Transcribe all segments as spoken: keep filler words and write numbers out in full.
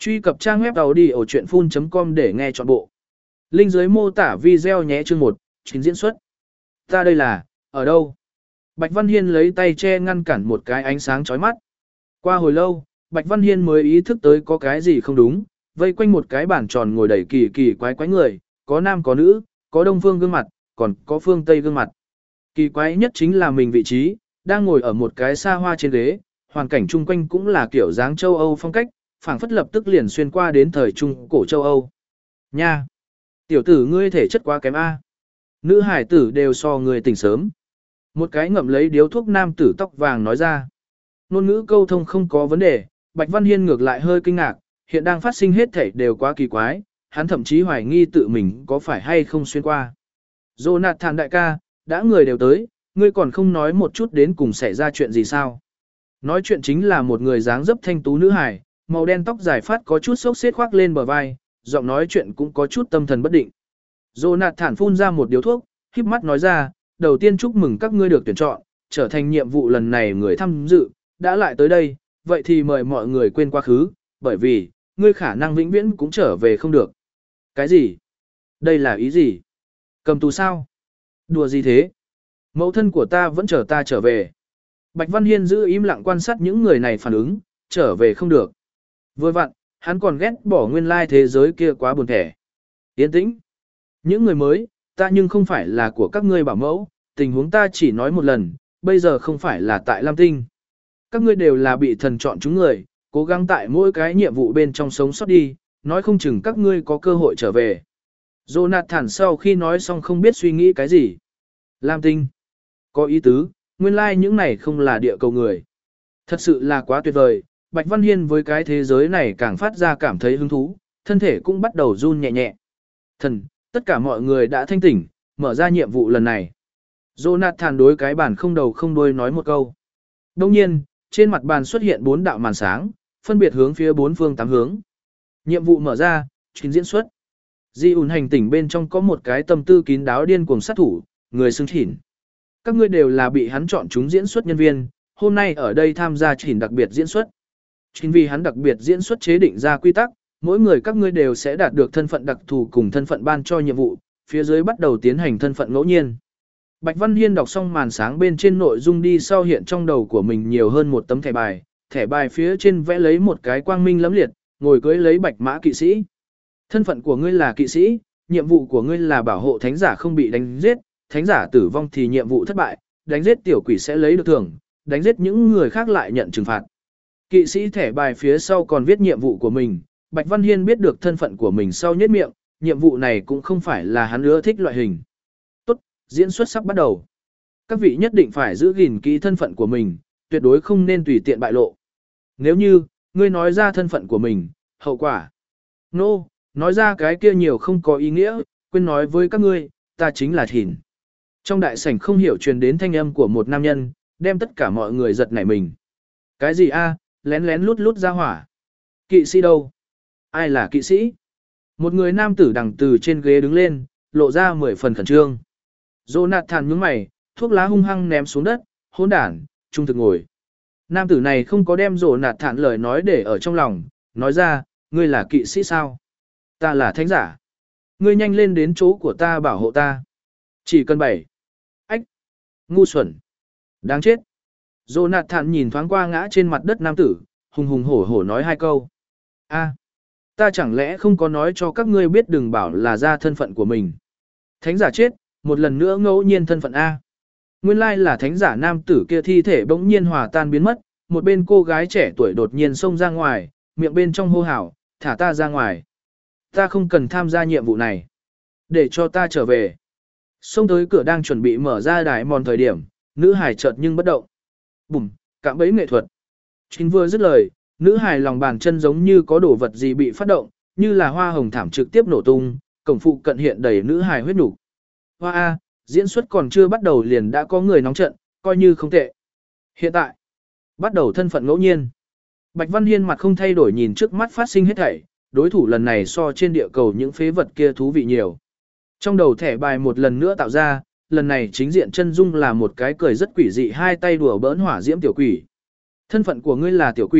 Truy cập trang web audiochuyenphun.com để nghe trọn bộ. Link dưới mô tả video nhé. Chương một, chính diễn xuất. Ta đây là, ở đâu? Bạch Văn Hiên lấy tay che ngăn cản một cái ánh sáng chói mắt. Qua hồi lâu, Bạch Văn Hiên mới ý thức tới có cái gì không đúng, vây quanh một cái bàn tròn ngồi đầy kỳ kỳ quái quái người, có nam có nữ, có đông phương gương mặt, còn có phương tây gương mặt. Kỳ quái nhất chính là mình vị trí, đang ngồi ở một cái xa hoa trên ghế, hoàn cảnh chung quanh cũng là kiểu dáng châu Âu phong cách, phảng phất lập tức liền xuyên qua đến thời trung cổ châu Âu. Nha! Tiểu tử ngươi thể chất quá kém a. Nữ hải tử đều so người tỉnh sớm. Một cái ngậm lấy điếu thuốc nam tử tóc vàng nói ra. Ngôn ngữ câu thông không có vấn đề, Bạch Văn Hiên ngược lại hơi kinh ngạc, hiện đang phát sinh hết thảy đều quá kỳ quái, hắn thậm chí hoài nghi tự mình có phải hay không xuyên qua. Jonathan đại ca, đã người đều tới, ngươi còn không nói một chút đến cùng xảy ra chuyện gì sao? Nói chuyện chính là một người dáng dấp thanh tú nữ hải, màu đen tóc dài phát có chút xốc xếp khoác lên bờ vai, giọng nói chuyện cũng có chút tâm thần bất định. Jonathan phun ra một điếu thuốc, híp mắt nói ra, đầu tiên chúc mừng các ngươi được tuyển chọn, trở thành nhiệm vụ lần này người tham dự, đã lại tới đây, vậy thì mời mọi người quên quá khứ, bởi vì, ngươi khả năng vĩnh viễn cũng trở về không được. Cái gì? Đây là ý gì? Cầm tù sao? Đùa gì thế? Mẫu thân của ta vẫn chờ ta trở về. Bạch Văn Hiên giữ im lặng quan sát những người này phản ứng, trở về không được. Vừa vặn, hắn còn ghét bỏ nguyên lai thế giới kia quá buồn thẻ. Yên tĩnh. Những người mới, ta nhưng không phải là của các ngươi bảo mẫu, tình huống ta chỉ nói một lần, bây giờ không phải là tại Lam Tinh. Các ngươi đều là bị thần chọn chúng người, cố gắng tại mỗi cái nhiệm vụ bên trong sống sót đi, nói không chừng các ngươi có cơ hội trở về. Jonathan sau khi nói xong không biết suy nghĩ cái gì. Lam Tinh. Có ý tứ, nguyên lai like những này không là địa cầu người. Thật sự là quá tuyệt vời, Bạch Văn Hiên với cái thế giới này càng phát ra cảm thấy hứng thú, thân thể cũng bắt đầu run nhẹ nhẹ. Thần, tất cả mọi người đã thanh tỉnh, mở ra nhiệm vụ lần này. Jonathan đối cái bàn không đầu không đuôi nói một câu. Đồng nhiên, trên mặt bàn xuất hiện bốn đạo màn sáng, phân biệt hướng phía bốn phương tám hướng. Nhiệm vụ mở ra, chuyến diễn xuất. Di ủn hành tỉnh bên trong có một cái tâm tư kín đáo điên cuồng sát thủ, người xưng Chỉn. Các ngươi đều là bị hắn chọn chúng diễn xuất nhân viên, hôm nay ở đây tham gia Chỉn đặc biệt diễn xuất. Chính vì hắn đặc biệt diễn xuất chế định ra quy tắc, mỗi người các ngươi đều sẽ đạt được thân phận đặc thù cùng thân phận ban cho nhiệm vụ, phía dưới bắt đầu tiến hành thân phận ngẫu nhiên. Bạch Văn Hiên đọc xong màn sáng bên trên nội dung đi sau hiện trong đầu của mình nhiều hơn một tấm thẻ bài, thẻ bài phía trên vẽ lấy một cái quang minh lẫm liệt, ngồi cưới lấy bạch mã kỵ sĩ. Thân phận của ngươi là kỵ sĩ, nhiệm vụ của ngươi là bảo hộ thánh giả không bị đánh giết, thánh giả tử vong thì nhiệm vụ thất bại, đánh giết tiểu quỷ sẽ lấy được thưởng, đánh giết những người khác lại nhận trừng phạt. Kỵ sĩ thẻ bài phía sau còn viết nhiệm vụ của mình, Bạch Văn Hiên biết được thân phận của mình sau nhếch miệng, nhiệm vụ này cũng không phải là hắn ưa thích loại hình. Tốt, diễn xuất sắp bắt đầu. Các vị nhất định phải giữ gìn kỹ thân phận của mình, tuyệt đối không nên tùy tiện bại lộ. Nếu như, ngươi nói ra thân phận của mình, hậu quả. Nô, no, nói ra cái kia nhiều không có ý nghĩa, quên nói với các ngươi, ta chính là Thìn. Trong đại sảnh không hiểu truyền đến thanh âm của một nam nhân, đem tất cả mọi người giật nảy mình. Cái gì a, lén lén lút lút ra hỏa. Kỵ sĩ đâu? Ai là kỵ sĩ? Một người nam tử đằng từ trên ghế đứng lên, lộ ra mười phần khẩn trương. Jonathan nhướng mày, thuốc lá hung hăng ném xuống đất, hỗn đản, trung thực ngồi. Nam tử này không có đem Jonathan lời nói để ở trong lòng, nói ra, ngươi là kỵ sĩ sao? Ta là thánh giả. Ngươi nhanh lên đến chỗ của ta bảo hộ ta. Chỉ cần bảy. Ách. Ngu xuẩn. Đáng chết. Jonathan nhìn thoáng qua ngã trên mặt đất nam tử, hùng hùng hổ hổ nói hai câu. A, ta chẳng lẽ không có nói cho các ngươi biết đừng bảo là ra thân phận của mình. Thánh giả chết, một lần nữa ngẫu nhiên thân phận A. Nguyên lai là thánh giả nam tử kia thi thể bỗng nhiên hòa tan biến mất, một bên cô gái trẻ tuổi đột nhiên xông ra ngoài, miệng bên trong hô hào, thả ta ra ngoài. Ta không cần tham gia nhiệm vụ này. Để cho ta trở về. Xông tới cửa đang chuẩn bị mở ra đài mòn thời điểm, nữ hài chợt nhưng bất động. Bùm, cạm bẫy nghệ thuật. Chính vừa dứt lời, nữ hài lòng bàn chân giống như có đồ vật gì bị phát động, như là hoa hồng thảm trực tiếp nổ tung, cổng phụ cận hiện đầy nữ hài huyết nục. Hoa A, diễn xuất còn chưa bắt đầu liền đã có người nóng trận, coi như không tệ. Hiện tại, bắt đầu thân phận ngẫu nhiên. Bạch Văn Hiên mặt không thay đổi nhìn trước mắt phát sinh hết thảy, đối thủ lần này so trên địa cầu những phế vật kia thú vị nhiều. Trong đầu thẻ bài một lần nữa tạo ra, lần này chính diện chân dung là một cái cười rất quỷ dị hai tay đùa bỡn hỏa diễm tiểu quỷ. Thân phận của ngươi là tiểu quỷ,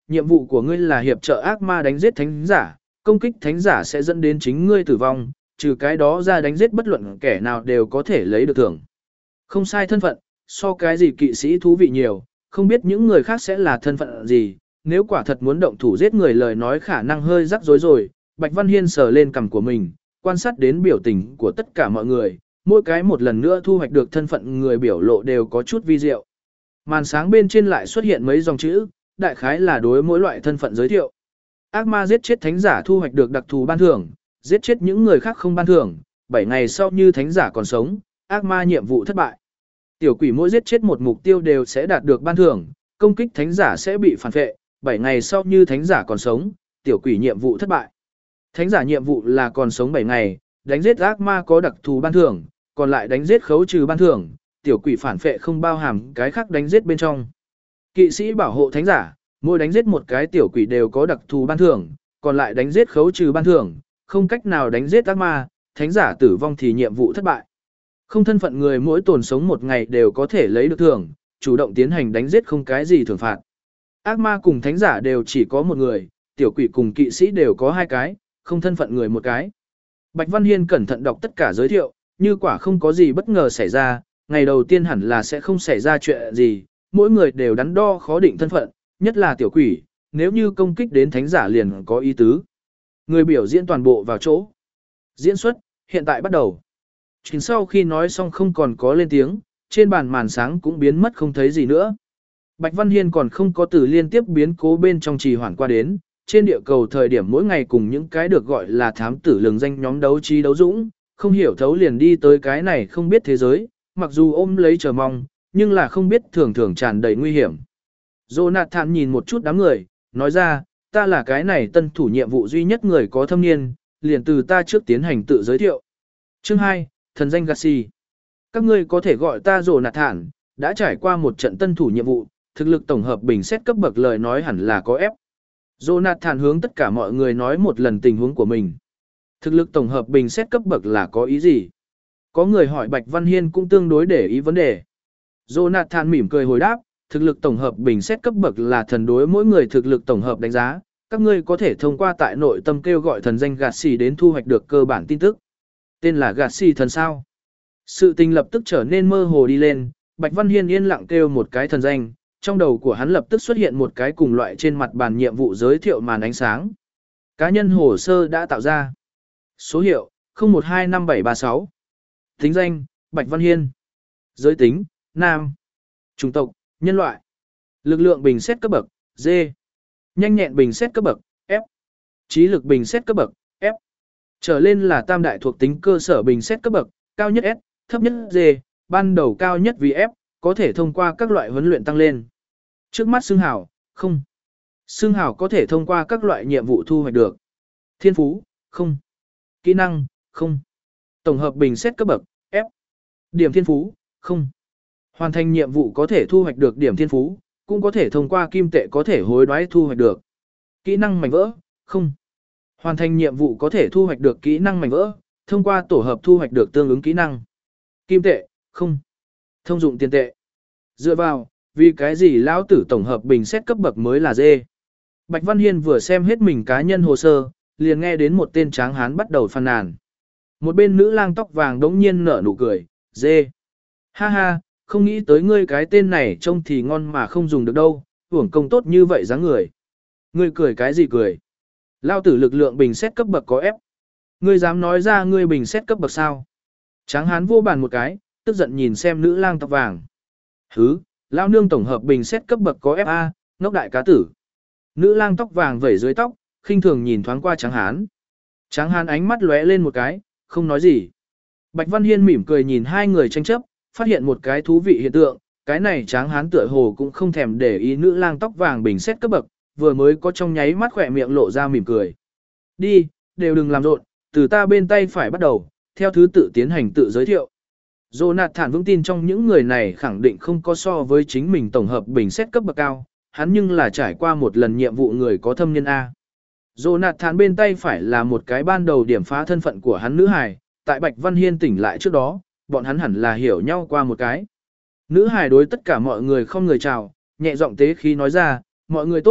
nhiệm vụ của ngươi là hiệp trợ ác ma đánh giết thánh giả, công kích thánh giả sẽ dẫn đến chính ngươi tử vong, trừ cái đó ra đánh giết bất luận kẻ nào đều có thể lấy được thưởng. Không sai thân phận, so cái gì kỵ sĩ thú vị nhiều, không biết những người khác sẽ là thân phận gì, nếu quả thật muốn động thủ giết người lời nói khả năng hơi rắc rối rồi. Bạch Văn Hiên sờ lên cằm của mình, quan sát đến biểu tình của tất cả mọi người, mỗi cái một lần nữa thu hoạch được thân phận người biểu lộ đều có chút vi diệu. Màn sáng bên trên lại xuất hiện mấy dòng chữ, đại khái là đối mỗi loại thân phận giới thiệu. Ác ma giết chết thánh giả thu hoạch được đặc thù ban thưởng, giết chết những người khác không ban thưởng, bảy ngày sau như thánh giả còn sống, ác ma nhiệm vụ thất bại. Tiểu quỷ mỗi giết chết một mục tiêu đều sẽ đạt được ban thưởng, công kích thánh giả sẽ bị phản phệ, bảy ngày sau như thánh giả còn sống, tiểu quỷ nhiệm vụ thất bại. Thánh giả nhiệm vụ là còn sống bảy ngày, đánh giết ác ma có đặc thù ban thưởng, còn lại đánh giết khấu trừ ban thưởng, tiểu quỷ phản phệ không bao hàm cái khác đánh giết bên trong. Kỵ sĩ bảo hộ thánh giả, mỗi đánh giết một cái tiểu quỷ đều có đặc thù ban thưởng, còn lại đánh giết khấu trừ ban thưởng, không cách nào đánh giết ác ma, thánh giả tử vong thì nhiệm vụ thất bại. Không thân phận người mỗi tồn sống một ngày đều có thể lấy được thưởng, chủ động tiến hành đánh giết không cái gì thưởng phạt. Ác ma cùng thánh giả đều chỉ có một người, tiểu quỷ cùng kỵ sĩ đều có hai cái, không thân phận người một cái. Bạch Văn Hiên cẩn thận đọc tất cả giới thiệu, như quả không có gì bất ngờ xảy ra, ngày đầu tiên hẳn là sẽ không xảy ra chuyện gì, mỗi người đều đắn đo khó định thân phận, nhất là tiểu quỷ, nếu như công kích đến thánh giả liền có ý tứ. Người biểu diễn toàn bộ vào chỗ. Diễn xuất, hiện tại bắt đầu. Chính sau khi nói xong không còn có lên tiếng, trên bàn màn sáng cũng biến mất không thấy gì nữa. Bạch Văn Hiên còn không có từ liên tiếp biến cố bên trong trì hoãn qua đến, trên địa cầu thời điểm mỗi ngày cùng những cái được gọi là thám tử lừng danh nhóm đấu trí đấu dũng, không hiểu thấu liền đi tới cái này không biết thế giới, mặc dù ôm lấy chờ mong, nhưng là không biết thường thường tràn đầy nguy hiểm. Jonathan nhìn một chút đám người, nói ra, ta là cái này tân thủ nhiệm vụ duy nhất người có thâm niên, liền từ ta trước tiến hành tự giới thiệu. Chương hai, thần danh Gassi. Các ngươi có thể gọi ta Jonathan, đã trải qua một trận tân thủ nhiệm vụ, thực lực tổng hợp bình xét cấp bậc lời nói hẳn là có ép. Jonathan hướng tất cả mọi người nói một lần tình huống của mình. Thực lực tổng hợp bình xét cấp bậc là có ý gì? Có người hỏi Bạch Văn Hiên cũng tương đối để ý vấn đề. Jonathan mỉm cười hồi đáp, thực lực tổng hợp bình xét cấp bậc là thần đối mỗi người thực lực tổng hợp đánh giá, các ngươi có thể thông qua tại nội tâm kêu gọi thần danh Gassi đến thu hoạch được cơ bản tin tức. Tên là Gassi thần sao? Sự tình lập tức trở nên mơ hồ đi lên, Bạch Văn Hiên yên lặng kêu một cái thần danh, trong đầu của hắn lập tức xuất hiện một cái cùng loại trên mặt bàn nhiệm vụ giới thiệu màn ánh sáng. Cá nhân hồ sơ đã tạo ra. Số hiệu không một hai năm bảy ba sáu. Tính danh Bạch Văn Hiên. Giới tính nam. Chủng tộc nhân loại. Lực lượng bình xét cấp bậc D. Nhanh nhẹn bình xét cấp bậc F. Trí lực bình xét cấp bậc F. Trở lên là tam đại thuộc tính cơ sở bình xét cấp bậc, cao nhất S, thấp nhất D, ban đầu cao nhất vì F, có thể thông qua các loại huấn luyện tăng lên. Trước mắt xưng hào, không. Xưng hào có thể thông qua các loại nhiệm vụ thu hoạch được. Thiên phú, không. Kỹ năng, không. Tổng hợp bình xét cấp bậc, F. Điểm thiên phú, không. Hoàn thành nhiệm vụ có thể thu hoạch được điểm thiên phú, cũng có thể thông qua kim tệ có thể hối đoái thu hoạch được. Kỹ năng mảnh vỡ, không. Hoàn thành nhiệm vụ có thể thu hoạch được kỹ năng mảnh vỡ, thông qua tổ hợp thu hoạch được tương ứng kỹ năng. Kim tệ, không. Thông dụng tiền tệ. Dựa vào, vì cái gì lão tử tổng hợp bình xét cấp bậc mới là D. Bạch Văn Hiên vừa xem hết mình cá nhân hồ sơ, liền nghe đến một tên tráng hán bắt đầu phàn nàn. Một bên nữ lang tóc vàng đống nhiên nở nụ cười, D. Ha ha, không nghĩ tới ngươi cái tên này trông thì ngon mà không dùng được đâu, hưởng công tốt như vậy dáng người. Ngươi cười cái gì cười? Lao tử lực lượng bình xét cấp bậc có F. Ngươi dám nói ra ngươi bình xét cấp bậc sao? Tráng hán vô bàn một cái, tức giận nhìn xem nữ lang tóc vàng. Hứ, lao nương tổng hợp bình xét cấp bậc có F A, ngốc đại cá tử. Nữ lang tóc vàng vẩy dưới tóc, khinh thường nhìn thoáng qua tráng hán. Tráng hán ánh mắt lóe lên một cái, không nói gì. Bạch Văn Hiên mỉm cười nhìn hai người tranh chấp, phát hiện một cái thú vị hiện tượng, cái này tráng hán tựa hồ cũng không thèm để ý nữ lang tóc vàng bình xét cấp bậc, vừa mới có trong nháy mắt khỏe miệng lộ ra mỉm cười. Đi, đều đừng làm rộn, từ ta bên tay phải bắt đầu, theo thứ tự tiến hành tự giới thiệu. Jonathan vững tin trong những người này khẳng định không có so với chính mình tổng hợp bình xét cấp bậc cao, hắn nhưng là trải qua một lần nhiệm vụ người có thâm niên A. Jonathan bên tay phải là một cái ban đầu điểm phá thân phận của hắn nữ hài, tại Bạch Văn Hiên tỉnh lại trước đó, bọn hắn hẳn là hiểu nhau qua một cái. Nữ hài đối tất cả mọi người không người chào, nhẹ giọng tế khí nói ra, mọi người tốt,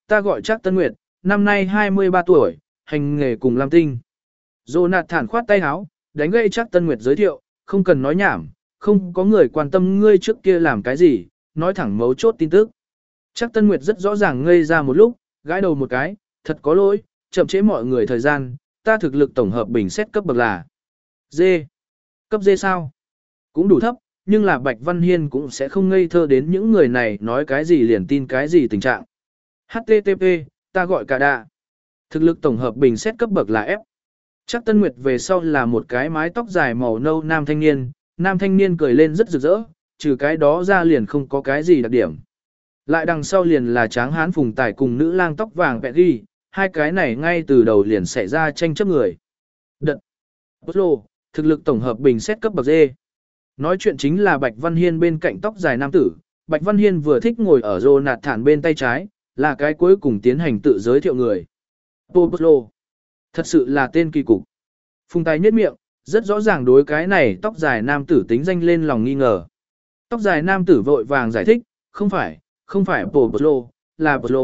ta gọi Trác Tân Nguyệt, năm nay hai mươi ba tuổi, hành nghề cùng Lam Tinh. Jonathan khoát tay áo, đánh gây Trác Tân Nguyệt giới thiệu, không cần nói nhảm, không có người quan tâm ngươi trước kia làm cái gì, nói thẳng mấu chốt tin tức. Trác Tân Nguyệt rất rõ ràng ngây ra một lúc, gãi đầu một cái, thật có lỗi, chậm trễ mọi người thời gian, ta thực lực tổng hợp bình xét cấp bậc là D. Cấp D sao? Cũng đủ thấp, nhưng là Bạch Văn Hiên cũng sẽ không ngây thơ đến những người này nói cái gì liền tin cái gì tình trạng. hát tê tê pê, ta gọi cả đà. Thực lực tổng hợp bình xét cấp bậc là F. Trác Tân Nguyệt về sau là một cái mái tóc dài màu nâu nam thanh niên, nam thanh niên cười lên rất rực rỡ, trừ cái đó ra liền không có cái gì đặc điểm. Lại đằng sau liền là Tráng Hán Phùng Tài cùng nữ lang tóc vàng Peggy, hai cái này ngay từ đầu liền xảy ra tranh chấp người. Đợt. Oslo, thực lực tổng hợp bình xét cấp bậc D. Nói chuyện chính là Bạch Văn Hiên bên cạnh tóc dài nam tử, Bạch Văn Hiên vừa thích ngồi ở Jonathan bên tay trái, là cái cuối cùng tiến hành tự giới thiệu người. Oslo. Thật sự là tên kỳ cục. Phùng Tài nhếch miệng, rất rõ ràng đối cái này tóc dài nam tử tính danh lên lòng nghi ngờ. Tóc dài nam tử vội vàng giải thích, không phải, không phải Oslo, là Oslo.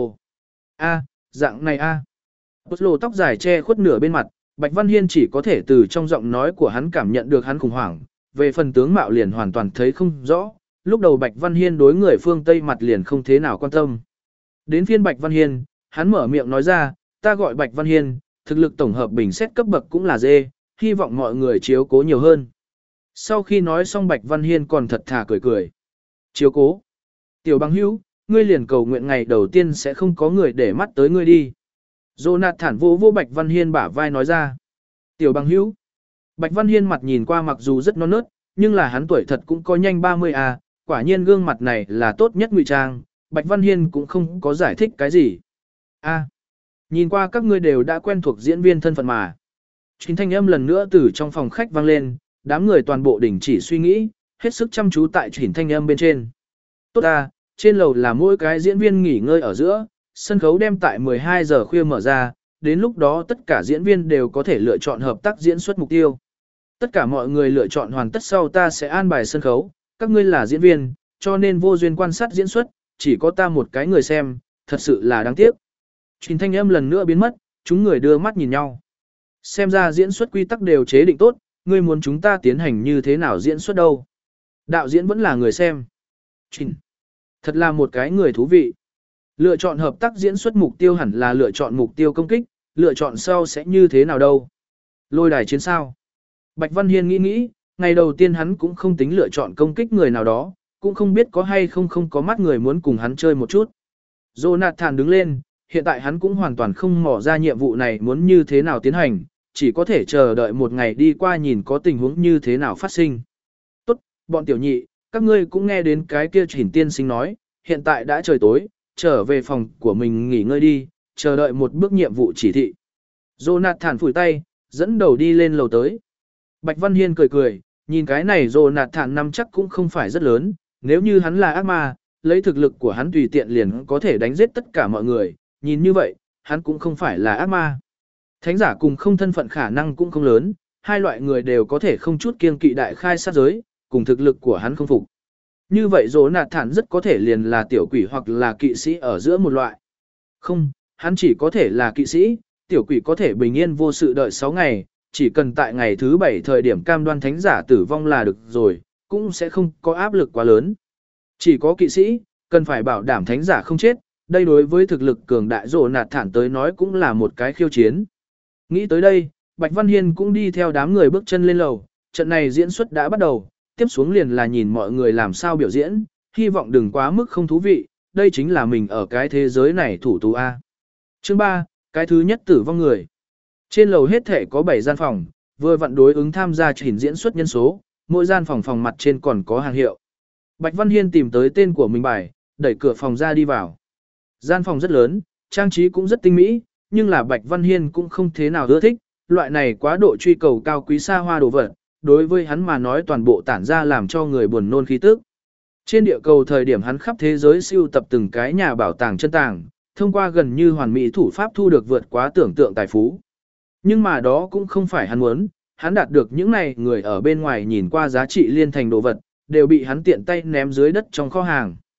A, dạng này a. Oslo tóc dài che khuất nửa bên mặt, Bạch Văn Hiên chỉ có thể từ trong giọng nói của hắn cảm nhận được hắn khủng hoảng, về phần tướng mạo liền hoàn toàn thấy không rõ, lúc đầu Bạch Văn Hiên đối người phương Tây mặt liền không thế nào quan tâm. Đến phiên Bạch Văn Hiên, hắn mở miệng nói ra, ta gọi Bạch Văn Hiên, thực lực tổng hợp bình xét cấp bậc cũng là D, hy vọng mọi người chiếu cố nhiều hơn. Sau khi nói xong Bạch Văn Hiên còn thật thà cười cười. Chiếu cố. Tiểu bằng hữu, ngươi liền cầu nguyện ngày đầu tiên sẽ không có người để mắt tới ngươi đi. Jonathan vô vô Bạch Văn Hiên bả vai nói ra. Tiểu bằng hữu. Bạch Văn Hiên mặt nhìn qua mặc dù rất non nớt, nhưng là hắn tuổi thật cũng có nhanh ba mươi à, quả nhiên gương mặt này là tốt nhất ngụy trang, Bạch Văn Hiên cũng không có giải thích cái gì. A, nhìn qua các ngươi đều đã quen thuộc diễn viên thân phận mà. Chính thanh âm lần nữa từ trong phòng khách vang lên, đám người toàn bộ đình chỉ suy nghĩ, hết sức chăm chú tại chỉnh thanh âm bên trên. Tốt à, trên lầu là mỗi cái diễn viên nghỉ ngơi ở giữa, sân khấu đem tại mười hai giờ khuya mở ra, đến lúc đó tất cả diễn viên đều có thể lựa chọn hợp tác diễn xuất mục tiêu. Tất cả mọi người lựa chọn hoàn tất sau ta sẽ an bài sân khấu, các ngươi là diễn viên, cho nên vô duyên quan sát diễn xuất, chỉ có ta một cái người xem, thật sự là đáng tiếc. Trình thanh âm lần nữa biến mất, chúng người đưa mắt nhìn nhau. Xem ra diễn xuất quy tắc đều chế định tốt, ngươi muốn chúng ta tiến hành như thế nào diễn xuất đâu. Đạo diễn vẫn là người xem. Trình. Thật là một cái người thú vị. Lựa chọn hợp tác diễn xuất mục tiêu hẳn là lựa chọn mục tiêu công kích, lựa chọn sau sẽ như thế nào đâu. Lôi đài chiến sao. Bạch Văn Hiên nghĩ nghĩ, ngày đầu tiên hắn cũng không tính lựa chọn công kích người nào đó, cũng không biết có hay không không có mắt người muốn cùng hắn chơi một chút. Jonathan đứng lên, hiện tại hắn cũng hoàn toàn không mò ra nhiệm vụ này muốn như thế nào tiến hành, chỉ có thể chờ đợi một ngày đi qua nhìn có tình huống như thế nào phát sinh. Tốt, bọn tiểu nhị, các ngươi cũng nghe đến cái kia Chỉnh tiên sinh nói, hiện tại đã trời tối, trở về phòng của mình nghỉ ngơi đi, chờ đợi một bước nhiệm vụ chỉ thị. Jonathan phủi tay, dẫn đầu đi lên lầu tới. Bạch Văn Hiên cười cười, nhìn cái này Jonathan năm chắc cũng không phải rất lớn, nếu như hắn là ác ma, lấy thực lực của hắn tùy tiện liền có thể đánh giết tất cả mọi người, nhìn như vậy, hắn cũng không phải là ác ma. Thánh giả cùng không thân phận khả năng cũng không lớn, hai loại người đều có thể không chút kiêng kỵ đại khai sát giới, cùng thực lực của hắn không phục. Như vậy Jonathan rất có thể liền là tiểu quỷ hoặc là kỵ sĩ ở giữa một loại. Không, hắn chỉ có thể là kỵ sĩ, tiểu quỷ có thể bình yên vô sự đợi sáu ngày, chỉ cần tại ngày thứ bảy thời điểm cam đoan thánh giả tử vong là được rồi, cũng sẽ không có áp lực quá lớn. Chỉ có kỵ sĩ, cần phải bảo đảm thánh giả không chết, đây đối với thực lực cường đại Jonathan tới nói cũng là một cái khiêu chiến. Nghĩ tới đây, Bạch Văn Hiên cũng đi theo đám người bước chân lên lầu, trận này diễn xuất đã bắt đầu, tiếp xuống liền là nhìn mọi người làm sao biểu diễn, hy vọng đừng quá mức không thú vị, đây chính là mình ở cái thế giới này thủ tú A. Chương ba, cái thứ nhất tử vong người. Trên lầu hết thể có bảy gian phòng, vừa vặn đối ứng tham gia trình diễn xuất nhân số, mỗi gian phòng phòng mặt trên còn có hàng hiệu. Bạch Văn Hiên tìm tới tên của mình bài, đẩy cửa phòng ra đi vào. Gian phòng rất lớn, trang trí cũng rất tinh mỹ, nhưng là Bạch Văn Hiên cũng không thế nào ưa thích, loại này quá độ truy cầu cao quý xa hoa đồ vật, đối với hắn mà nói toàn bộ tản ra làm cho người buồn nôn khí tức. Trên địa cầu thời điểm hắn khắp thế giới siêu tập từng cái nhà bảo tàng chân tàng, thông qua gần như hoàn mỹ thủ pháp thu được vượt quá tưởng tượng tài phú. Nhưng mà đó cũng không phải hắn muốn, hắn đạt được những này người ở bên ngoài nhìn qua giá trị liên thành đồ vật, đều bị hắn tiện tay ném dưới đất trong kho hàng.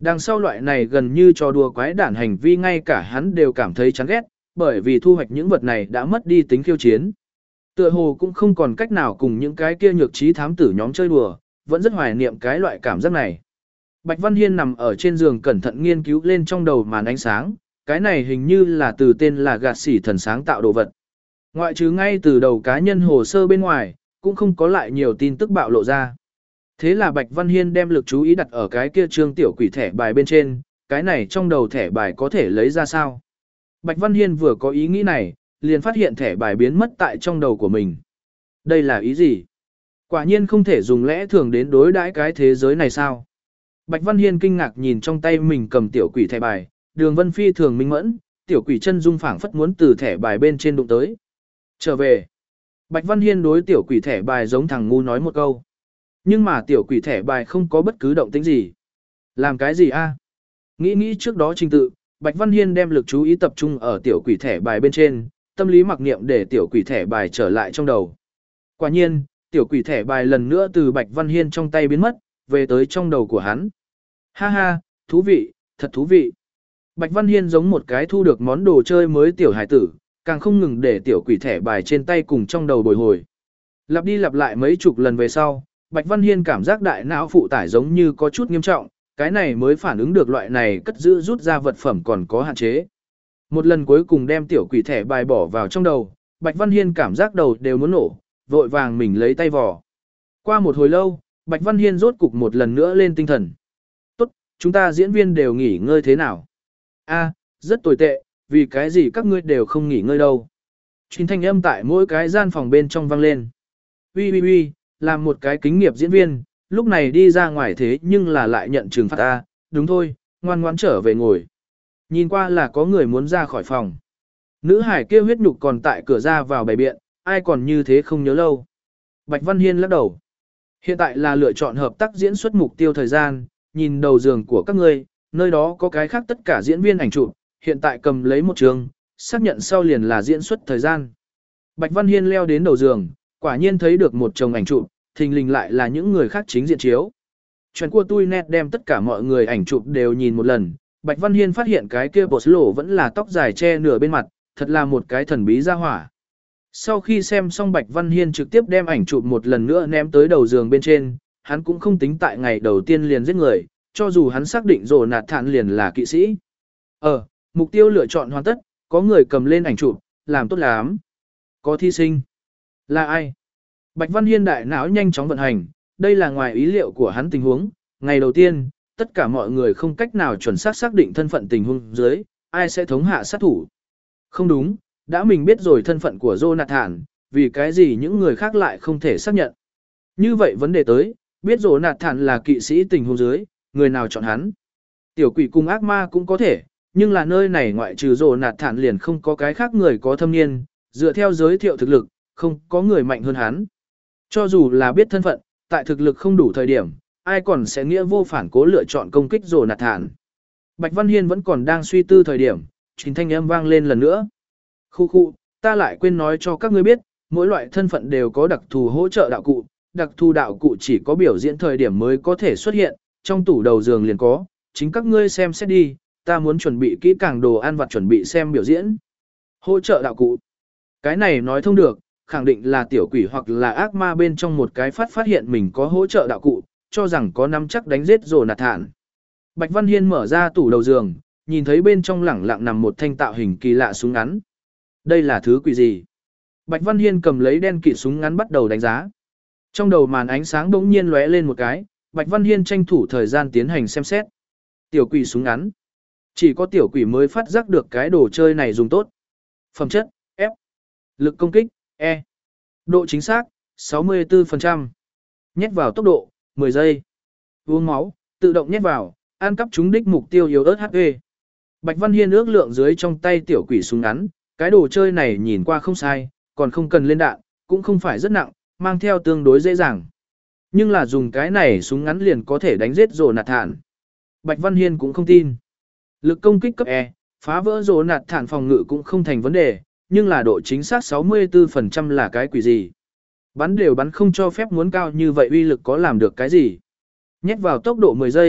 Đằng sau loại này gần như trò đùa quái đản hành vi ngay cả hắn đều cảm thấy chán ghét, bởi vì thu hoạch những vật này đã mất đi tính khiêu chiến. Tựa hồ cũng không còn cách nào cùng những cái kia nhược trí thám tử nhóm chơi đùa, vẫn rất hoài niệm cái loại cảm giác này. Bạch Văn Hiên nằm ở trên giường cẩn thận nghiên cứu lên trong đầu màn ánh sáng, cái này hình như là từ tên là gạt xỉ thần sáng tạo đồ vật. Ngoại trừ ngay từ đầu cá nhân hồ sơ bên ngoài, cũng không có lại nhiều tin tức bạo lộ ra. Thế là Bạch Văn Hiên đem lực chú ý đặt ở cái kia trương tiểu quỷ thẻ bài bên trên, cái này trong đầu thẻ bài có thể lấy ra sao. Bạch Văn Hiên vừa có ý nghĩ này, liền phát hiện thẻ bài biến mất tại trong đầu của mình. Đây là ý gì? Quả nhiên không thể dùng lẽ thường đến đối đãi cái thế giới này sao? Bạch Văn Hiên kinh ngạc nhìn trong tay mình cầm tiểu quỷ thẻ bài, Đường Vân Phi thường minh mẫn, tiểu quỷ chân dung phảng phất muốn từ thẻ bài bên trên đụng tới. Trở về. Bạch Văn Hiên đối tiểu quỷ thẻ bài giống thằng ngu nói một câu. Nhưng mà tiểu quỷ thẻ bài không có bất cứ động tĩnh gì. Làm cái gì a? Nghĩ nghĩ trước đó trình tự, Bạch Văn Hiên đem lực chú ý tập trung ở tiểu quỷ thẻ bài bên trên, tâm lý mặc niệm để tiểu quỷ thẻ bài trở lại trong đầu. Quả nhiên, tiểu quỷ thẻ bài lần nữa từ Bạch Văn Hiên trong tay biến mất, về tới trong đầu của hắn. Ha ha, thú vị, thật thú vị. Bạch Văn Hiên giống một cái thu được món đồ chơi mới tiểu hải tử, càng không ngừng để tiểu quỷ thẻ bài trên tay cùng trong đầu bồi hồi. Lặp đi lặp lại mấy chục lần về sau, Bạch Văn Hiên cảm giác đại não phụ tải giống như có chút nghiêm trọng, cái này mới phản ứng được loại này cất giữ rút ra vật phẩm còn có hạn chế. Một lần cuối cùng đem tiểu quỷ thẻ bài bỏ vào trong đầu, Bạch Văn Hiên cảm giác đầu đều muốn nổ, vội vàng mình lấy tay vò. Qua một hồi lâu, Bạch Văn Hiên rốt cục một lần nữa lên tinh thần. Tốt, chúng ta diễn viên đều nghỉ ngơi thế nào? A, rất tồi tệ, vì cái gì các ngươi đều không nghỉ ngơi đâu. Trình thanh âm tại mỗi cái gian phòng bên trong vang lên. Ui ui ui, làm một cái kính nghiệp diễn viên, lúc này đi ra ngoài thế nhưng là lại nhận trừng phạt ta, đúng thôi, ngoan ngoãn trở về ngồi. Nhìn qua là có người muốn ra khỏi phòng. Nữ hải kêu huyết nhục còn tại cửa ra vào bày biện, ai còn như thế không nhớ lâu. Bạch Văn Hiên lắc đầu. Hiện tại là lựa chọn hợp tác diễn xuất mục tiêu thời gian, nhìn đầu giường của các ngươi, nơi đó có cái khác tất cả diễn viên ảnh chụp, hiện tại cầm lấy một trường, xác nhận sau liền là diễn xuất thời gian. Bạch Văn Hiên leo đến đầu giường, quả nhiên thấy được một chồng ảnh chụp, thình lình lại là những người khác chính diện chiếu. Chuyện của tôi net đem tất cả mọi người ảnh chụp đều nhìn một lần, Bạch Văn Hiên phát hiện cái kia bột lỗ vẫn là tóc dài che nửa bên mặt, thật là một cái thần bí ra hỏa. Sau khi xem xong Bạch Văn Hiên trực tiếp đem ảnh chụp một lần nữa ném tới đầu giường bên trên, hắn cũng không tính tại ngày đầu tiên liền giết người, cho dù hắn xác định rồi nạt thản liền là kỵ sĩ. Ờ, mục tiêu lựa chọn hoàn tất, có người cầm lên ảnh chụp, làm tốt lắm. Có thí sinh. Là ai? Bạch Văn Hiên đại não nhanh chóng vận hành, đây là ngoài ý liệu của hắn tình huống. Ngày đầu tiên, tất cả mọi người không cách nào chuẩn xác xác định thân phận tình huống dưới, ai sẽ thống hạ sát thủ. Không đúng, đã mình biết rồi thân phận của Jonathan, vì cái gì những người khác lại không thể xác nhận. Như vậy vấn đề tới, biết Jonathan là kỵ sĩ tình huống dưới, người nào chọn hắn? Tiểu quỷ cùng ác ma cũng có thể, nhưng là nơi này ngoại trừ Jonathan liền không có cái khác người có thâm niên, dựa theo giới thiệu thực lực, không có người mạnh hơn hắn. Cho dù là biết thân phận, tại thực lực không đủ thời điểm, ai còn sẽ nghĩa vô phản cố lựa chọn công kích Jonathan. Bạch Văn Hiên vẫn còn đang suy tư thời điểm, trình thanh âm vang lên lần nữa. Khu khu, ta lại quên nói cho các ngươi biết, mỗi loại thân phận đều có đặc thù hỗ trợ đạo cụ, đặc thù đạo cụ chỉ có biểu diễn thời điểm mới có thể xuất hiện, trong tủ đầu giường liền có, chính các ngươi xem xét đi, ta muốn chuẩn bị kỹ càng đồ ăn vặt chuẩn bị xem biểu diễn. Hỗ trợ đạo cụ. Cái này nói thông được, khẳng định là tiểu quỷ hoặc là ác ma bên trong một cái phát phát hiện mình có hỗ trợ đạo cụ, cho rằng có nắm chắc đánh giết Jonathan. Bạch Văn Hiên mở ra tủ đầu giường, nhìn thấy bên trong lẳng lặng nằm một thanh tạo hình kỳ lạ súng ngắn. Đây là thứ quỷ gì? Bạch Văn Hiên cầm lấy đen kịt súng ngắn bắt đầu đánh giá. Trong đầu màn ánh sáng bỗng nhiên lóe lên một cái, Bạch Văn Hiên tranh thủ thời gian tiến hành xem xét. Tiểu quỷ súng ngắn. Chỉ có tiểu quỷ mới phát giác được cái đồ chơi này dùng tốt. Phẩm chất, F. Lực công kích, E. Độ chính xác, sáu mươi tư phần trăm. Nhét vào tốc độ, mười giây. Uống máu, tự động nhét vào, ăn cắp trúng đích mục tiêu yếu ớt hát pê. Bạch Văn Hiên ước lượng dưới trong tay tiểu quỷ súng ngắn, cái đồ chơi này nhìn qua không sai, còn không cần lên đạn, cũng không phải rất nặng, mang theo tương đối dễ dàng. Nhưng là dùng cái này súng ngắn liền có thể đánh giết Jonathan. Bạch Văn Hiên cũng không tin. Lực công kích cấp E, phá vỡ Jonathan phòng ngự cũng không thành vấn đề, nhưng là độ chính xác sáu mươi tư phần trăm là cái quỷ gì? Bắn đều bắn không cho phép muốn cao như vậy uy lực có làm được cái gì? Nhét vào tốc độ mười giây,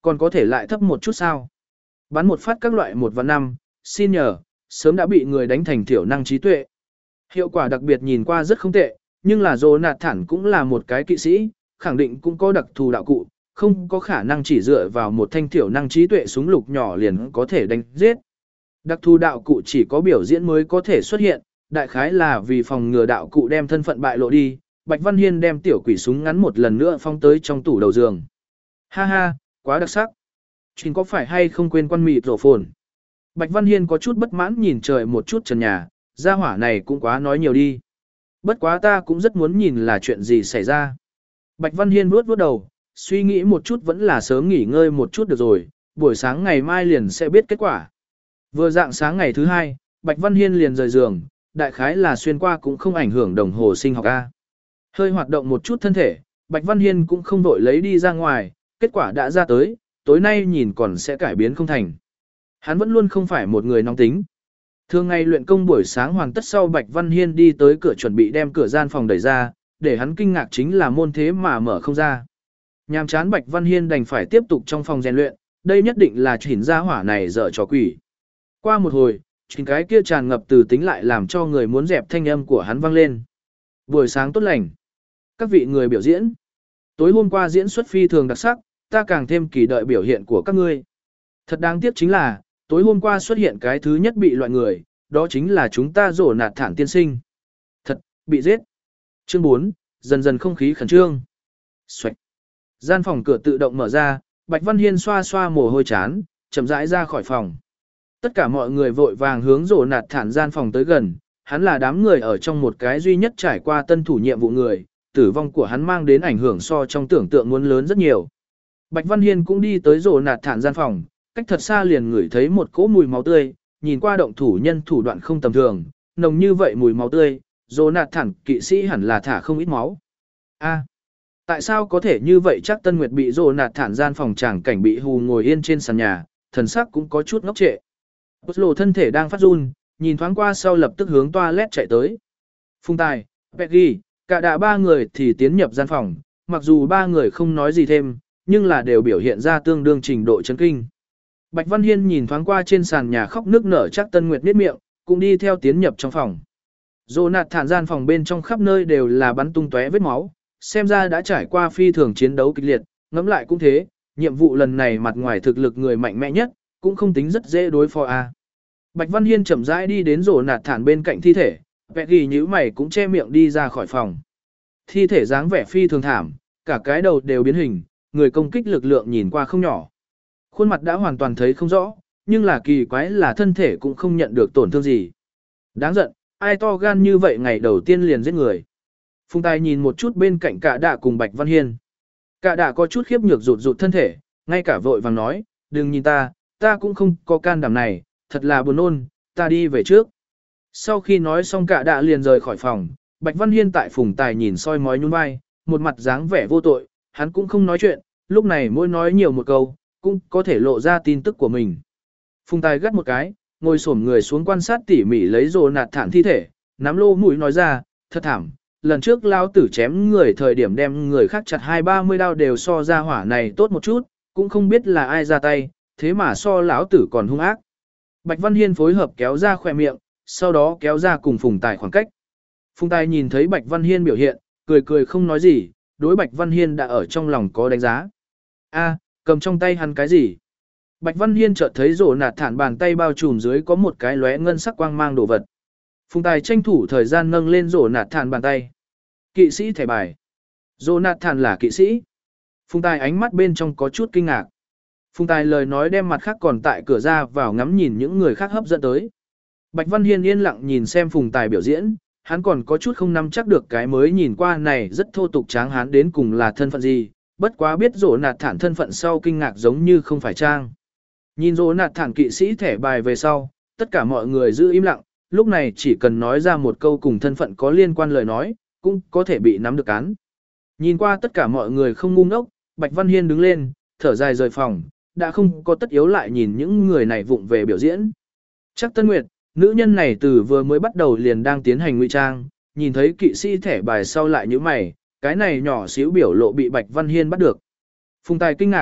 Còn có thể lại thấp một chút sao? Bắn một phát các loại một và năm, xin nhờ, sớm đã bị người đánh thành thiểu năng trí tuệ. Hiệu quả đặc biệt nhìn qua rất không tệ, nhưng là Jonathan cũng là một cái kỵ sĩ, khẳng định cũng có đặc thù đạo cụ, không có khả năng chỉ dựa vào một thanh thiểu năng trí tuệ súng lục nhỏ liền có thể đánh giết. Đặc thù đạo cụ chỉ có biểu diễn mới có thể xuất hiện, đại khái là vì phòng ngừa đạo cụ đem thân phận bại lộ đi, Bạch Văn Hiên đem tiểu quỷ súng ngắn một lần nữa phong tới trong tủ đầu giường. Ha ha, quá đặc sắc. Chuyện có phải hay không quên quan mịt rổ phồn. Bạch Văn Hiên có chút bất mãn nhìn trời một chút trần nhà, gia hỏa này cũng quá nói nhiều đi. Bất quá ta cũng rất muốn nhìn là chuyện gì xảy ra. Bạch Văn Hiên vuốt vuốt đầu, suy nghĩ một chút vẫn là sớm nghỉ ngơi một chút được rồi, buổi sáng ngày mai liền sẽ biết kết quả. Vừa dạng sáng ngày thứ hai, Bạch Văn Hiên liền rời giường, đại khái là xuyên qua cũng không ảnh hưởng đồng hồ sinh học A. Hơi hoạt động một chút thân thể, Bạch Văn Hiên cũng không vội lấy đi ra ngoài, kết quả đã ra tới, tối nay nhìn còn sẽ cải biến không thành. Hắn vẫn luôn không phải một người nóng tính. Thường ngày luyện công buổi sáng hoàn tất sau Bạch Văn Hiên đi tới cửa chuẩn bị đem cửa gian phòng đẩy ra, để hắn kinh ngạc chính là môn thế mà mở không ra. Nhàm chán Bạch Văn Hiên đành phải tiếp tục trong phòng rèn luyện, đây nhất định là chỉnh ra hỏa này dở trò quỷ. Qua một hồi, chỉnh cái kia tràn ngập từ tính lại làm cho người muốn dẹp thanh âm của hắn vang lên. Buổi sáng tốt lành. Các vị người biểu diễn. Tối hôm qua diễn xuất phi thường đặc sắc, ta càng thêm kỳ đợi biểu hiện của các ngươi. Thật đáng tiếc chính là, tối hôm qua xuất hiện cái thứ nhất bị loại người, đó chính là chúng ta rổ nạt thản tiên sinh. Thật, bị giết. Chương bốn, dần dần không khí khẩn trương. Xoạch. Gian phòng cửa tự động mở ra, Bạch Văn Hiên xoa xoa mồ hôi chán, chậm rãi ra khỏi phòng. Tất cả mọi người vội vàng hướng rổ nạt thản gian phòng tới gần, hắn là đám người ở trong một cái duy nhất trải qua tân thủ nhiệm vụ người, tử vong của hắn mang đến ảnh hưởng so trong tưởng tượng muốn lớn rất nhiều. Bạch Văn Hiên cũng đi tới rổ nạt thản gian phòng, cách thật xa liền ngửi thấy một cỗ mùi máu tươi, nhìn qua động thủ nhân thủ đoạn không tầm thường, nồng như vậy mùi máu tươi, rổ nạt thản kỵ sĩ hẳn là thả không ít máu. A, tại sao có thể như vậy? Chắc Tân Nguyệt bị rổ nạt thản gian phòng tràng cảnh bị hù ngồi yên trên sàn nhà, thần sắc cũng có chút ngốc trệ. Bất lộ thân thể đang phát run, nhìn thoáng qua sau lập tức hướng toilet chạy tới. Phùng Tài, Peggy, cả đạ ba người thì tiến nhập gian phòng, mặc dù ba người không nói gì thêm, nhưng là đều biểu hiện ra tương đương trình độ chấn kinh. Bạch Văn Hiên nhìn thoáng qua trên sàn nhà khóc nước nở Chắc Tân Nguyệt niết miệng, cũng đi theo tiến nhập trong phòng. Jonathan gian phòng bên trong khắp nơi đều là bắn tung tóe vết máu, xem ra đã trải qua phi thường chiến đấu kịch liệt, ngẫm lại cũng thế, nhiệm vụ lần này mặt ngoài thực lực người mạnh mẽ nhất, cũng không tính rất dễ đối phó a. Bạch Văn Hiên chậm rãi đi đến Jonathan bên cạnh thi thể, Peggy nhíu mày cũng che miệng đi ra khỏi phòng. Thi thể dáng vẻ phi thường thảm, cả cái đầu đều biến hình, người công kích lực lượng nhìn qua không nhỏ. Khuôn mặt đã hoàn toàn thấy không rõ, nhưng là kỳ quái là thân thể cũng không nhận được tổn thương gì. Đáng giận, ai to gan như vậy ngày đầu tiên liền giết người. Phùng Tài nhìn một chút bên cạnh Cả Đạ cùng Bạch Văn Hiên. Cả Đạ có chút khiếp nhược rụt rụt thân thể, ngay cả vội vàng nói, đừng nhìn ta, ta cũng không có can đảm này, thật là buồn nôn, ta đi về trước. Sau khi nói xong Cả Đạ liền rời khỏi phòng, Bạch Văn Hiên tại Phùng Tài nhìn soi mói nhún vai, một mặt dáng vẻ vô tội, hắn cũng không nói chuyện, lúc này mỗi nói nhiều một câu, cũng có thể lộ ra tin tức của mình. Phùng Tài gắt một cái, ngồi xổm người xuống quan sát tỉ mỉ lấy rồ nạt thản thi thể, nắm lô mũi nói ra, thật thảm, lần trước lao tử chém người thời điểm đem người khác chặt hai ba mươi đao đều so ra hỏa này tốt một chút, cũng không biết là ai ra tay, thế mà so lão tử còn hung ác. Bạch Văn Hiên phối hợp kéo ra khỏe miệng, sau đó kéo ra cùng Phùng Tài khoảng cách. Phùng Tài nhìn thấy Bạch Văn Hiên biểu hiện, cười cười không nói gì, đối Bạch Văn Hiên đã ở trong lòng có đánh giá. A, cầm trong tay hắn cái gì? Bạch Văn Hiên chợt thấy rổ nạt thản bàn tay bao trùm dưới có một cái lóe ngân sắc quang mang đồ vật. Phùng Tài tranh thủ thời gian nâng lên rổ nạt thản bàn tay. Kỵ sĩ thẻ bài. Rổ nạt thản là kỵ sĩ. Phùng Tài ánh mắt bên trong có chút kinh ngạc. Phùng Tài lời nói đem mặt khác còn tại cửa ra vào ngắm nhìn những người khác hấp dẫn tới. Bạch Văn Hiên yên lặng nhìn xem Phùng Tài biểu diễn, hắn còn có chút không nắm chắc được cái mới nhìn qua này rất thô tục tráng hán đến cùng là thân phận gì, bất quá biết rổ nạt thản thân phận sau kinh ngạc giống như không phải trang. Nhìn rổ nạt thản kỵ sĩ thẻ bài về sau, tất cả mọi người giữ im lặng, lúc này chỉ cần nói ra một câu cùng thân phận có liên quan lời nói, cũng có thể bị nắm được cán. Nhìn qua tất cả mọi người không ngu ngốc, Bạch Văn Hiên đứng lên, thở dài rời phòng, đã không có tất yếu lại nhìn những người này vụng về biểu diễn. Chắc Tân Nguyệt, nữ nhân này từ vừa mới bắt đầu liền đang tiến hành ngụy trang, nhìn thấy kỵ sĩ thẻ bài sau lại như mày, cái này nhỏ xíu biểu lộ bị Bạch Văn Hiên bắt được. Phùng Tài kinh ngạc,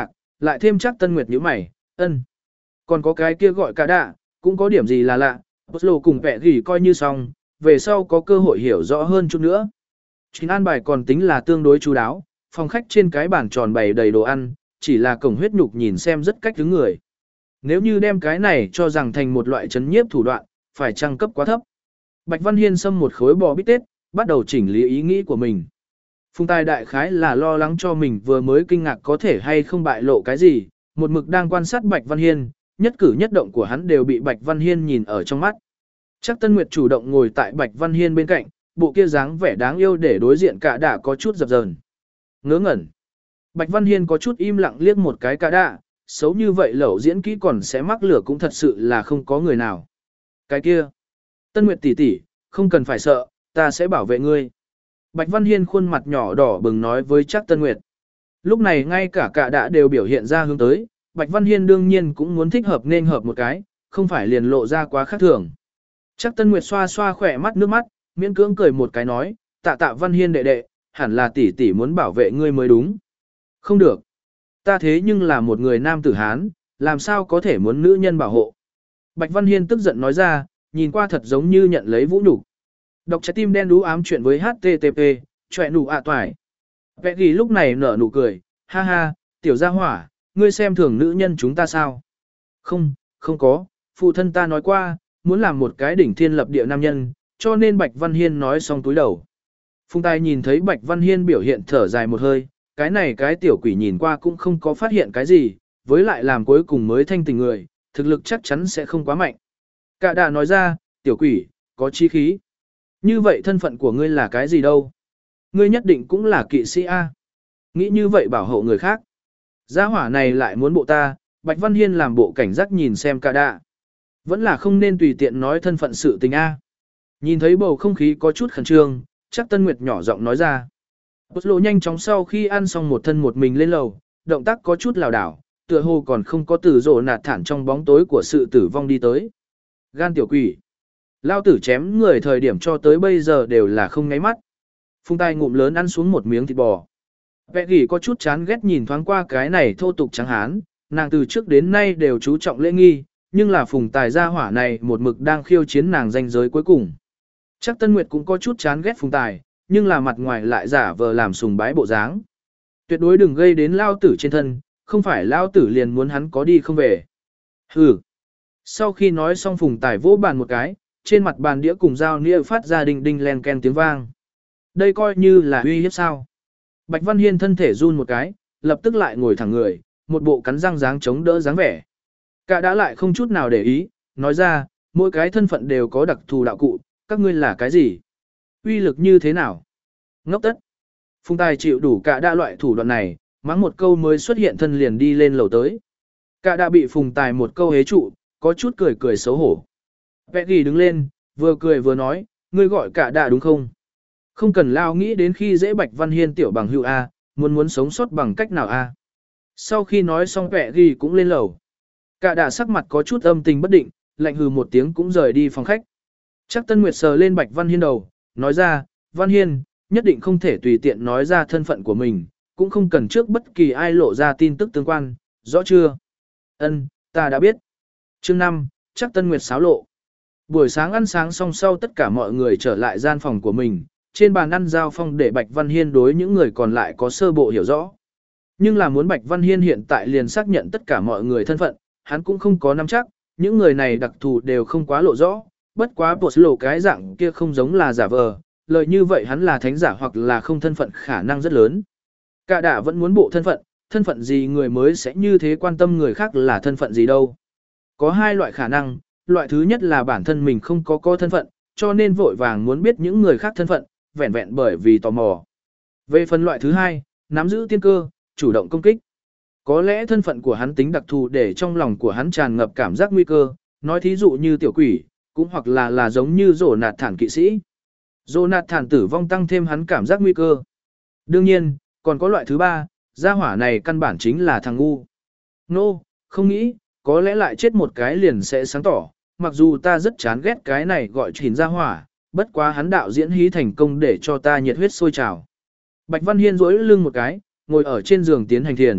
Lại thêm chắc Tân Nguyệt nhíu mày, ân. Còn có cái kia gọi cả đạ, cũng có điểm gì là lạ, Oslo cùng vẹ gỉ coi như xong, về sau có cơ hội hiểu rõ hơn chút nữa. Chính an bài còn tính là tương đối chú đáo, phòng khách trên cái bàn tròn bày đầy đồ ăn, chỉ là cổng huyết nhục nhìn xem rất cách đứng người. Nếu như đem cái này cho rằng thành một loại chấn nhiếp thủ đoạn, phải trang cấp quá thấp. Bạch Văn Hiên xâm một khối bò bít tết, bắt đầu chỉnh lý ý nghĩ của mình. Phùng Tài đại khái là lo lắng cho mình vừa mới kinh ngạc có thể hay không bại lộ cái gì, một mực đang quan sát Bạch Văn Hiên, nhất cử nhất động của hắn đều bị Bạch Văn Hiên nhìn ở trong mắt. Chắc Tân Nguyệt chủ động ngồi tại Bạch Văn Hiên bên cạnh, bộ kia dáng vẻ đáng yêu để đối diện cả đạ có chút dập dờn. Ngớ ngẩn. Bạch Văn Hiên có chút im lặng liếc một cái cả đạ, xấu như vậy lẩu diễn kỹ còn sẽ mắc lửa cũng thật sự là không có người nào. Cái kia. Tân Nguyệt tỷ tỷ, không cần phải sợ, ta sẽ bảo vệ ngươi. Bạch Văn Hiên khuôn mặt nhỏ đỏ bừng nói với chắc Tân Nguyệt. Lúc này ngay cả cả đạ đều biểu hiện ra hướng tới, Bạch Văn Hiên đương nhiên cũng muốn thích hợp nên hợp một cái, không phải liền lộ ra quá khác thường. Chắc Tân Nguyệt xoa xoa khỏe mắt nước mắt, miễn cưỡng cười một cái nói, tạ tạ Văn Hiên đệ đệ, hẳn là tỷ tỷ muốn bảo vệ ngươi mới đúng. Không được. Ta thế nhưng là một người nam tử Hán, làm sao có thể muốn nữ nhân bảo hộ. Bạch Văn Hiên tức giận nói ra, nhìn qua thật giống như nhận lấy vũ nhục. Đọc trái tim đen đú ám chuyện với hát tê tê pê, chọe nụ ạ toài. Vẽ ghi lúc này nở nụ cười, ha ha, tiểu gia hỏa, ngươi xem thường nữ nhân chúng ta sao? Không, không có, phụ thân ta nói qua, muốn làm một cái đỉnh thiên lập địa nam nhân, cho nên Bạch Văn Hiên nói xong túi đầu. Phùng Tài nhìn thấy Bạch Văn Hiên biểu hiện thở dài một hơi, cái này cái tiểu quỷ nhìn qua cũng không có phát hiện cái gì, với lại làm cuối cùng mới thanh tình người, thực lực chắc chắn sẽ không quá mạnh. Cả đà nói ra, tiểu quỷ, có chí khí. Như vậy thân phận của ngươi là cái gì đâu? Ngươi nhất định cũng là kỵ sĩ A. Nghĩ như vậy bảo hộ người khác. Gia hỏa này lại muốn bộ ta, Bạch Văn Hiên làm bộ cảnh giác nhìn xem cả đà. Vẫn là không nên tùy tiện nói thân phận sự tình A. Nhìn thấy bầu không khí có chút khẩn trương, chắc Tân Nguyệt nhỏ giọng nói ra. Bột lộ nhanh chóng sau khi ăn xong một thân một mình lên lầu, động tác có chút lảo đảo, tựa hồ còn không có từ rộ nạt thản trong bóng tối của sự tử vong đi tới. Gan tiểu quỷ. Lao tử chém người thời điểm cho tới bây giờ đều là không ngáy mắt. Phùng Tài ngụm lớn ăn xuống một miếng thịt bò. Vẹ gỉ có chút chán ghét nhìn thoáng qua cái này thô tục trắng hán, nàng từ trước đến nay đều chú trọng lễ nghi, nhưng là Phùng Tài gia hỏa này một mực đang khiêu chiến nàng danh giới cuối cùng. Chắc Tân Nguyệt cũng có chút chán ghét Phùng Tài, nhưng là mặt ngoài lại giả vờ làm sùng bái bộ dáng. Tuyệt đối đừng gây đến Lao tử trên thân, không phải Lao tử liền muốn hắn có đi không về. Hừ. Sau khi nói xong Phùng Tài vỗ bàn một cái, trên mặt bàn đĩa cùng dao nĩa phát ra đinh đinh len ken tiếng vang. Đây coi như là uy hiếp sao. Bạch Văn Hiên thân thể run một cái, lập tức lại ngồi thẳng người, một bộ cắn răng dáng chống đỡ dáng vẻ. Cả đã lại không chút nào để ý, nói ra, mỗi cái thân phận đều có đặc thù đạo cụ, các ngươi là cái gì? Uy lực như thế nào? Ngốc tất. Phùng Tài chịu đủ cả đã loại thủ đoạn này, mắng một câu mới xuất hiện thân liền đi lên lầu tới. Cả đã bị Phùng Tài một câu hế trụ, có chút cười cười xấu hổ. Vẹ ghi đứng lên, vừa cười vừa nói, ngươi gọi cả đã đúng không? Không cần lao nghĩ đến khi dễ Bạch Văn Hiên tiểu bằng hữu A, muốn muốn sống sót bằng cách nào A. Sau khi nói xong vẹ ghi cũng lên lầu. Cả đã sắc mặt có chút âm tình bất định, lạnh hừ một tiếng cũng rời đi phòng khách. Chắc Tân Nguyệt sờ lên Bạch Văn Hiên đầu, nói ra, Văn Hiên, nhất định không thể tùy tiện nói ra thân phận của mình, cũng không cần trước bất kỳ ai lộ ra tin tức tương quan, rõ chưa? Ân, ta đã biết. Chương năm, chắc Tân Nguyệt xáo lộ. Buổi sáng ăn sáng xong sau tất cả mọi người trở lại gian phòng của mình, trên bàn ăn giao phong để Bạch Văn Hiên đối những người còn lại có sơ bộ hiểu rõ. Nhưng là muốn Bạch Văn Hiên hiện tại liền xác nhận tất cả mọi người thân phận, hắn cũng không có nắm chắc, những người này đặc thù đều không quá lộ rõ, bất quá bột lộ cái dạng kia không giống là giả vờ, lời như vậy hắn là thánh giả hoặc là không thân phận khả năng rất lớn. Cả đả vẫn muốn bộ thân phận, thân phận gì người mới sẽ như thế quan tâm người khác là thân phận gì đâu. Có hai loại khả năng, loại thứ nhất là bản thân mình không có có thân phận, cho nên vội vàng muốn biết những người khác thân phận, vẹn vẹn bởi vì tò mò. Về phần loại thứ hai, nắm giữ tiên cơ, chủ động công kích. Có lẽ thân phận của hắn tính đặc thù để trong lòng của hắn tràn ngập cảm giác nguy cơ, nói thí dụ như tiểu quỷ, cũng hoặc là là giống như rổ nạt thản kỵ sĩ. Rổ nạt thản tử vong tăng thêm hắn cảm giác nguy cơ. Đương nhiên, còn có loại thứ ba, gia hỏa này căn bản chính là thằng ngu. Nô, no, không nghĩ, có lẽ lại chết một cái liền sẽ sáng tỏ, mặc dù ta rất chán ghét cái này gọi chỉnh gia hỏa, bất quá hắn đạo diễn hí thành công để cho ta nhiệt huyết sôi trào. Bạch Văn Hiên duỗi lưng một cái, ngồi ở trên giường tiến hành thiền,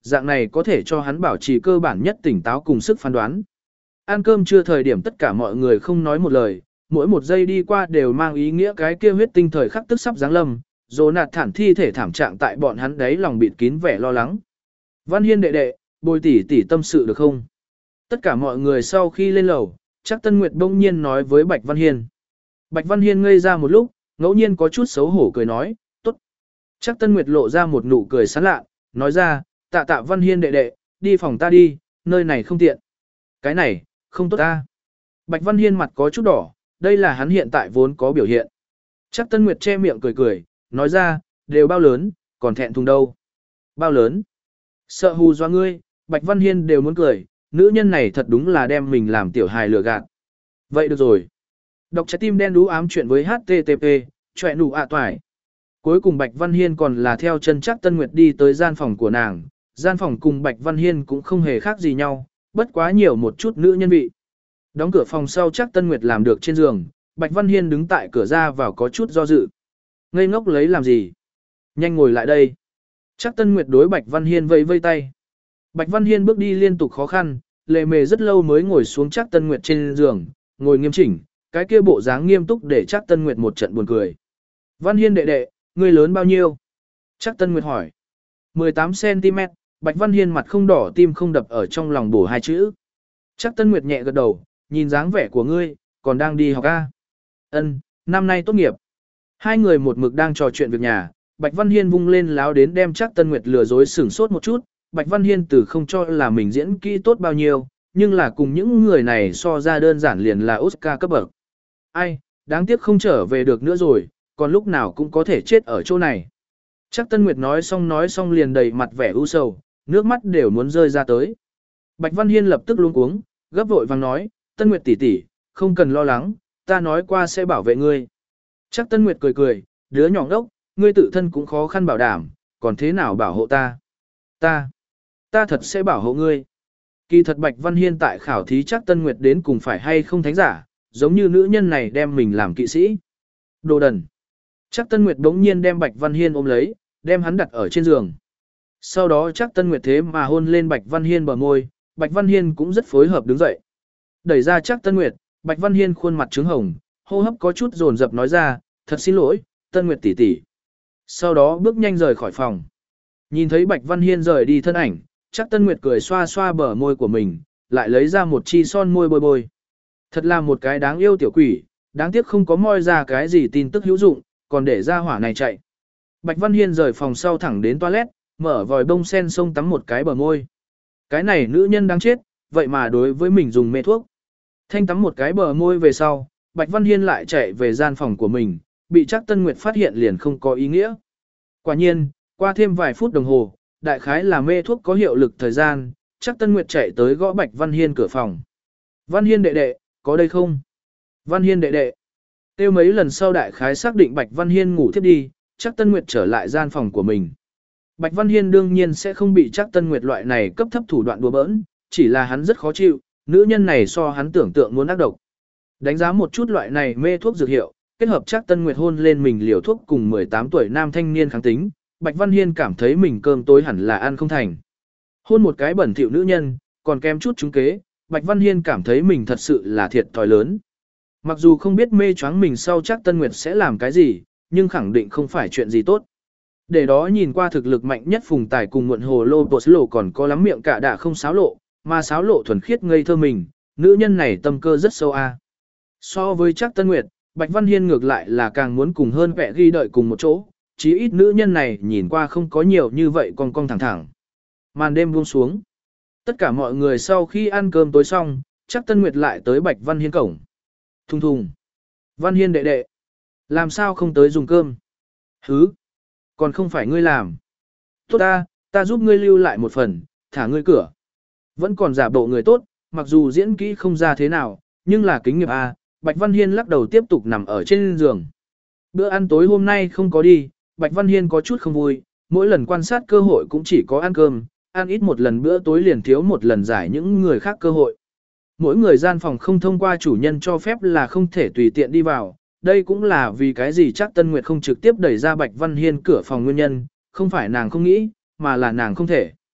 dạng này có thể cho hắn bảo trì cơ bản nhất tỉnh táo cùng sức phán đoán. Ăn cơm trưa thời điểm tất cả mọi người không nói một lời, mỗi một giây đi qua đều mang ý nghĩa cái kia huyết tinh thời khắc tức sắp giáng lâm, dồ nạt thản thi thể thảm trạng tại bọn hắn đấy lòng bịt kín vẻ lo lắng. Văn Hiên đệ đệ, bồi tỷ tỷ tâm sự được không? Tất cả mọi người sau khi lên lầu, chắc Tân Nguyệt bỗng nhiên nói với Bạch Văn Hiên. Bạch Văn Hiên ngây ra một lúc, ngẫu nhiên có chút xấu hổ cười nói, tốt. Chắc Tân Nguyệt lộ ra một nụ cười sán lạ, nói ra, tạ tạ Văn Hiên đệ đệ, đi phòng ta đi, nơi này không tiện. Cái này, không tốt ta. Bạch Văn Hiên mặt có chút đỏ, đây là hắn hiện tại vốn có biểu hiện. Chắc Tân Nguyệt che miệng cười cười, nói ra, đều bao lớn, còn thẹn thùng đâu. Bao lớn? Sợ hù do ngươi, Bạch Văn Hiên đều muốn cười, nữ nhân này thật đúng là đem mình làm tiểu hài lừa gạt. Vậy được rồi. Đọc trái tim đen đú ám chuyện với hát tê tê pê, chọe nụ ạ toài. Cuối cùng Bạch Văn Hiên còn là theo chân chắc Tân Nguyệt đi tới gian phòng của nàng. Gian phòng cùng Bạch Văn Hiên cũng không hề khác gì nhau, bất quá nhiều một chút nữ nhân vị. Đóng cửa phòng sau chắc Tân Nguyệt làm được trên giường, Bạch Văn Hiên đứng tại cửa ra vào có chút do dự. Ngây ngốc lấy làm gì? Nhanh ngồi lại đây. Chắc Tân Nguyệt đối Bạch Văn Hiên vẫy vây tay. Bạch Văn Hiên bước đi liên tục khó khăn, lề mề rất lâu mới ngồi xuống chắc Tân Nguyệt trên giường, ngồi nghiêm chỉnh, cái kia bộ dáng nghiêm túc để chắc Tân Nguyệt một trận buồn cười. Văn Hiên đệ đệ, ngươi lớn bao nhiêu? Chắc Tân Nguyệt hỏi. mười tám xăng ti mét, Bạch Văn Hiên mặt không đỏ tim không đập ở trong lòng bổ hai chữ. Chắc Tân Nguyệt nhẹ gật đầu, nhìn dáng vẻ của ngươi, còn đang đi học A. Ân, năm nay tốt nghiệp. Hai người một mực đang trò chuyện việc nhà, Bạch Văn Hiên vung lên láo đến đem chắc Tân Nguyệt lừa dối sửng sốt một chút. Bạch Văn Hiên từ không cho là mình diễn kỹ tốt bao nhiêu, nhưng là cùng những người này so ra đơn giản liền là Oscar cấp bậc. Ai, đáng tiếc không trở về được nữa rồi, còn lúc nào cũng có thể chết ở chỗ này. Chắc Tân Nguyệt nói xong nói xong liền đầy mặt vẻ u sầu, nước mắt đều muốn rơi ra tới. Bạch Văn Hiên lập tức luống cuống, gấp vội vàng nói, Tân Nguyệt tỷ tỷ, không cần lo lắng, ta nói qua sẽ bảo vệ ngươi. Chắc Tân Nguyệt cười cười, đứa nhỏ ngốc, ngươi tự thân cũng khó khăn bảo đảm, còn thế nào bảo hộ ta? Ta, ta thật sẽ bảo hộ ngươi. Kỳ thật Bạch Văn Hiên tại khảo thí chắc Tân Nguyệt đến cùng phải hay không thánh giả, giống như nữ nhân này đem mình làm kỵ sĩ. Đồ đần. Chắc Tân Nguyệt đống nhiên đem Bạch Văn Hiên ôm lấy, đem hắn đặt ở trên giường. Sau đó chắc Tân Nguyệt thế mà hôn lên Bạch Văn Hiên bờ môi, Bạch Văn Hiên cũng rất phối hợp đứng dậy. Đẩy ra chắc Tân Nguyệt, Bạch Văn Hiên khuôn mặt trướng hồng, hô hấp có chút dồn dập nói ra, thật xin lỗi, Tân Nguyệt tỷ tỷ. Sau đó bước nhanh rời khỏi phòng. Nhìn thấy Bạch Văn Hiên rời đi thân ảnh, chắc Tân Nguyệt cười xoa xoa bờ môi của mình, lại lấy ra một chi son môi bôi bôi. Thật là một cái đáng yêu tiểu quỷ, đáng tiếc không có moi ra cái gì tin tức hữu dụng, còn để ra hỏa này chạy. Bạch Văn Hiên rời phòng sau thẳng đến toilet, mở vòi bông sen xông tắm một cái bờ môi. Cái này nữ nhân đáng chết, vậy mà đối với mình dùng mê thuốc. Thanh tắm một cái bờ môi về sau, Bạch Văn Hiên lại chạy về gian phòng của mình, bị chắc Tân Nguyệt phát hiện liền không có ý nghĩa. Quả nhiên, qua thêm vài phút đồng hồ, đại khái là mê thuốc có hiệu lực thời gian, chắc Tân Nguyệt chạy tới gõ Bạch Văn Hiên cửa phòng. Văn Hiên đệ đệ, có đây không? Văn Hiên đệ đệ. Tiêu mấy lần sau đại khái xác định Bạch Văn Hiên ngủ thiếp đi, chắc Tân Nguyệt trở lại gian phòng của mình. Bạch Văn Hiên đương nhiên sẽ không bị chắc Tân Nguyệt loại này cấp thấp thủ đoạn đùa bỡn, chỉ là hắn rất khó chịu, nữ nhân này so hắn tưởng tượng muốn ác độc. Đánh giá một chút loại này mê thuốc dược hiệu, kết hợp chắc Tân Nguyệt hôn lên mình liều thuốc cùng mười tám tuổi nam thanh niên kháng tính, Bạch Văn Hiên cảm thấy mình cơm tối hẳn là ăn không thành. Hôn một cái bẩn thỉu nữ nhân, còn kém chút trúng kế, Bạch Văn Hiên cảm thấy mình thật sự là thiệt thòi lớn. Mặc dù không biết mê choáng mình sau chắc Tân Nguyệt sẽ làm cái gì, nhưng khẳng định không phải chuyện gì tốt. Để đó nhìn qua thực lực mạnh nhất Phùng Tài cùng muộn hồ lô bột lộ còn có lắm miệng cả đã không xáo lộ, mà xáo lộ thuần khiết ngây thơ mình, nữ nhân này tâm cơ rất sâu a. So với chắc Tân Nguyệt, Bạch Văn Hiên ngược lại là càng muốn cùng hơn vẻ ghi đợi cùng một chỗ, chí ít nữ nhân này nhìn qua không có nhiều như vậy còn cong thẳng thẳng. Màn đêm buông xuống. Tất cả mọi người sau khi ăn cơm tối xong, chắc Tân Nguyệt lại tới Bạch Văn Hiên cổng. Thùng thùng. Văn Hiên đệ đệ. Làm sao không tới dùng cơm? Hứ. Còn không phải ngươi làm. Tốt ta, ta giúp ngươi lưu lại một phần, thả ngươi cửa. Vẫn còn giả bộ người tốt, mặc dù diễn kỹ không ra thế nào, nhưng là kính nghiệp a. Bạch Văn Hiên lắc đầu tiếp tục nằm ở trên giường. Bữa ăn tối hôm nay không có đi, Bạch Văn Hiên có chút không vui, mỗi lần quan sát cơ hội cũng chỉ có ăn cơm, ăn ít một lần bữa tối liền thiếu một lần giải những người khác cơ hội. Mỗi người gian phòng không thông qua chủ nhân cho phép là không thể tùy tiện đi vào, đây cũng là vì cái gì chắc Tân Nguyệt không trực tiếp đẩy ra Bạch Văn Hiên cửa phòng nguyên nhân, không phải nàng không nghĩ, mà là nàng không thể.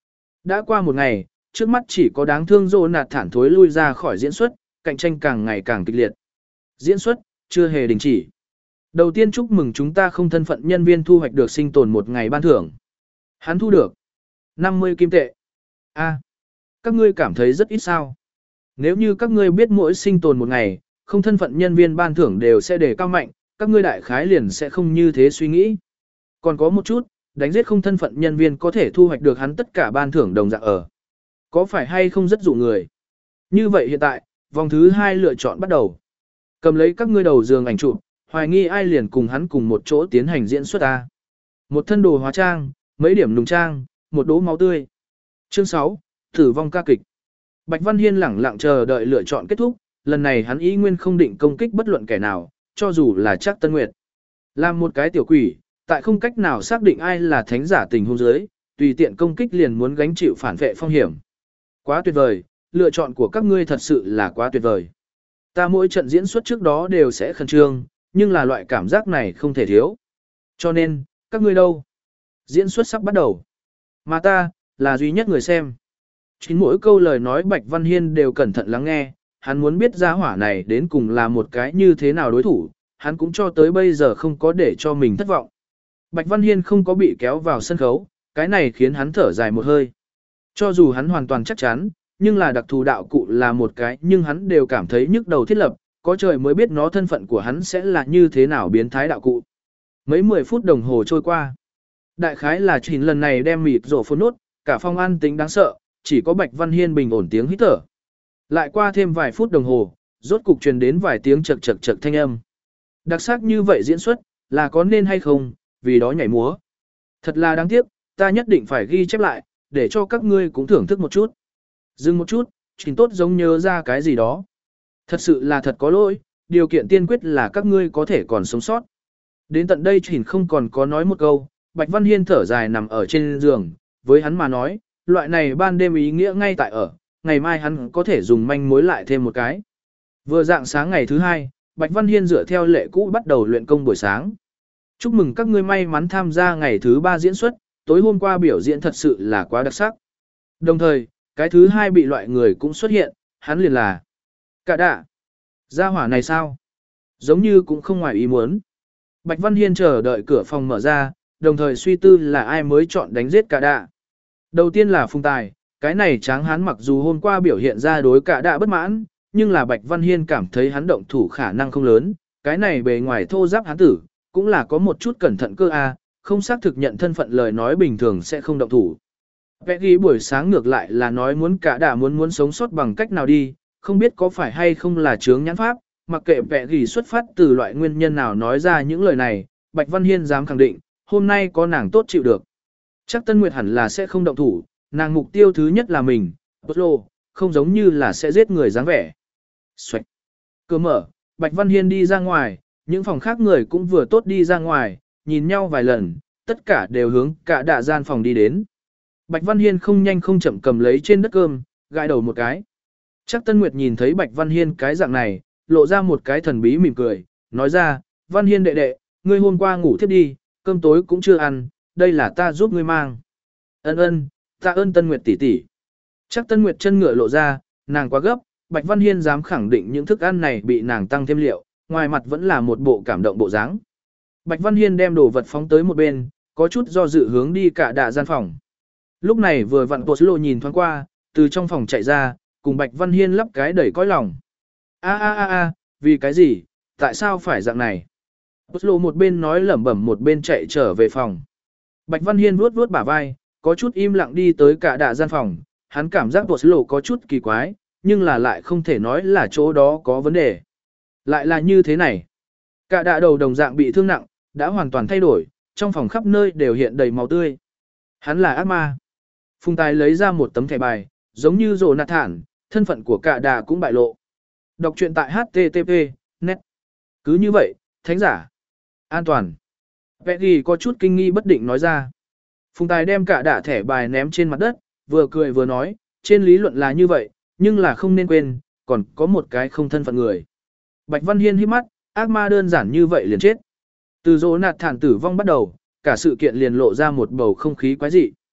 Đã qua một ngày, trước mắt chỉ có đáng thương rồ nạt thản thối lui ra khỏi diễn xuất, cạnh tranh càng ngày càng kịch liệt. Diễn xuất, chưa hề đình chỉ. Đầu tiên chúc mừng chúng ta không thân phận nhân viên thu hoạch được sinh tồn một ngày ban thưởng. Hắn thu được năm mươi kim tệ. A, các ngươi cảm thấy rất ít sao? Nếu như các ngươi biết mỗi sinh tồn một ngày, không thân phận nhân viên ban thưởng đều sẽ đề cao mạnh, các ngươi đại khái liền sẽ không như thế suy nghĩ. Còn có một chút, đánh giết không thân phận nhân viên có thể thu hoạch được hắn tất cả ban thưởng đồng dạng ở. Có phải hay không rất dụ người? Như vậy hiện tại, vòng thứ hai lựa chọn bắt đầu. Cầm lấy các ngươi đầu giường ảnh chụp, hoài nghi ai liền cùng hắn cùng một chỗ tiến hành diễn xuất A. Một thân đồ hóa trang, mấy điểm nùng trang, một đố máu tươi. Chương sáu, tử vong ca kịch. Bạch Văn Hiên lẳng lặng chờ đợi lựa chọn kết thúc, lần này hắn ý nguyên không định công kích bất luận kẻ nào, cho dù là Trác Tân Nguyệt. Làm một cái tiểu quỷ, tại không cách nào xác định ai là thánh giả tình huống dưới, tùy tiện công kích liền muốn gánh chịu phản vệ phong hiểm. Quá tuyệt vời, lựa chọn của các ngươi thật sự là quá tuyệt vời. Ta mỗi trận diễn xuất trước đó đều sẽ khẩn trương, nhưng là loại cảm giác này không thể thiếu. Cho nên, các ngươi đâu? Diễn xuất sắp bắt đầu. Mà ta, là duy nhất người xem. Chính mỗi câu lời nói Bạch Văn Hiên đều cẩn thận lắng nghe, hắn muốn biết gia hỏa này đến cùng là một cái như thế nào đối thủ, hắn cũng cho tới bây giờ không có để cho mình thất vọng. Bạch Văn Hiên không có bị kéo vào sân khấu, cái này khiến hắn thở dài một hơi. Cho dù hắn hoàn toàn chắc chắn, nhưng là đặc thù đạo cụ là một cái nhưng hắn đều cảm thấy nhức đầu thiết lập, có trời mới biết nó thân phận của hắn sẽ là như thế nào biến thái đạo cụ. Mấy mười phút đồng hồ trôi qua. Đại khái là chỉ lần này đem mịt rổ phôn nốt, cả phong an tính đáng sợ, chỉ có Bạch Văn Hiên bình ổn tiếng hít thở. Lại qua thêm vài phút đồng hồ, rốt cục truyền đến vài tiếng chật chật chật thanh âm. Đặc sắc như vậy diễn xuất, là có nên hay không, vì đó nhảy múa. Thật là đáng tiếc, ta nhất định phải ghi chép lại, để cho các ngươi cũng thưởng thức một chút. Dừng một chút, chính tốt giống nhớ ra cái gì đó. Thật sự là thật có lỗi, điều kiện tiên quyết là các ngươi có thể còn sống sót. Đến tận đây Trình không còn có nói một câu, Bạch Văn Hiên thở dài nằm ở trên giường, với hắn mà nói, loại này ban đêm ý nghĩa ngay tại ở, ngày mai hắn có thể dùng manh mối lại thêm một cái. Vừa dạng sáng ngày thứ hai, Bạch Văn Hiên dựa theo lệ cũ bắt đầu luyện công buổi sáng. Chúc mừng các ngươi may mắn tham gia ngày thứ ba diễn xuất, tối hôm qua biểu diễn thật sự là quá đặc sắc. Đồng thời, cái thứ hai bị loại người cũng xuất hiện, hắn liền là Cả Đạ. Gia hỏa này sao? Giống như cũng không ngoài ý muốn. Bạch Văn Hiên chờ đợi cửa phòng mở ra, đồng thời suy tư là ai mới chọn đánh giết Cả Đạ. Đầu tiên là Phùng Tài, cái này tráng hắn mặc dù hôm qua biểu hiện ra đối Cả Đạ bất mãn, nhưng là Bạch Văn Hiên cảm thấy hắn động thủ khả năng không lớn, cái này bề ngoài thô giáp hắn tử, cũng là có một chút cẩn thận cơ a, không xác thực nhận thân phận lời nói bình thường sẽ không động thủ. Vẽ ghi buổi sáng ngược lại là nói muốn Cả Đạ muốn muốn sống sót bằng cách nào đi, không biết có phải hay không là chướng nhãn pháp, mặc kệ vẽ ghi xuất phát từ loại nguyên nhân nào nói ra những lời này, Bạch Văn Hiên dám khẳng định, hôm nay có nàng tốt chịu được. Chắc Tân Nguyệt hẳn là sẽ không động thủ, nàng mục tiêu thứ nhất là mình, bất lô, không giống như là sẽ giết người dáng vẻ. Xoạch. Cửa mở, Bạch Văn Hiên đi ra ngoài, những phòng khác người cũng vừa tốt đi ra ngoài, nhìn nhau vài lần, tất cả đều hướng Cả Đạ gian phòng đi đến. Bạch Văn Hiên không nhanh không chậm cầm lấy trên đất cơm, gãi đầu một cái. Chắc Tân Nguyệt nhìn thấy Bạch Văn Hiên cái dạng này, lộ ra một cái thần bí mỉm cười, nói ra, Văn Hiên đệ đệ, ngươi hôm qua ngủ thiếp đi, cơm tối cũng chưa ăn, đây là ta giúp ngươi mang. Ân ân, ta ơn Tân Nguyệt tỷ tỷ. Chắc Tân Nguyệt chân ngựa lộ ra, nàng quá gấp, Bạch Văn Hiên dám khẳng định những thức ăn này bị nàng tăng thêm liệu, ngoài mặt vẫn là một bộ cảm động bộ dáng. Bạch Văn Hiên đem đồ vật phóng tới một bên, có chút do dự hướng đi Cả Đạ gian phòng. Lúc này vừa vặn Tô Lô nhìn thoáng qua, từ trong phòng chạy ra, cùng Bạch Văn Hiên lắp cái đẩy cõi lòng. A a a a, vì cái gì, tại sao phải dạng này? Tô Lô một bên nói lẩm bẩm một bên chạy trở về phòng. Bạch Văn Hiên vuốt vuốt bả vai, có chút im lặng đi tới Cả Đạ gian phòng, hắn cảm giác Tô Lô có chút kỳ quái, nhưng là lại không thể nói là chỗ đó có vấn đề. Lại là như thế này. Cả Đạ đầu đồng dạng bị thương nặng, đã hoàn toàn thay đổi, trong phòng khắp nơi đều hiện đầy máu tươi. Hắn là ác ma. Phùng Tài lấy ra một tấm thẻ bài, giống như rồ nạt thản, thân phận của Cả Đạ cũng bại lộ. Đọc truyện tại H T T P net. Cứ như vậy, thánh giả. An toàn. Peggy có chút kinh nghi bất định nói ra. Phùng Tài đem Cả Đạ thẻ bài ném trên mặt đất, vừa cười vừa nói, trên lý luận là như vậy, nhưng là không nên quên, còn có một cái không thân phận người. Bạch Văn Hiên hít mắt, ác ma đơn giản như vậy liền chết. Từ rồ nạt thản tử vong bắt đầu, cả sự kiện liền lộ ra một bầu không khí quái dị.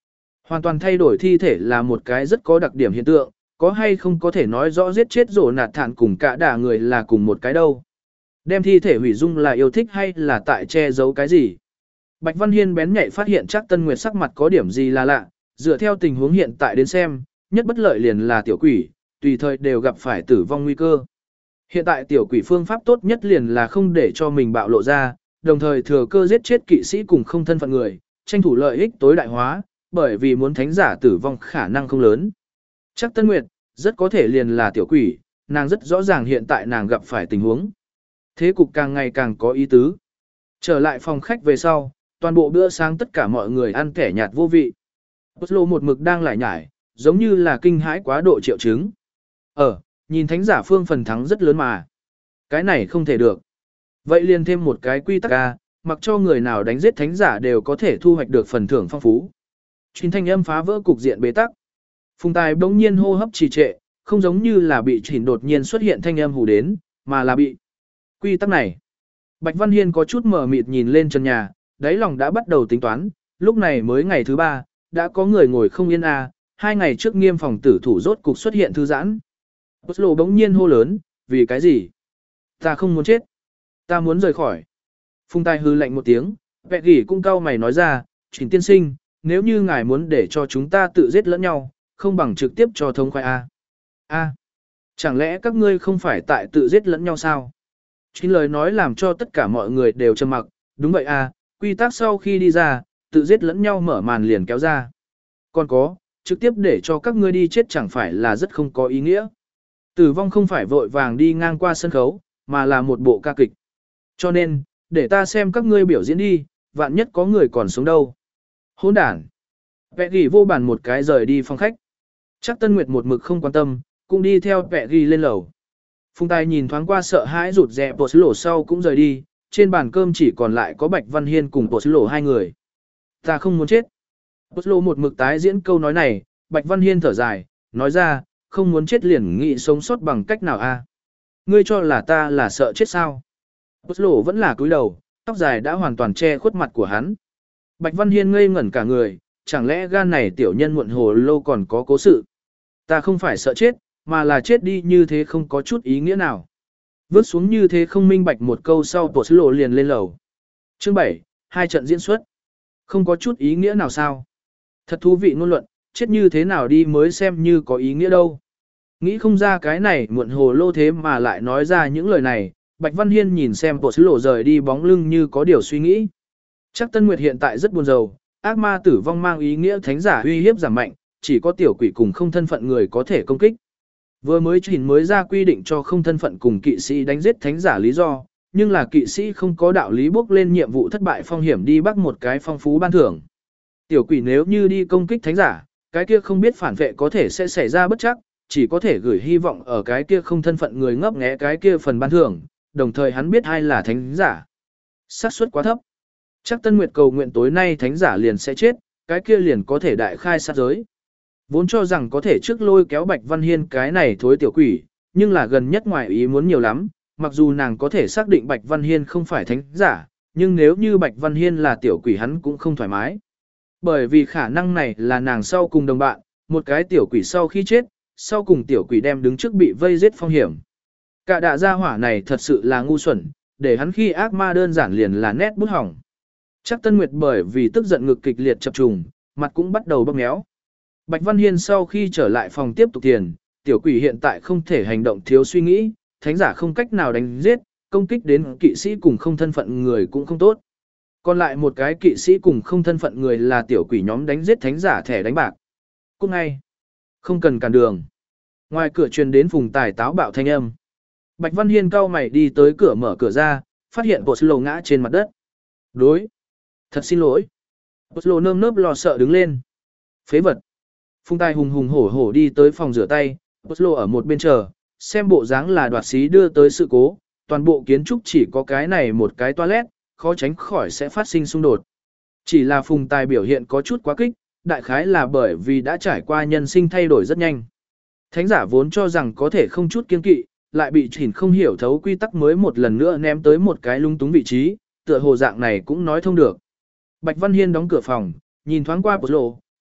Hoàn toàn thay đổi thi thể là một cái rất có đặc điểm hiện tượng, có hay không có thể nói rõ giết chết rổ nạt thản cùng cả đả người là cùng một cái đâu. Đem thi thể hủy dung là yêu thích hay là tại che giấu cái gì? Bạch Văn Hiên bén nhạy phát hiện chắc Tân Nguyệt sắc mặt có điểm gì là lạ, dựa theo tình huống hiện tại đến xem, nhất bất lợi liền là tiểu quỷ, tùy thời đều gặp phải tử vong nguy cơ. Hiện tại tiểu quỷ phương pháp tốt nhất liền là không để cho mình bạo lộ ra, đồng thời thừa cơ giết chết kỵ sĩ cùng không thân phận người, tranh thủ lợi ích tối đại hóa, bởi vì muốn thánh giả tử vong khả năng không lớn. Chắc Tân Nguyệt, rất có thể liền là tiểu quỷ, nàng rất rõ ràng hiện tại nàng gặp phải tình huống. Thế cục càng ngày càng có ý tứ. Trở lại phòng khách về sau, toàn bộ bữa sáng tất cả mọi người ăn kẻ nhạt vô vị. Oslo một mực đang lải nhải, giống như là kinh hãi quá độ triệu chứng. Ờ, nhìn thánh giả phương phần thắng rất lớn mà. Cái này không thể được. Vậy liền thêm một cái quy tắc A, mặc cho người nào đánh giết thánh giả đều có thể thu hoạch được phần thưởng phong phú. Chuyên thanh âm phá vỡ cục diện bế tắc. Phùng Tài bỗng nhiên hô hấp trì trệ, không giống như là bị chỉnh đột nhiên xuất hiện thanh âm hù đến, mà là bị quy tắc này. Bạch Văn Hiên có chút mờ mịt nhìn lên trần nhà, đáy lòng đã bắt đầu tính toán, lúc này mới ngày thứ ba, đã có người ngồi không yên à, hai ngày trước nghiêm phòng tử thủ rốt cục xuất hiện thư giãn. Oslo bỗng nhiên hô lớn, vì cái gì? Ta không muốn chết. Ta muốn rời khỏi. Phùng Tài hư lạnh một tiếng, vẹ gỉ cũng cau mày nói ra, Trình tiên sinh, nếu như ngài muốn để cho chúng ta tự giết lẫn nhau, không bằng trực tiếp cho thông khoai A. A. Chẳng lẽ các ngươi không phải tại tự giết lẫn nhau sao? Chính lời nói làm cho tất cả mọi người đều trầm mặc, đúng vậy A, quy tắc sau khi đi ra, tự giết lẫn nhau mở màn liền kéo ra. Còn có, trực tiếp để cho các ngươi đi chết chẳng phải là rất không có ý nghĩa. Tử vong không phải vội vàng đi ngang qua sân khấu, mà là một bộ ca kịch. Cho nên, để ta xem các ngươi biểu diễn đi, vạn nhất có người còn sống đâu. Hỗn đản. Vẹ ghi vô bàn một cái rời đi phòng khách. Chắc Tân Nguyệt một mực không quan tâm, cũng đi theo vẹ ghi lên lầu. Phùng Tài nhìn thoáng qua sợ hãi rụt rè bột lổ sau cũng rời đi, trên bàn cơm chỉ còn lại có Bạch Văn Hiên cùng bột lổ hai người. Ta không muốn chết. Bột lổ một mực tái diễn câu nói này, Bạch Văn Hiên thở dài, nói ra, không muốn chết liền nghĩ sống sót bằng cách nào a? Ngươi cho là ta là sợ chết sao? Bột lổ vẫn là cúi đầu, tóc dài đã hoàn toàn che khuất mặt của hắn. Bạch Văn Hiên ngây ngẩn cả người, chẳng lẽ gan này tiểu nhân muộn hồ lâu còn có cố sự. Ta không phải sợ chết, mà là chết đi như thế không có chút ý nghĩa nào. Vớt xuống như thế không minh bạch một câu sau tổ sứ lộ liền lên lầu. Chương bảy, hai trận diễn xuất. Không có chút ý nghĩa nào sao? Thật thú vị ngôn luận, chết như thế nào đi mới xem như có ý nghĩa đâu. Nghĩ không ra cái này muộn hồ lô thế mà lại nói ra những lời này, Bạch Văn Hiên nhìn xem tổ sứ lộ rời đi bóng lưng như có điều suy nghĩ. Chắc Tân Nguyệt hiện tại rất buồn rầu, ác ma tử vong mang ý nghĩa thánh giả uy hiếp giảm mạnh, chỉ có tiểu quỷ cùng không thân phận người có thể công kích. Vừa mới chỉnh mới ra quy định cho không thân phận cùng kỵ sĩ đánh giết thánh giả lý do, nhưng là kỵ sĩ không có đạo lý bước lên nhiệm vụ thất bại phong hiểm đi bắt một cái phong phú ban thưởng. Tiểu quỷ nếu như đi công kích thánh giả, cái kia không biết phản vệ có thể sẽ xảy ra bất chắc, chỉ có thể gửi hy vọng ở cái kia không thân phận người ngấp nghé cái kia phần ban thưởng, đồng thời hắn biết ai là thánh giả. Xác suất quá thấp. Chắc Tân Nguyệt cầu nguyện tối nay thánh giả liền sẽ chết, cái kia liền có thể đại khai sát giới. Vốn cho rằng có thể trước lôi kéo Bạch Văn Hiên cái này thối tiểu quỷ, nhưng là gần nhất ngoài ý muốn nhiều lắm, mặc dù nàng có thể xác định Bạch Văn Hiên không phải thánh giả, nhưng nếu như Bạch Văn Hiên là tiểu quỷ hắn cũng không thoải mái. Bởi vì khả năng này là nàng sau cùng đồng bạn, một cái tiểu quỷ sau khi chết, sau cùng tiểu quỷ đem đứng trước bị vây giết phong hiểm. Cả đạ gia hỏa này thật sự là ngu xuẩn, để hắn khi ác ma đơn giản liền là nét bút hỏng. Chắc Tân Nguyệt bởi vì tức giận ngực kịch liệt chập trùng, mặt cũng bắt đầu bốc méo. Bạch Văn Hiên sau khi trở lại phòng tiếp tục tiền, tiểu quỷ hiện tại không thể hành động thiếu suy nghĩ, thánh giả không cách nào đánh giết, công kích đến kỵ sĩ cùng không thân phận người cũng không tốt. Còn lại một cái kỵ sĩ cùng không thân phận người là tiểu quỷ nhóm đánh giết thánh giả thẻ đánh bạc. Cút ngay. Không cần cản đường. Ngoài cửa truyền đến Phùng Tài táo bạo thanh âm. Bạch Văn Hiên cau mày đi tới cửa mở cửa ra, phát hiện bộ lô ngã trên mặt đất. Đối. Thật xin lỗi. Bộ lô nơm nớp lo sợ đứng lên. Phế vật. Phùng Tài hùng hùng hổ hổ đi tới phòng rửa tay, Oslo ở một bên chờ, xem bộ dáng là đoạt xí đưa tới sự cố, toàn bộ kiến trúc chỉ có cái này một cái toilet, khó tránh khỏi sẽ phát sinh xung đột. Chỉ là Phùng Tài biểu hiện có chút quá kích, đại khái là bởi vì đã trải qua nhân sinh thay đổi rất nhanh. Thánh giả vốn cho rằng có thể không chút kiên kỵ, lại bị chỉnh không hiểu thấu quy tắc mới một lần nữa ném tới một cái lung túng vị trí, tựa hồ dạng này cũng nói thông được. Bạch Văn Hiên đóng cửa phòng, nhìn thoáng qua Oslo,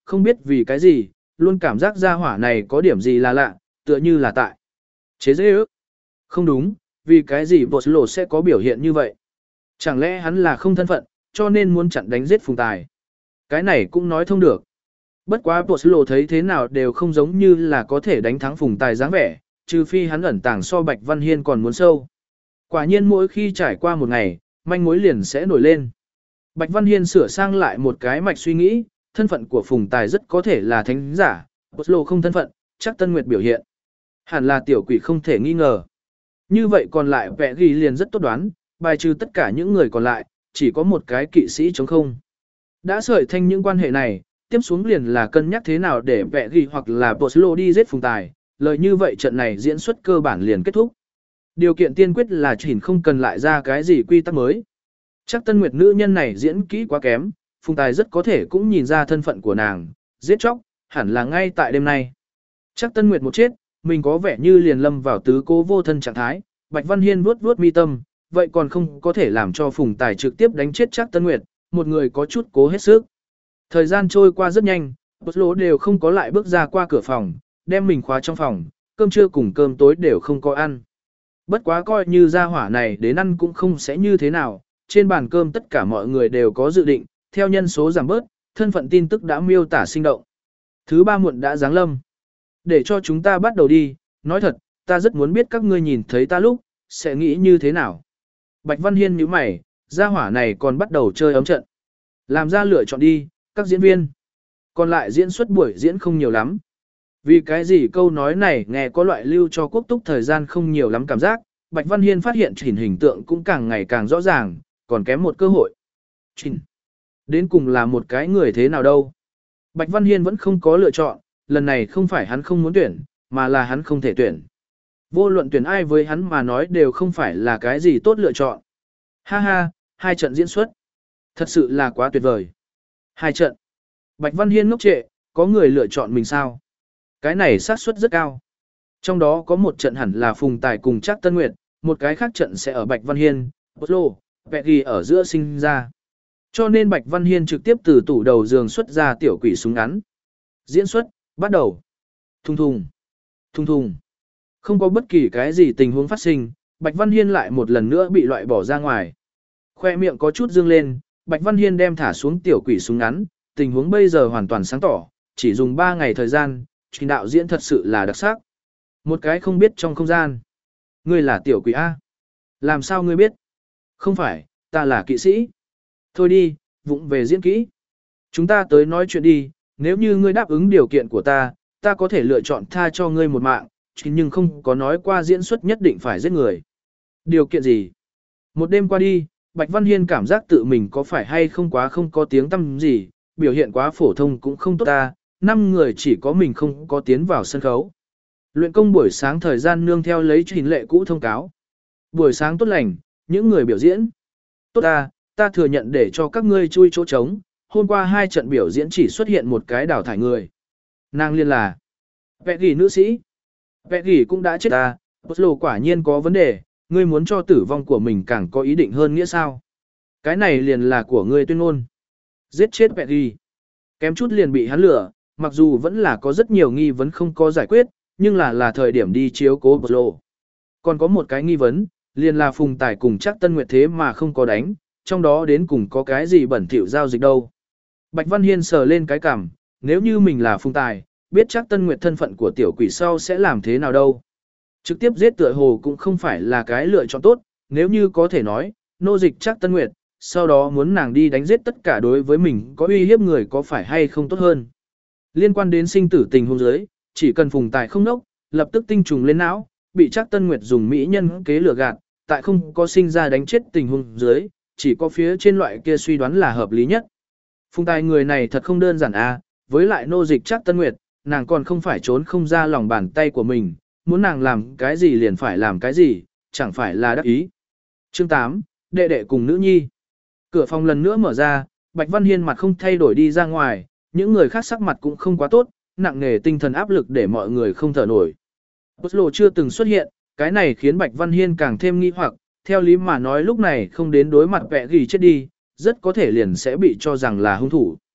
không biết vì cái gì, luôn cảm giác gia hỏa này có điểm gì là lạ, tựa như là tại. Chế dễ ước. Không đúng, vì cái gì bột lộ sẽ có biểu hiện như vậy. Chẳng lẽ hắn là không thân phận, cho nên muốn chặn đánh giết Phùng Tài. Cái này cũng nói thông được. Bất quá bột lộ thấy thế nào đều không giống như là có thể đánh thắng Phùng Tài dáng vẻ, trừ phi hắn ẩn tàng so Bạch Văn Hiên còn muốn sâu. Quả nhiên mỗi khi trải qua một ngày, manh mối liền sẽ nổi lên. Bạch Văn Hiên sửa sang lại một cái mạch suy nghĩ, thân phận của Phùng Tài rất có thể là thánh giả, bột lộ không thân phận, chắc Tân Nguyệt biểu hiện. Hẳn là tiểu quỷ không thể nghi ngờ. Như vậy còn lại vẽ ghi liền rất tốt đoán, bài trừ tất cả những người còn lại, chỉ có một cái kỵ sĩ chống không. Đã sợi thanh những quan hệ này, tiếp xuống liền là cân nhắc thế nào để vẽ ghi hoặc là bột lộ đi giết Phùng Tài, lời như vậy trận này diễn xuất cơ bản liền kết thúc. Điều kiện tiên quyết là chỉnh không cần lại ra cái gì quy tắc mới. Chắc Tân Nguyệt nữ nhân này diễn kỹ quá kém, Phùng Tài rất có thể cũng nhìn ra thân phận của nàng, giết chóc, hẳn là ngay tại đêm nay. Chắc Tân Nguyệt một chết, mình có vẻ như liền lâm vào tứ cố vô thân trạng thái, Bạch Văn Hiên vuốt vuốt mi tâm, vậy còn không có thể làm cho Phùng Tài trực tiếp đánh chết Chắc Tân Nguyệt, một người có chút cố hết sức. Thời gian trôi qua rất nhanh, bột lỗ đều không có lại bước ra qua cửa phòng, đem mình khóa trong phòng, cơm trưa cùng cơm tối đều không có ăn. Bất quá coi như gia hỏa này đến ăn cũng không sẽ như thế nào, trên bàn cơm tất cả mọi người đều có dự định, theo nhân số giảm bớt, thân phận tin tức đã miêu tả sinh động. Thứ ba muộn đã giáng lâm. Để cho chúng ta bắt đầu đi, nói thật, ta rất muốn biết các ngươi nhìn thấy ta lúc, sẽ nghĩ như thế nào. Bạch Văn Hiên nhíu mày, gia hỏa này còn bắt đầu chơi ấm trận. Làm ra lựa chọn đi, các diễn viên. Còn lại diễn xuất buổi diễn không nhiều lắm. Vì cái gì câu nói này nghe có loại lưu cho quốc túc thời gian không nhiều lắm cảm giác, Bạch Văn Hiên phát hiện chỉnh hình tượng cũng càng ngày càng rõ ràng, còn kém một cơ hội. Chỉnh. Đến cùng là một cái người thế nào đâu. Bạch Văn Hiên vẫn không có lựa chọn, lần này không phải hắn không muốn tuyển, mà là hắn không thể tuyển. Vô luận tuyển ai với hắn mà nói đều không phải là cái gì tốt lựa chọn. Ha ha, hai trận diễn xuất. Thật sự là quá tuyệt vời. Hai trận. Bạch Văn Hiên ngốc trệ, có người lựa chọn mình sao? Cái này xác suất rất cao. Trong đó có một trận hẳn là Phùng Tài cùng Trác Tân Nguyệt, một cái khác trận sẽ ở Bạch Văn Hiên, Bột Lô, Peggy ở giữa sinh ra. Cho nên Bạch Văn Hiên trực tiếp từ tủ đầu giường xuất ra tiểu quỷ súng ngắn. Diễn xuất, bắt đầu. Thùng thùng. Thùng thùng. Không có bất kỳ cái gì tình huống phát sinh, Bạch Văn Hiên lại một lần nữa bị loại bỏ ra ngoài. Khoe miệng có chút dương lên, Bạch Văn Hiên đem thả xuống tiểu quỷ súng ngắn, tình huống bây giờ hoàn toàn sáng tỏ, chỉ dùng ba ngày thời gian, trình đạo diễn thật sự là đặc sắc. Một cái không biết trong không gian. Ngươi là tiểu quỷ A. Làm sao ngươi biết? Không phải, ta là kỵ sĩ. Thôi đi, vụng về diễn kỹ. Chúng ta tới nói chuyện đi, nếu như ngươi đáp ứng điều kiện của ta, ta có thể lựa chọn tha cho ngươi một mạng, nhưng không có nói qua diễn xuất nhất định phải giết người. Điều kiện gì? Một đêm qua đi, Bạch Văn Hiên cảm giác tự mình có phải hay không quá không có tiếng tăm gì, biểu hiện quá phổ thông cũng không tốt ta, năm người chỉ có mình không có tiến vào sân khấu. Luyện công buổi sáng thời gian nương theo lấy trình lệ cũ thông cáo. Buổi sáng tốt lành, những người biểu diễn. Tốt ta, ta thừa nhận để cho các ngươi chui chỗ trống, hôm qua hai trận biểu diễn chỉ xuất hiện một cái đào thải người. Nàng liên là Vẹ gỉ nữ sĩ. Vẹ gỉ cũng đã chết ta, Bột Lô quả nhiên có vấn đề, ngươi muốn cho tử vong của mình càng có ý định hơn nghĩa sao. Cái này liền là của ngươi tuyên ngôn. Giết chết Vẹ gỉ. Kém chút liền bị hắn lừa, mặc dù vẫn là có rất nhiều nghi vấn không có giải quyết, nhưng là là thời điểm đi chiếu cố Bột Lô. Còn có một cái nghi vấn, liền là Phùng Tài cùng Trác Tân Nguyệt thế mà không có đánh, trong đó đến cùng có cái gì bẩn thỉu giao dịch đâu. Bạch Văn Hiên sờ lên cái cằm, nếu như mình là Phùng Tài, biết Trác Tân Nguyệt thân phận của tiểu quỷ sau sẽ làm thế nào đâu. Trực tiếp giết tựa hồ cũng không phải là cái lựa chọn tốt, nếu như có thể nói, nô dịch Trác Tân Nguyệt, sau đó muốn nàng đi đánh giết tất cả đối với mình có uy hiếp người có phải hay không tốt hơn. Liên quan đến sinh tử tình huống dưới, chỉ cần Phùng Tài không nốc, lập tức tinh trùng lên não, bị Trác Tân Nguyệt dùng mỹ nhân kế lừa gạt, tại không có sinh ra đánh chết tình huống dưới, chỉ có phía trên loại kia suy đoán là hợp lý nhất. Phùng Tài người này thật không đơn giản a, với lại nô dịch Trác Tân Nguyệt, nàng còn không phải trốn không ra lòng bàn tay của mình, muốn nàng làm cái gì liền phải làm cái gì, chẳng phải là đắc ý. Chương tám, đệ đệ cùng nữ nhi. Cửa phòng lần nữa mở ra, Bạch Văn Hiên mặt không thay đổi đi ra ngoài, những người khác sắc mặt cũng không quá tốt, nặng nề tinh thần áp lực để mọi người không thở nổi. Bột Lô chưa từng xuất hiện, cái này khiến Bạch Văn Hiên càng thêm nghi hoặc, theo lý mà nói lúc này không đến đối mặt Vẹ gỉ chết đi, rất có thể liền sẽ bị cho rằng là hung thủ.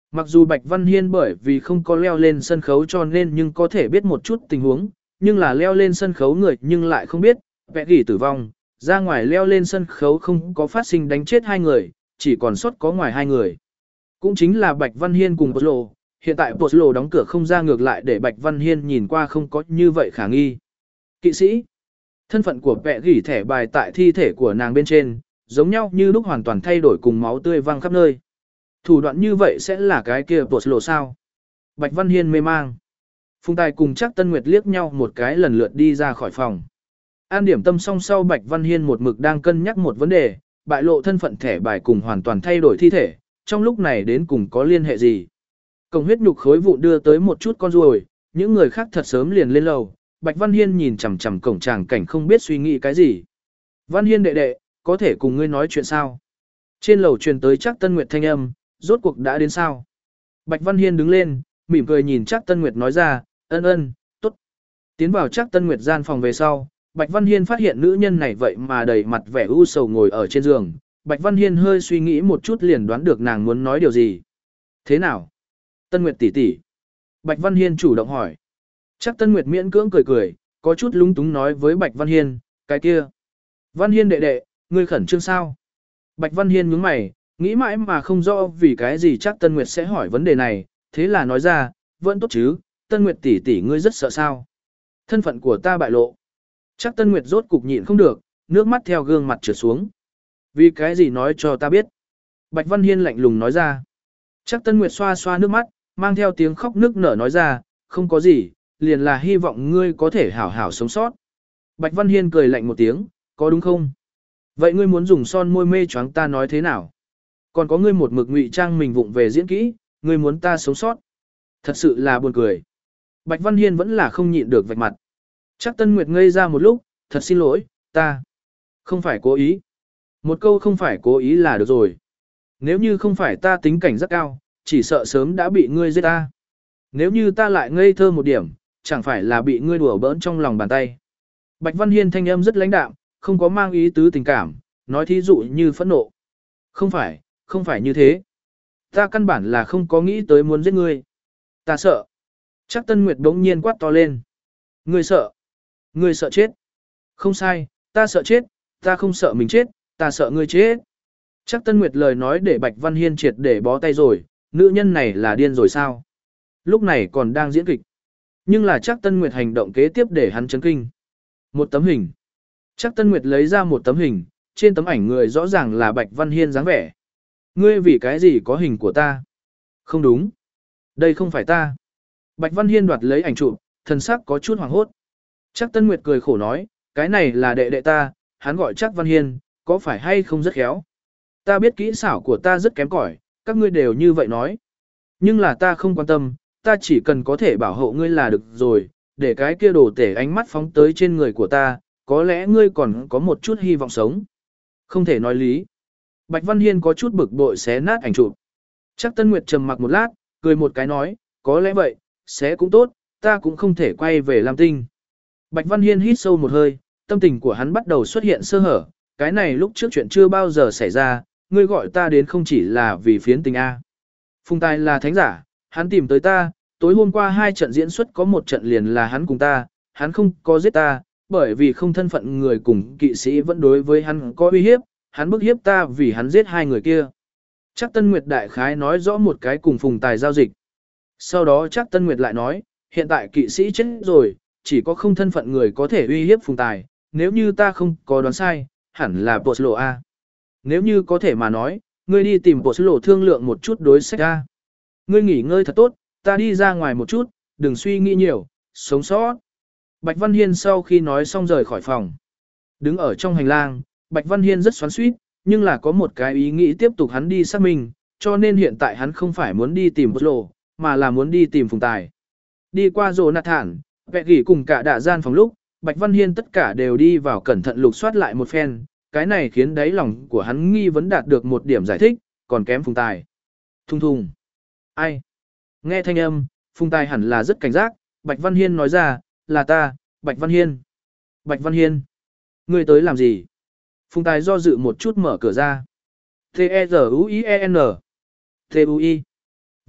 Mặc dù Bạch Văn Hiên bởi vì không có leo lên sân khấu cho nên nhưng có thể biết một chút tình huống, nhưng là leo lên sân khấu người nhưng lại không biết, vẽ gỉ tử vong, ra ngoài leo lên sân khấu không có phát sinh đánh chết hai người, chỉ còn sót có ngoài hai người. Cũng chính là Bạch Văn Hiên cùng Poslo, hiện tại Poslo đóng cửa không ra ngược lại để Bạch Văn Hiên nhìn qua không có như vậy khả nghi. Kỵ sĩ, thân phận của vẽ gỉ thẻ bài tại thi thể của nàng bên trên, giống nhau như lúc hoàn toàn thay đổi cùng máu tươi văng khắp nơi. Thủ đoạn như vậy sẽ là cái kia Poslo sao? Bạch Văn Hiên mê mang. Phùng Tài cùng chắc Tân Nguyệt liếc nhau một cái lần lượt đi ra khỏi phòng. An điểm tâm song sau Bạch Văn Hiên một mực đang cân nhắc một vấn đề, bại lộ thân phận thẻ bài cùng hoàn toàn thay đổi thi thể, trong lúc này đến cùng có liên hệ gì. Cổng huyết nhục khối vụn đưa tới một chút con ruồi, những người khác thật sớm liền lên lầu, Bạch Văn Hiên nhìn chằm chằm cổng tràng cảnh không biết suy nghĩ cái gì. Văn Hiên đệ đệ, có thể cùng ngươi nói chuyện sao? Trên lầu truyền tới chắc Tân Nguyệt thanh âm, rốt cuộc đã đến sao? Bạch Văn Hiên đứng lên, mỉm cười nhìn chắc Tân Nguyệt nói ra, ân ân, tốt. Tiến vào chắc Tân Nguyệt gian phòng về sau, Bạch Văn Hiên phát hiện nữ nhân này vậy mà đầy mặt vẻ u sầu ngồi ở trên giường. Bạch Văn Hiên hơi suy nghĩ một chút liền đoán được nàng muốn nói điều gì. Thế nào? Tân Nguyệt tỷ tỷ. Bạch Văn Hiên chủ động hỏi. Chắc Tân Nguyệt miễn cưỡng cười cười, có chút lúng túng nói với Bạch Văn Hiên, cái kia. Văn Hiên đệ đệ, ngươi khẩn trương sao? Bạch Văn Hiên nhướng mày, nghĩ mãi mà không rõ vì cái gì chắc Tân Nguyệt sẽ hỏi vấn đề này, thế là nói ra, vẫn tốt chứ, Tân Nguyệt tỷ tỷ ngươi rất sợ sao? Thân phận của ta bại lộ. Chắc Tân Nguyệt rốt cục nhịn không được, nước mắt theo gương mặt trượt xuống. Vì cái gì nói cho ta biết? Bạch Văn Hiên lạnh lùng nói ra. Chắc Tân Nguyệt xoa xoa nước mắt, mang theo tiếng khóc nức nở nói ra, không có gì, liền là hy vọng ngươi có thể hảo hảo sống sót. Bạch Văn Hiên cười lạnh một tiếng, có đúng không? Vậy ngươi muốn dùng son môi mê choáng ta nói thế nào? Còn có ngươi một mực ngụy trang mình vụng về diễn kỹ, ngươi muốn ta sống sót. Thật sự là buồn cười. Bạch Văn Hiên vẫn là không nhịn được vạch mặt. Chắc Tân Nguyệt ngây ra một lúc, thật xin lỗi, ta không phải cố ý. Một câu không phải cố ý là được rồi. Nếu như không phải ta tính cảnh rất cao, chỉ sợ sớm đã bị ngươi giết ta. Nếu như ta lại ngây thơ một điểm, chẳng phải là bị ngươi đùa bỡn trong lòng bàn tay. Bạch Văn Hiên thanh âm rất lãnh đạm, không có mang ý tứ tình cảm, nói thí dụ như phẫn nộ. Không phải, không phải như thế. Ta căn bản là không có nghĩ tới muốn giết ngươi. Ta sợ. Chắc Tân Nguyệt đống nhiên quát to lên. Ngươi sợ. Ngươi sợ chết. Không sai, ta sợ chết, ta không sợ mình chết, ta sợ ngươi chết. Chắc Tân Nguyệt lời nói để Bạch Văn Hiên triệt để bó tay rồi, nữ nhân này là điên rồi sao? Lúc này còn đang diễn kịch. Nhưng là chắc Tân Nguyệt hành động kế tiếp để hắn chấn kinh. Một tấm hình. Chắc Tân Nguyệt lấy ra một tấm hình, trên tấm ảnh người rõ ràng là Bạch Văn Hiên dáng vẻ. Ngươi vì cái gì có hình của ta? Không đúng. Đây không phải ta. Bạch Văn Hiên đoạt lấy ảnh chụp, thần sắc có chút hoảng hốt. Chắc Tân Nguyệt cười khổ nói, cái này là đệ đệ ta, hắn gọi chắc Văn Hiên, có phải hay không rất khéo? Ta biết kỹ xảo của ta rất kém cỏi, các ngươi đều như vậy nói. Nhưng là ta không quan tâm, ta chỉ cần có thể bảo hộ ngươi là được rồi, để cái kia đồ tể ánh mắt phóng tới trên người của ta, có lẽ ngươi còn có một chút hy vọng sống. Không thể nói lý. Bạch Văn Hiên có chút bực bội xé nát ảnh chụp. Chắc Tân Nguyệt trầm mặc một lát, cười một cái nói, có lẽ vậy, xé cũng tốt, ta cũng không thể quay về Lam Tinh. Bạch Văn Hiên hít sâu một hơi, tâm tình của hắn bắt đầu xuất hiện sơ hở, cái này lúc trước chuyện chưa bao giờ xảy ra, ngươi gọi ta đến không chỉ là vì phiến tình A. Phùng Tài là thánh giả, hắn tìm tới ta, tối hôm qua hai trận diễn xuất có một trận liền là hắn cùng ta, hắn không có giết ta, bởi vì không thân phận người cùng kỵ sĩ vẫn đối với hắn có uy hiếp, hắn bức hiếp ta vì hắn giết hai người kia. Chắc Tân Nguyệt đại khái nói rõ một cái cùng Phùng Tài giao dịch. Sau đó chắc Tân Nguyệt lại nói, hiện tại kỵ sĩ chết rồi, chỉ có không thân phận người có thể uy hiếp Phùng Tài, nếu như ta không có đoán sai, hẳn là Poslo A. Nếu như có thể mà nói, ngươi đi tìm Poslo thương lượng một chút đối sách A. Ngươi nghỉ ngơi thật tốt, ta đi ra ngoài một chút, đừng suy nghĩ nhiều, sống sót. Bạch Văn Hiên sau khi nói xong rời khỏi phòng. Đứng ở trong hành lang, Bạch Văn Hiên rất xoắn xuýt, nhưng là có một cái ý nghĩ tiếp tục hắn đi xác minh, cho nên hiện tại hắn không phải muốn đi tìm Poslo, mà là muốn đi tìm Phùng Tài. Đi qua Jonathan, vẹn gỉ cùng cả đạ gian phòng lúc, Bạch Văn Hiên tất cả đều đi vào cẩn thận lục soát lại một phen, cái này khiến đáy lòng của hắn nghi vấn đạt được một điểm giải thích, còn kém Phùng Tài. Thùng thùng. Ai? Nghe thanh âm, Phùng Tài hẳn là rất cảnh giác, Bạch Văn Hiên nói ra, là ta, Bạch Văn Hiên. Bạch Văn Hiên. Ngươi tới làm gì? Phùng Tài do dự một chút mở cửa ra. T E Z U I E N. T U I.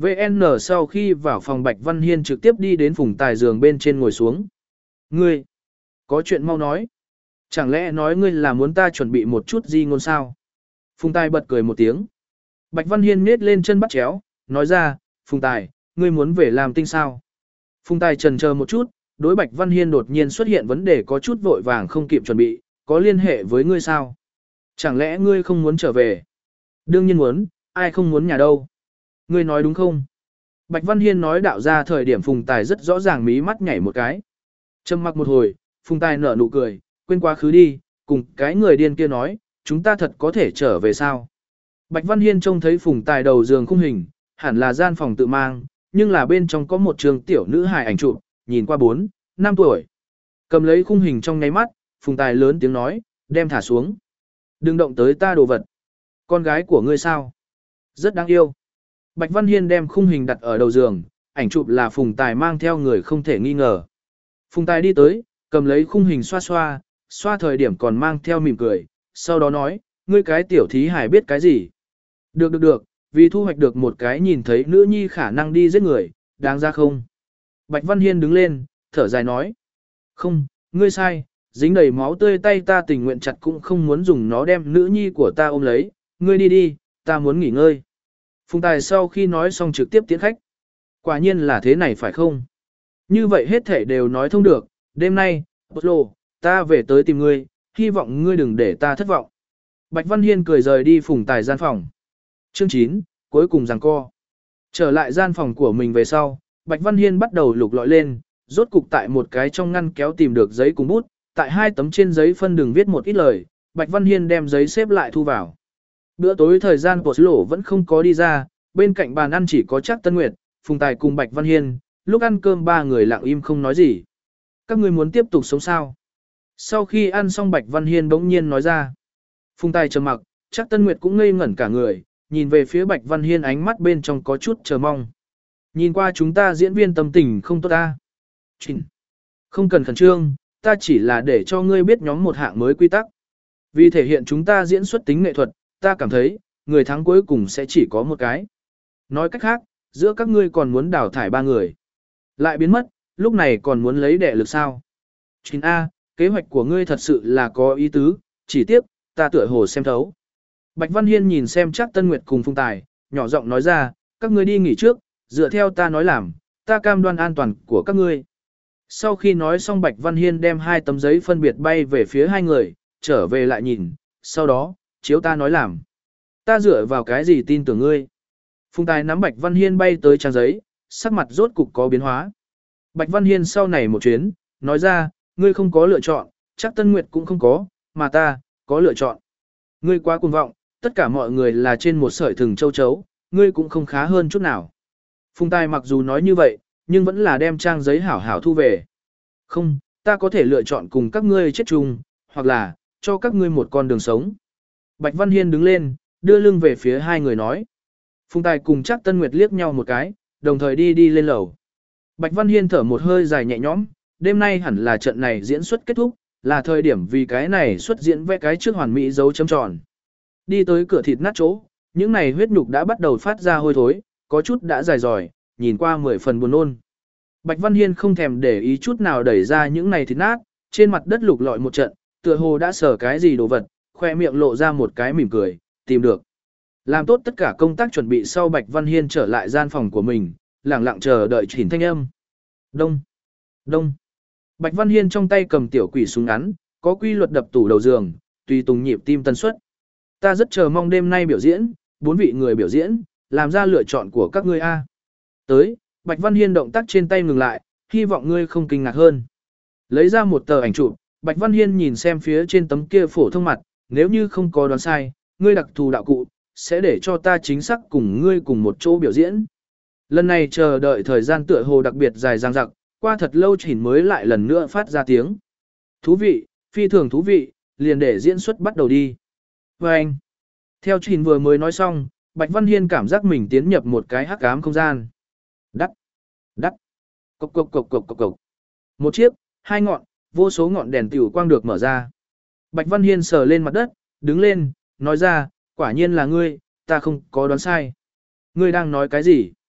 vê en sau khi vào phòng Bạch Văn Hiên trực tiếp đi đến Phùng Tài giường bên trên ngồi xuống. Ngươi, có chuyện mau nói. Chẳng lẽ nói ngươi là muốn ta chuẩn bị một chút gì ngôn sao? Phùng Tài bật cười một tiếng. Bạch Văn Hiên nhếch lên chân bắt chéo, nói ra, Phùng Tài, ngươi muốn về làm tinh sao? Phùng Tài chần chờ một chút, đối Bạch Văn Hiên đột nhiên xuất hiện vấn đề có chút vội vàng không kịp chuẩn bị, có liên hệ với ngươi sao? Chẳng lẽ ngươi không muốn trở về? Đương nhiên muốn, ai không muốn nhà đâu? Ngươi nói đúng không? Bạch Văn Hiên nói đạo ra thời điểm Phùng Tài rất rõ ràng mí mắt nhảy một cái. Trầm mặc một hồi, Phùng Tài nở nụ cười, quên quá khứ đi, cùng cái người điên kia nói, chúng ta thật có thể trở về sao? Bạch Văn Hiên trông thấy Phùng Tài đầu giường khung hình, hẳn là gian phòng tự mang, nhưng là bên trong có một trường tiểu nữ hài ảnh chụp, nhìn qua bốn, năm tuổi. Cầm lấy khung hình trong nháy mắt, Phùng Tài lớn tiếng nói, đem thả xuống. Đừng động tới ta đồ vật. Con gái của ngươi sao? Rất đáng yêu. Bạch Văn Hiên đem khung hình đặt ở đầu giường, ảnh chụp là Phùng Tài mang theo người không thể nghi ngờ. Phùng Tài đi tới, cầm lấy khung hình xoa xoa, xoa thời điểm còn mang theo mỉm cười, sau đó nói, ngươi cái tiểu thí hải biết cái gì? Được được được, vì thu hoạch được một cái nhìn thấy nữ nhi khả năng đi giết người, đáng ra không? Bạch Văn Hiên đứng lên, thở dài nói, không, ngươi sai, dính đầy máu tươi tay ta tình nguyện chặt cũng không muốn dùng nó đem nữ nhi của ta ôm lấy, ngươi đi đi, ta muốn nghỉ ngơi. Phùng Tài sau khi nói xong trực tiếp tiến khách. Quả nhiên là thế này phải không? Như vậy hết thể đều nói thông được, đêm nay, Oslo, ta về tới tìm ngươi, hy vọng ngươi đừng để ta thất vọng. Bạch Văn Hiên cười rời đi Phùng Tài gian phòng. Chương chín, cuối cùng giằng co. Trở lại gian phòng của mình về sau, Bạch Văn Hiên bắt đầu lục lọi lên, rốt cục tại một cái trong ngăn kéo tìm được giấy cùng bút, tại hai tấm trên giấy phân đường viết một ít lời, Bạch Văn Hiên đem giấy xếp lại thu vào. Bữa tối thời gian của Oslo vẫn không có đi ra, bên cạnh bàn ăn chỉ có Trác Tân Nguyệt, Phùng Tài cùng Bạch Văn Hiên, lúc ăn cơm ba người lặng im không nói gì. Các ngươi muốn tiếp tục sống sao? Sau khi ăn xong Bạch Văn Hiên bỗng nhiên nói ra. Phùng Tài trầm mặc, Trác Tân Nguyệt cũng ngây ngẩn cả người, nhìn về phía Bạch Văn Hiên ánh mắt bên trong có chút chờ mong. Nhìn qua chúng ta diễn viên tâm tình không tốt ta. Chỉnh. Không cần khẩn trương, ta chỉ là để cho ngươi biết nhóm một hạng mới quy tắc. Vì thể hiện chúng ta diễn xuất tính nghệ thuật, ta cảm thấy, người thắng cuối cùng sẽ chỉ có một cái. Nói cách khác, giữa các ngươi còn muốn đào thải ba người. Lại biến mất, lúc này còn muốn lấy đệ lực sao? chín A, kế hoạch của ngươi thật sự là có ý tứ, chỉ tiếp, ta tựa hồ xem thấu. Bạch Văn Hiên nhìn xem Trác Tân Nguyệt cùng Phùng Tài, nhỏ giọng nói ra, các ngươi đi nghỉ trước, dựa theo ta nói làm, ta cam đoan an toàn của các ngươi. Sau khi nói xong Bạch Văn Hiên đem hai tấm giấy phân biệt bay về phía hai người, trở về lại nhìn, sau đó, chiếu ta nói làm. Ta dựa vào cái gì tin tưởng ngươi? Phùng Tài nắm Bạch Văn Hiên bay tới trang giấy, sắc mặt rốt cục có biến hóa. Bạch Văn Hiên sau này một chuyến, nói ra, ngươi không có lựa chọn, chắc Tân Nguyệt cũng không có, mà ta, có lựa chọn. Ngươi quá cuồng vọng, tất cả mọi người là trên một sợi thừng châu chấu, ngươi cũng không khá hơn chút nào. Phùng Tài mặc dù nói như vậy, nhưng vẫn là đem trang giấy hảo hảo thu về. Không, ta có thể lựa chọn cùng các ngươi chết chung, hoặc là, cho các ngươi một con đường sống. Bạch Văn Hiên đứng lên, đưa lưng về phía hai người nói. Phùng Tài cùng Trác Tân Nguyệt liếc nhau một cái, đồng thời đi đi lên lầu. Bạch Văn Hiên thở một hơi dài nhẹ nhõm, đêm nay hẳn là trận này diễn xuất kết thúc, là thời điểm vì cái này xuất diễn vẽ cái trước hoàn mỹ dấu chấm tròn. Đi tới cửa thịt nát chỗ, những này huyết nhục đã bắt đầu phát ra hôi thối, có chút đã dài dòi, nhìn qua mười phần buồn nôn. Bạch Văn Hiên không thèm để ý chút nào đẩy ra những này thịt nát, trên mặt đất lục lọi một trận, tựa hồ đã sở cái gì đồ vật, khoe miệng lộ ra một cái mỉm cười, tìm được. Làm tốt tất cả công tác chuẩn bị sau Bạch Văn Hiên trở lại gian phòng của mình, lặng lặng chờ đợi chỉnh thanh âm. Đông, đông. Bạch Văn Hiên trong tay cầm tiểu quỷ súng ngắn, có quy luật đập tủ đầu giường, tùy tùng nhịp tim tần suất. Ta rất chờ mong đêm nay biểu diễn, bốn vị người biểu diễn, làm ra lựa chọn của các ngươi a. Tới, Bạch Văn Hiên động tác trên tay ngừng lại, hy vọng ngươi không kinh ngạc hơn. Lấy ra một tờ ảnh chụp, Bạch Văn Hiên nhìn xem phía trên tấm kia phổ thông mặt, nếu như không có đoán sai, ngươi đặc thù đạo cụ, sẽ để cho ta chính xác cùng ngươi cùng một chỗ biểu diễn. Lần này chờ đợi thời gian tựa hồ đặc biệt dài dằng dặc, qua thật lâu chỉnh mới lại lần nữa phát ra tiếng. Thú vị, phi thường thú vị, liền để diễn xuất bắt đầu đi. Và anh, theo chỉnh vừa mới nói xong, Bạch Văn Hiên cảm giác mình tiến nhập một cái hắc ám không gian. Đắc, đắc, cộc cộc cộc cộc cộc cộc. Một chiếc, hai ngọn, vô số ngọn đèn tiểu quang được mở ra. Bạch Văn Hiên sờ lên mặt đất, đứng lên, nói ra, quả nhiên là ngươi, ta không có đoán sai. Ngươi đang nói cái gì?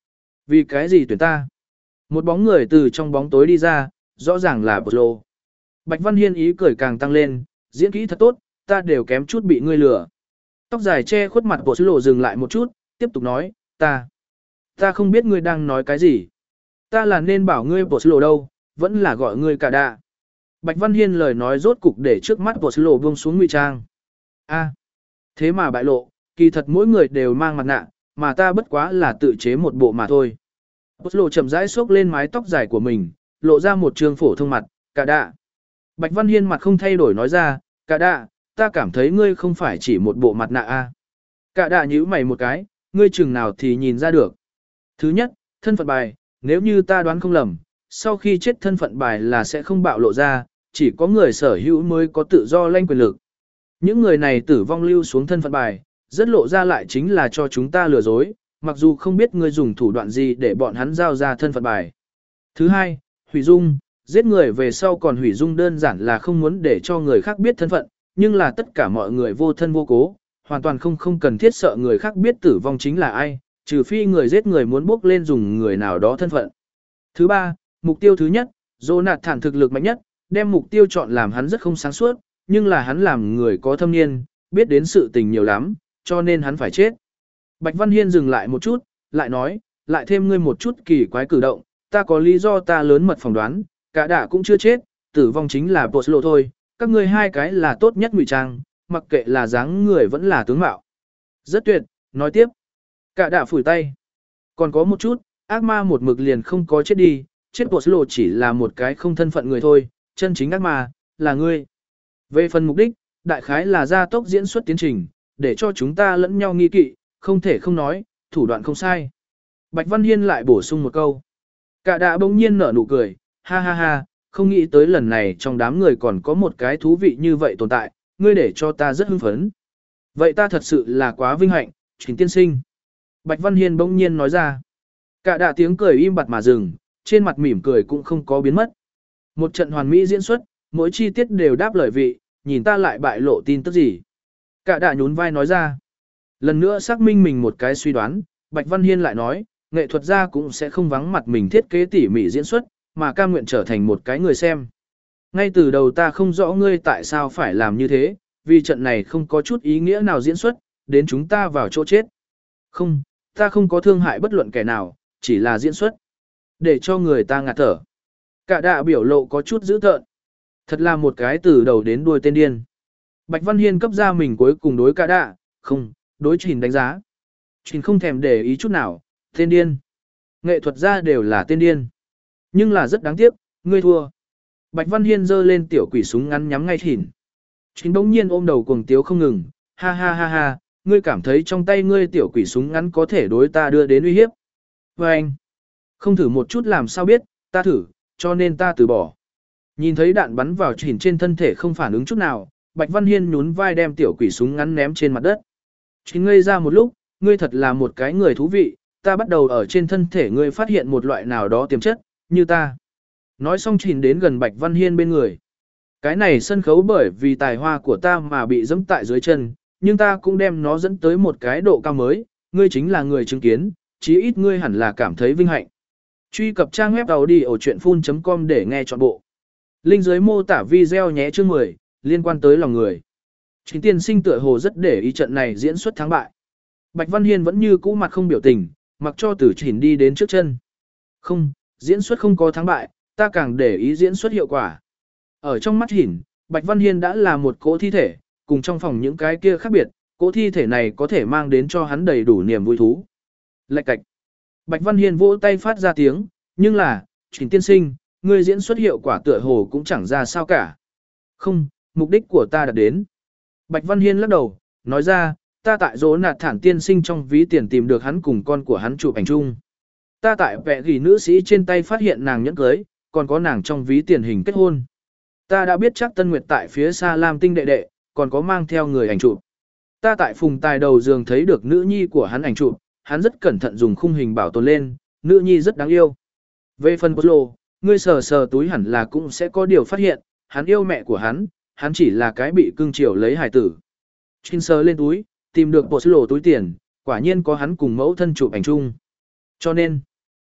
Vì cái gì tuyển ta? Một bóng người từ trong bóng tối đi ra, rõ ràng là Bột Lô. Bạch Văn Hiên ý cười càng tăng lên, diễn kỹ thật tốt, ta đều kém chút bị ngươi lừa. Tóc dài che khuất mặt Bột Lô dừng lại một chút, tiếp tục nói, ta. Ta không biết ngươi đang nói cái gì. Ta là nên bảo ngươi Bột Lô đâu, vẫn là gọi ngươi cả đạ. Bạch Văn Hiên lời nói rốt cục để trước mắt Bột Lô buông xuống ngụy trang. A, thế mà bại lộ, kỳ thật mỗi người đều mang mặt nạ, mà ta bất quá là tự chế một bộ mà thôi. Bột Lô chậm rãi xốc lên mái tóc dài của mình, lộ ra một trường phổ thông mặt, cả đạ. Bạch Văn Hiên mặt không thay đổi nói ra, cả đạ, ta cảm thấy ngươi không phải chỉ một bộ mặt nạ a. Cả đạ nhíu mày một cái, ngươi chừng nào thì nhìn ra được. Thứ nhất, thân phận bài, nếu như ta đoán không lầm, sau khi chết thân phận bài là sẽ không bạo lộ ra, chỉ có người sở hữu mới có tự do lanh quyền lực. Những người này tử vong lưu xuống thân phận bài, rất lộ ra lại chính là cho chúng ta lừa dối, mặc dù không biết ngươi dùng thủ đoạn gì để bọn hắn giao ra thân phận bài. Thứ hai, hủy dung, giết người về sau còn hủy dung đơn giản là không muốn để cho người khác biết thân phận, nhưng là tất cả mọi người vô thân vô cố, hoàn toàn không không cần thiết sợ người khác biết tử vong chính là ai, trừ phi người giết người muốn bước lên dùng người nào đó thân phận. Thứ ba, mục tiêu thứ nhất, Jonathan thực lực mạnh nhất, đem mục tiêu chọn làm hắn rất không sáng suốt, nhưng là hắn làm người có thâm niên, biết đến sự tình nhiều lắm, cho nên hắn phải chết. Bạch Văn Hiên dừng lại một chút, lại nói, lại thêm ngươi một chút kỳ quái cử động, ta có lý do ta lớn mật phỏng đoán, cả đả cũng chưa chết, tử vong chính là Bột Lô thôi, các ngươi hai cái là tốt nhất ngụy trang, mặc kệ là dáng người vẫn là tướng mạo. Rất tuyệt, nói tiếp. Cả đả phủi tay. Còn có một chút, ác ma một mực liền không có chết đi, chết Bột Lô chỉ là một cái không thân phận người thôi, chân chính ác ma, là ngươi. Về phần mục đích, đại khái là gia tốc diễn xuất tiến trình, để cho chúng ta lẫn nhau nghi kỵ, không thể không nói, thủ đoạn không sai. Bạch Văn Hiên lại bổ sung một câu. Cả đạ bỗng nhiên nở nụ cười, ha ha ha, không nghĩ tới lần này trong đám người còn có một cái thú vị như vậy tồn tại, ngươi để cho ta rất hưng phấn. Vậy ta thật sự là quá vinh hạnh, Trình tiên sinh. Bạch Văn Hiên bỗng nhiên nói ra. Cả đạ tiếng cười im bặt mà dừng, trên mặt mỉm cười cũng không có biến mất. Một trận hoàn mỹ diễn xuất, mỗi chi tiết đều đáp lời vị, nhìn ta lại bại lộ tin tức gì. Cả đạ nhún vai nói ra. Lần nữa xác minh mình một cái suy đoán, Bạch Văn Hiên lại nói, nghệ thuật gia cũng sẽ không vắng mặt mình thiết kế tỉ mỉ diễn xuất, mà cam nguyện trở thành một cái người xem. Ngay từ đầu ta không rõ ngươi tại sao phải làm như thế, vì trận này không có chút ý nghĩa nào diễn xuất, đến chúng ta vào chỗ chết. Không, ta không có thương hại bất luận kẻ nào, chỉ là diễn xuất. Để cho người ta ngạt thở. Cả đạ biểu lộ có chút dữ tợn. Thật là một cái từ đầu đến đuôi tên điên. Bạch Văn Hiên cấp ra mình cuối cùng đối cả đạ, không, đối Trình đánh giá. Trình không thèm để ý chút nào, tên điên. Nghệ thuật gia đều là tên điên. Nhưng là rất đáng tiếc, ngươi thua. Bạch Văn Hiên giơ lên tiểu quỷ súng ngắn nhắm ngay Trình. Trình bỗng nhiên ôm đầu cuồng tiếu không ngừng, ha ha ha ha, ngươi cảm thấy trong tay ngươi tiểu quỷ súng ngắn có thể đối ta đưa đến uy hiếp. Và anh, không thử một chút làm sao biết, ta thử, cho nên ta từ bỏ. Nhìn thấy đạn bắn vào Trình trên thân thể không phản ứng chút nào, Bạch Văn Hiên nhún vai đem tiểu quỷ súng ngắn ném trên mặt đất. Trình ngây ra một lúc, ngươi thật là một cái người thú vị, ta bắt đầu ở trên thân thể ngươi phát hiện một loại nào đó tiềm chất, như ta. Nói xong Trình đến gần Bạch Văn Hiên bên người. Cái này sân khấu bởi vì tài hoa của ta mà bị dẫm tại dưới chân, nhưng ta cũng đem nó dẫn tới một cái độ cao mới, ngươi chính là người chứng kiến, chí ít ngươi hẳn là cảm thấy vinh hạnh. Truy cập trang web audiochuyenphun chấm com để nghe trọn bộ. Link dưới mô tả video nhé chương mười, liên quan tới lòng người. Trình tiên sinh tựa hồ rất để ý trận này diễn xuất thắng bại. Bạch Văn Hiên vẫn như cũ mặt không biểu tình, mặc cho Tử Trình đi đến trước chân. Không, diễn xuất không có thắng bại, ta càng để ý diễn xuất hiệu quả. Ở trong mắt Hiển, Bạch Văn Hiên đã là một cỗ thi thể, cùng trong phòng những cái kia khác biệt, cỗ thi thể này có thể mang đến cho hắn đầy đủ niềm vui thú. Lạch cạch. Bạch Văn Hiên vỗ tay phát ra tiếng, nhưng là, Trình tiên sinh, ngươi diễn xuất hiệu quả tựa hồ cũng chẳng ra sao cả. Không, mục đích của ta đã đến. Bạch Văn Hiên lắc đầu, nói ra, ta tại dỗ nạt thản tiên sinh trong ví tiền tìm được hắn cùng con của hắn chụp ảnh chung. Ta tại vẽ gỉ nữ sĩ trên tay phát hiện nàng nhẫn cưới, còn có nàng trong ví tiền hình kết hôn. Ta đã biết chắc Tân Nguyệt tại phía xa Lam Tinh đệ đệ, còn có mang theo người ảnh chụp. Ta tại phùng tài đầu giường thấy được nữ nhi của hắn ảnh chụp, hắn rất cẩn thận dùng khung hình bảo tồn lên, nữ nhi rất đáng yêu. Về phần Polo, ngươi sờ sờ túi hẳn là cũng sẽ có điều phát hiện, hắn yêu mẹ của hắn, hắn chỉ là cái bị cưng chiều lấy hài tử. Chin sờ lên túi, tìm được Polo túi tiền, quả nhiên có hắn cùng mẫu thân chụp ảnh chung. Cho nên,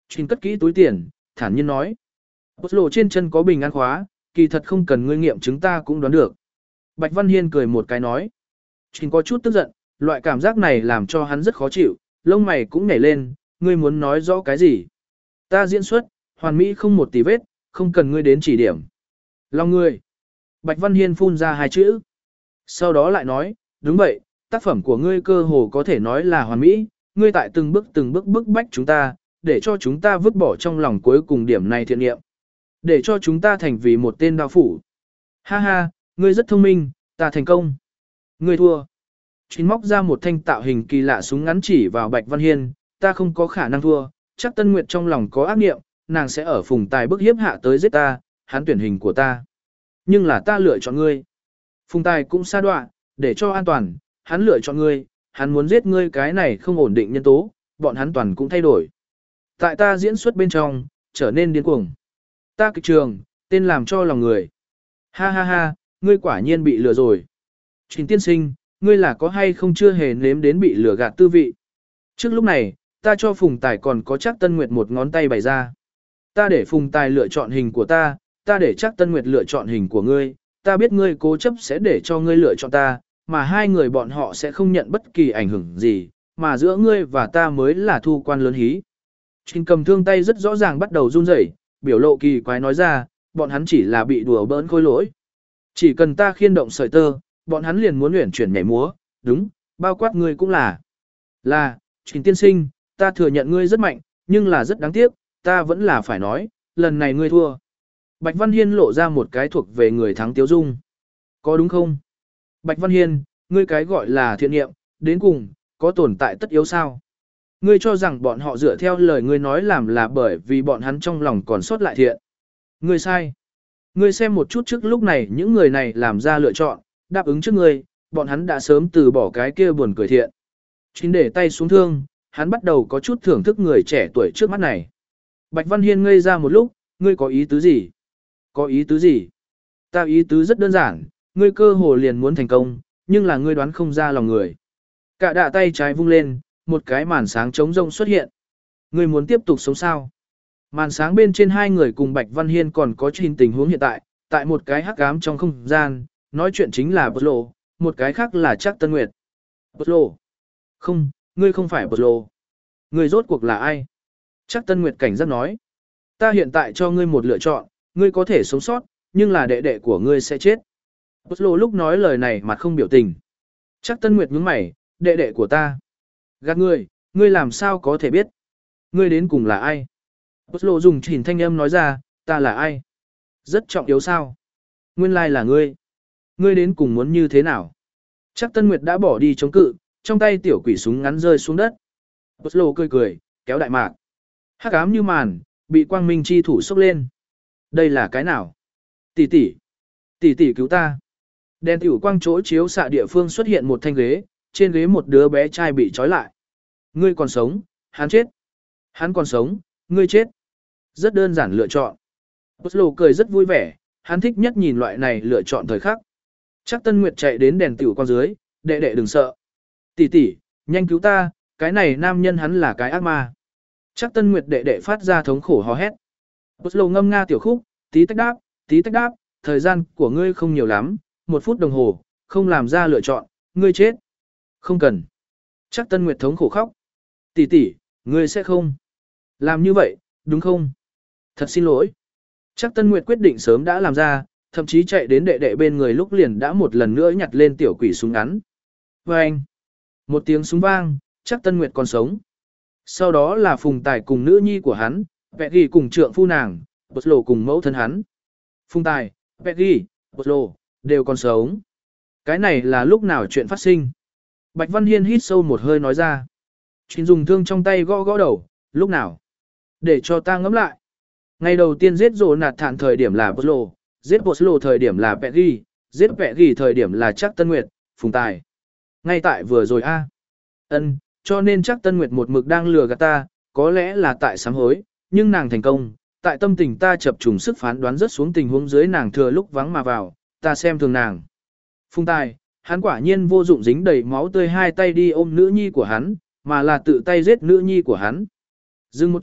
Trình cất kỹ túi tiền, thản nhiên nói. Bột lộ trên chân có bình an khóa, kỳ thật không cần ngươi nghiệm chứng ta cũng đoán được. Bạch Văn Hiên cười một cái nói. Trình có chút tức giận, loại cảm giác này làm cho hắn rất khó chịu, lông mày cũng nhảy lên, ngươi muốn nói rõ cái gì? Ta diễn xuất, hoàn mỹ không một tí vết, không cần ngươi đến chỉ điểm. Lòng ngươi. Bạch Văn Hiên phun ra hai chữ. Sau đó lại nói, đúng vậy, tác phẩm của ngươi cơ hồ có thể nói là hoàn mỹ, ngươi tại từng bước từng bước bức bách chúng ta, để cho chúng ta vứt bỏ trong lòng cuối cùng điểm này thiện nghiệm. Để cho chúng ta thành vì một tên đao phủ. Ha ha, ngươi rất thông minh, ta thành công. Ngươi thua. Chín móc ra một thanh tạo hình kỳ lạ súng ngắn chỉ vào Bạch Văn Hiên, ta không có khả năng thua, chắc Tân Nguyệt trong lòng có ác niệm, nàng sẽ ở phùng tài bức hiếp hạ tới giết ta, hắn tuyển hình của ta. Nhưng là ta lựa chọn ngươi. Phùng tài cũng xa đoạ, để cho an toàn, hắn lựa chọn ngươi, hắn muốn giết ngươi cái này không ổn định nhân tố, bọn hắn toàn cũng thay đổi. Tại ta diễn xuất bên trong, trở nên điên cuồng. Ta kịch trường, tên làm cho lòng người. Ha ha ha, ngươi quả nhiên bị lừa rồi. Trình tiên sinh, ngươi là có hay không chưa hề nếm đến bị lừa gạt tư vị. Trước lúc này, ta cho Phùng Tài còn có chắc Tân Nguyệt một ngón tay bày ra. Ta để Phùng Tài lựa chọn hình của ta, ta để chắc Tân Nguyệt lựa chọn hình của ngươi, ta biết ngươi cố chấp sẽ để cho ngươi lựa chọn ta, mà hai người bọn họ sẽ không nhận bất kỳ ảnh hưởng gì, mà giữa ngươi và ta mới là thu quan lớn hí. Trình cầm thương tay rất rõ ràng bắt đầu run rẩy, biểu lộ kỳ quái nói ra, bọn hắn chỉ là bị đùa bỡn khôi lỗi. Chỉ cần ta khiên động sợi tơ, bọn hắn liền muốn luyện chuyển nhảy múa, đúng, bao quát ngươi cũng là. Là, Trình tiên sinh, ta thừa nhận ngươi rất mạnh, nhưng là rất đáng tiếc, ta vẫn là phải nói, lần này ngươi thua. Bạch Văn Hiên lộ ra một cái thuộc về người thắng Tiếu Dung. Có đúng không? Bạch Văn Hiên, ngươi cái gọi là thiện nghiệm, đến cùng, có tồn tại tất yếu sao? Ngươi cho rằng bọn họ dựa theo lời ngươi nói làm là bởi vì bọn hắn trong lòng còn sót lại thiện. Ngươi sai. Ngươi xem một chút trước lúc này những người này làm ra lựa chọn, đáp ứng trước ngươi, bọn hắn đã sớm từ bỏ cái kia buồn cười thiện. Chính để tay xuống thương, hắn bắt đầu có chút thưởng thức người trẻ tuổi trước mắt này. Bạch Văn Hiên ngây ra một lúc, ngươi có ý tứ gì? Có ý tứ gì? Ta ý tứ rất đơn giản, ngươi cơ hồ liền muốn thành công, nhưng là ngươi đoán không ra lòng người. Cả đạ tay trái vung lên, một cái màn sáng trống rông xuất hiện. Ngươi muốn tiếp tục sống sao? Màn sáng bên trên hai người cùng Bạch Văn Hiên còn có trình tình huống hiện tại, tại một cái hắc ám trong không gian, nói chuyện chính là Bột Lộ, một cái khác là chắc Tân Nguyệt. Bột Lộ. Không, ngươi không phải Bột Lộ. Ngươi rốt cuộc là ai? Chắc Tân Nguyệt cảnh giác nói. Ta hiện tại cho ngươi một lựa chọn, ngươi có thể sống sót, nhưng là đệ đệ của ngươi sẽ chết. Bột Lộ lúc nói lời này mặt không biểu tình. Chắc Tân Nguyệt nhướng mày, đệ đệ của ta. Gạt ngươi, ngươi làm sao có thể biết? Ngươi đến cùng là ai? Bột Lộ dùng chỉnh thanh âm nói ra, ta là ai? Rất trọng yếu sao? Nguyên lai là ngươi. Ngươi đến cùng muốn như thế nào? Chắc Tân Nguyệt đã bỏ đi chống cự, trong tay tiểu quỷ súng ngắn rơi xuống đất. Bột Lộ cười cười, kéo đại mạc. Hắc ám như màn, bị quang minh chi thủ xốc lên. Đây là cái nào? Tỷ tỷ, tỷ tỷ cứu ta. Đèn tiểu quang chỗ chiếu xạ địa phương xuất hiện một thanh ghế, trên ghế một đứa bé trai bị trói lại. Ngươi còn sống, hắn chết. Hắn còn sống, ngươi chết. Rất đơn giản lựa chọn. Bột Lộ cười rất vui vẻ, hắn thích nhất nhìn loại này lựa chọn thời khắc. Chắc Tân Nguyệt chạy đến đèn tiểu quang dưới, đệ đệ đừng sợ. Tỷ tỷ, nhanh cứu ta, cái này nam nhân hắn là cái ác ma. Chắc Tân Nguyệt đệ đệ phát ra thống khổ hò hét. Bột Lộ ngâm nga tiểu khúc, tí tách đáp, tí tách đáp, thời gian của ngươi không nhiều lắm, một phút đồng hồ, không làm ra lựa chọn, ngươi chết. Không cần. Chắc Tân Nguyệt thống khổ khóc. Tỷ tỷ, ngươi sẽ không làm như vậy, đúng không? Thật xin lỗi. Chắc Tân Nguyệt quyết định sớm đã làm ra, thậm chí chạy đến đệ đệ bên người lúc liền đã một lần nữa nhặt lên tiểu quỷ súng ngắn. Và anh, một tiếng súng vang, chắc Tân Nguyệt còn sống. Sau đó là Phùng Tài cùng nữ nhi của hắn, Peggy cùng trượng phu nàng, Bột Lộ cùng mẫu thân hắn. Phùng Tài, Peggy, Bột Lộ, đều còn sống. Cái này là lúc nào chuyện phát sinh? Bạch Văn Hiên hít sâu một hơi nói ra. Chuyện dùng thương trong tay gõ gõ đầu, lúc nào? Để cho ta ngẫm lại. Ngày đầu tiên giết rồ nạt thản thời điểm là Bột Lộ, giết Bột Lộ thời điểm là Peggy, giết Peggy thời điểm là chắc Tân Nguyệt, Phùng Tài. Ngay tại vừa rồi a. Ân, cho nên chắc Tân Nguyệt một mực đang lừa gạt ta, có lẽ là tại sám hối, nhưng nàng thành công, tại tâm tình ta chập trùng sức phán đoán rất xuống tình huống dưới nàng thừa lúc vắng mà vào, ta xem thường nàng. Phùng Tài, hắn quả nhiên vô dụng dính đầy máu tươi hai tay đi ôm nữ nhi của hắn, mà là tự tay giết nữ nhi của hắn. Dừng một chút,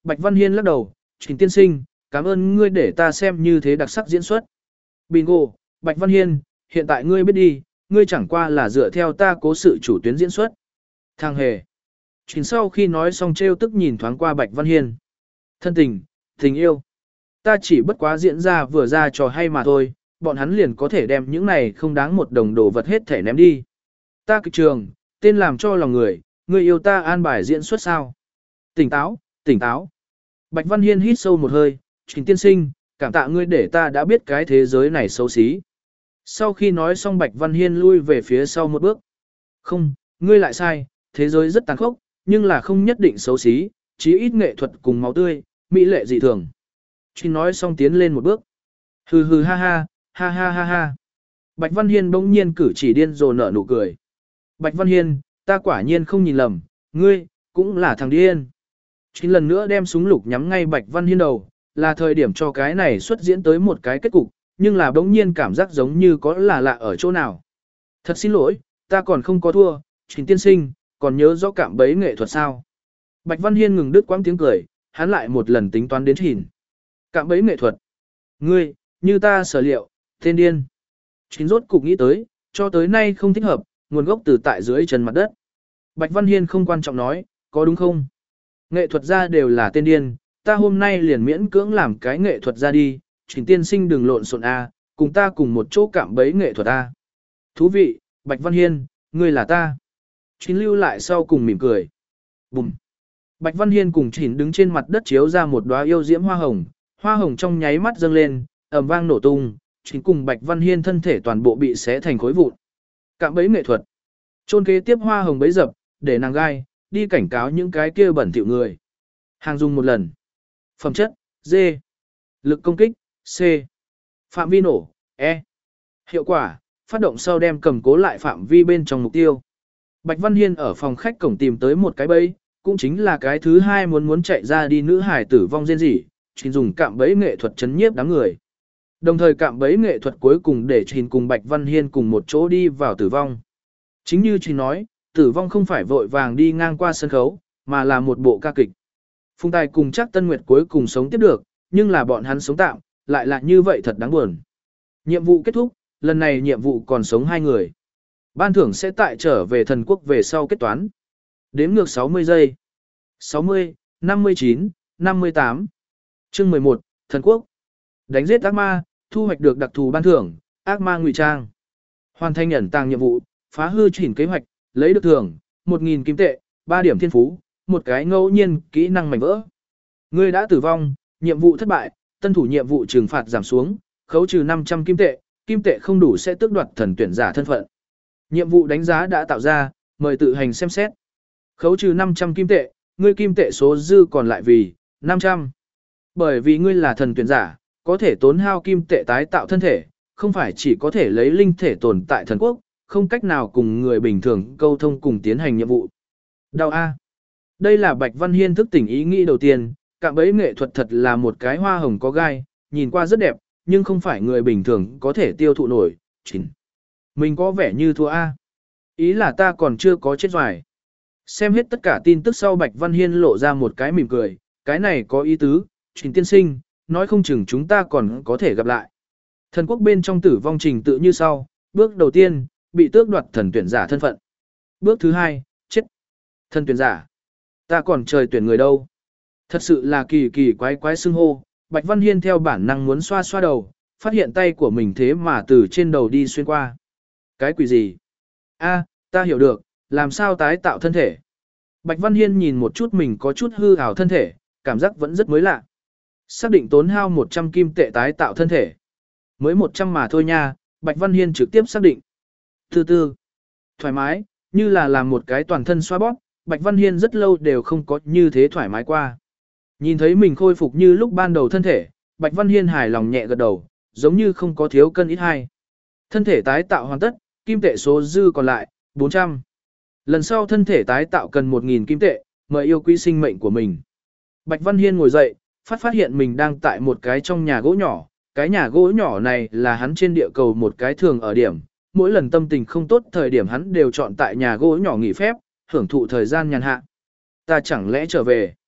Bạch Văn Hiên lắc đầu, Trình tiên sinh, cảm ơn ngươi để ta xem như thế đặc sắc diễn xuất. Bingo, Bạch Văn Hiên, hiện tại ngươi biết đi, ngươi chẳng qua là dựa theo ta cố sự chủ tuyến diễn xuất. Thằng hề. Trình sau khi nói xong trêu tức nhìn thoáng qua Bạch Văn Hiên. Thân tình, tình yêu. Ta chỉ bất quá diễn ra vừa ra trò hay mà thôi, bọn hắn liền có thể đem những này không đáng một đồng đồ vật hết thể ném đi. Ta kịch trường, tên làm cho lòng người, người yêu ta an bài diễn xuất sao. Tỉnh táo, tỉnh táo. Bạch Văn Hiên hít sâu một hơi, Trình tiên sinh, cảm tạ ngươi để ta đã biết cái thế giới này xấu xí. Sau khi nói xong Bạch Văn Hiên lui về phía sau một bước. Không, ngươi lại sai, thế giới rất tàn khốc, nhưng là không nhất định xấu xí, chí ít nghệ thuật cùng máu tươi, mỹ lệ dị thường. Trình nói xong tiến lên một bước. Hừ hừ ha ha, ha ha ha ha. Bạch Văn Hiên bỗng nhiên cử chỉ điên rồ nở nụ cười. Bạch Văn Hiên, ta quả nhiên không nhìn lầm, ngươi, cũng là thằng điên. Trình lần nữa đem súng lục nhắm ngay Bạch Văn Hiên đầu, là thời điểm cho cái này xuất diễn tới một cái kết cục, nhưng là bỗng nhiên cảm giác giống như có là lạ ở chỗ nào. Thật xin lỗi, ta còn không có thua, Trình tiên sinh, còn nhớ rõ cạm bẫy nghệ thuật sao? Bạch Văn Hiên ngừng đứt quãng tiếng cười, hắn lại một lần tính toán đến Trình. Cạm bẫy nghệ thuật. Ngươi, như ta sở liệu, tên điên. Trình rốt cục nghĩ tới, cho tới nay không thích hợp, nguồn gốc từ tại dưới chân mặt đất. Bạch Văn Hiên không quan trọng nói, có đúng không? Nghệ thuật gia đều là tên điên, ta hôm nay liền miễn cưỡng làm cái nghệ thuật gia đi, Trình tiên sinh đừng lộn xộn a, cùng ta cùng một chỗ cạm bẫy nghệ thuật a. Thú vị, Bạch Văn Hiên, ngươi là ta. Trình lưu lại sau cùng mỉm cười. Bùm. Bạch Văn Hiên cùng Trình đứng trên mặt đất chiếu ra một đóa yêu diễm hoa hồng, hoa hồng trong nháy mắt dâng lên, ầm vang nổ tung, Trình cùng Bạch Văn Hiên thân thể toàn bộ bị xé thành khối vụn. Cạm bẫy nghệ thuật. Chôn kế tiếp hoa hồng bấy dập, để nàng gai, đi cảnh cáo những cái kia bẩn thỉu người. Hàng dùng một lần. Phẩm chất, D. Lực công kích, C. Phạm vi nổ, E. Hiệu quả, phát động sau đem cầm cố lại phạm vi bên trong mục tiêu. Bạch Văn Hiên ở phòng khách cổng tìm tới một cái bẫy, cũng chính là cái thứ hai muốn muốn chạy ra đi nữ hải tử vong rên rỉ, Trình dùng cạm bẫy nghệ thuật chấn nhiếp đám người. Đồng thời cạm bẫy nghệ thuật cuối cùng để Trình cùng Bạch Văn Hiên cùng một chỗ đi vào tử vong. Chính như Trình nói, tử vong không phải vội vàng đi ngang qua sân khấu, mà là một bộ ca kịch. Phùng Tài cùng Trác Tân Nguyệt cuối cùng sống tiếp được, nhưng là bọn hắn sống tạm, lại là như vậy thật đáng buồn. Nhiệm vụ kết thúc, lần này nhiệm vụ còn sống hai người. Ban thưởng sẽ tại trở về thần quốc về sau kết toán. Đếm ngược sáu mươi giây. sáu mươi, năm mươi chín, năm mươi tám. Chương mười một, thần quốc. Đánh giết ác ma, thu hoạch được đặc thù ban thưởng, ác ma ngụy trang. Hoàn thành ẩn tàng nhiệm vụ, phá hư chỉnh kế hoạch, lấy được thưởng, một nghìn kim tệ, ba điểm thiên phú, một cái ngẫu nhiên kỹ năng mảnh vỡ. Ngươi đã tử vong, nhiệm vụ thất bại, tân thủ nhiệm vụ trừng phạt giảm xuống, khấu trừ năm trăm kim tệ, kim tệ không đủ sẽ tước đoạt thần tuyển giả thân phận. Nhiệm vụ đánh giá đã tạo ra, mời tự hành xem xét. Khấu trừ năm trăm kim tệ, ngươi kim tệ số dư còn lại vì năm trăm. Bởi vì ngươi là thần tuyển giả, có thể tốn hao kim tệ tái tạo thân thể, không phải chỉ có thể lấy linh thể tồn tại thần quốc, không cách nào cùng người bình thường câu thông cùng tiến hành nhiệm vụ. Đau A. Đây là Bạch Văn Hiên thức tỉnh ý nghĩ đầu tiên, cạm bẫy nghệ thuật thật là một cái hoa hồng có gai, nhìn qua rất đẹp, nhưng không phải người bình thường có thể tiêu thụ nổi. Chính. Mình có vẻ như thua A. Ý là ta còn chưa có chết doài. Xem hết tất cả tin tức sau Bạch Văn Hiên lộ ra một cái mỉm cười, cái này có ý tứ, Trình tiên sinh, nói không chừng chúng ta còn có thể gặp lại. Thần quốc bên trong tử vong trình tự như sau, bước đầu tiên, bị tước đoạt thần tuyển giả thân phận. Bước thứ hai, chết. Thần tuyển giả. Ta còn trời tuyển người đâu. Thật sự là kỳ kỳ quái quái xưng hô, Bạch Văn Hiên theo bản năng muốn xoa xoa đầu, phát hiện tay của mình thế mà từ trên đầu đi xuyên qua. Cái quỷ gì? A, ta hiểu được, làm sao tái tạo thân thể. Bạch Văn Hiên nhìn một chút mình có chút hư ảo thân thể, cảm giác vẫn rất mới lạ. Xác định tốn hao một trăm kim tệ tái tạo thân thể. Mới một trăm mà thôi nha, Bạch Văn Hiên trực tiếp xác định. Từ từ, thoải mái, như là làm một cái toàn thân xoa bóp, Bạch Văn Hiên rất lâu đều không có như thế thoải mái qua. Nhìn thấy mình khôi phục như lúc ban đầu thân thể, Bạch Văn Hiên hài lòng nhẹ gật đầu, giống như không có thiếu cân ít hai. Thân thể tái tạo hoàn tất, kim tệ số dư còn lại, bốn trăm. Lần sau thân thể tái tạo cần một nghìn kim tệ, mời yêu quý sinh mệnh của mình. Bạch Văn Hiên ngồi dậy, phát phát hiện mình đang tại một cái trong nhà gỗ nhỏ. Cái nhà gỗ nhỏ này là hắn trên địa cầu một cái thường ở điểm. Mỗi lần tâm tình không tốt thời điểm hắn đều chọn tại nhà gỗ nhỏ nghỉ phép, hưởng thụ thời gian nhàn hạ. Ta chẳng lẽ trở về.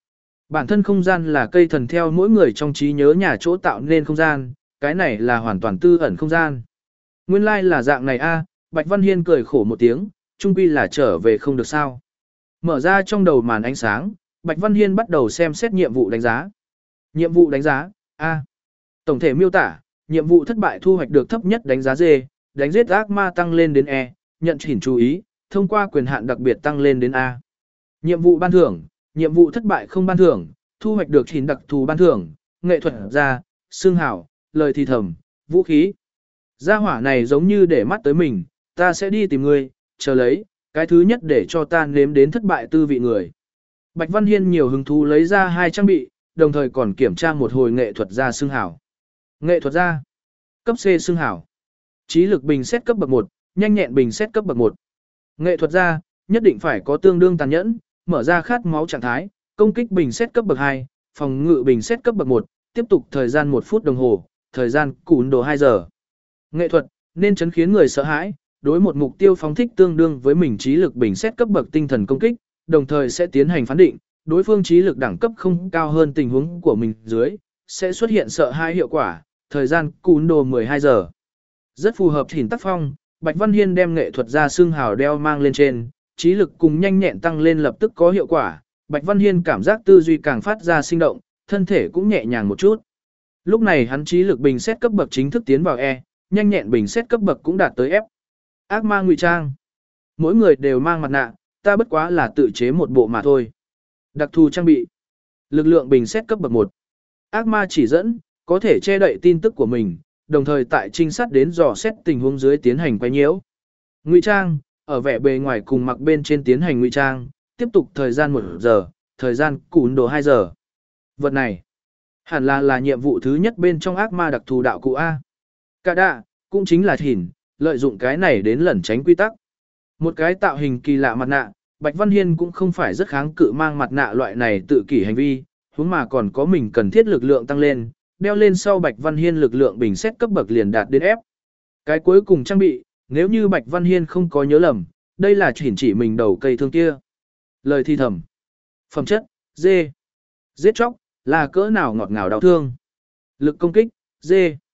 Bản thân không gian là cây thần theo mỗi người trong trí nhớ nhà chỗ tạo nên không gian, cái này là hoàn toàn tư ẩn không gian. Nguyên lai like là dạng này a, Bạch Văn Hiên cười khổ một tiếng, chung quy là trở về không được sao. Mở ra trong đầu màn ánh sáng, Bạch Văn Hiên bắt đầu xem xét nhiệm vụ đánh giá. Nhiệm vụ đánh giá, A. Tổng thể miêu tả, nhiệm vụ thất bại thu hoạch được thấp nhất đánh giá D, đánh giết ác ma tăng lên đến E, nhận chỉnh chú ý, thông qua quyền hạn đặc biệt tăng lên đến A. Nhiệm vụ ban thưởng, nhiệm vụ thất bại không ban thưởng, thu hoạch được chỉnh đặc thù ban thưởng, nghệ thuật gia, xương hảo, lời thì thầm, vũ khí. Gia hỏa này giống như để mắt tới mình, ta sẽ đi tìm ngươi, chờ lấy, cái thứ nhất để cho ta nếm đến thất bại tư vị người. Bạch Văn Hiên nhiều hứng thú lấy ra hai trang bị, đồng thời còn kiểm tra một hồi nghệ thuật gia xương hảo. Nghệ thuật gia, cấp C xương hảo. Trí lực bình xét cấp bậc một, nhanh nhẹn bình xét cấp bậc một. Nghệ thuật gia, nhất định phải có tương đương tàn nhẫn, mở ra khát máu trạng thái, công kích bình xét cấp bậc hai, phòng ngự bình xét cấp bậc một, tiếp tục thời gian một phút đồng hồ, thời gian cún đồ hai giờ. Nghệ thuật, nên chấn khiến người sợ hãi, đối một mục tiêu phóng thích tương đương với mình trí lực bình xét cấp bậc tinh thần công kích, đồng thời sẽ tiến hành phán định, đối phương trí lực đẳng cấp không cao hơn tình huống của mình dưới, sẽ xuất hiện sợ hãi hiệu quả, thời gian cún đồ mười hai giờ. Rất phù hợp thỉnh tác phong, Bạch Văn Hiên đem nghệ thuật ra xương hào đeo mang lên trên, trí lực cùng nhanh nhẹn tăng lên lập tức có hiệu quả, Bạch Văn Hiên cảm giác tư duy càng phát ra sinh động, thân thể cũng nhẹ nhàng một chút. Lúc này hắn trí lực bình xét cấp bậc chính thức tiến vào E, nhanh nhẹn bình xét cấp bậc cũng đạt tới F. Ác ma ngụy trang. Mỗi người đều mang mặt nạ, ta bất quá là tự chế một bộ mà thôi. Đặc thù trang bị. Lực lượng bình xét cấp bậc một. Ác ma chỉ dẫn, có thể che đậy tin tức của mình, đồng thời tại trinh sát đến dò xét tình huống dưới tiến hành quấy nhiễu. Ngụy trang, ở vẻ bề ngoài cùng mặc bên trên tiến hành ngụy trang, tiếp tục thời gian một giờ, thời gian cún đồ hai giờ. Vật này, hẳn là là nhiệm vụ thứ nhất bên trong ác ma đặc thù đạo cụ A. Cả đạ, cũng chính là thìn, lợi dụng cái này đến lẩn tránh quy tắc. Một cái tạo hình kỳ lạ mặt nạ, Bạch Văn Hiên cũng không phải rất kháng cự mang mặt nạ loại này tự kỷ hành vi, huống mà còn có mình cần thiết lực lượng tăng lên, đeo lên sau Bạch Văn Hiên lực lượng bình xét cấp bậc liền đạt đến F. Cái cuối cùng trang bị, nếu như Bạch Văn Hiên không có nhớ lầm, đây là chỉnh chỉ mình đầu cây thương kia. Lời thi thầm. Phẩm chất, D. Giết chóc, là cỡ nào ngọt ngào đau thương. Lực công kích, D.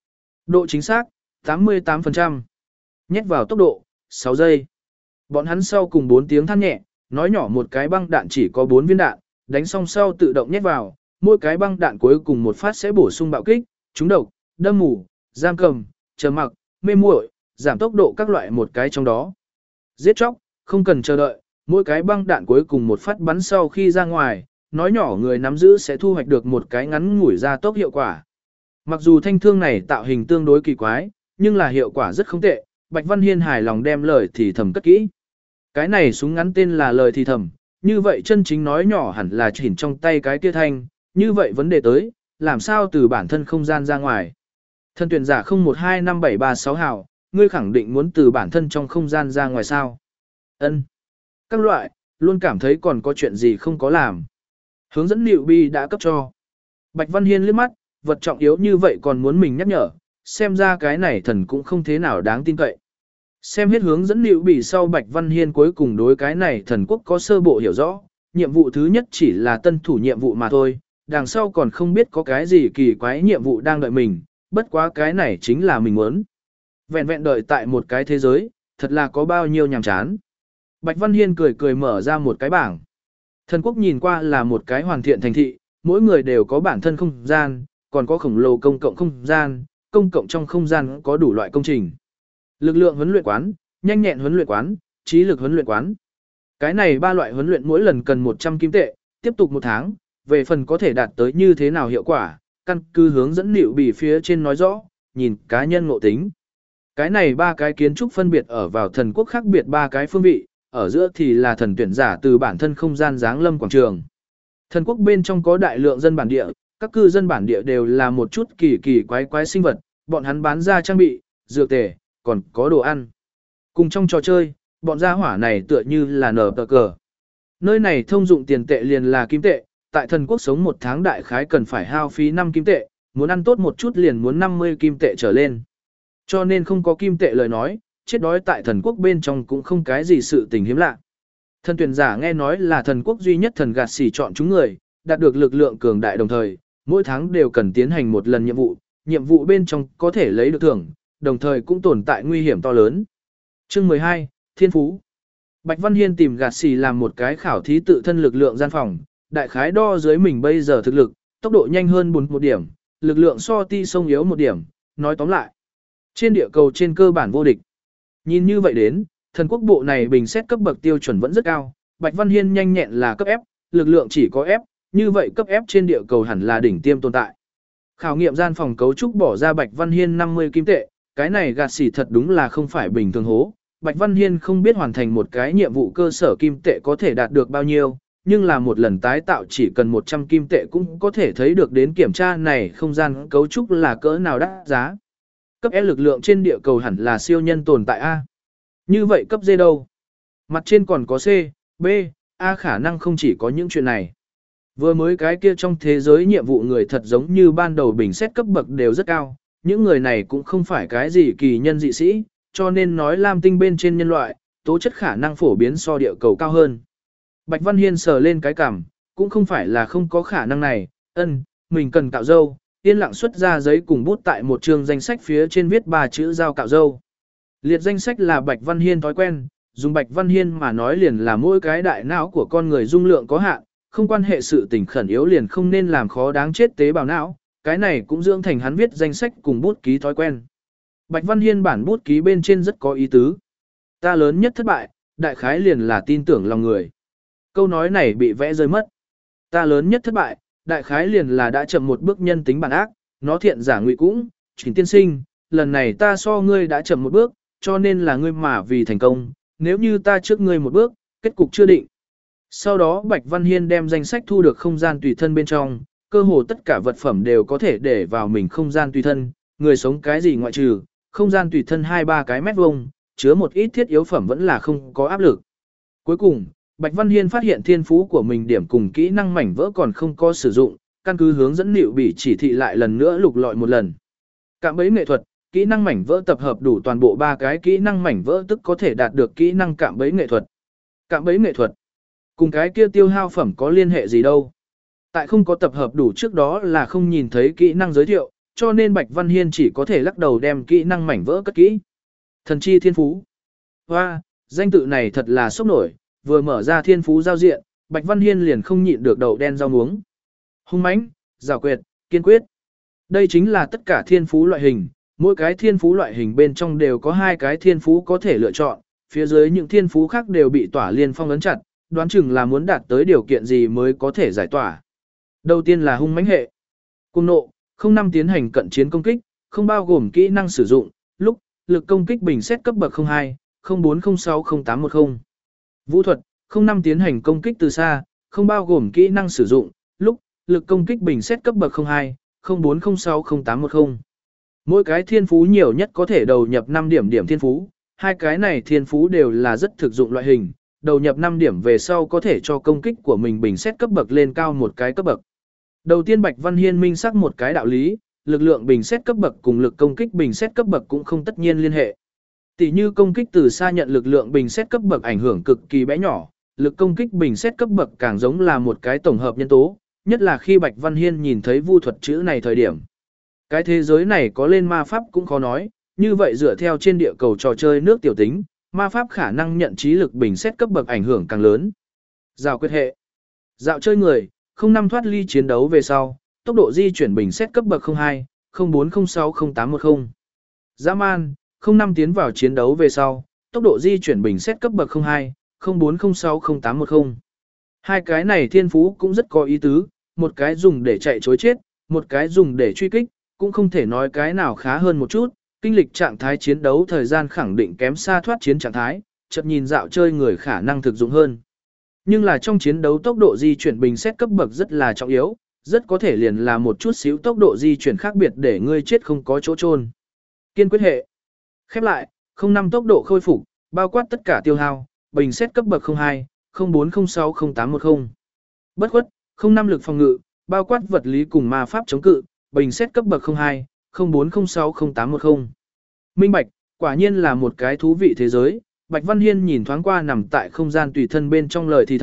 Độ chính xác, tám mươi tám phần trăm. Nhét vào tốc độ, sáu giây. Bọn hắn sau cùng bốn tiếng than nhẹ, nói nhỏ một cái băng đạn chỉ có bốn viên đạn, đánh xong sau tự động nhét vào, mỗi cái băng đạn cuối cùng một phát sẽ bổ sung bạo kích, trúng độc, đâm mù, giam cầm, trầm mặc, mê muội, giảm tốc độ các loại một cái trong đó. Giết chóc, không cần chờ đợi, mỗi cái băng đạn cuối cùng một phát bắn sau khi ra ngoài, nói nhỏ người nắm giữ sẽ thu hoạch được một cái ngắn ngủi ra tốc hiệu quả. Mặc dù thanh thương này tạo hình tương đối kỳ quái, nhưng là hiệu quả rất không tệ, Bạch Văn Hiên hài lòng đem lời thì thầm cất kỹ. Cái này súng ngắn tên là lời thì thầm, như vậy chân chính nói nhỏ hẳn là chỉnh trong tay cái kia thanh, như vậy vấn đề tới, làm sao từ bản thân không gian ra ngoài. Thân tuyển giả không một hai năm bảy ba sáu hào, ngươi khẳng định muốn từ bản thân trong không gian ra ngoài sao. Ân. Các loại, luôn cảm thấy còn có chuyện gì không có làm. Hướng dẫn liệu bi đã cấp cho. Bạch Văn Hiên liếc mắt, vật trọng yếu như vậy còn muốn mình nhắc nhở, xem ra cái này thần cũng không thế nào đáng tin cậy. Xem hết hướng dẫn liệu bị sau Bạch Văn Hiên cuối cùng đối cái này thần quốc có sơ bộ hiểu rõ, nhiệm vụ thứ nhất chỉ là tân thủ nhiệm vụ mà thôi, đằng sau còn không biết có cái gì kỳ quái nhiệm vụ đang đợi mình, bất quá cái này chính là mình muốn. Vẹn vẹn đợi tại một cái thế giới, thật là có bao nhiêu nhàm chán. Bạch Văn Hiên cười cười mở ra một cái bảng. Thần quốc nhìn qua là một cái hoàn thiện thành thị, mỗi người đều có bản thân không gian, còn có khổng lồ công cộng không gian, công cộng trong không gian có đủ loại công trình. Lực lượng huấn luyện quán, nhanh nhẹn huấn luyện quán, trí lực huấn luyện quán. Cái này ba loại huấn luyện mỗi lần cần một trăm kim tệ, tiếp tục một tháng, về phần có thể đạt tới như thế nào hiệu quả, căn cứ hướng dẫn liệu bị phía trên nói rõ, nhìn cá nhân ngộ tính. Cái này ba cái kiến trúc phân biệt ở vào thần quốc khác biệt ba cái phương vị, ở giữa thì là thần tuyển giả từ bản thân không gian giáng lâm quảng trường. Thần quốc bên trong có đại lượng dân bản địa, các cư dân bản địa đều là một chút kỳ kỳ quái quái sinh vật, bọn hắn bán ra trang bị, dược tề, còn có đồ ăn. Cùng trong trò chơi, bọn gia hỏa này tựa như là nở tờ cờ. Nơi này thông dụng tiền tệ liền là kim tệ, tại thần quốc sống một tháng đại khái cần phải hao phí năm kim tệ, muốn ăn tốt một chút liền muốn năm mươi kim tệ trở lên. Cho nên không có kim tệ lời nói, chết đói tại thần quốc bên trong cũng không cái gì sự tình hiếm lạ. Thần tuyển giả nghe nói là thần quốc duy nhất thần gạt xỉ chọn chúng người, đạt được lực lượng cường đại đồng thời, mỗi tháng đều cần tiến hành một lần nhiệm vụ, nhiệm vụ bên trong có thể lấy được thưởng, đồng thời cũng tồn tại nguy hiểm to lớn. Chương mười hai, Thiên Phú. Bạch Văn Hiên tìm gạt xì làm một cái khảo thí tự thân lực lượng gian phòng, đại khái đo dưới mình bây giờ thực lực, tốc độ nhanh hơn bốn một điểm, lực lượng so ti sông yếu một điểm, nói tóm lại. Trên địa cầu trên cơ bản vô địch. Nhìn như vậy đến, thần quốc bộ này bình xét cấp bậc tiêu chuẩn vẫn rất cao, Bạch Văn Hiên nhanh nhẹn là cấp F, lực lượng chỉ có F, như vậy cấp F trên địa cầu hẳn là đỉnh tiêm tồn tại. Khảo nghiệm gian phòng cấu trúc bỏ ra Bạch Văn Hiên năm mươi kim tệ, cái này gạt xỉ thật đúng là không phải bình thường hố. Bạch Văn Hiên không biết hoàn thành một cái nhiệm vụ cơ sở kim tệ có thể đạt được bao nhiêu, nhưng là một lần tái tạo chỉ cần một trăm kim tệ cũng có thể thấy được đến kiểm tra này không gian cấu trúc là cỡ nào đắt giá. Cấp E lực lượng trên địa cầu hẳn là siêu nhân tồn tại A. Như vậy cấp D đâu? Mặt trên còn có C, B, A khả năng không chỉ có những chuyện này. Vừa mới cái kia trong thế giới nhiệm vụ người thật giống như ban đầu bình xét cấp bậc đều rất cao, những người này cũng không phải cái gì kỳ nhân dị sĩ, cho nên nói Lam tinh bên trên nhân loại, tố chất khả năng phổ biến so địa cầu cao hơn. Bạch Văn Hiên sờ lên cái cằm, cũng không phải là không có khả năng này, ân, mình cần cạo râu, yên lặng xuất ra giấy cùng bút tại một chương danh sách phía trên viết ba chữ giao cạo râu. Liệt danh sách là Bạch Văn Hiên thói quen, dùng Bạch Văn Hiên mà nói liền là mỗi cái đại não của con người dung lượng có hạn, không quan hệ sự tình khẩn yếu liền không nên làm khó đáng chết tế bào não, cái này cũng dưỡng thành hắn viết danh sách cùng bút ký thói quen. Bạch Văn Hiên bản bút ký bên trên rất có ý tứ. Ta lớn nhất thất bại, đại khái liền là tin tưởng lòng người. Câu nói này bị vẽ rơi mất. Ta lớn nhất thất bại, đại khái liền là đã chậm một bước nhân tính bản ác, nó thiện giả ngụy cũng, Trình tiên sinh, lần này ta so ngươi đã chậm một bước, cho nên là ngươi mà vì thành công, nếu như ta trước ngươi một bước, kết cục chưa định. Sau đó Bạch Văn Hiên đem danh sách thu được không gian tùy thân bên trong, cơ hồ tất cả vật phẩm đều có thể để vào mình không gian tùy thân, người sống cái gì ngoại trừ, không gian tùy thân hai ba cái mét vuông, chứa một ít thiết yếu phẩm vẫn là không có áp lực. Cuối cùng, Bạch Văn Hiên phát hiện thiên phú của mình điểm cùng kỹ năng mảnh vỡ còn không có sử dụng, căn cứ hướng dẫn liệu bị chỉ thị lại lần nữa lục lọi một lần. Cạm bẫy nghệ thuật, kỹ năng mảnh vỡ tập hợp đủ toàn bộ ba cái kỹ năng mảnh vỡ tức có thể đạt được kỹ năng cạm bẫy nghệ thuật. Cạm bẫy nghệ thuật, cùng cái kia tiêu hao phẩm có liên hệ gì đâu. Tại không có tập hợp đủ trước đó là không nhìn thấy kỹ năng giới thiệu, cho nên Bạch Văn Hiên chỉ có thể lắc đầu đem kỹ năng mảnh vỡ cất kỹ. Thần chi thiên phú. Hoa, danh tự này thật là sốc nổi, vừa mở ra thiên phú giao diện, Bạch Văn Hiên liền không nhịn được đầu đen rau muống. Hung mãnh, giảo quyệt, kiên quyết. Đây chính là tất cả thiên phú loại hình, mỗi cái thiên phú loại hình bên trong đều có hai cái thiên phú có thể lựa chọn, phía dưới những thiên phú khác đều bị tỏa liên phong ấn chặt, đoán chừng là muốn đạt tới điều kiện gì mới có thể giải tỏa. Đầu tiên là hung mãnh hệ. Cung nộ, không năm tiến hành cận chiến công kích, không bao gồm kỹ năng sử dụng, lúc, lực công kích bình xét cấp bậc không hai, không bốn không sáu không tám một không. Vũ thuật, không năm tiến hành công kích từ xa, không bao gồm kỹ năng sử dụng, lúc, lực công kích bình xét cấp bậc không hai, không bốn không sáu không tám một không. Mỗi cái thiên phú nhiều nhất có thể đầu nhập năm điểm điểm thiên phú, hai cái này thiên phú đều là rất thực dụng loại hình, đầu nhập năm điểm về sau có thể cho công kích của mình bình xét cấp bậc lên cao một cái cấp bậc. Đầu tiên Bạch Văn Hiên minh xác một cái đạo lý, lực lượng bình xét cấp bậc cùng lực công kích bình xét cấp bậc cũng không tất nhiên liên hệ. Tỷ như công kích từ xa nhận lực lượng bình xét cấp bậc ảnh hưởng cực kỳ bé nhỏ, lực công kích bình xét cấp bậc càng giống là một cái tổng hợp nhân tố, nhất là khi Bạch Văn Hiên nhìn thấy vu thuật chữ này thời điểm. Cái thế giới này có lên ma pháp cũng khó nói, như vậy dựa theo trên địa cầu trò chơi nước tiểu tính, ma pháp khả năng nhận trí lực bình xét cấp bậc ảnh hưởng càng lớn. Dạo quyết hệ. Dạo chơi người, không năm thoát ly chiến đấu về sau, tốc độ di chuyển bình xét cấp bậc không hai, không bốn không sáu không tám một không. Dã man, không năm tiến vào chiến đấu về sau, tốc độ di chuyển bình xét cấp bậc không hai, không bốn không sáu không tám một không. Hai cái này thiên phú cũng rất có ý tứ, một cái dùng để chạy chối chết, một cái dùng để truy kích, cũng không thể nói cái nào khá hơn một chút, kinh lịch trạng thái chiến đấu thời gian khẳng định kém xa thoát chiến trạng thái, chợt nhìn dạo chơi người khả năng thực dụng hơn. Nhưng là trong chiến đấu tốc độ di chuyển bình xét cấp bậc rất là trọng yếu, rất có thể liền là một chút xíu tốc độ di chuyển khác biệt để ngươi chết không có chỗ chôn. Kiên quyết hệ. Khép lại, không năm tốc độ khôi phục, bao quát tất cả tiêu hao, bình xét cấp bậc không hai, không bốn không sáu không tám một không. Bất khuất, không năm lực phòng ngự, bao quát vật lý cùng ma pháp chống cự, bình xét cấp bậc không hai, không bốn không sáu không tám một không. Minh bạch, quả nhiên là một cái thú vị thế giới. Bạch Văn Hiên nhìn thoáng qua nằm tại không gian tùy thân bên trong lời thì thầm,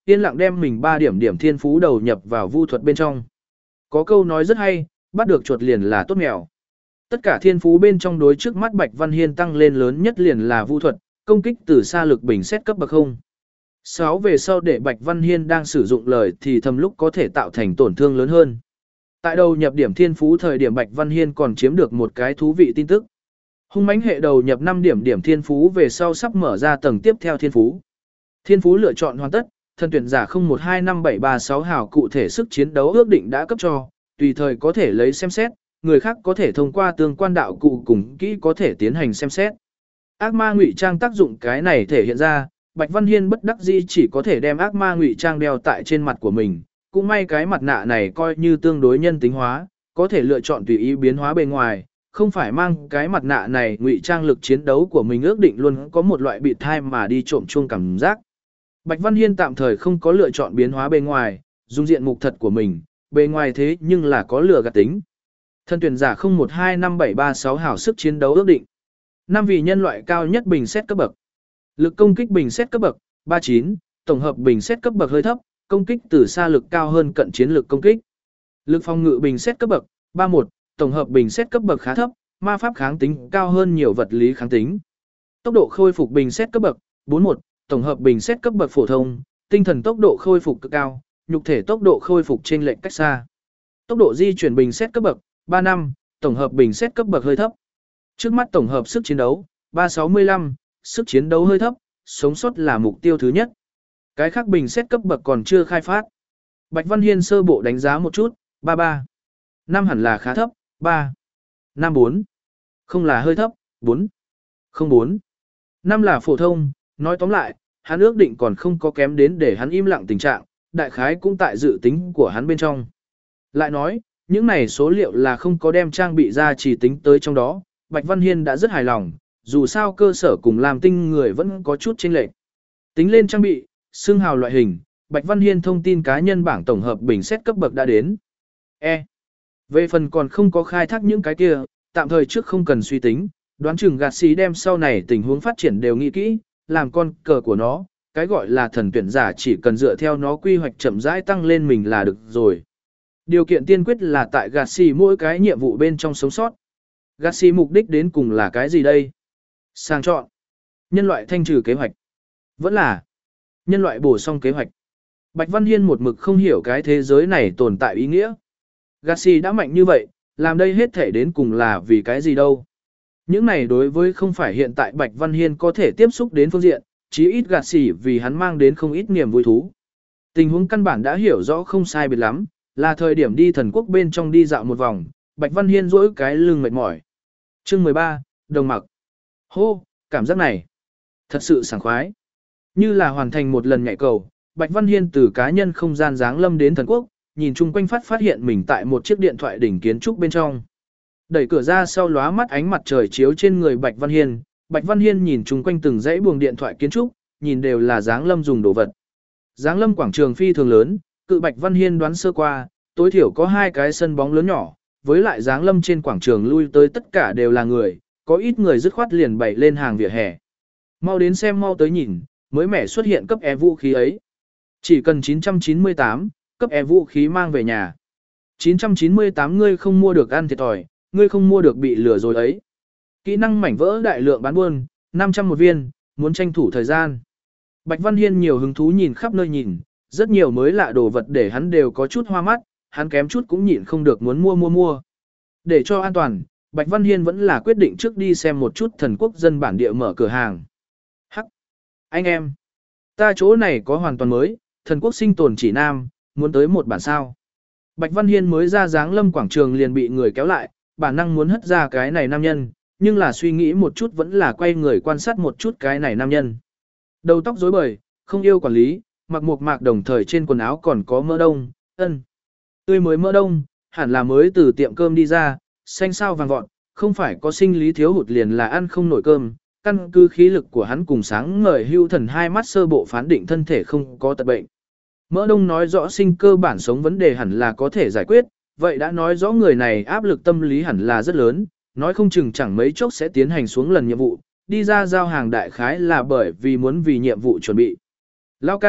yên lặng đem mình ba điểm điểm thiên phú đầu nhập vào vu thuật bên trong. Có câu nói rất hay, bắt được chuột liền là tốt mèo. Tất cả thiên phú bên trong đối trước mắt Bạch Văn Hiên tăng lên lớn nhất liền là vu thuật, công kích từ xa lực bình xét cấp bậc không. sáu về sau để Bạch Văn Hiên đang sử dụng lời thì thầm lúc có thể tạo thành tổn thương lớn hơn. Tại đầu nhập điểm thiên phú thời điểm Bạch Văn Hiên còn chiếm được một cái thú vị tin tức. Hung mãnh hệ đầu nhập năm điểm điểm thiên phú về sau sắp mở ra tầng tiếp theo thiên phú. Thiên phú lựa chọn hoàn tất, thần tuyển giả không một hai năm bảy ba sáu hào cụ thể sức chiến đấu ước định đã cấp cho, tùy thời có thể lấy xem xét, người khác có thể thông qua tương quan đạo cụ cùng kỹ có thể tiến hành xem xét. Ác ma ngụy trang tác dụng cái này thể hiện ra, Bạch Văn Hiên bất đắc dĩ chỉ có thể đem ác ma ngụy trang đeo tại trên mặt của mình, cũng may cái mặt nạ này coi như tương đối nhân tính hóa, có thể lựa chọn tùy ý biến hóa bề ngoài, không phải mang cái mặt nạ này ngụy trang lực chiến đấu của mình ước định luôn có một loại bị thai mà đi trộm chuông cảm giác. Bạch Văn Hiên tạm thời không có lựa chọn biến hóa bề ngoài, dùng diện mục thật của mình, bề ngoài thế nhưng là có lừa gạt tính. Thân tuyển giả không một hai năm bảy ba sáu hảo sức chiến đấu ước định. năm vị nhân loại cao nhất bình xét cấp bậc. Lực công kích bình xét cấp bậc ba mươi chín, tổng hợp bình xét cấp bậc hơi thấp, công kích từ xa lực cao hơn cận chiến lực công kích. Lực phòng ngự bình xét cấp bậc ba mươi mốt, tổng hợp bình xét cấp bậc khá thấp, ma pháp kháng tính cao hơn nhiều vật lý kháng tính. Tốc độ khôi phục bình xét cấp bậc bốn mươi mốt, tổng hợp bình xét cấp bậc phổ thông, tinh thần tốc độ khôi phục cực cao, nhục thể tốc độ khôi phục trên lệch cách xa. Tốc độ di chuyển bình xét cấp bậc ba mươi lăm, tổng hợp bình xét cấp bậc hơi thấp. Trước mắt tổng hợp sức chiến đấu ba trăm sáu mươi lăm, sức chiến đấu hơi thấp, sống sót là mục tiêu thứ nhất. Cái khác bình xét cấp bậc còn chưa khai phát. Bạch Văn Hiên sơ bộ đánh giá một chút, ba mươi ba. năm hẳn là khá thấp, ba. năm bốn. Không là hơi thấp, bốn. không bốn. năm là phổ thông, nói tóm lại, hắn ước định còn không có kém đến để hắn im lặng tình trạng, đại khái cũng tại dự tính của hắn bên trong. Lại nói, những này số liệu là không có đem trang bị ra chỉ tính tới trong đó, Bạch Văn Hiên đã rất hài lòng, dù sao cơ sở cùng làm tinh người vẫn có chút chênh lệch. Tính lên trang bị, xương hào loại hình, Bạch Văn Hiên thông tin cá nhân bảng tổng hợp bình xét cấp bậc đã đến. E. Về phần còn không có khai thác những cái kia, tạm thời trước không cần suy tính, đoán chừng gạt xí đem sau này tình huống phát triển đều nghĩ kỹ, làm con cờ của nó, cái gọi là thần tuyển giả chỉ cần dựa theo nó quy hoạch chậm rãi tăng lên mình là được rồi. Điều kiện tiên quyết là tại gạt xí mỗi cái nhiệm vụ bên trong sống sót. Gạt xí mục đích đến cùng là cái gì đây? Sang chọn. Nhân loại thanh trừ kế hoạch. Vẫn là nhân loại bổ sung kế hoạch. Bạch Văn Hiên một mực không hiểu cái thế giới này tồn tại ý nghĩa. Garcia đã mạnh như vậy, làm đây hết thể đến cùng là vì cái gì đâu. Những này đối với không phải hiện tại Bạch Văn Hiên có thể tiếp xúc đến phương diện, chí ít Garcia vì hắn mang đến không ít niềm vui thú. Tình huống căn bản đã hiểu rõ không sai biệt lắm, là thời điểm đi thần quốc bên trong đi dạo một vòng, Bạch Văn Hiên duỗi cái lưng mệt mỏi. Chương mười ba, đồng mặc. Hô, cảm giác này, thật sự sảng khoái. Như là hoàn thành một lần nhảy cầu, Bạch Văn Hiên từ cá nhân không gian giáng lâm đến thần quốc, nhìn chung quanh phát phát hiện mình tại một chiếc điện thoại đỉnh kiến trúc bên trong. Đẩy cửa ra sau lóa mắt ánh mặt trời chiếu trên người Bạch Văn Hiên, Bạch Văn Hiên nhìn chung quanh từng dãy buồng điện thoại kiến trúc, nhìn đều là giáng lâm dùng đồ vật. Giáng lâm quảng trường phi thường lớn, cự Bạch Văn Hiên đoán sơ qua, tối thiểu có hai cái sân bóng lớn nhỏ, với lại giáng lâm trên quảng trường lui tới tất cả đều là người, có ít người dứt khoát liền bày lên hàng vỉa hè. Mau đến xem mau tới nhìn, mới mẻ xuất hiện cấp E vũ khí ấy. Chỉ cần chín trăm chín mươi tám, cấp E vũ khí mang về nhà. chín trăm chín mươi tám ngươi không mua được ăn thiệt thòi, ngươi không mua được bị lừa rồi ấy. Kỹ năng mảnh vỡ đại lượng bán buôn, năm trăm một viên, muốn tranh thủ thời gian. Bạch Văn Hiên nhiều hứng thú nhìn khắp nơi nhìn, rất nhiều mới lạ đồ vật để hắn đều có chút hoa mắt, hắn kém chút cũng nhịn không được muốn mua mua mua. Để cho an toàn, Bạch Văn Hiên vẫn là quyết định trước đi xem một chút thần quốc dân bản địa mở cửa hàng. Hắc! Anh em! Ta chỗ này có hoàn toàn mới, thần quốc sinh tồn chỉ nam, muốn tới một bản sao. Bạch Văn Hiên mới ra dáng lâm quảng trường liền bị người kéo lại, bản năng muốn hất ra cái này nam nhân, nhưng là suy nghĩ một chút vẫn là quay người quan sát một chút cái này nam nhân. Đầu tóc rối bời, không yêu quản lý, mặc một mạc đồng thời trên quần áo còn có mỡ đông, ân. Tươi mới mỡ đông, hẳn là mới từ tiệm cơm đi ra, xanh sao vàng vọt, không phải có sinh lý thiếu hụt liền là ăn không nổi cơm. Căn cứ khí lực của hắn cùng sáng ngời hưu thần hai mắt sơ bộ phán định thân thể không có tật bệnh. Mỡ đông nói rõ sinh cơ bản sống vấn đề hẳn là có thể giải quyết, vậy đã nói rõ người này áp lực tâm lý hẳn là rất lớn, nói không chừng chẳng mấy chốc sẽ tiến hành xuống lần nhiệm vụ, đi ra giao hàng đại khái là bởi vì muốn vì nhiệm vụ chuẩn bị. Lao ca,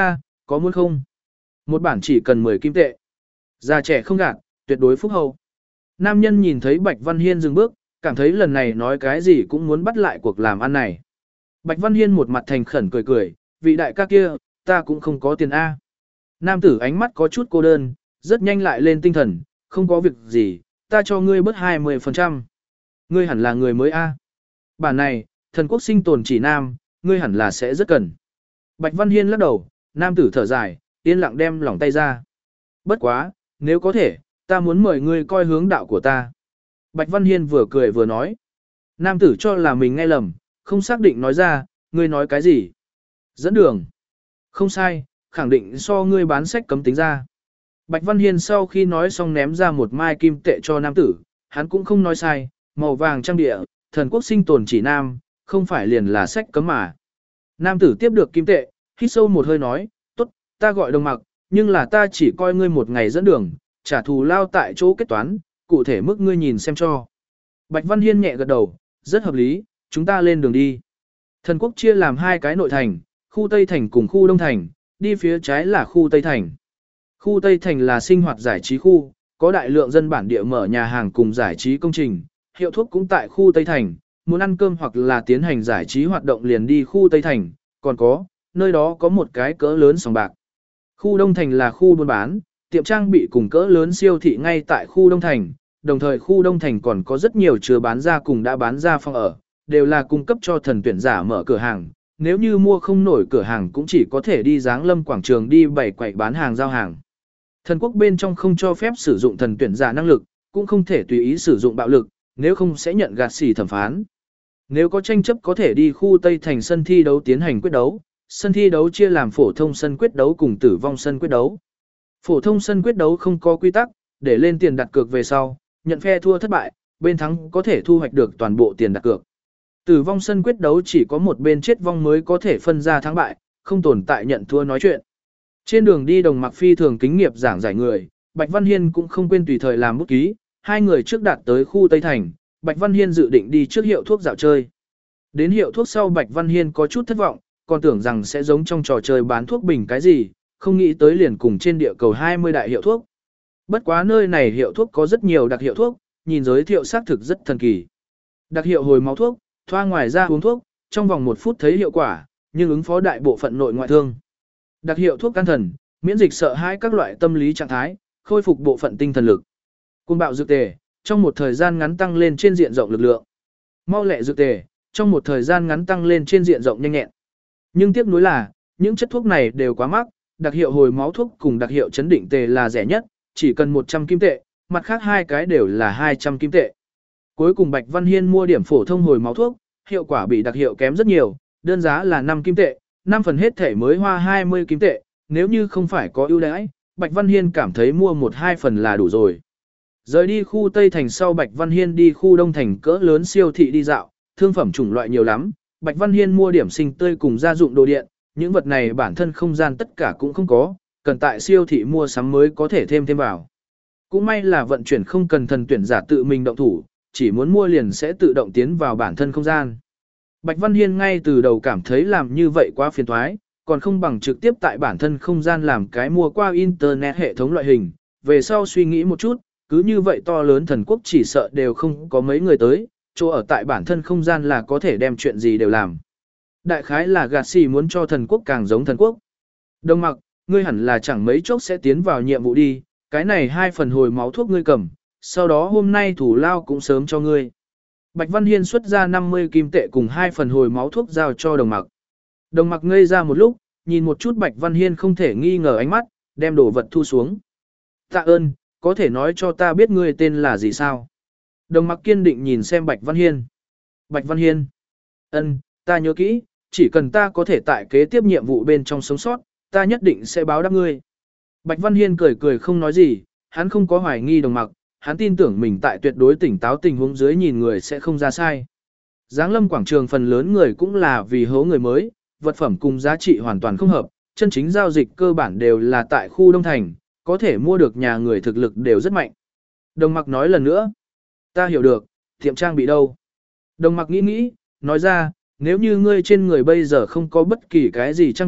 có muốn không? Một bản chỉ cần mười kim tệ. Già trẻ không gạt, tuyệt đối phúc hậu. Nam nhân nhìn thấy Bạch Văn Hiên dừng bước, cảm thấy lần này nói cái gì cũng muốn bắt lại cuộc làm ăn này. Bạch Văn Hiên một mặt thành khẩn cười cười, vị đại ca kia, ta cũng không có tiền A. Nam tử ánh mắt có chút cô đơn, rất nhanh lại lên tinh thần, không có việc gì, ta cho ngươi bớt hai mươi phần trăm. Ngươi hẳn là người mới A. Bản này, thần quốc sinh tồn chỉ nam, ngươi hẳn là sẽ rất cần. Bạch Văn Hiên lắc đầu, nam tử thở dài, yên lặng đem lỏng tay ra. Bất quá, nếu có thể, ta muốn mời ngươi coi hướng đạo của ta. Bạch Văn Hiên vừa cười vừa nói. Nam tử cho là mình nghe lầm, không xác định nói ra, ngươi nói cái gì? Dẫn đường. Không sai, khẳng định so ngươi bán sách cấm tính ra. Bạch Văn Hiên sau khi nói xong ném ra một mai kim tệ cho nam tử, hắn cũng không nói sai, màu vàng trang địa, thần quốc sinh tồn chỉ nam, không phải liền là sách cấm mà. Nam tử tiếp được kim tệ, hít sâu một hơi nói, tốt, ta gọi đồng mặc, nhưng là ta chỉ coi ngươi một ngày dẫn đường, trả thù lao tại chỗ kết toán, cụ thể mức ngươi nhìn xem cho. Bạch Văn Hiên nhẹ gật đầu, rất hợp lý, chúng ta lên đường đi. Thần quốc chia làm hai cái nội thành, khu Tây Thành cùng khu Đông Thành, đi phía trái là khu Tây Thành. Khu Tây Thành là sinh hoạt giải trí khu, có đại lượng dân bản địa mở nhà hàng cùng giải trí công trình, hiệu thuốc cũng tại khu Tây Thành, muốn ăn cơm hoặc là tiến hành giải trí hoạt động liền đi khu Tây Thành, còn có, nơi đó có một cái cỡ lớn sòng bạc. Khu Đông Thành là khu buôn bán, tiệm trang bị cùng cỡ lớn siêu thị ngay tại khu Đông Thành, đồng thời khu Đông Thành còn có rất nhiều chưa bán ra cùng đã bán ra phòng ở, đều là cung cấp cho thần tuyển giả mở cửa hàng. Nếu như mua không nổi cửa hàng cũng chỉ có thể đi Giáng Lâm quảng trường đi bày quậy bán hàng giao hàng. Thần quốc bên trong không cho phép sử dụng thần tuyển giả năng lực, cũng không thể tùy ý sử dụng bạo lực, nếu không sẽ nhận gạt xỉ thẩm phán. Nếu có tranh chấp có thể đi khu Tây Thành sân thi đấu tiến hành quyết đấu, sân thi đấu chia làm phổ thông sân quyết đấu cùng tử vong sân quyết đấu. Phổ thông sân quyết đấu không có quy tắc, để lên tiền đặt cược về sau, nhận phe thua thất bại, bên thắng có thể thu hoạch được toàn bộ tiền đặt cược. Tử vong sân quyết đấu chỉ có một bên chết vong mới có thể phân ra thắng bại, không tồn tại nhận thua nói chuyện. Trên đường đi đồng mặc phi thường kính nghiệp giảng giải người, Bạch Văn Hiên cũng không quên tùy thời làm bút ký, hai người trước đạt tới khu Tây Thành, Bạch Văn Hiên dự định đi trước hiệu thuốc dạo chơi. Đến hiệu thuốc sau Bạch Văn Hiên có chút thất vọng, còn tưởng rằng sẽ giống trong trò chơi bán thuốc bình cái gì, không nghĩ tới liền cùng trên địa cầu hai mươi đại hiệu thuốc. Bất quá nơi này hiệu thuốc có rất nhiều đặc hiệu thuốc, nhìn giới thiệu xác thực rất thần kỳ. Đặc hiệu hồi máu thuốc, thoa ngoài ra uống thuốc, trong vòng một phút thấy hiệu quả, nhưng ứng phó đại bộ phận nội ngoại thương. Đặc hiệu thuốc can thần, miễn dịch sợ hãi các loại tâm lý trạng thái, khôi phục bộ phận tinh thần lực. Côn bạo dược tề, trong một thời gian ngắn tăng lên trên diện rộng lực lượng. Mau lẹ dược tề, trong một thời gian ngắn tăng lên trên diện rộng nhanh nhẹn. Nhưng tiếc nuối là, những chất thuốc này đều quá mắc, đặc hiệu hồi máu thuốc cùng đặc hiệu chấn định tề là rẻ nhất, chỉ cần một trăm kim tệ, mặt khác hai cái đều là hai trăm kim tệ. Cuối cùng Bạch Văn Hiên mua điểm phổ thông hồi máu thuốc, hiệu quả bị đặc hiệu kém rất nhiều, đơn giá là năm kim tệ, năm phần hết thể mới hoa hai mươi kim tệ, nếu như không phải có ưu đãi, Bạch Văn Hiên cảm thấy mua một hai phần là đủ rồi. Rời đi khu Tây Thành sau Bạch Văn Hiên đi khu Đông Thành cỡ lớn siêu thị đi dạo, thương phẩm chủng loại nhiều lắm, Bạch Văn Hiên mua điểm sinh tươi cùng gia dụng đồ điện, những vật này bản thân không gian tất cả cũng không có, cần tại siêu thị mua sắm mới có thể thêm thêm vào. Cũng may là vận chuyển không cần thần tuyển giả tự mình động thủ, chỉ muốn mua liền sẽ tự động tiến vào bản thân không gian. Bạch Văn Hiên ngay từ đầu cảm thấy làm như vậy quá phiền toái, còn không bằng trực tiếp tại bản thân không gian làm cái mua qua internet hệ thống loại hình, về sau suy nghĩ một chút, cứ như vậy to lớn thần quốc chỉ sợ đều không có mấy người tới, chỗ ở tại bản thân không gian là có thể đem chuyện gì đều làm. Đại khái là gạt xì muốn cho thần quốc càng giống thần quốc. Đồng mặc, ngươi hẳn là chẳng mấy chốc sẽ tiến vào nhiệm vụ đi, cái này hai phần hồi máu thuốc ngươi cầm, sau đó hôm nay thủ lao cũng sớm cho ngươi. Bạch Văn Hiên xuất ra năm mươi kim tệ cùng hai phần hồi máu thuốc giao cho đồng mặc. Đồng mặc ngây ra một lúc, nhìn một chút Bạch Văn Hiên không thể nghi ngờ ánh mắt, đem đồ vật thu xuống. Tạ ơn, có thể nói cho ta biết ngươi tên là gì sao? Đồng mặc kiên định nhìn xem Bạch Văn Hiên. Bạch Văn Hiên. Ân, ta nhớ kỹ, chỉ cần ta có thể tại kế tiếp nhiệm vụ bên trong sống sót, ta nhất định sẽ báo đáp ngươi. Bạch Văn Hiên cười cười không nói gì, hắn không có hoài nghi đồng mặc, hắn tin tưởng mình tại tuyệt đối tỉnh táo tình huống dưới nhìn người sẽ không ra sai. Giáng Lâm quảng trường phần lớn người cũng là vì hố người mới, vật phẩm cùng giá trị hoàn toàn không hợp, chân chính giao dịch cơ bản đều là tại khu Đông Thành, có thể mua được nhà người thực lực đều rất mạnh. Đồng mặc nói lần nữa, ta hiểu được, tiệm trang bị đâu? Đồng mặc nghĩ nghĩ, nói ra, nếu như ngươi trên người bây giờ không có bất kỳ cái gì trang bị,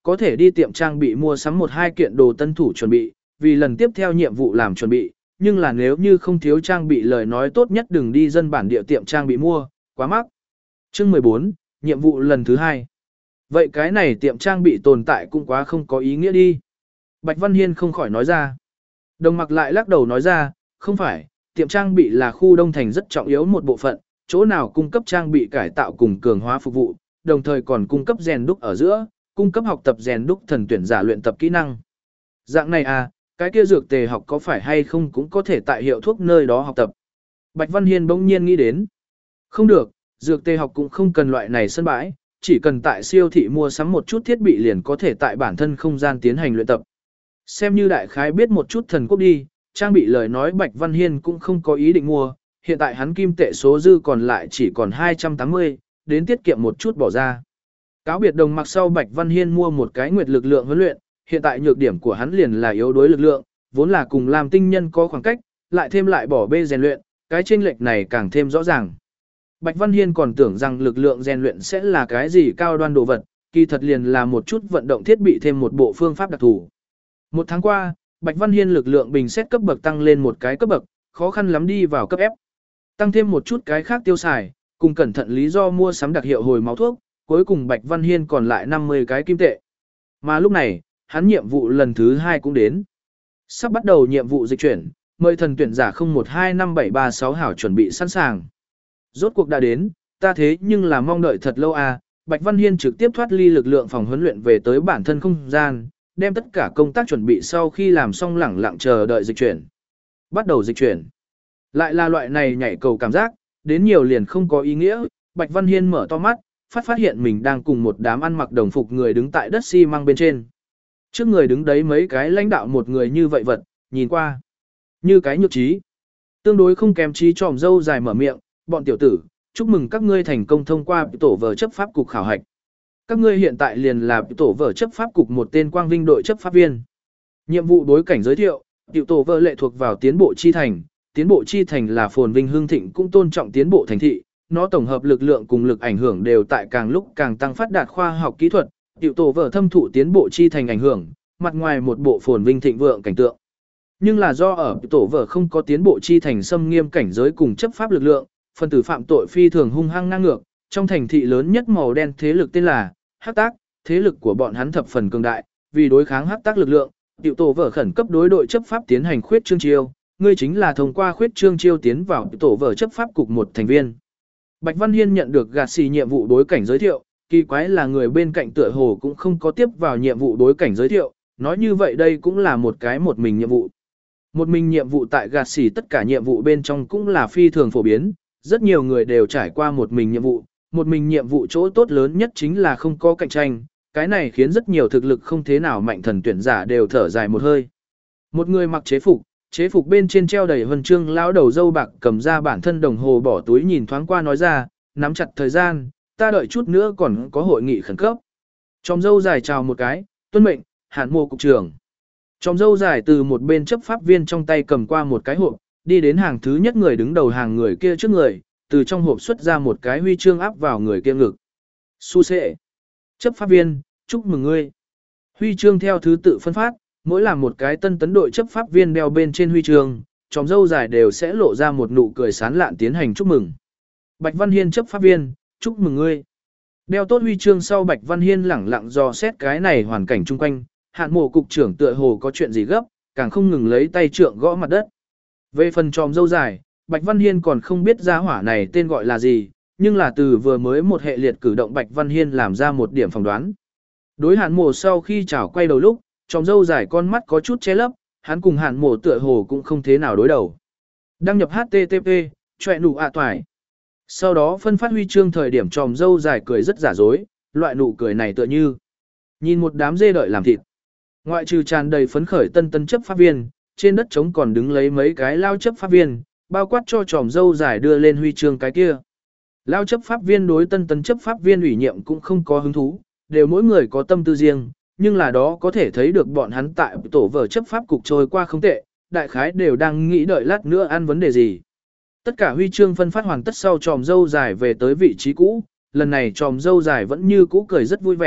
có thể đi tiệm trang bị mua sắm một hai kiện đồ tân thủ chuẩn bị, vì lần tiếp theo nhiệm vụ làm chuẩn bị, nhưng là nếu như không thiếu trang bị lời nói tốt nhất đừng đi dân bản địa tiệm trang bị mua, quá mắc. Chương mười bốn, nhiệm vụ lần thứ hai. Vậy cái này tiệm trang bị tồn tại cũng quá không có ý nghĩa đi. Bạch Văn Hiên không khỏi nói ra. Đồng Mặc lại lắc đầu nói ra, không phải, tiệm trang bị là khu đông thành rất trọng yếu một bộ phận, chỗ nào cung cấp trang bị cải tạo cùng cường hóa phục vụ, đồng thời còn cung cấp rèn đúc ở giữa, cung cấp học tập rèn đúc thần tuyển giả luyện tập kỹ năng. Dạng này à, cái kia dược tề học có phải hay không cũng có thể tại hiệu thuốc nơi đó học tập. Bạch Văn Hiên bỗng nhiên nghĩ đến. Không được, dược tề học cũng không cần loại này sân bãi, chỉ cần tại siêu thị mua sắm một chút thiết bị liền có thể tại bản thân không gian tiến hành luyện tập. Xem như đại khái biết một chút thần quốc đi, trang bị lời nói Bạch Văn Hiên cũng không có ý định mua, hiện tại hắn kim tệ số dư còn lại chỉ còn hai trăm tám mươi, đến tiết kiệm một chút bỏ ra. Cáo biệt Đồng Mặc sau Bạch Văn Hiên mua một cái nguyệt lực lượng huấn luyện, hiện tại nhược điểm của hắn liền là yếu đuối lực lượng, vốn là cùng làm tinh nhân có khoảng cách, lại thêm lại bỏ bê rèn luyện, cái chênh lệch này càng thêm rõ ràng. Bạch Văn Hiên còn tưởng rằng lực lượng rèn luyện sẽ là cái gì cao đoan đồ vật, kỳ thật liền là một chút vận động thiết bị thêm một bộ phương pháp đặc thù. Một tháng qua, Bạch Văn Hiên lực lượng bình xét cấp bậc tăng lên một cái cấp bậc, khó khăn lắm đi vào cấp F. Tăng thêm một chút cái khác tiêu xài, cùng cẩn thận lý do mua sắm đặc hiệu hồi máu thuốc, cuối cùng Bạch Văn Hiên còn lại năm mươi cái kim tệ. Mà lúc này, hắn nhiệm vụ lần thứ hai cũng đến. Sắp bắt đầu nhiệm vụ dịch chuyển, mời thần tuyển giả không một hai năm bảy ba sáu hảo chuẩn bị sẵn sàng. Rốt cuộc đã đến, ta thế nhưng là mong đợi thật lâu à, Bạch Văn Hiên trực tiếp thoát ly lực lượng phòng huấn luyện về tới bản thân không gian, đem tất cả công tác chuẩn bị sau khi làm xong lẳng lặng chờ đợi dịch chuyển. Bắt đầu dịch chuyển. Lại là loại này nhảy cầu cảm giác, đến nhiều liền không có ý nghĩa, Bạch Văn Hiên mở to mắt, phát phát hiện mình đang cùng một đám ăn mặc đồng phục người đứng tại đất xi măng bên trên. Trước người đứng đấy mấy cái lãnh đạo một người như vậy vật, nhìn qua như cái nhược trí. Tương đối không kém trí tròm dâu dài mở miệng, bọn tiểu tử, chúc mừng các ngươi thành công thông qua tổ vở chấp pháp cục khảo hạch. Các ngươi hiện tại liền là tổ vở chấp pháp cục một tên quang vinh đội chấp pháp viên. Nhiệm vụ đối cảnh giới thiệu, tiểu tổ vở lệ thuộc vào tiến bộ chi thành, tiến bộ chi thành là phồn vinh hương thịnh cũng tôn trọng tiến bộ thành thị, nó tổng hợp lực lượng cùng lực ảnh hưởng đều tại càng lúc càng tăng phát đạt khoa học kỹ thuật, tiểu tổ vở thâm thụ tiến bộ chi thành ảnh hưởng, mặt ngoài một bộ phồn vinh thịnh vượng cảnh tượng. Nhưng là do ở tổ vở không có tiến bộ chi thành xâm nghiêm cảnh giới cùng chấp pháp lực lượng, phần tử phạm tội phi thường hung hăng ngang ngược, trong thành thị lớn nhất màu đen thế lực tên là Hắc Tác, thế lực của bọn hắn thập phần cường đại, vì đối kháng Hắc Tác lực lượng, tiểu tổ vở khẩn cấp đối đội chấp pháp tiến hành khuyết trương chiêu, ngươi chính là thông qua khuyết trương chiêu tiến vào tổ vở chấp pháp cục một thành viên. Bạch Văn Hiên nhận được gạt xì nhiệm vụ đối cảnh giới thiệu, kỳ quái là người bên cạnh tựa hồ cũng không có tiếp vào nhiệm vụ đối cảnh giới thiệu, nói như vậy đây cũng là một cái một mình nhiệm vụ. Một mình nhiệm vụ tại gạt xì tất cả nhiệm vụ bên trong cũng là phi thường phổ biến, rất nhiều người đều trải qua một mình nhiệm vụ, một mình nhiệm vụ chỗ tốt lớn nhất chính là không có cạnh tranh, cái này khiến rất nhiều thực lực không thế nào mạnh thần tuyển giả đều thở dài một hơi. Một người mặc chế phục, chế phục bên trên treo đầy huân chương lão đầu dâu bạc cầm ra bản thân đồng hồ bỏ túi nhìn thoáng qua nói ra, nắm chặt thời gian, ta đợi chút nữa còn có hội nghị khẩn cấp. Tròm dâu dài chào một cái, tuân mệnh, Hạn Mộ cục trưởng. Tròm dâu dài từ một bên chấp pháp viên trong tay cầm qua một cái hộp, đi đến hàng thứ nhất người đứng đầu hàng người kia trước người, từ trong hộp xuất ra một cái huy chương áp vào người kia ngực. Su sệ. Chấp pháp viên, chúc mừng ngươi. Huy chương theo thứ tự phân phát, mỗi làm một cái tân tấn đội chấp pháp viên đeo bên trên huy chương, tròm dâu dài đều sẽ lộ ra một nụ cười sán lạn tiến hành chúc mừng. Bạch Văn Hiên chấp pháp viên, chúc mừng ngươi. Đeo tốt huy chương sau Bạch Văn Hiên lẳng lặng dò xét cái này hoàn cảnh chung quanh, Hạn Mộ cục trưởng tựa hồ có chuyện gì gấp, càng không ngừng lấy tay trượng gõ mặt đất. Về phần tròm dâu dài, Bạch Văn Hiên còn không biết gia hỏa này tên gọi là gì, nhưng là từ vừa mới một hệ liệt cử động Bạch Văn Hiên làm ra một điểm phỏng đoán. Đối Hạn Mộ sau khi chào quay đầu lúc, tròm dâu dài con mắt có chút che lấp, hắn cùng Hạn Mộ tựa hồ cũng không thế nào đối đầu. Đăng nhập hát tê tê pê, chọe nụ ạ toài. Sau đó phân phát huy chương thời điểm tròm dâu dài cười rất giả dối, loại nụ cười này tựa như nhìn một đám dê đợi làm thịt. Ngoại trừ tràn đầy phấn khởi tân tân chấp pháp viên, trên đất trống còn đứng lấy mấy cái lao chấp pháp viên, bao quát cho tròm dâu dài đưa lên huy chương cái kia. Lao chấp pháp viên đối tân tân chấp pháp viên ủy nhiệm cũng không có hứng thú, đều mỗi người có tâm tư riêng, nhưng là đó có thể thấy được bọn hắn tại tổ vở chấp pháp cục trôi qua không tệ, đại khái đều đang nghĩ đợi lát nữa ăn vấn đề gì. Tất cả huy chương phân phát hoàn tất sau tròm dâu dài về tới vị trí cũ, lần này tròm dâu dài vẫn như cũ cười rất vui vẻ,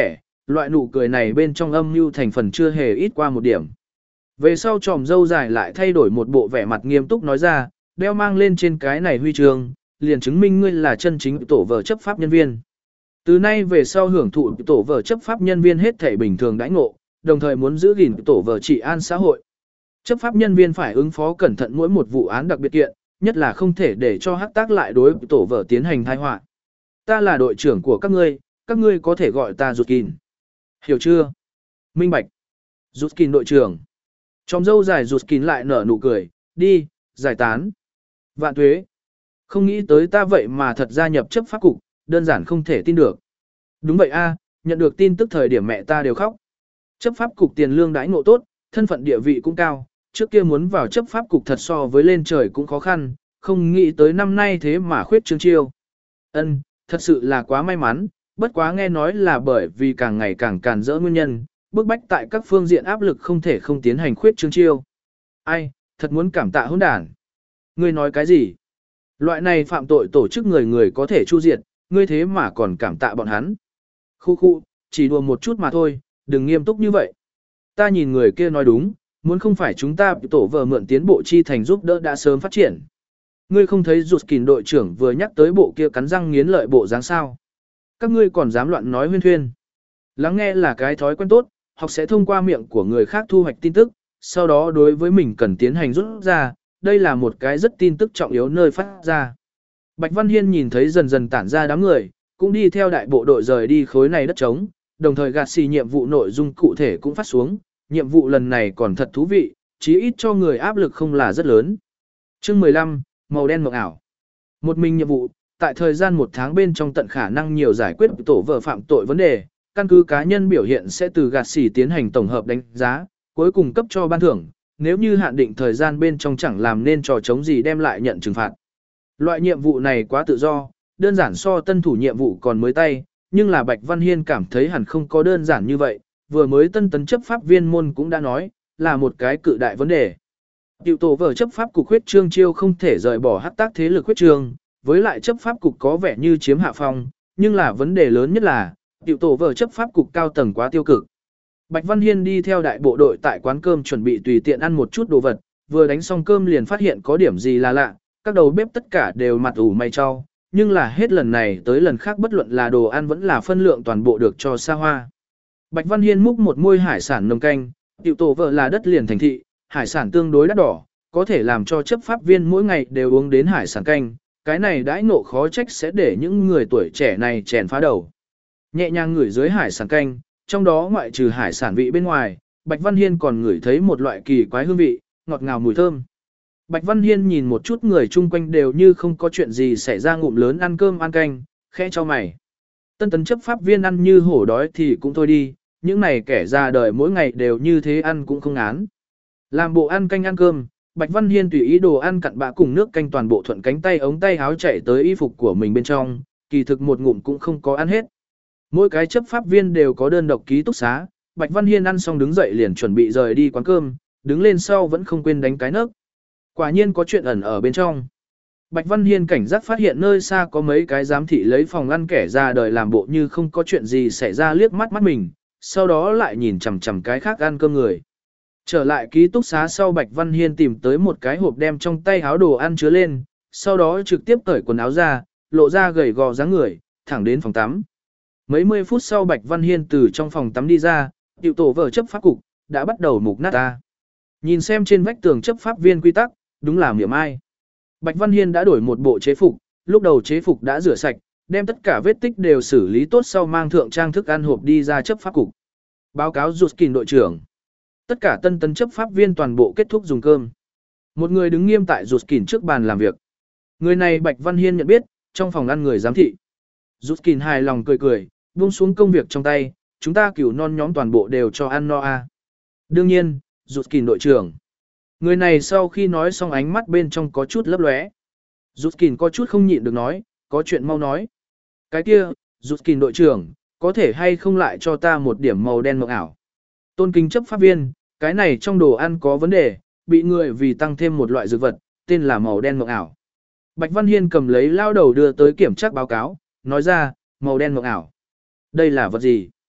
loại nụ cười này bên trong âm mưu thành phần chưa hề ít qua một điểm. Về sau tròm dâu dài lại thay đổi một bộ vẻ mặt nghiêm túc nói ra, đeo mang lên trên cái này huy chương, liền chứng minh ngươi là chân chính tổ vở chấp pháp nhân viên. Từ nay về sau hưởng thụ tổ vở chấp pháp nhân viên hết thể bình thường đãi ngộ, đồng thời muốn giữ gìn tổ vở trị an xã hội. Chấp pháp nhân viên phải ứng phó cẩn thận mỗi một vụ án đặc biệt kiện, nhất là không thể để cho hắc tác lại đối tổ vở tiến hành tai họa. Ta là đội trưởng của các ngươi, các ngươi có thể gọi ta Rụt Kìn. Hiểu chưa? Minh bạch. Rụt Kìn đội trưởng. Chòm dâu dài Rụt Kìn lại nở nụ cười, đi, giải tán. Vạn tuế. Không nghĩ tới ta vậy mà thật gia nhập chấp pháp cục, đơn giản không thể tin được. Đúng vậy a, nhận được tin tức thời điểm mẹ ta đều khóc. Chấp pháp cục tiền lương đãi ngộ tốt, thân phận địa vị cũng cao, trước kia muốn vào chấp pháp cục thật so với lên trời cũng khó khăn, không nghĩ tới năm nay thế mà khuyết trương chiêu. Ân, thật sự là quá may mắn, bất quá nghe nói là bởi vì càng ngày càng càn rỡ nguyên nhân, bức bách tại các phương diện áp lực không thể không tiến hành khuyết trương chiêu. Ai, thật muốn cảm tạ hỗn đản. Ngươi nói cái gì? Loại này phạm tội tổ chức người người có thể chu diệt, ngươi thế mà còn cảm tạ bọn hắn. Khu khu, chỉ đùa một chút mà thôi, đừng nghiêm túc như vậy. Ta nhìn người kia nói đúng, muốn không phải chúng ta tổ vờ mượn tiến bộ chi thành giúp đỡ đã sớm phát triển. Ngươi không thấy Rụt Kìn đội trưởng vừa nhắc tới bộ kia cắn răng nghiến lợi bộ dáng sao? Các ngươi còn dám loạn nói huyên thuyên. Lắng nghe là cái thói quen tốt, học sẽ thông qua miệng của người khác thu hoạch tin tức, sau đó đối với mình cần tiến hành rút ra, đây là một cái rất tin tức trọng yếu nơi phát ra. Bạch Văn Hiên nhìn thấy dần dần tản ra đám người, cũng đi theo đại bộ đội rời đi khối này đất trống, đồng thời gạt xì nhiệm vụ nội dung cụ thể cũng phát xuống, nhiệm vụ lần này còn thật thú vị, chí ít cho người áp lực không là rất lớn. Chương mười lăm, màu đen mộng ảo. Một mình nhiệm vụ, tại thời gian một tháng bên trong tận khả năng nhiều giải quyết tổ vợ phạm tội vấn đề, căn cứ cá nhân biểu hiện sẽ từ gạt xì tiến hành tổng hợp đánh giá, cuối cùng cấp cho ban thưởng, nếu như hạn định thời gian bên trong chẳng làm nên trò chống gì đem lại nhận trừng phạt. Loại nhiệm vụ này quá tự do, đơn giản so tân thủ nhiệm vụ còn mới tay, nhưng là Bạch Văn Hiên cảm thấy hẳn không có đơn giản như vậy, vừa mới tân tấn chấp pháp viên môn cũng đã nói, là một cái cự đại vấn đề. Tiểu tổ vở chấp pháp cục huyết trương chiêu không thể rời bỏ hắc tác thế lực huyết trương, với lại chấp pháp cục có vẻ như chiếm hạ phong, nhưng là vấn đề lớn nhất là, tiểu tổ vở chấp pháp cục cao tầng quá tiêu cực. Bạch Văn Hiên đi theo đại bộ đội tại quán cơm chuẩn bị tùy tiện ăn một chút đồ vật, vừa đánh xong cơm liền phát hiện có điểm gì là lạ, các đầu bếp tất cả đều mặt ủ mày cho, nhưng là hết lần này tới lần khác bất luận là đồ ăn vẫn là phân lượng toàn bộ được cho xa hoa. Bạch Văn Hiên múc một muôi hải sản nồng canh, tiểu tổ vợ là đất liền thành thị, hải sản tương đối đắt đỏ, có thể làm cho chấp pháp viên mỗi ngày đều uống đến hải sản canh, cái này đãi ngộ khó trách sẽ để những người tuổi trẻ này chèn phá đầu. Nhẹ nhàng ngửi dưới hải sản canh, trong đó ngoại trừ hải sản vị bên ngoài, Bạch Văn Hiên còn ngửi thấy một loại kỳ quái hương vị, ngọt ngào mùi thơm. Bạch Văn Hiên nhìn một chút người chung quanh đều như không có chuyện gì xảy ra ngụm lớn ăn cơm ăn canh, khẽ cho mày. Tân tấn chấp pháp viên ăn như hổ đói thì cũng thôi đi, những này kẻ ra đời mỗi ngày đều như thế ăn cũng không ngán. Làm bộ ăn canh ăn cơm, Bạch Văn Hiên tùy ý đồ ăn cặn bã cùng nước canh toàn bộ thuận cánh tay ống tay áo chạy tới y phục của mình bên trong, kỳ thực một ngụm cũng không có ăn hết. Mỗi cái chấp pháp viên đều có đơn độc ký túc xá, Bạch Văn Hiên ăn xong đứng dậy liền chuẩn bị rời đi quán cơm, đứng lên sau vẫn không quên đánh cái nấc. Quả nhiên có chuyện ẩn ở bên trong. Bạch Văn Hiên cảnh giác phát hiện nơi xa có mấy cái giám thị lấy phòng ăn kẻ ra đời làm bộ như không có chuyện gì xảy ra liếc mắt mắt mình, sau đó lại nhìn chằm chằm cái khác ăn cơm người. Trở lại ký túc xá sau Bạch Văn Hiên tìm tới một cái hộp đem trong tay áo đồ ăn chứa lên, sau đó trực tiếp cởi quần áo ra, lộ ra gầy gò dáng người, thẳng đến phòng tắm. Mấy mươi phút sau Bạch Văn Hiên từ trong phòng tắm đi ra, tiểu tổ vở chấp pháp cục, đã bắt đầu mục nát ta. Nhìn xem trên vách tường chấp pháp viên quy tắc, đúng là miệng ai. Bạch Văn Hiên đã đổi một bộ chế phục, lúc đầu chế phục đã rửa sạch, đem tất cả vết tích đều xử lý tốt sau mang thượng trang thức ăn hộp đi ra chấp pháp cục. Báo cáo Rụt Kìn đội trưởng. Tất cả tân tấn chấp pháp viên toàn bộ kết thúc dùng cơm. Một người đứng nghiêm tại Rụt Kìn trước bàn làm việc. Người này Bạch Văn Hiên nhận biết, trong phòng ăn người giám thị. Rụt Kìn hài lòng cười cười, buông xuống công việc trong tay, chúng ta cửu non nhóm toàn bộ đều cho ăn no a. Đương nhiên, Rụt Kìn đội trưởng. Người này sau khi nói xong ánh mắt bên trong có chút lấp lóe. Rụt Kìn có chút không nhịn được nói, có chuyện mau nói. Cái kia, Rụt Kìn đội trưởng, có thể hay không lại cho ta một điểm màu đen mộng ảo. Tôn kính chấp pháp viên, cái này trong đồ ăn có vấn đề, bị người vì tăng thêm một loại dược vật, tên là màu đen mộng ảo. Bạch Văn Hiên cầm lấy lao đầu đưa tới kiểm tra báo cáo, nói ra, màu đen mộng ảo. Đây là vật gì?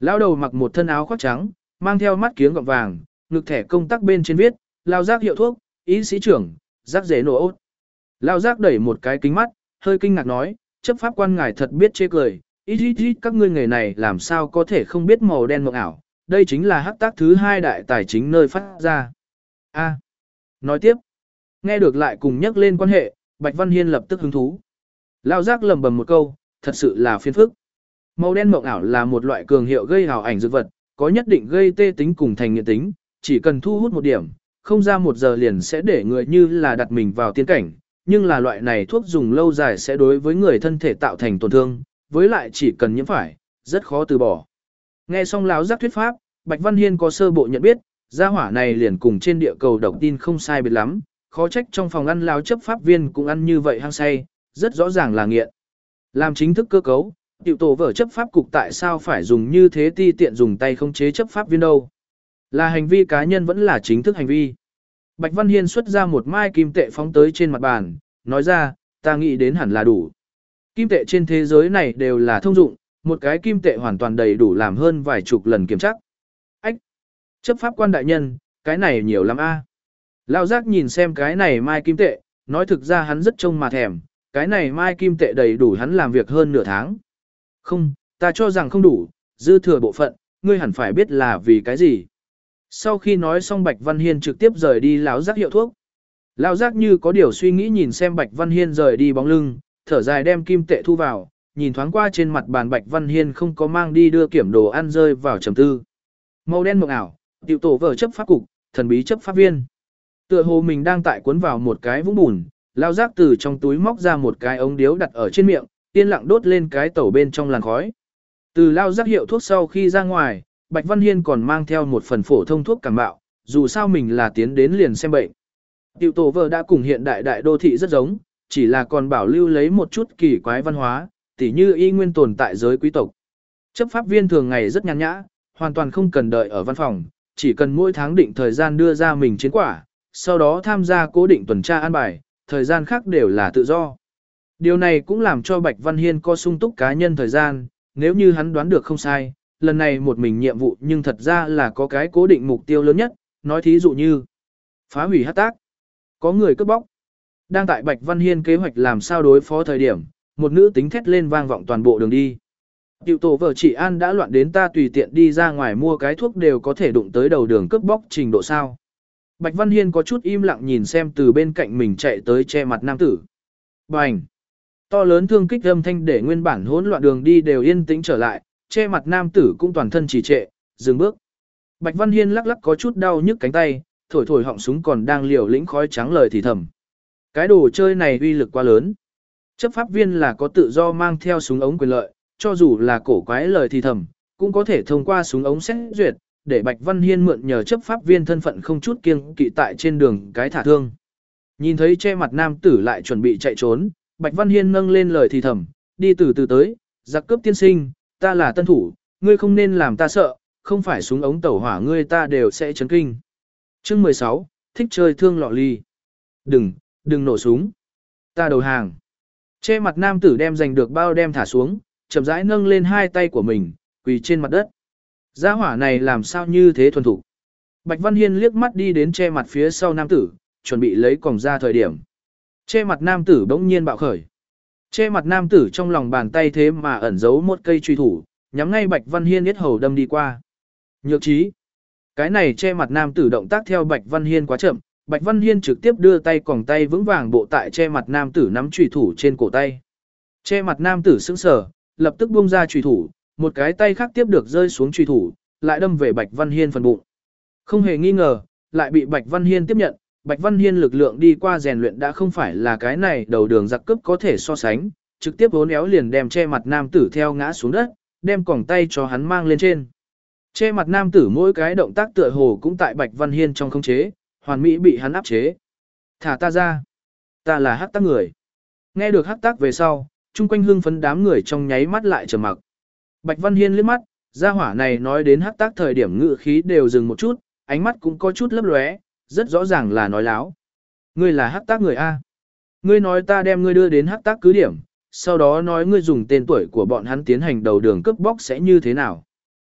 Lão đầu mặc một thân áo khoác trắng, mang theo mắt kiếng gọng vàng, ngực thẻ công tác bên trên viết, lao giác hiệu thuốc, ý sĩ trưởng, giác dễ nổ ốt. Lao giác đẩy một cái kính mắt, hơi kinh ngạc nói, chấp pháp quan ngài thật biết chê cười, ít ít ít các ngươi nghề này làm sao có thể không biết màu đen mộng ảo, đây chính là hắc tác thứ hai đại tài chính nơi phát ra. A. Nói tiếp, nghe được lại cùng nhắc lên quan hệ, Bạch Văn Hiên lập tức hứng thú. Lao giác lầm bầm một câu, thật sự là phiền phức. Màu đen mộng ảo là một loại cường hiệu gây ảo ảnh dược vật, có nhất định gây tê tính cùng thành nghiện tính, chỉ cần thu hút một điểm, không ra một giờ liền sẽ để người như là đặt mình vào tiên cảnh, nhưng là loại này thuốc dùng lâu dài sẽ đối với người thân thể tạo thành tổn thương, với lại chỉ cần nhiễm phải, rất khó từ bỏ. Nghe xong lão giác thuyết pháp, Bạch Văn Hiên có sơ bộ nhận biết, gia hỏa này liền cùng trên địa cầu độc tin không sai biệt lắm, khó trách trong phòng ăn lão chấp pháp viên cũng ăn như vậy hăng say, rất rõ ràng là nghiện. Làm chính thức cơ cấu, tiểu tổ vở chấp pháp cục tại sao phải dùng như thế ti tiện dùng tay không chế chấp pháp viên đâu? Là hành vi cá nhân vẫn là chính thức hành vi. Bạch Văn Hiên xuất ra một mai kim tệ phóng tới trên mặt bàn, nói ra, ta nghĩ đến hẳn là đủ. Kim tệ trên thế giới này đều là thông dụng, một cái kim tệ hoàn toàn đầy đủ làm hơn vài chục lần kiểm tra. Ách! Chấp pháp quan đại nhân, cái này nhiều lắm a. Lão giác nhìn xem cái này mai kim tệ, nói thực ra hắn rất trông mà thèm, cái này mai kim tệ đầy đủ hắn làm việc hơn nửa tháng. Không, ta cho rằng không đủ, dư thừa bộ phận, ngươi hẳn phải biết là vì cái gì. Sau khi nói xong Bạch Văn Hiên trực tiếp rời đi lão giác hiệu thuốc. Lão giác như có điều suy nghĩ nhìn xem Bạch Văn Hiên rời đi bóng lưng, thở dài đem kim tệ thu vào, nhìn thoáng qua trên mặt bàn Bạch Văn Hiên không có mang đi đưa kiểm đồ ăn rơi vào trầm tư. Màu đen mộng ảo, tiểu tổ vở chấp pháp cục, thần bí chấp pháp viên. Tựa hồ mình đang tại cuốn vào một cái vũng bùn, lão giác từ trong túi móc ra một cái ống điếu đặt ở trên miệng, yên lặng đốt lên cái tẩu bên trong làn khói. Từ lão giác hiệu thuốc sau khi ra ngoài, Bạch Văn Hiên còn mang theo một phần phổ thông thuốc cảm bạo, dù sao mình là tiến đến liền xem bệnh. Tiểu tổ vợ đã cùng hiện đại đại đô thị rất giống, chỉ là còn bảo lưu lấy một chút kỳ quái văn hóa, tỉ như y nguyên tồn tại giới quý tộc. Chấp pháp viên thường ngày rất nhàn nhã, hoàn toàn không cần đợi ở văn phòng, chỉ cần mỗi tháng định thời gian đưa ra mình chiến quả, sau đó tham gia cố định tuần tra an bài, thời gian khác đều là tự do. Điều này cũng làm cho Bạch Văn Hiên có sung túc cá nhân thời gian, nếu như hắn đoán được không sai, lần này một mình nhiệm vụ nhưng thật ra là có cái cố định mục tiêu lớn nhất, nói thí dụ như phá hủy hắc tác, có người cướp bóc. Đang tại Bạch Văn Hiên kế hoạch làm sao đối phó thời điểm, một nữ tính thét lên vang vọng toàn bộ đường đi. Tiểu tổ vợ chị An đã loạn đến ta tùy tiện đi ra ngoài mua cái thuốc đều có thể đụng tới đầu đường cướp bóc trình độ sao. Bạch Văn Hiên có chút im lặng nhìn xem từ bên cạnh mình chạy tới che mặt nam tử. Bành! To lớn thương kích âm thanh để nguyên bản hỗn loạn đường đi đều yên tĩnh trở lại, che mặt nam tử cũng toàn thân trì trệ, dừng bước. Bạch Văn Hiên lắc lắc có chút đau nhức cánh tay, thổi thổi họng súng còn đang liều lĩnh khói trắng lời thì thầm. Cái đồ chơi này uy lực quá lớn. Chấp pháp viên là có tự do mang theo súng ống quyền lợi, cho dù là cổ quái lời thì thầm, cũng có thể thông qua súng ống xét duyệt, để Bạch Văn Hiên mượn nhờ chấp pháp viên thân phận không chút kiêng kỵ tại trên đường cái thả thương. Nhìn thấy che mặt nam tử lại chuẩn bị chạy trốn, Bạch Văn Hiên nâng lên lời thì thầm, đi từ từ tới, giặc cướp tiên sinh, ta là tân thủ, ngươi không nên làm ta sợ, không phải súng ống tẩu hỏa ngươi ta đều sẽ chấn kinh. Chương mười sáu, thích chơi thương lọ ly. Đừng, đừng nổ súng. Ta đầu hàng. Che mặt nam tử đem giành được bao đem thả xuống, chậm rãi nâng lên hai tay của mình, quỳ trên mặt đất. Gia hỏa này làm sao như thế thuần thủ. Bạch Văn Hiên liếc mắt đi đến che mặt phía sau nam tử, chuẩn bị lấy còng ra thời điểm. Che mặt nam tử bỗng nhiên bạo khởi. Che mặt nam tử trong lòng bàn tay thế mà ẩn giấu một cây truy thủ, nhắm ngay Bạch Văn Hiên yết hầu đâm đi qua. Nhược trí. Cái này che mặt nam tử động tác theo Bạch Văn Hiên quá chậm, Bạch Văn Hiên trực tiếp đưa tay còng tay vững vàng bộ tại che mặt nam tử nắm truy thủ trên cổ tay. Che mặt nam tử sững sờ, lập tức buông ra truy thủ, một cái tay khác tiếp được rơi xuống truy thủ, lại đâm về Bạch Văn Hiên phần bụng. Không hề nghi ngờ, lại bị Bạch Văn Hiên tiếp nhận, Bạch Văn Hiên lực lượng đi qua rèn luyện đã không phải là cái này đầu đường giặc cướp có thể so sánh, trực tiếp vốn éo liền đem che mặt nam tử theo ngã xuống đất, đem còng tay cho hắn mang lên trên. Che mặt nam tử mỗi cái động tác tựa hồ cũng tại Bạch Văn Hiên trong khống chế, hoàn mỹ bị hắn áp chế. Thả ta ra. Ta là hắc tác người. Nghe được hắc tác về sau, chung quanh hưng phấn đám người trong nháy mắt lại trầm mặc. Bạch Văn Hiên liếc mắt, gia hỏa này nói đến hắc tác thời điểm ngự khí đều dừng một chút, ánh mắt cũng có chút lấp lóe, rất rõ ràng là nói láo. Ngươi là hắc tác người A. Ngươi nói ta đem ngươi đưa đến hắc tác cứ điểm, sau đó nói ngươi dùng tên tuổi của bọn hắn tiến hành đầu đường cướp bóc sẽ như thế nào.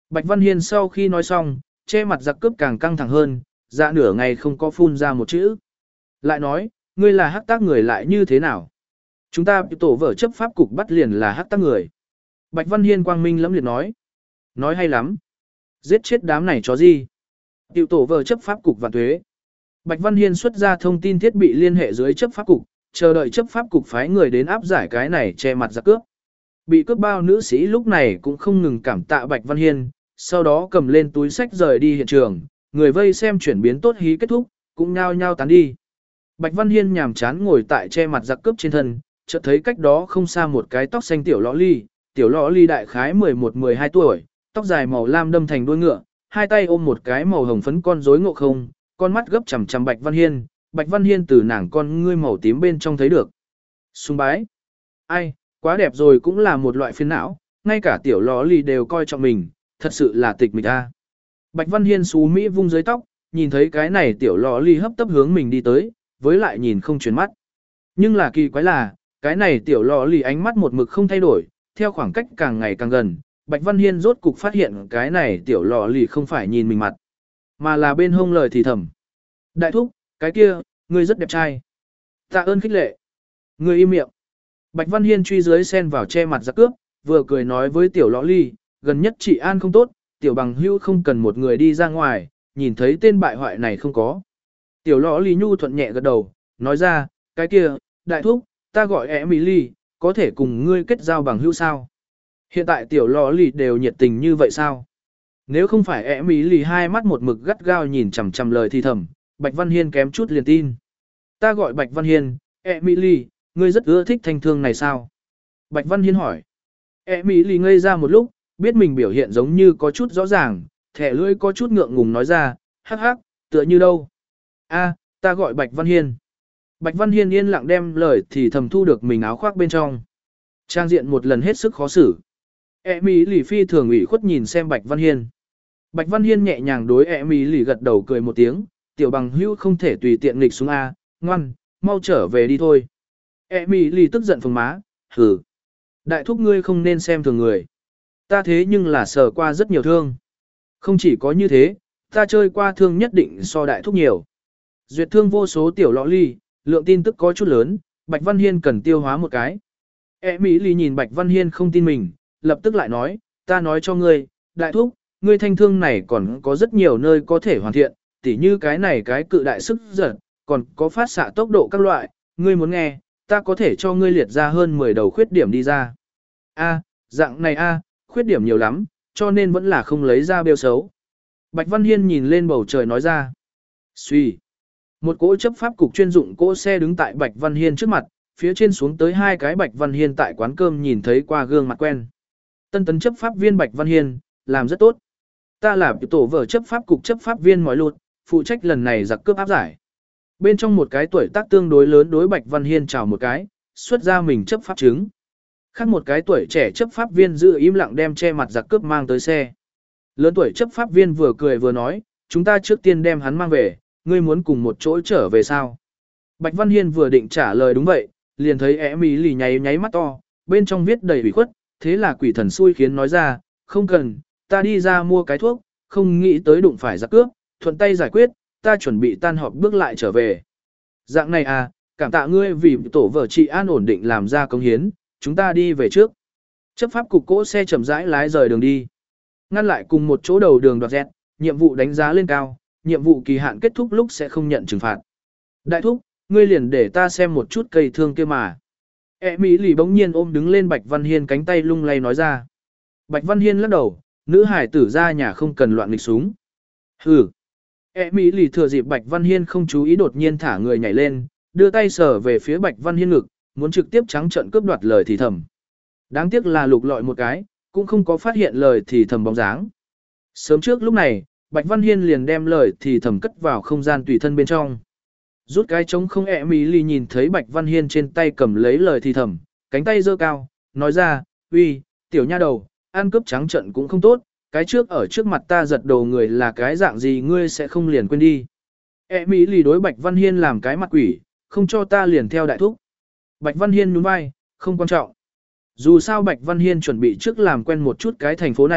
Bạch Văn Hiên sau khi nói xong, che mặt giặc cướp càng căng thẳng hơn, dạ nửa ngày không có phun ra một chữ. Lại nói, ngươi là hắc tác người lại như thế nào? Chúng ta tổ vở chấp pháp cục bắt liền là hắc tác người. Bạch Văn Hiên quang minh lẫm liệt nói. Nói hay lắm. Giết chết đám này chó gì? Tiểu tổ vở chấp pháp cục và thuế. Bạch Văn Hiên xuất ra thông tin thiết bị liên hệ dưới chấp pháp cục, chờ đợi chấp pháp cục phái người đến áp giải cái này che mặt giặc cướp. Bị cướp bao nữ sĩ lúc này cũng không ngừng cảm tạ Bạch Văn Hiên, sau đó cầm lên túi sách rời đi hiện trường, người vây xem chuyển biến tốt hí kết thúc, cũng nhao nhao tán đi. Bạch Văn Hiên nhàm chán ngồi tại che mặt giặc cướp trên thân, chợt thấy cách đó không xa một cái tóc xanh tiểu lõ ly, tiểu lõ ly đại khái mười một mười hai tuổi, tóc dài màu lam đâm thành đuôi ngựa, hai tay ôm một cái màu hồng phấn con rối ngộ không, con mắt gấp chằm chằm Bạch Văn Hiên, Bạch Văn Hiên từ nàng con ngươi màu tím bên trong thấy được. Sùng bái. Ai, quá đẹp rồi cũng là một loại phiền não, ngay cả tiểu ló lì đều coi trọng mình, thật sự là tịch mịch a. Bạch Văn Hiên xú Mỹ vung dưới tóc, nhìn thấy cái này tiểu ló lì hấp tấp hướng mình đi tới, với lại nhìn không chuyển mắt. Nhưng là kỳ quái là, cái này tiểu ló lì ánh mắt một mực không thay đổi, theo khoảng cách càng ngày càng gần, Bạch Văn Hiên rốt cục phát hiện cái này tiểu ló lì không phải nhìn mình mặt, mà là bên hông lời thì thầm. Đại thúc, cái kia, ngươi rất đẹp trai. Tạ ơn khích lệ. Ngươi im miệng. Bạch Văn Hiên truy dưới sen vào che mặt giặc cướp, vừa cười nói với tiểu lõ ly, gần nhất chị an không tốt, tiểu bằng hưu không cần một người đi ra ngoài, nhìn thấy tên bại hoại này không có. Tiểu lõ ly nhu thuận nhẹ gật đầu, nói ra, cái kia, đại thúc, ta gọi Emily, có thể cùng ngươi kết giao bằng hữu sao? Hiện tại tiểu lõ ly đều nhiệt tình như vậy sao? Nếu không phải Emily hai mắt một mực gắt gao nhìn chằm chằm lời thì thầm, Bạch Văn Hiên kém chút liền tin. Ta gọi Bạch Văn Hiên, Emily, ngươi rất ưa thích thanh thương này sao? Bạch Văn Hiên hỏi. Emily ngây ra một lúc, biết mình biểu hiện giống như có chút rõ ràng, thẻ lưỡi có chút ngượng ngùng nói ra, hắc hắc, tựa như đâu? A, ta gọi Bạch Văn Hiên. Bạch Văn Hiên yên lặng đem lời thì thầm thu được mình áo khoác bên trong. Trang diện một lần hết sức khó xử. Emily phi thường ủy khuất nhìn xem Bạch Văn Hiên. Bạch Văn Hiên nhẹ nhàng đối Emily gật đầu cười một tiếng, tiểu bằng hữu không thể tùy tiện nghịch xuống A, ngoan, mau trở về đi thôi. Emily tức giận phồng má, hừ. Đại thúc ngươi không nên xem thường người. Ta thế nhưng là sờ qua rất nhiều thương. Không chỉ có như thế, ta chơi qua thương nhất định so đại thúc nhiều. Duyệt thương vô số tiểu lọ ly, lượng tin tức có chút lớn, Bạch Văn Hiên cần tiêu hóa một cái. Emily nhìn Bạch Văn Hiên không tin mình, lập tức lại nói, ta nói cho ngươi, đại thúc, ngươi thanh thương này còn có rất nhiều nơi có thể hoàn thiện, tỉ như cái này cái cự đại sức giật, còn có phát xạ tốc độ các loại, ngươi muốn nghe, ta có thể cho ngươi liệt ra hơn mười đầu khuyết điểm đi ra. A, dạng này a, khuyết điểm nhiều lắm, cho nên vẫn là không lấy ra bêu xấu. Bạch Văn Hiên nhìn lên bầu trời nói ra. Suy. Một cỗ chấp pháp cục chuyên dụng cỗ xe đứng tại Bạch Văn Hiên trước mặt, phía trên xuống tới hai cái Bạch Văn Hiên tại quán cơm nhìn thấy qua gương mặt quen. Tân tấn chấp pháp viên Bạch Văn Hiên, làm rất tốt. Ta là tổ vở chấp pháp cục chấp pháp viên mỏi lụt, phụ trách lần này giặc cướp áp giải. Bên trong một cái tuổi tác tương đối lớn đối Bạch Văn Hiên chào một cái, xuất ra mình chấp pháp chứng. Khác một cái tuổi trẻ chấp pháp viên giữ im lặng đem che mặt giặc cướp mang tới xe. Lớn tuổi chấp pháp viên vừa cười vừa nói, chúng ta trước tiên đem hắn mang về, ngươi muốn cùng một chỗ trở về sao? Bạch Văn Hiên vừa định trả lời đúng vậy, liền thấy Emily nháy nháy mắt to, bên trong viết đầy ủy khuất, thế là quỷ thần xui khiến nói ra, không cần, ta đi ra mua cái thuốc, không nghĩ tới đụng phải giặc cướp, thuận tay giải quyết, ta chuẩn bị tan họp bước lại trở về. Dạng này à, cảm tạ ngươi vì tổ vợ trị an ổn định làm ra công hiến, chúng ta đi về trước. Chấp pháp cục cỗ xe chậm rãi lái rời đường đi. Ngăn lại cùng một chỗ đầu đường đoạt dẹt, nhiệm vụ đánh giá lên cao, nhiệm vụ kỳ hạn kết thúc lúc sẽ không nhận trừng phạt. Đại thúc, ngươi liền để ta xem một chút cây thương kia mà. E Mỹ lì bỗng nhiên ôm đứng lên Bạch Văn Hiên cánh tay lung lay nói ra. Bạch Văn Hiên lắc đầu, nữ hải tử ra nhà không cần loạn nghịch súng. Hừ. E Mỹ lì thừa dịp Bạch Văn Hiên không chú ý đột nhiên thả người nhảy lên, đưa tay sờ về phía Bạch Văn Hiên ngực, muốn trực tiếp trắng trợn cướp đoạt lời thì thầm. Đáng tiếc là lục lọi một cái, cũng không có phát hiện lời thì thầm bóng dáng. Sớm trước lúc này, Bạch Văn Hiên liền đem lời thì thầm cất vào không gian tùy thân bên trong. Rút cái trống không ẹ mí lì nhìn thấy Bạch Văn Hiên trên tay cầm lấy lời thì thầm, cánh tay giơ cao, nói ra, uy, tiểu nha đầu, ăn cướp trắng trận cũng không tốt, cái trước ở trước mặt ta giật đầu người là cái dạng gì ngươi sẽ không liền quên đi. Ẹ mí lì đối Bạch Văn Hiên làm cái mặt quỷ, không cho ta liền theo đại thúc. Bạch Văn Hiên nhún vai, không quan trọng. Dù sao Bạch Văn Hiên chuẩn bị trước làm quen một chút cái thành phố này,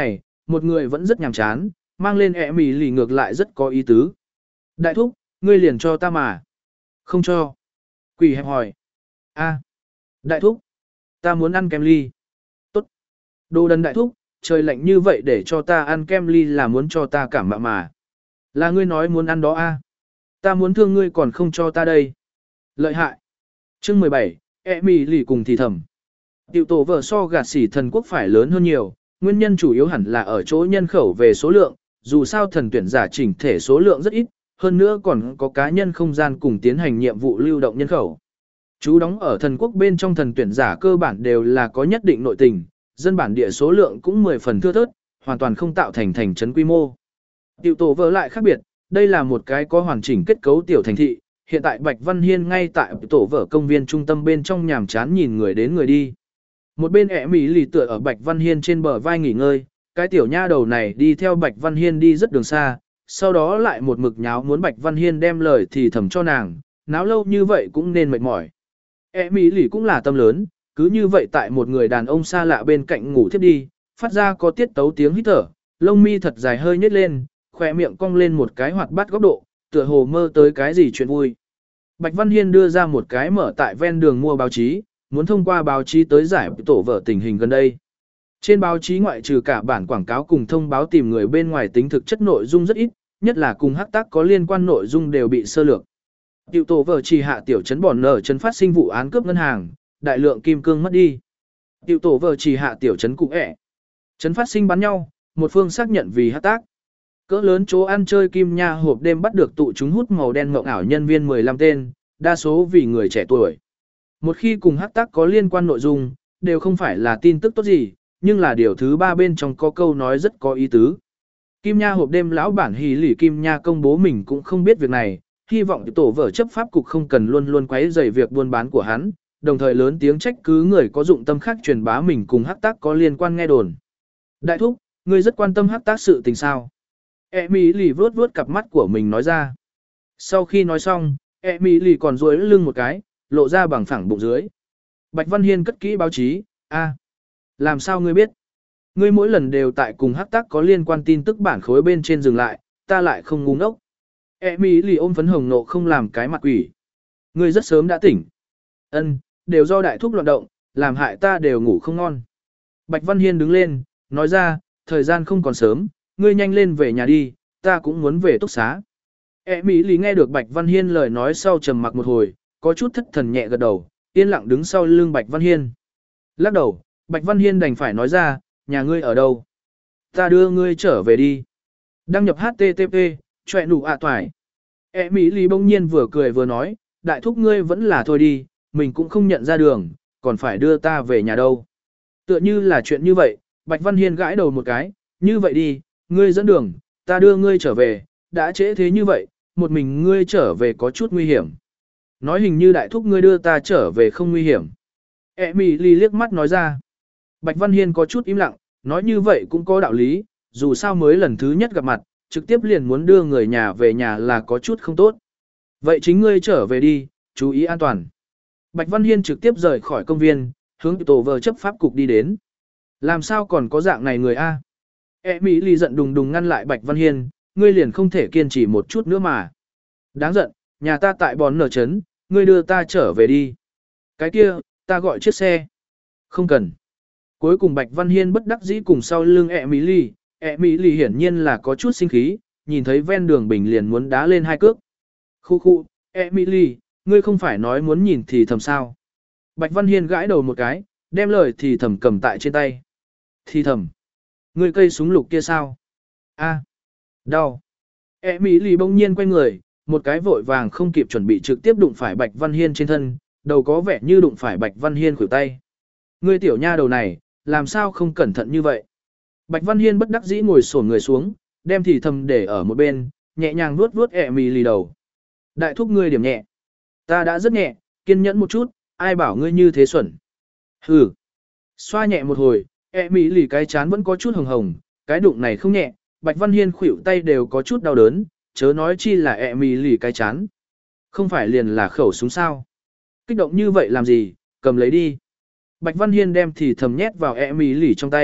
một người vẫn rất nhàm chán, mang lên ẹ mì lì ngược lại rất có ý tứ. Đại thúc, ngươi liền cho ta mà. Không cho. Quỷ hẹp hỏi. A. Đại thúc, ta muốn ăn kem ly. Tốt. Đồ đần đại thúc, trời lạnh như vậy để cho ta ăn kem ly là muốn cho ta cảm mạo mà. Là ngươi nói muốn ăn đó a? Ta muốn thương ngươi còn không cho ta đây. Lợi hại. Chương mười bảy, ẹ mì lì cùng thì thầm. Tiểu tổ vợ so gạt xỉ thần quốc phải lớn hơn nhiều, nguyên nhân chủ yếu hẳn là ở chỗ nhân khẩu về số lượng, dù sao thần tuyển giả chỉnh thể số lượng rất ít, hơn nữa còn có cá nhân không gian cùng tiến hành nhiệm vụ lưu động nhân khẩu. Chú đóng ở thần quốc bên trong thần tuyển giả cơ bản đều là có nhất định nội tình, dân bản địa số lượng cũng mười phần thưa thớt, hoàn toàn không tạo thành thành trấn quy mô. Tiểu tổ vợ lại khác biệt, đây là một cái có hoàn chỉnh kết cấu tiểu thành thị, hiện tại Bạch Văn Hiên ngay tại tổ vợ công viên trung tâm bên trong nhàm chán nhìn người đến người đi. Một bên ẻ mỹ lì tựa ở Bạch Văn Hiên trên bờ vai nghỉ ngơi, cái tiểu nha đầu này đi theo Bạch Văn Hiên đi rất đường xa, sau đó lại một mực nháo muốn Bạch Văn Hiên đem lời thì thầm cho nàng, náo lâu như vậy cũng nên mệt mỏi. ẻ mỹ lì cũng là tâm lớn, cứ như vậy tại một người đàn ông xa lạ bên cạnh ngủ thiếp đi, phát ra có tiết tấu tiếng hít thở, lông mi thật dài hơi nhếch lên, khỏe miệng cong lên một cái hoạt bát góc độ, tựa hồ mơ tới cái gì chuyện vui. Bạch Văn Hiên đưa ra một cái mở tại ven đường mua báo chí, muốn thông qua báo chí tới giải tổ vở tình hình gần đây. Trên báo chí ngoại trừ cả bản quảng cáo cùng thông báo tìm người bên ngoài tính thực chất nội dung rất ít, nhất là cùng hắc tác có liên quan nội dung đều bị sơ lược. Tiểu tổ vở chỉ hạ tiểu trấn bòn nở trấn phát sinh vụ án cướp ngân hàng, đại lượng kim cương mất đi. Tiểu tổ vở chỉ hạ tiểu trấn cụ ẻ. Trấn phát sinh bắn nhau, một phương xác nhận vì hắc tác. Cỡ lớn chỗ ăn chơi kim nha hộp đêm bắt được tụ chúng hút màu đen mộng ảo nhân viên mười lăm tên, đa số vì người trẻ tuổi. Một khi cùng hắc tác có liên quan nội dung, đều không phải là tin tức tốt gì, nhưng là điều thứ ba bên trong có câu nói rất có ý tứ. Kim nha hộp đêm lão bản hỉ lỉ Kim nha công bố mình cũng không biết việc này, hy vọng tổ vở chấp pháp cục không cần luôn luôn quấy rầy việc buôn bán của hắn, đồng thời lớn tiếng trách cứ người có dụng tâm khác truyền bá mình cùng hắc tác có liên quan nghe đồn. Đại thúc, ngươi rất quan tâm hắc tác sự tình sao? Emily vuốt vuốt cặp mắt của mình nói ra. Sau khi nói xong, Emily còn duỗi lưng một cái, lộ ra bằng phẳng bụng dưới. Bạch Văn Hiên cất kỹ báo chí, a, làm sao ngươi biết? Ngươi mỗi lần đều tại cùng hắc tác có liên quan tin tức bản khối bên trên dừng lại, ta lại không ngu ngốc. Emily ôm phấn hồng nộ không làm cái mặt quỷ. Ngươi rất sớm đã tỉnh. Ân, đều do đại thúc loạn động, làm hại ta đều ngủ không ngon. Bạch Văn Hiên đứng lên, nói ra, thời gian không còn sớm, ngươi nhanh lên về nhà đi, ta cũng muốn về túc xá. Emily nghe được Bạch Văn Hiên lời nói sau trầm mặc một hồi, có chút thất thần nhẹ gật đầu, yên lặng đứng sau lưng Bạch Văn Hiên. Lắc đầu, Bạch Văn Hiên đành phải nói ra, nhà ngươi ở đâu? Ta đưa ngươi trở về đi. Đăng nhập hát tê tê pê, chọe nụ ạ toài. Emily bỗng nhiên vừa cười vừa nói, đại thúc ngươi vẫn là thôi đi, mình cũng không nhận ra đường, còn phải đưa ta về nhà đâu. Tựa như là chuyện như vậy, Bạch Văn Hiên gãi đầu một cái, như vậy đi, ngươi dẫn đường, ta đưa ngươi trở về, đã trễ thế như vậy, một mình ngươi trở về có chút nguy hiểm. Nói hình như đại thúc ngươi đưa ta trở về không nguy hiểm. Emily liếc mắt nói ra. Bạch Văn Hiên có chút im lặng, nói như vậy cũng có đạo lý, dù sao mới lần thứ nhất gặp mặt, trực tiếp liền muốn đưa người nhà về nhà là có chút không tốt. Vậy chính ngươi trở về đi, chú ý an toàn. Bạch Văn Hiên trực tiếp rời khỏi công viên, hướng tổ vờ chấp pháp cục đi đến. Làm sao còn có dạng này người a? Emily giận đùng đùng ngăn lại Bạch Văn Hiên, ngươi liền không thể kiên trì một chút nữa mà. Đáng giận, nhà ta tại bòn nở trấn, ngươi đưa ta trở về đi. Cái kia, ta gọi chiếc xe. Không cần. Cuối cùng Bạch Văn Hiên bất đắc dĩ cùng sau lưng Emily, Emily hiển nhiên là có chút sinh khí, nhìn thấy ven đường bình liền muốn đá lên hai cước. Khu khu, Emily, ngươi không phải nói muốn nhìn thì thầm sao. Bạch Văn Hiên gãi đầu một cái, đem lời thì thầm cầm tại trên tay. Thì thầm. Ngươi cây súng lục kia sao? A, đau. Emily bỗng nhiên quay người, một cái vội vàng không kịp chuẩn bị trực tiếp đụng phải Bạch Văn Hiên trên thân, đầu có vẻ như đụng phải Bạch Văn Hiên khuỷu tay. Ngươi tiểu nha đầu này, làm sao không cẩn thận như vậy? Bạch Văn Hiên bất đắc dĩ ngồi xổm người xuống, đem thì thầm để ở một bên, nhẹ nhàng vuốt vuốt Emily đầu. Đại thúc ngươi điểm nhẹ. Ta đã rất nhẹ, kiên nhẫn một chút, ai bảo ngươi như thế xuẩn. Hừ. Xoa nhẹ một hồi, Emily cái chán vẫn có chút hồng hồng, cái đụng này không nhẹ, Bạch Văn Hiên khuỷu tay đều có chút đau đớn, chớ nói chi là Emily cái chán. Không phải liền là khẩu súng sao? Kích động như vậy làm gì, cầm lấy đi. Bạch Văn Hiên đem thì thầm nhét vào Emily trong tay,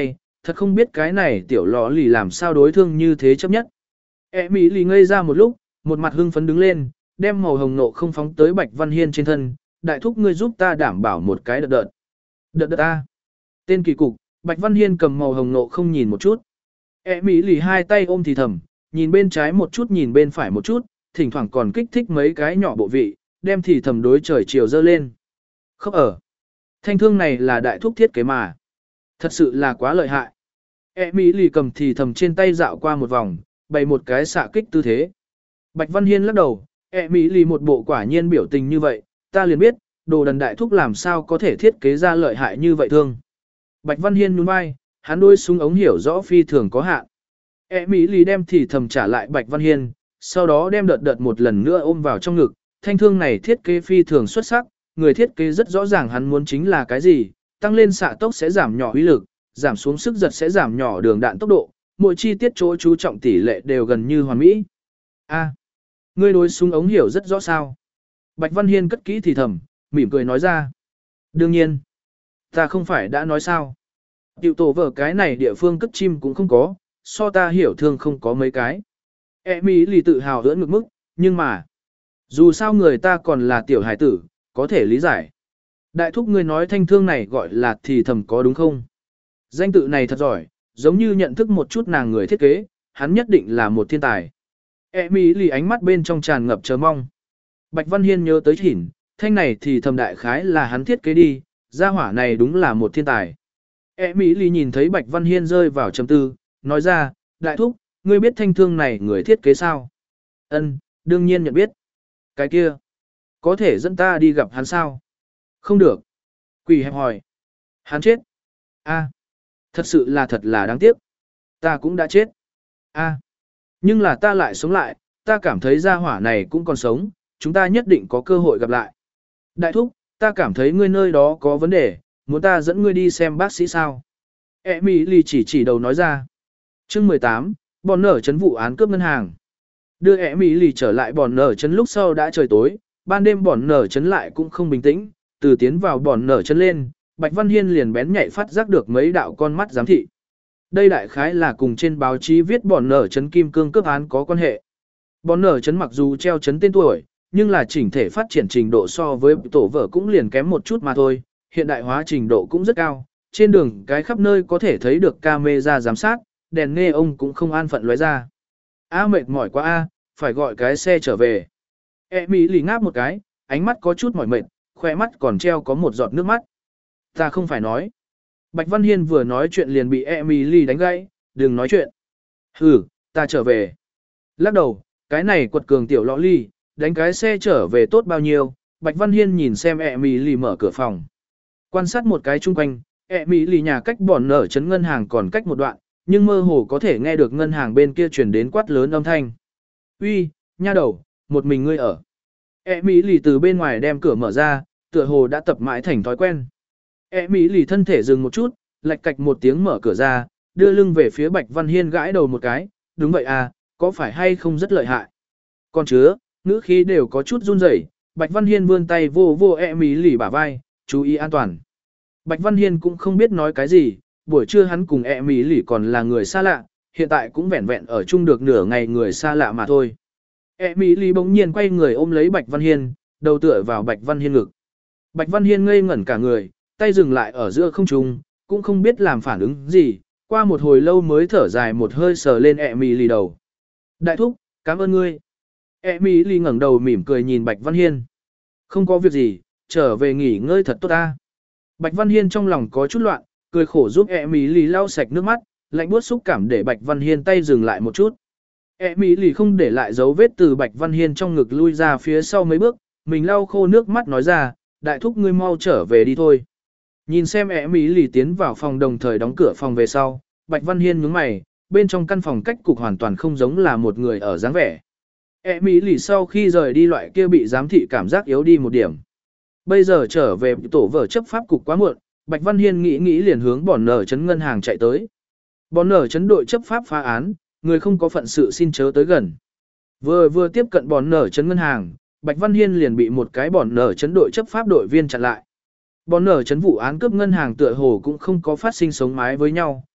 thật không biết cái này tiểu lọ lì làm sao đối thương như thế chấp nhất. E mỹ lì ngây ra một lúc, một mặt hưng phấn đứng lên, đem màu hồng nộ không phóng tới Bạch Văn Hiên trên thân, đại thúc ngươi giúp ta đảm bảo một cái đợt đợt. Đợt đợt ta. Tên kỳ cục, Bạch Văn Hiên cầm màu hồng nộ không nhìn một chút. E mỹ lì hai tay ôm thì thầm, nhìn bên trái một chút nhìn bên phải một chút, thỉnh thoảng còn kích thích mấy cái nhỏ bộ vị, đem thì thầm đối trời chiều dơ lên. Không ở. Thanh thương này là đại thúc thiết kế mà. Thật sự là quá lợi hại. E mỹ lì cầm thì thầm trên tay dạo qua một vòng, bày một cái xạ kích tư thế. Bạch Văn Hiên lắc đầu, E mỹ lì một bộ quả nhiên biểu tình như vậy, ta liền biết, đồ đần đại thúc làm sao có thể thiết kế ra lợi hại như vậy thương. Bạch Văn Hiên nhún vai, hắn đôi súng ống hiểu rõ phi thường có hạn. E mỹ lì đem thì thầm trả lại Bạch Văn Hiên, sau đó đem đợt đợt một lần nữa ôm vào trong ngực, thanh thương này thiết kế phi thường xuất sắc, người thiết kế rất rõ ràng hắn muốn chính là cái gì, tăng lên xạ tốc sẽ giảm nhỏ uy lực, giảm xuống sức giật sẽ giảm nhỏ đường đạn tốc độ, mỗi chi tiết chỗ chú trọng tỷ lệ đều gần như hoàn mỹ. A, ngươi đối súng ống hiểu rất rõ sao? Bạch Văn Hiên cất kỹ thì thầm, mỉm cười nói ra. Đương nhiên, ta không phải đã nói sao? Tiểu tổ vở cái này địa phương cất chim cũng không có, so ta hiểu thương không có mấy cái. E mỹ lì tự hào ưỡn ngực mức, nhưng mà, dù sao người ta còn là tiểu hải tử, có thể lý giải. Đại thúc ngươi nói thanh thương này gọi là thì thầm có đúng không? Danh tự này thật giỏi, giống như nhận thức một chút nàng người thiết kế, hắn nhất định là một thiên tài. E mỹ lì ánh mắt bên trong tràn ngập chờ mong. Bạch Văn Hiên nhớ tới chỉn, thanh này thì thầm đại khái là hắn thiết kế đi, gia hỏa này đúng là một thiên tài. E mỹ lì nhìn thấy Bạch Văn Hiên rơi vào trầm tư, nói ra, đại thúc, ngươi biết thanh thương này người thiết kế sao? Ân, đương nhiên nhận biết. Cái kia, có thể dẫn ta đi gặp hắn sao? Không được. Quỷ hẹp hỏi. Hắn chết. A, thật sự là thật là đáng tiếc. Ta cũng đã chết. A, nhưng là ta lại sống lại, ta cảm thấy gia hỏa này cũng còn sống, chúng ta nhất định có cơ hội gặp lại. Đại thúc, ta cảm thấy ngươi nơi đó có vấn đề, muốn ta dẫn ngươi đi xem bác sĩ sao? Emily chỉ chỉ đầu nói ra. Chương mười tám, bọn nở chấn vụ án cướp ngân hàng. Đưa Emily trở lại bọn nở chấn lúc sau đã trời tối, ban đêm bọn nở chấn lại cũng không bình tĩnh, từ tiến vào bọn nở chấn lên, Bạch Văn Hiên liền bén nhạy phát giác được mấy đạo con mắt giám thị. Đây đại khái là cùng trên báo chí viết bọn nở chấn kim cương cướp án có quan hệ. Bọn nở chấn mặc dù treo chấn tên tuổi, nhưng là chỉnh thể phát triển trình độ so với tổ vở cũng liền kém một chút mà thôi, hiện đại hóa trình độ cũng rất cao, trên đường cái khắp nơi có thể thấy được camera giám sát, đèn nghe ông cũng không an phận lóe ra. A mệt mỏi quá a, phải gọi cái xe trở về. E mỹ lì ngáp một cái, ánh mắt có chút mỏi mệt, khoe mắt còn treo có một giọt nước mắt. Ta không phải nói. Bạch Văn Hiên vừa nói chuyện liền bị Emily đánh gãy, đừng nói chuyện. Hừ, ta trở về. Lắc đầu, cái này quật cường tiểu lọ ly, đánh cái xe trở về tốt bao nhiêu. Bạch Văn Hiên nhìn xem Emily mở cửa phòng. Quan sát một cái chung quanh, Emily nhà cách bọn nở chấn ngân hàng còn cách một đoạn, nhưng mơ hồ có thể nghe được ngân hàng bên kia truyền đến quát lớn âm thanh. Uy, nha đầu, một mình ngươi ở. Emily từ bên ngoài đem cửa mở ra, tựa hồ đã tập mãi thành thói quen. Emily thân thể dừng một chút, lạch cạch một tiếng mở cửa ra, đưa lưng về phía Bạch Văn Hiên gãi đầu một cái, đúng vậy à, có phải hay không rất lợi hại. Còn chứa, ngữ khí đều có chút run rẩy. Bạch Văn Hiên vươn tay vô vô Emily bả vai, chú ý an toàn. Bạch Văn Hiên cũng không biết nói cái gì, buổi trưa hắn cùng Emily còn là người xa lạ, hiện tại cũng vẹn vẹn ở chung được nửa ngày người xa lạ mà thôi. Emily bỗng nhiên quay người ôm lấy Bạch Văn Hiên, đầu tựa vào Bạch Văn Hiên ngực. Bạch Văn Hiên ngây ngẩn cả người, tay dừng lại ở giữa không trung, cũng không biết làm phản ứng gì, qua một hồi lâu mới thở dài một hơi sờ lên Emily đầu. Đại thúc, cảm ơn ngươi. Emily ngẩng đầu mỉm cười nhìn Bạch Văn Hiên. Không có việc gì, trở về nghỉ ngơi thật tốt ta. Bạch Văn Hiên trong lòng có chút loạn, cười khổ giúp Emily lau sạch nước mắt, lạnh buốt xúc cảm để Bạch Văn Hiên tay dừng lại một chút. Emily không để lại dấu vết từ Bạch Văn Hiên trong ngực lui ra phía sau mấy bước, mình lau khô nước mắt nói ra, đại thúc ngươi mau trở về đi thôi. Nhìn xem Emily tiến vào phòng đồng thời đóng cửa phòng về sau, Bạch Văn Hiên nhướng mày, bên trong căn phòng cách cục hoàn toàn không giống là một người ở dáng vẻ. Emily sau khi rời đi loại kia bị giám thị cảm giác yếu đi một điểm. Bây giờ trở về tổ vở chấp pháp cục quá muộn, Bạch Văn Hiên nghĩ nghĩ liền hướng bọn nở chấn ngân hàng chạy tới. Bọn nở chấn đội chấp pháp phá án, người không có phận sự xin chớ tới gần. Vừa vừa tiếp cận bọn nở chấn ngân hàng, Bạch Văn Hiên liền bị một cái bọn nở chấn đội chấp pháp đội viên chặn lại. Bọn nở chấn vụ án cướp ngân hàng tựa hồ cũng không có phát sinh sống mái với nhau,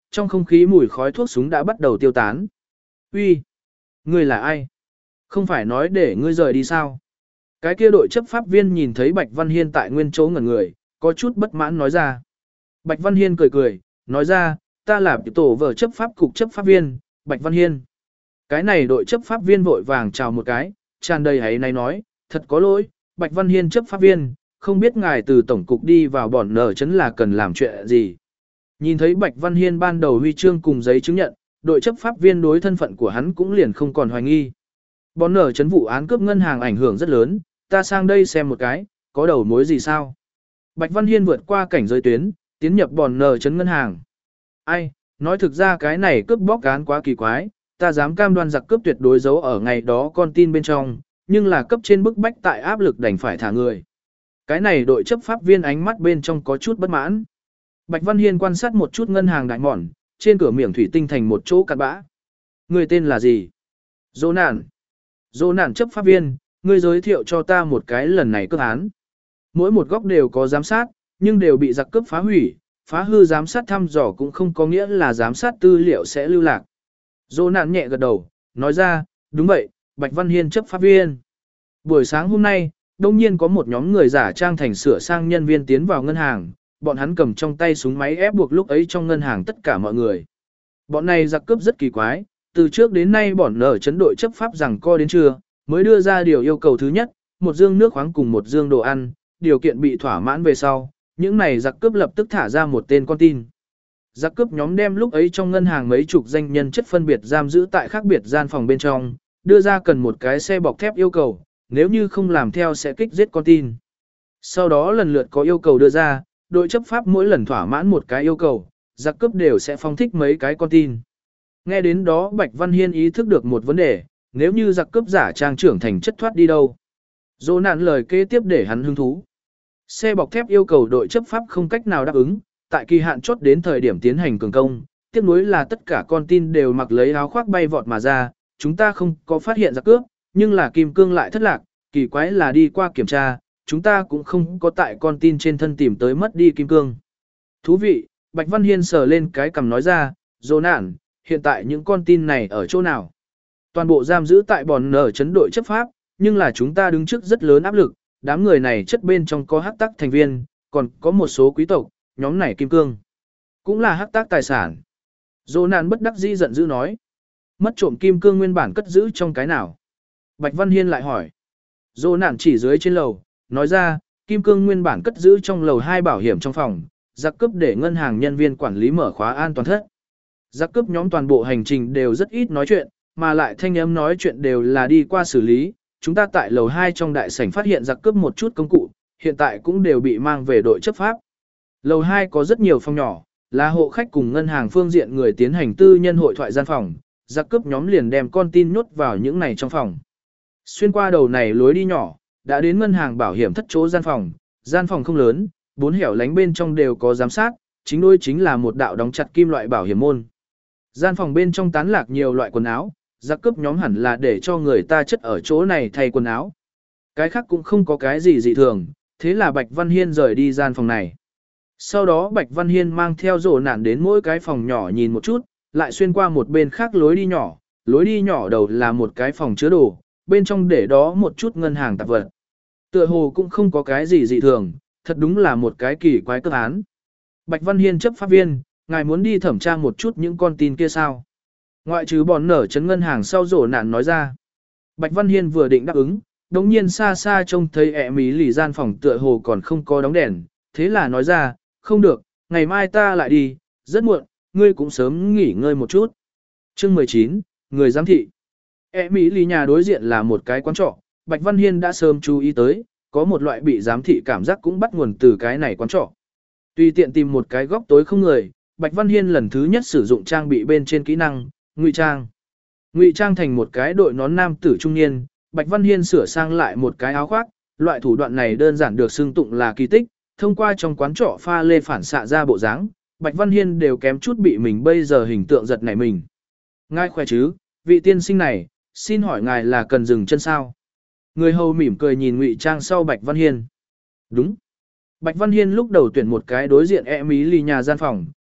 trong không khí mùi khói thuốc súng đã bắt đầu tiêu tán. Uy, ngươi là ai? Không phải nói để ngươi rời đi sao? Cái kia đội chấp pháp viên nhìn thấy Bạch Văn Hiên tại nguyên chỗ ngẩn người, có chút bất mãn nói ra. Bạch Văn Hiên cười cười, nói ra, ta là tổ vở chấp pháp cục chấp pháp viên, Bạch Văn Hiên. Cái này đội chấp pháp viên vội vàng chào một cái, tràn đầy hãy này nói, thật có lỗi, Bạch Văn Hiên chấp pháp viên, không biết ngài từ tổng cục đi vào bọn nở chấn là cần làm chuyện gì. Nhìn thấy Bạch Văn Hiên ban đầu huy chương cùng giấy chứng nhận, đội chấp pháp viên đối thân phận của hắn cũng liền không còn hoài nghi. Bọn nở chấn vụ án cướp ngân hàng ảnh hưởng rất lớn, ta sang đây xem một cái, có đầu mối gì sao? Bạch Văn Hiên vượt qua cảnh giới tuyến, tiến nhập bọn nở chấn ngân hàng. Ai, nói thực ra cái này cướp bóc án quá kỳ quái, ta dám cam đoan giặc cướp tuyệt đối giấu ở ngày đó con tin bên trong, nhưng là cấp trên bức bách tại áp lực đành phải thả người. Cái này đội chấp pháp viên ánh mắt bên trong có chút bất mãn. Bạch Văn Hiên quan sát một chút ngân hàng đại mòn, trên cửa miệng thủy tinh thành một chỗ cặn bã. Người tên là gì? Dô nạn. Dô nạn chấp pháp viên, ngươi giới thiệu cho ta một cái lần này cướp án. Mỗi một góc đều có giám sát, nhưng đều bị giặc cướp phá hủy, phá hư giám sát thăm dò cũng không có nghĩa là giám sát tư liệu sẽ lưu lạc. Dô nạn nhẹ gật đầu, nói ra, đúng vậy, Bạch Văn Hiên chấp pháp viên. Buổi sáng hôm nay, đông nhiên có một nhóm người giả trang thành sửa sang nhân viên tiến vào ngân hàng, bọn hắn cầm trong tay súng máy ép buộc lúc ấy trong ngân hàng tất cả mọi người. Bọn này giặc cướp rất kỳ quái, từ trước đến nay bọn nở chấn đội chấp pháp rằng co đến trưa, mới đưa ra điều yêu cầu thứ nhất, một dương nước khoáng cùng một dương đồ ăn, điều kiện bị thỏa mãn về sau, những này giặc cướp lập tức thả ra một tên con tin. Giặc cướp nhóm đem lúc ấy trong ngân hàng mấy chục danh nhân chất phân biệt giam giữ tại khác biệt gian phòng bên trong, đưa ra cần một cái xe bọc thép yêu cầu, nếu như không làm theo sẽ kích giết con tin. Sau đó lần lượt có yêu cầu đưa ra, đội chấp pháp mỗi lần thỏa mãn một cái yêu cầu, giặc cướp đều sẽ phóng thích mấy cái con tin. Nghe đến đó Bạch Văn Hiên ý thức được một vấn đề, nếu như giặc cướp giả trang trưởng thành chất thoát đi đâu. Dỗ nạn lời kế tiếp để hắn hứng thú. Xe bọc thép yêu cầu đội chấp pháp không cách nào đáp ứng, tại kỳ hạn chốt đến thời điểm tiến hành cường công, tiếc nuối là tất cả con tin đều mặc lấy áo khoác bay vọt mà ra, chúng ta không có phát hiện giặc cướp, nhưng là kim cương lại thất lạc, kỳ quái là đi qua kiểm tra, chúng ta cũng không có tại con tin trên thân tìm tới mất đi kim cương. Thú vị, Bạch Văn Hiên sờ lên cái cằm nói ra, dỗ nạn, hiện tại những con tin này ở chỗ nào? Toàn bộ giam giữ tại bòn nở chấn đội chấp pháp, nhưng là chúng ta đứng trước rất lớn áp lực, đám người này chất bên trong có hắc tắc thành viên, còn có một số quý tộc, nhóm này kim cương. Cũng là hắc tắc tài sản. Dỗ nạn bất đắc dĩ giận dữ nói. Mất trộm kim cương nguyên bản cất giữ trong cái nào? Bạch Văn Hiên lại hỏi. Dỗ nạn chỉ dưới trên lầu, nói ra, kim cương nguyên bản cất giữ trong lầu hai bảo hiểm trong phòng, giặc cướp để ngân hàng nhân viên quản lý mở khóa an toàn thất. Giặc cướp nhóm toàn bộ hành trình đều rất ít nói chuyện, mà lại thanh âm nói chuyện đều là đi qua xử lý. Chúng ta tại lầu hai trong đại sảnh phát hiện giặc cướp một chút công cụ, hiện tại cũng đều bị mang về đội chấp pháp. Lầu hai có rất nhiều phòng nhỏ, là hộ khách cùng ngân hàng phương diện người tiến hành tư nhân hội thoại gian phòng, giặc cướp nhóm liền đem con tin nhốt vào những này trong phòng. Xuyên qua đầu này lối đi nhỏ, đã đến ngân hàng bảo hiểm thất chỗ gian phòng, gian phòng không lớn, bốn hẻo lánh bên trong đều có giám sát, chính đối chính là một đạo đóng chặt kim loại bảo hiểm môn. Gian phòng bên trong tán lạc nhiều loại quần áo, giặc cướp nhóm hẳn là để cho người ta chất ở chỗ này thay quần áo. Cái khác cũng không có cái gì dị thường, thế là Bạch Văn Hiên rời đi gian phòng này. Sau đó Bạch Văn Hiên mang theo rổ nạn đến mỗi cái phòng nhỏ nhìn một chút, lại xuyên qua một bên khác lối đi nhỏ, lối đi nhỏ đầu là một cái phòng chứa đồ, bên trong để đó một chút ngân hàng tạp vật. Tựa hồ cũng không có cái gì dị thường, thật đúng là một cái kỳ quái cướp án. Bạch Văn Hiên chấp pháp viên, ngài muốn đi thẩm tra một chút những con tin kia sao? Ngoại trừ bọn nở chấn ngân hàng sau rổ nạn nói ra. Bạch Văn Hiên vừa định đáp ứng, đồng nhiên xa xa trông thấy ẹ mí lì gian phòng tựa hồ còn không có đóng đèn, thế là nói ra, không được, ngày mai ta lại đi, rất muộn, ngươi cũng sớm nghỉ ngơi một chút. Chương mười chín, người giám thị. Ẹ mí lì nhà đối diện là một cái quán trọ, Bạch Văn Hiên đã sớm chú ý tới, có một loại bị giám thị cảm giác cũng bắt nguồn từ cái này quán trọ. Tùy tiện tìm một cái góc tối không người, Bạch Văn Hiên lần thứ nhất sử dụng trang bị bên trên kỹ năng, ngụy trang. Ngụy trang thành một cái đội nón nam tử trung niên, Bạch Văn Hiên sửa sang lại một cái áo khoác, loại thủ đoạn này đơn giản được xưng tụng là kỳ tích, thông qua trong quán trọ pha lê phản xạ ra bộ dáng, Bạch Văn Hiên đều kém chút bị mình bây giờ hình tượng giật nảy mình. Ngài khỏe chứ, vị tiên sinh này, xin hỏi ngài là cần dừng chân sao? Người hầu mỉm cười nhìn ngụy trang sau Bạch Văn Hiên. Đúng. Bạch Văn Hiên lúc đầu tuyển một cái đối diện Emily nhà gian phòng,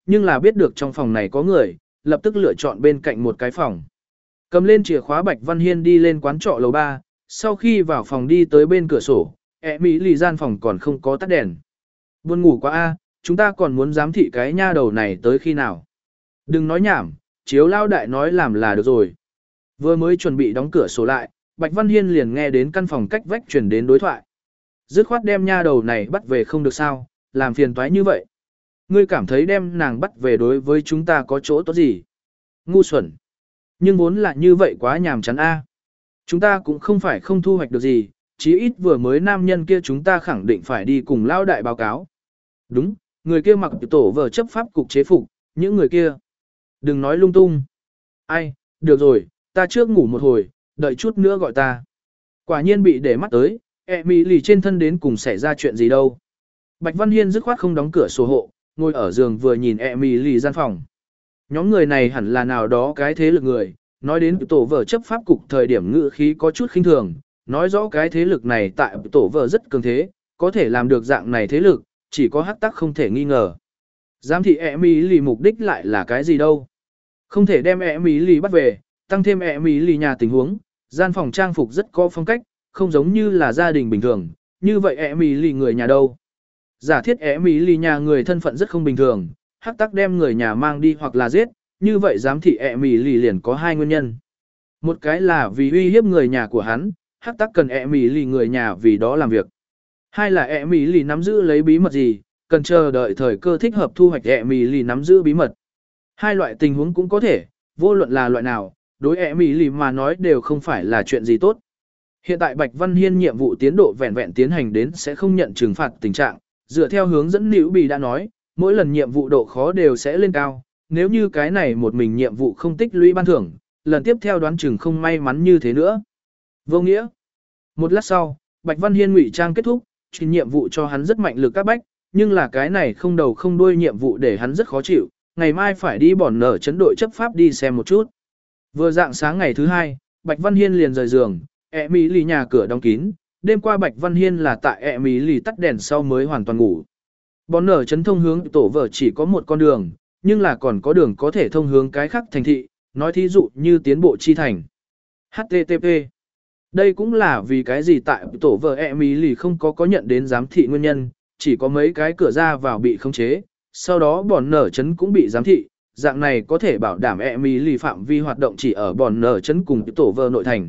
nhưng là biết được trong phòng này có người, lập tức lựa chọn bên cạnh một cái phòng. Cầm lên chìa khóa Bạch Văn Hiên đi lên quán trọ lầu ba, sau khi vào phòng đi tới bên cửa sổ, ẹ mỹ lì gian phòng còn không có tắt đèn. Buồn ngủ quá a, chúng ta còn muốn giám thị cái nha đầu này tới khi nào. Đừng nói nhảm, chiếu lao đại nói làm là được rồi. Vừa mới chuẩn bị đóng cửa sổ lại, Bạch Văn Hiên liền nghe đến căn phòng cách vách truyền đến đối thoại. Dứt khoát đem nha đầu này bắt về không được sao, làm phiền toái như vậy. Ngươi cảm thấy đem nàng bắt về đối với chúng ta có chỗ tốt gì? Ngu xuẩn. Nhưng vốn là như vậy quá nhàm chán a. Chúng ta cũng không phải không thu hoạch được gì, chí ít vừa mới nam nhân kia chúng ta khẳng định phải đi cùng lao đại báo cáo. Đúng, người kia mặc tổ vở chấp pháp cục chế phục, những người kia. Đừng nói lung tung. Ai, được rồi, ta trước ngủ một hồi, đợi chút nữa gọi ta. Quả nhiên bị để mắt tới, ẹ mỹ lì trên thân đến cùng xảy ra chuyện gì đâu. Bạch Văn Hiên dứt khoát không đóng cửa sổ hộ, ngồi ở giường vừa nhìn ẹ mỹ lì gian phòng. Nhóm người này hẳn là nào đó cái thế lực người, nói đến tổ vở chấp pháp cục thời điểm ngữ khí có chút khinh thường, nói rõ cái thế lực này tại tổ vở rất cường thế, có thể làm được dạng này thế lực, chỉ có hắc tắc không thể nghi ngờ. Giám thị ẹ mỹ lì mục đích lại là cái gì đâu? Không thể đem ẹ mỹ lì bắt về, tăng thêm ẹ mỹ lì nhà tình huống, gian phòng trang phục rất có phong cách, không giống như là gia đình bình thường, như vậy ẹ mỹ lì người nhà đâu? Giả thiết ẹ mỹ lì nhà người thân phận rất không bình thường, hắc tắc đem người nhà mang đi hoặc là giết, như vậy giám thị ẹ mỹ lì liền có hai nguyên nhân. Một cái là vì uy hiếp người nhà của hắn, hắc tắc cần ẹ mỹ lì người nhà vì đó làm việc. Hai là ẹ mỹ lì nắm giữ lấy bí mật gì, cần chờ đợi thời cơ thích hợp thu hoạch ẹ mỹ lì nắm giữ bí mật. Hai loại tình huống cũng có thể, vô luận là loại nào, đối ẹ mỹ lì mà nói đều không phải là chuyện gì tốt. Hiện tại Bạch Văn Hiên nhiệm vụ tiến độ vẹn vẹn tiến hành đến sẽ không nhận trừng phạt tình trạng, dựa theo hướng dẫn Liễu Bì đã nói, mỗi lần nhiệm vụ độ khó đều sẽ lên cao, nếu như cái này một mình nhiệm vụ không tích lũy ban thưởng, lần tiếp theo đoán chừng không may mắn như thế nữa. Vô nghĩa. Một lát sau, Bạch Văn Hiên ngụy trang kết thúc, truyền nhiệm vụ cho hắn rất mạnh lực các bách, nhưng là cái này không đầu không đuôi nhiệm vụ để hắn rất khó chịu, ngày mai phải đi bòn nở chấn đội chấp pháp đi xem một chút. Vừa dạng sáng ngày thứ hai, Bạch Văn Hiên liền rời giường, ẹ mỹ lì nhà cửa đóng kín, đêm qua Bạch Văn Hiên là tại ẹ mỹ lì tắt đèn sau mới hoàn toàn ngủ. Bòn nở chấn thông hướng tổ vở chỉ có một con đường, nhưng là còn có đường có thể thông hướng cái khác thành thị, nói thí dụ như tiến bộ chi thành. hát tê tê pê. Đây cũng là vì cái gì tại tổ vở ẹ mỹ lì không có có nhận đến giám thị nguyên nhân, chỉ có mấy cái cửa ra vào bị khống chế, sau đó bòn nở chấn cũng bị giám thị, dạng này có thể bảo đảm ẹ mỹ lì phạm vi hoạt động chỉ ở bòn nở chấn cùng tổ vở nội thành.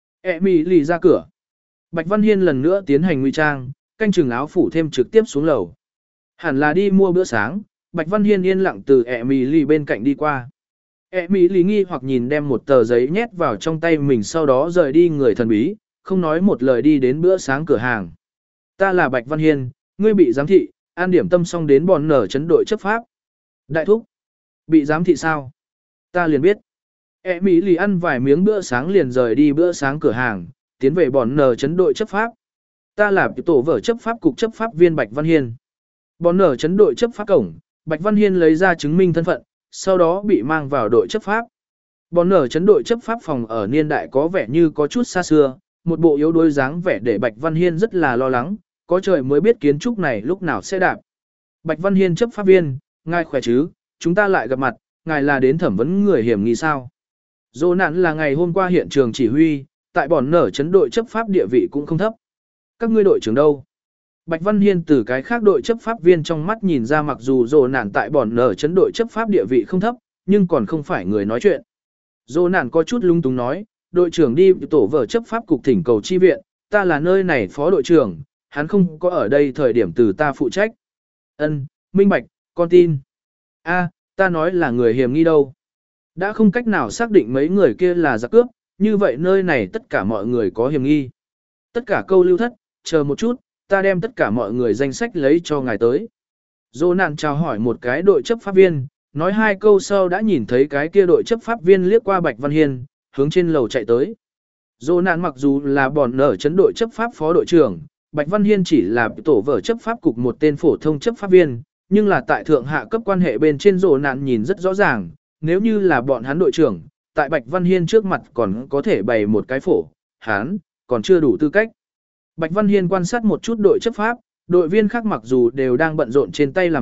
ẹ mỹ lì ra cửa. Bạch Văn Hiên lần nữa tiến hành nguy trang, canh chừng áo phủ thêm trực tiếp xuống lầu. Hẳn là đi mua bữa sáng, Bạch Văn Hiên yên lặng từ ẹ mỹ lì bên cạnh đi qua. ẹ mỹ lì nghi hoặc nhìn đem một tờ giấy nhét vào trong tay mình sau đó rời đi người thần bí, không nói một lời đi đến bữa sáng cửa hàng. Ta là Bạch Văn Hiên, ngươi bị giám thị, an điểm tâm xong đến bòn nở chấn đội chấp pháp. Đại thúc, bị giám thị sao? Ta liền biết. ẹ mỹ lì ăn vài miếng bữa sáng liền rời đi bữa sáng cửa hàng, tiến về bòn nở chấn đội chấp pháp. Ta là tổ vở chấp pháp cục chấp pháp viên Bạch Văn Hiên. Bòn nở chấn đội chấp pháp cổng, Bạch Văn Hiên lấy ra chứng minh thân phận, sau đó bị mang vào đội chấp pháp. Bòn nở chấn đội chấp pháp phòng ở niên đại có vẻ như có chút xa xưa, một bộ yếu đuối dáng vẻ để Bạch Văn Hiên rất là lo lắng, có trời mới biết kiến trúc này lúc nào sẽ đạp. Bạch Văn Hiên chấp pháp viên, ngài khỏe chứ, chúng ta lại gặp mặt, ngài là đến thẩm vấn người hiểm nghi sao. Dô nạn là ngày hôm qua hiện trường chỉ huy, tại bòn nở chấn đội chấp pháp địa vị cũng không thấp. Các ngươi đội trưởng đâu? Bạch Văn Hiên từ cái khác đội chấp pháp viên trong mắt nhìn ra mặc dù dô nạn tại bòn nở chấn đội chấp pháp địa vị không thấp, nhưng còn không phải người nói chuyện. Dô nạn có chút lung túng nói, đội trưởng đi tổ vở chấp pháp cục thỉnh cầu chi viện, ta là nơi này phó đội trưởng, hắn không có ở đây thời điểm từ ta phụ trách. Ân, minh bạch, con tin. A, ta nói là người hiểm nghi đâu. Đã không cách nào xác định mấy người kia là giặc cướp, như vậy nơi này tất cả mọi người có hiểm nghi. Tất cả câu lưu thất, chờ một chút, ta đem tất cả mọi người danh sách lấy cho ngài tới. Dô nạn chào hỏi một cái đội chấp pháp viên, nói hai câu sau đã nhìn thấy cái kia đội chấp pháp viên liếc qua Bạch Văn Hiên, hướng trên lầu chạy tới. Dô nạn mặc dù là bòn nở chấn đội chấp pháp phó đội trưởng, Bạch Văn Hiên chỉ là tổ vở chấp pháp cục một tên phổ thông chấp pháp viên, nhưng là tại thượng hạ cấp quan hệ bên trên dô nạn nhìn rất rõ ràng, nếu như là bọn hắn đội trưởng, tại Bạch Văn Hiên trước mặt còn có thể bày một cái phổ, hắn còn chưa đủ tư cách. Bạch Văn Hiên quan sát một chút đội chấp pháp, đội viên khác mặc dù đều đang bận rộn trên tay làm việc,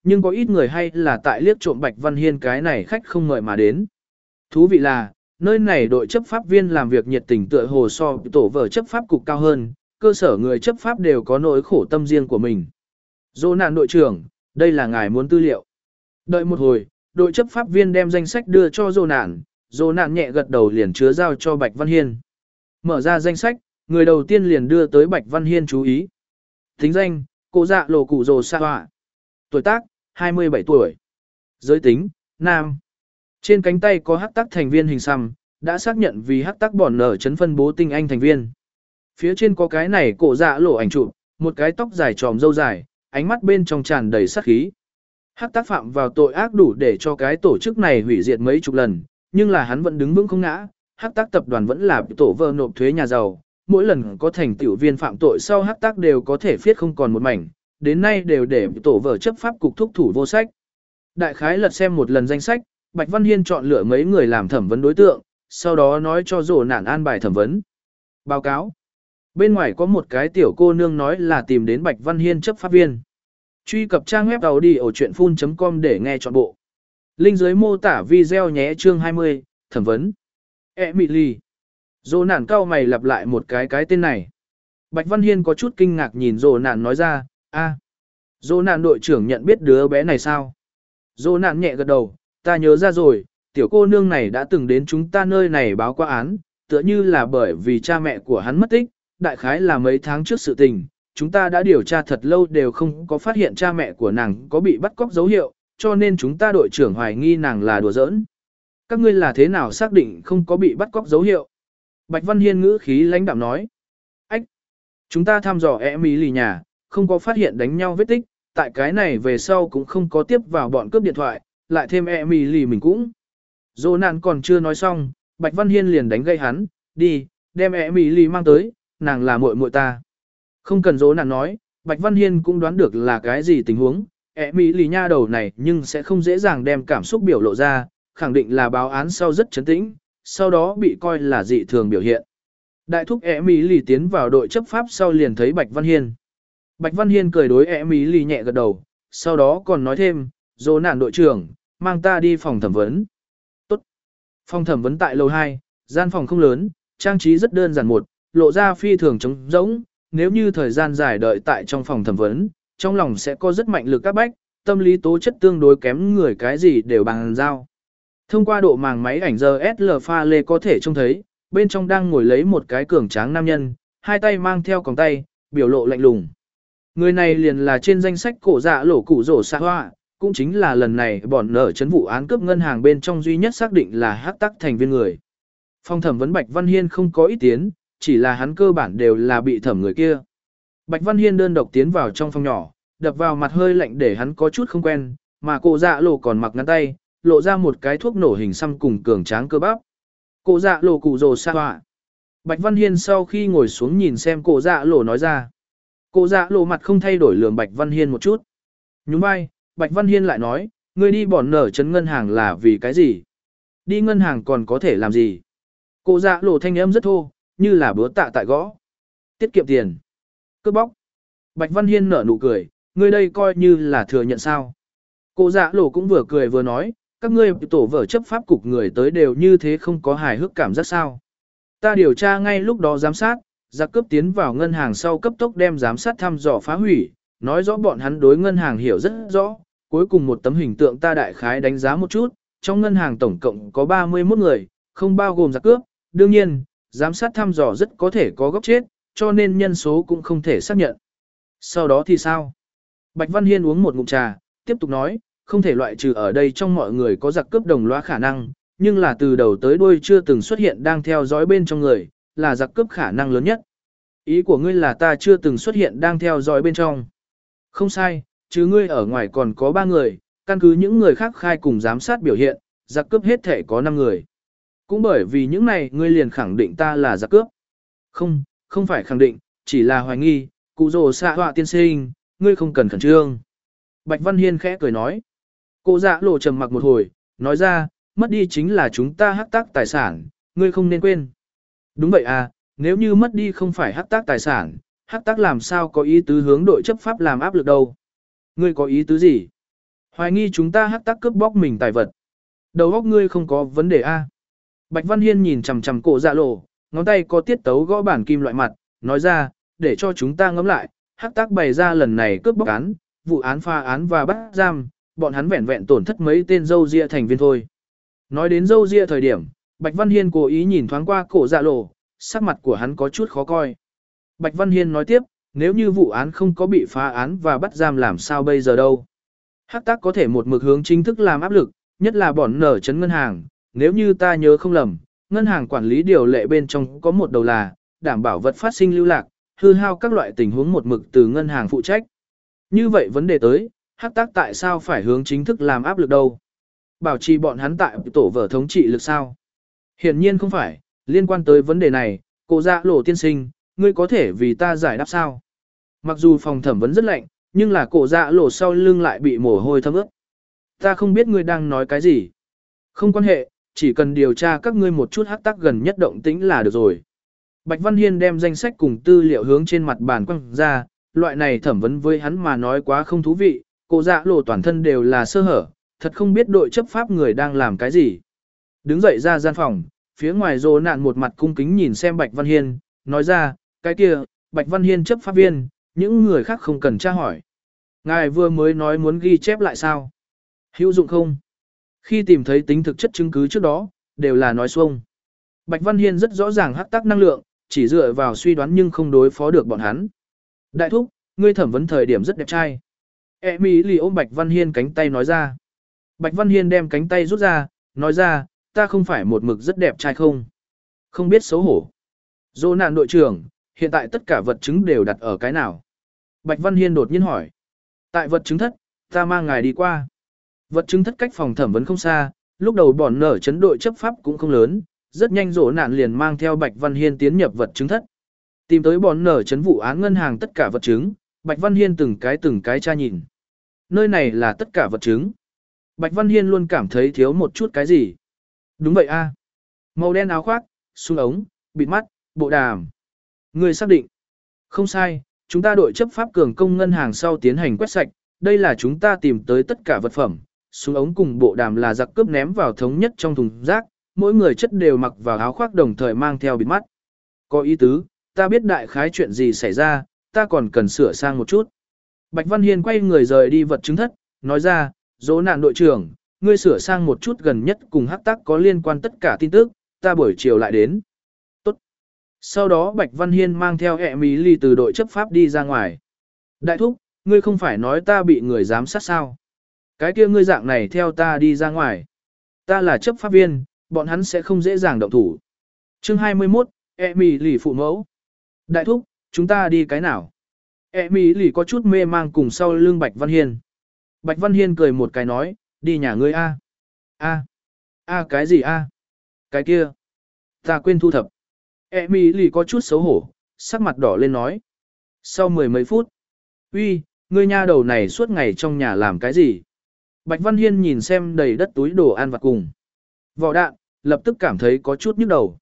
nhưng có ít người hay là tại liếc trộm Bạch Văn Hiên cái này khách không ngợi mà đến. Thú vị là, nơi này đội chấp pháp viên làm việc nhiệt tình tựa hồ so tổ vở chấp pháp cục cao hơn, cơ sở người chấp pháp đều có nỗi khổ tâm riêng của mình. Dô nạn đội trưởng, đây là ngài muốn tư liệu. Đợi một hồi, đội chấp pháp viên đem danh sách đưa cho dô nạn, dô nạn nhẹ gật đầu liền chứa giao cho Bạch Văn Hiên. Mở ra danh sách, người đầu tiên liền đưa tới Bạch Văn Hiên chú ý. Tính danh, Cổ Dạ Lộ Cụ Rồ Sa Họa. Tuổi tác, hai mươi bảy tuổi. Giới tính, nam. Trên cánh tay có hắc tắc thành viên hình xăm, đã xác nhận vì hắc tắc bòn nở chấn phân bố tinh anh thành viên. Phía trên có cái này Cổ Dạ Lộ ảnh chụp, một cái tóc dài tròm râu dài, ánh mắt bên trong tràn đầy sát khí. Hắc tác phạm vào tội ác đủ để cho cái tổ chức này hủy diệt mấy chục lần, nhưng là hắn vẫn đứng vững không ngã. Hắc tác tập đoàn vẫn là tổ vợ nộp thuế nhà giàu, mỗi lần có thành tựu viên phạm tội sau hắc tác đều có thể phiết không còn một mảnh, đến nay đều để tổ vợ chấp pháp cục thúc thủ vô sách. Đại khái lật xem một lần danh sách, Bạch Văn Hiên chọn lựa mấy người làm thẩm vấn đối tượng, sau đó nói cho rổ nạn an bài thẩm vấn. Báo cáo. Bên ngoài có một cái tiểu cô nương nói là tìm đến Bạch Văn Hiên chấp pháp viên. Truy cập trang web audiochuyenphun chấm com để nghe trọn bộ. Link dưới mô tả video nhé chương hai mươi, thẩm vấn. Emily. Dô nạn cao mày lặp lại một cái cái tên này. Bạch Văn Hiên có chút kinh ngạc nhìn dô nạn nói ra, a, dô nạn đội trưởng nhận biết đứa bé này sao? Dô nạn nhẹ gật đầu, ta nhớ ra rồi, tiểu cô nương này đã từng đến chúng ta nơi này báo qua án, tựa như là bởi vì cha mẹ của hắn mất tích, đại khái là mấy tháng trước sự tình. Chúng ta đã điều tra thật lâu đều không có phát hiện cha mẹ của nàng có bị bắt cóc dấu hiệu, cho nên chúng ta đội trưởng hoài nghi nàng là đùa giỡn. Các ngươi là thế nào xác định không có bị bắt cóc dấu hiệu? Bạch Văn Hiên ngữ khí lãnh đạm nói. Ách! Chúng ta thăm dò Emily nhà, không có phát hiện đánh nhau vết tích, tại cái này về sau cũng không có tiếp vào bọn cướp điện thoại, lại thêm Emily mình cũng. Dô nạn còn chưa nói xong, Bạch Văn Hiên liền đánh gây hắn, đi, đem Emily mang tới, nàng là muội muội ta. Không cần dỗ nạn nói, Bạch Văn Hiên cũng đoán được là cái gì tình huống, Emily nha đầu này nhưng sẽ không dễ dàng đem cảm xúc biểu lộ ra, khẳng định là báo án sau rất trấn tĩnh, sau đó bị coi là dị thường biểu hiện. Đại thúc Emily tiến vào đội chấp pháp sau liền thấy Bạch Văn Hiên. Bạch Văn Hiên cười đối Emily nhẹ gật đầu, sau đó còn nói thêm, dỗ nạn đội trưởng, mang ta đi phòng thẩm vấn. Tốt. Phòng thẩm vấn tại lầu hai, gian phòng không lớn, trang trí rất đơn giản một, lộ ra phi thường trống rỗng. Nếu như thời gian dài đợi tại trong phòng thẩm vấn, trong lòng sẽ có rất mạnh lực các bách, tâm lý tố chất tương đối kém người cái gì đều bằng giao. Thông qua độ màng máy ảnh giờ ét lờ pha lê có thể trông thấy, bên trong đang ngồi lấy một cái cường tráng nam nhân, hai tay mang theo còng tay, biểu lộ lạnh lùng. Người này liền là trên danh sách Cổ Dạ Lộ Cụ Rồ Sa Họa, cũng chính là lần này bọn nở chấn vụ án cướp ngân hàng bên trong duy nhất xác định là hắc tắc thành viên người. Phòng thẩm vấn Bạch Văn Hiên không có ý tiến, chỉ là hắn cơ bản đều là bị thẩm người kia. Bạch Văn Hiên đơn độc tiến vào trong phòng nhỏ, đập vào mặt hơi lạnh để hắn có chút không quen, mà Cổ Dạ Lộ còn mặc ngắn tay, lộ ra một cái thuốc nổ hình xăm cùng cường tráng cơ bắp. Cổ Dạ Lộ Cụ Rồ Sa Họa. Bạch Văn Hiên sau khi ngồi xuống nhìn xem Cổ Dạ Lộ nói ra. Cổ Dạ Lộ mặt không thay đổi lườm Bạch Văn Hiên một chút. Nhún vai, Bạch Văn Hiên lại nói, ngươi đi bọn nở chấn ngân hàng là vì cái gì? Đi ngân hàng còn có thể làm gì? Cổ Dạ Lộ thanh âm rất thô, như là búa tạ tại gõ. Tiết kiệm tiền. Cướp bóc. Bạch Văn Hiên nở nụ cười, ngươi đây coi như là thừa nhận sao. Cổ Dạ Lộ cũng vừa cười vừa nói, các ngươi tổ vở chấp pháp cục người tới đều như thế không có hài hước cảm giác sao. Ta điều tra ngay lúc đó giám sát, giặc cướp tiến vào ngân hàng sau cấp tốc đem giám sát thăm dò phá hủy, nói rõ bọn hắn đối ngân hàng hiểu rất rõ. Cuối cùng một tấm hình tượng ta đại khái đánh giá một chút, trong ngân hàng tổng cộng có ba mươi mốt người, không bao gồm giặc cướp, đương nhiên, giám sát thăm dò rất có thể có góc chết, cho nên nhân số cũng không thể xác nhận. Sau đó thì sao? Bạch Văn Hiên uống một ngụm trà, tiếp tục nói, không thể loại trừ ở đây trong mọi người có giặc cướp đồng loa khả năng, nhưng là từ đầu tới đuôi chưa từng xuất hiện đang theo dõi bên trong người, là giặc cướp khả năng lớn nhất. Ý của ngươi là ta chưa từng xuất hiện đang theo dõi bên trong. Không sai, chứ ngươi ở ngoài còn có ba người, căn cứ những người khác khai cùng giám sát biểu hiện, giặc cướp hết thể có năm người. Cũng bởi vì những này ngươi liền khẳng định ta là giặc cướp. Không, không phải khẳng định, chỉ là hoài nghi, Cụ Rồ Sa Họa tiên sinh, ngươi không cần khẩn trương. Bạch Văn Hiên khẽ cười nói. Cổ Dạ Lộ trầm mặc một hồi, nói ra, mất đi chính là chúng ta hắc tác tài sản, ngươi không nên quên. Đúng vậy à, nếu như mất đi không phải hắc tác tài sản, hắc tác làm sao có ý tứ hướng đội chấp pháp làm áp lực đâu. Ngươi có ý tứ gì? Hoài nghi chúng ta hắc tác cướp bóc mình tài vật. Đầu óc ngươi không có vấn đề a? Bạch Văn Hiên nhìn chằm chằm cổ dạ lộ, ngón tay có tiết tấu gõ bản kim loại mặt, nói ra, để cho chúng ta ngẫm lại, hắc tác bày ra lần này cướp bóc án, vụ án pha án và bắt giam, bọn hắn vẹn vẹn tổn thất mấy tên dâu ria thành viên thôi. Nói đến dâu ria thời điểm, Bạch Văn Hiên cố ý nhìn thoáng qua cổ dạ lộ, sắc mặt của hắn có chút khó coi. Bạch Văn Hiên nói tiếp, nếu như vụ án không có bị phá án và bắt giam làm sao bây giờ đâu. Hắc tác có thể một mực hướng chính thức làm áp lực, nhất là bọn nở chấn ngân hàng, nếu như ta nhớ không lầm, ngân hàng quản lý điều lệ bên trong có một đầu là, đảm bảo vật phát sinh lưu lạc, hư hao các loại tình huống một mực từ ngân hàng phụ trách. Như vậy vấn đề tới, hắc tác tại sao phải hướng chính thức làm áp lực đâu? Bảo trì bọn hắn tại tổ vở thống trị lực sao? Hiển nhiên không phải, liên quan tới vấn đề này, cổ dạ lộ tiên sinh, ngươi có thể vì ta giải đáp sao? Mặc dù phòng thẩm vấn rất lạnh, nhưng là cổ dạ lộ sau lưng lại bị mồ hôi thấm ướt. Ta không biết ngươi đang nói cái gì. Không quan hệ, chỉ cần điều tra các ngươi một chút hắc tác gần nhất động tĩnh là được rồi. Bạch Văn Hiên đem danh sách cùng tư liệu hướng trên mặt bàn quăng ra, loại này thẩm vấn với hắn mà nói quá không thú vị, cổ dạ lộ toàn thân đều là sơ hở, thật không biết đội chấp pháp người đang làm cái gì. Đứng dậy ra gian phòng, phía ngoài rồ nạn một mặt cung kính nhìn xem Bạch Văn Hiên, nói ra, cái kia, Bạch Văn Hiên chấp pháp viên, những người khác không cần tra hỏi. Ngài vừa mới nói muốn ghi chép lại sao? Hữu dụng không? Khi tìm thấy tính thực chất chứng cứ trước đó, đều là nói xuông. Bạch Văn Hiên rất rõ ràng hắc tác năng lượng, chỉ dựa vào suy đoán nhưng không đối phó được bọn hắn. Đại thúc, ngươi thẩm vấn thời điểm rất đẹp trai. Emily ôm Bạch Văn Hiên cánh tay nói ra. Bạch Văn Hiên đem cánh tay rút ra, nói ra, ta không phải một mực rất đẹp trai không? Không biết xấu hổ. Dô nạn đội trưởng, hiện tại tất cả vật chứng đều đặt ở cái nào? Bạch Văn Hiên đột nhiên hỏi. Tại vật chứng thất, ta mang ngài đi qua. Vật chứng thất cách phòng thẩm vấn không xa, lúc đầu bọn nở chấn đội chấp pháp cũng không lớn, rất nhanh rổ nạn liền mang theo Bạch Văn Hiên tiến nhập vật chứng thất. Tìm tới bọn nở chấn vụ án ngân hàng tất cả vật chứng, Bạch Văn Hiên từng cái từng cái tra nhìn. Nơi này là tất cả vật chứng. Bạch Văn Hiên luôn cảm thấy thiếu một chút cái gì. Đúng vậy a. Màu đen áo khoác, súng ống, bịt mắt, bộ đàm. Người xác định. Không sai, chúng ta đội chấp pháp cường công ngân hàng sau tiến hành quét sạch, đây là chúng ta tìm tới tất cả vật phẩm. Súng ống cùng bộ đàm là giặc cướp ném vào thống nhất trong thùng rác, mỗi người chất đều mặc vào áo khoác đồng thời mang theo bịt mắt. Có ý tứ, ta biết đại khái chuyện gì xảy ra, ta còn cần sửa sang một chút. Bạch Văn Hiên quay người rời đi vật chứng thất, nói ra, dỗ nạn đội trưởng, ngươi sửa sang một chút gần nhất cùng hắc tác có liên quan tất cả tin tức, ta buổi chiều lại đến. Tốt. Sau đó Bạch Văn Hiên mang theo Emily từ đội chấp pháp đi ra ngoài. Đại thúc, ngươi không phải nói ta bị người giám sát sao? Cái kia ngươi dạng này theo ta đi ra ngoài. Ta là chấp pháp viên, bọn hắn sẽ không dễ dàng động thủ. Chương hai mươi mốt, Emily phụ mẫu. Đại thúc, chúng ta đi cái nào? Emily có chút mê mang cùng sau lưng Bạch Văn Hiên. Bạch Văn Hiên cười một cái nói, đi nhà ngươi a. A. A cái gì a? Cái kia. Ta quên thu thập. Emily có chút xấu hổ, sắc mặt đỏ lên nói. Sau mười mấy phút. Uy, ngươi nha đầu này suốt ngày trong nhà làm cái gì? Bạch Văn Hiên nhìn xem đầy đất túi đồ ăn vặt cùng vỏ đạn, lập tức cảm thấy có chút nhức đầu.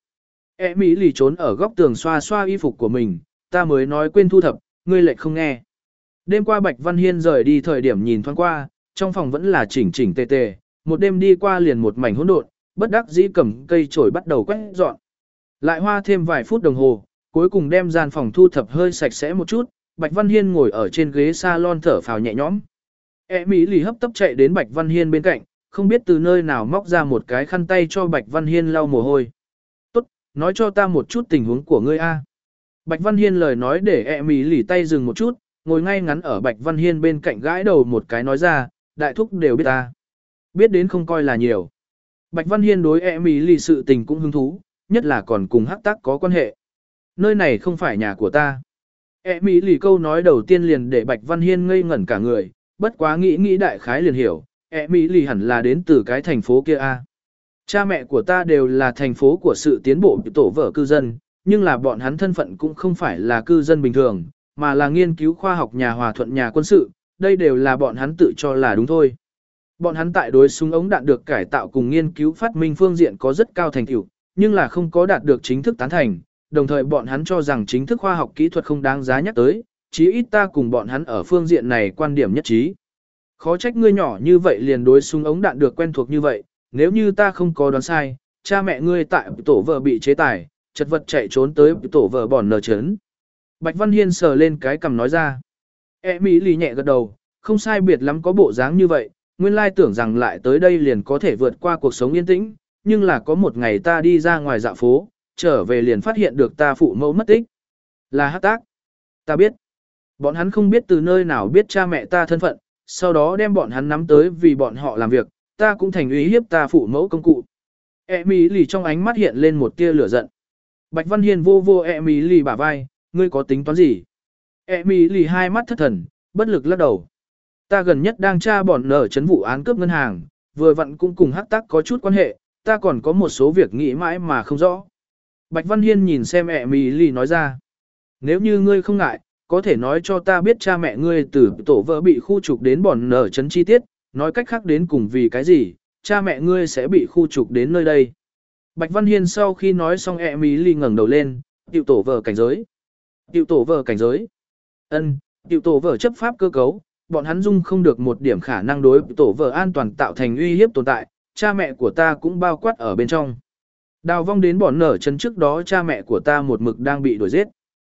Emily trốn ở góc tường xoa xoa y phục của mình, ta mới nói quên thu thập, ngươi lại không nghe. Đêm qua Bạch Văn Hiên rời đi thời điểm nhìn thoáng qua, trong phòng vẫn là chỉnh chỉnh tề tề, một đêm đi qua liền một mảnh hỗn độn, bất đắc dĩ cầm cây chổi bắt đầu quét dọn. Lại hoa thêm vài phút đồng hồ, cuối cùng đem gian phòng thu thập hơi sạch sẽ một chút, Bạch Văn Hiên ngồi ở trên ghế salon thở phào nhẹ nhõm. Emily hấp tấp chạy đến Bạch Văn Hiên bên cạnh, không biết từ nơi nào móc ra một cái khăn tay cho Bạch Văn Hiên lau mồ hôi. Tốt, nói cho ta một chút tình huống của ngươi a. Bạch Văn Hiên lời nói để Emily tay dừng một chút, ngồi ngay ngắn ở Bạch Văn Hiên bên cạnh gãi đầu một cái nói ra, đại thúc đều biết ta. Biết đến không coi là nhiều. Bạch Văn Hiên đối Emily sự tình cũng hứng thú, nhất là còn cùng hắc tác có quan hệ. Nơi này không phải nhà của ta. Emily câu nói đầu tiên liền để Bạch Văn Hiên ngây ngẩn cả người, bất quá nghĩ nghĩ đại khái liền hiểu, Emily hẳn là đến từ cái thành phố kia a. Cha mẹ của ta đều là thành phố của sự tiến bộ tổ vở cư dân, nhưng là bọn hắn thân phận cũng không phải là cư dân bình thường, mà là nghiên cứu khoa học nhà hòa thuận nhà quân sự, đây đều là bọn hắn tự cho là đúng thôi. Bọn hắn tại đối súng ống đạn được cải tạo cùng nghiên cứu phát minh phương diện có rất cao thành tựu, nhưng là không có đạt được chính thức tán thành, đồng thời bọn hắn cho rằng chính thức khoa học kỹ thuật không đáng giá nhắc tới, chí ít ta cùng bọn hắn ở phương diện này quan điểm nhất trí. Khó trách ngươi nhỏ như vậy liền đối súng ống đạn được quen thuộc như vậy, nếu như ta không có đoán sai, cha mẹ ngươi tại tổ vợ bị chế tài, chật vật chạy trốn tới tổ vợ bòn nở chấn. Bạch Văn Hiên sờ lên cái cằm nói ra. E Mỹ lì nhẹ gật đầu, không sai biệt lắm có bộ dáng như vậy, nguyên lai tưởng rằng lại tới đây liền có thể vượt qua cuộc sống yên tĩnh, nhưng là có một ngày ta đi ra ngoài dạo phố, trở về liền phát hiện được ta phụ mẫu mất tích. Là hắc tác. Ta biết. Bọn hắn không biết từ nơi nào biết cha mẹ ta thân phận, sau đó đem bọn hắn nắm tới vì bọn họ làm việc, ta cũng thành uy hiếp ta phụ mẫu công cụ. E Mỹ lì trong ánh mắt hiện lên một tia lửa giận. Bạch Văn Hiên vô vô E Mỹ lì bả vai, ngươi có tính toán gì? E Mỹ lì hai mắt thất thần, bất lực lắc đầu. Ta gần nhất đang tra bọn nở chấn vụ án cướp ngân hàng, vừa vặn cũng cùng hắc tác có chút quan hệ, ta còn có một số việc nghĩ mãi mà không rõ. Bạch Văn Hiên nhìn xem E Mỹ lì nói ra. Nếu như ngươi không ngại, có thể nói cho ta biết cha mẹ ngươi từ tổ vợ bị khu trục đến bọn nở chấn chi tiết, nói cách khác đến cùng vì cái gì, cha mẹ ngươi sẽ bị khu trục đến nơi đây. Bạch Văn Hiên sau khi nói xong E Mỹ lì ngẩng đầu lên, tiểu tổ vợ cảnh giới. Tiểu tổ vợ cảnh giới. Ân, tiểu tổ vợ chấp pháp cơ cấu, bọn hắn dung không được một điểm khả năng đối tổ vợ an toàn tạo thành uy hiếp tồn tại, cha mẹ của ta cũng bao quát ở bên trong. Đào vong đến bọn nở chân trước đó cha mẹ của ta một mực đang bị đuổi giết.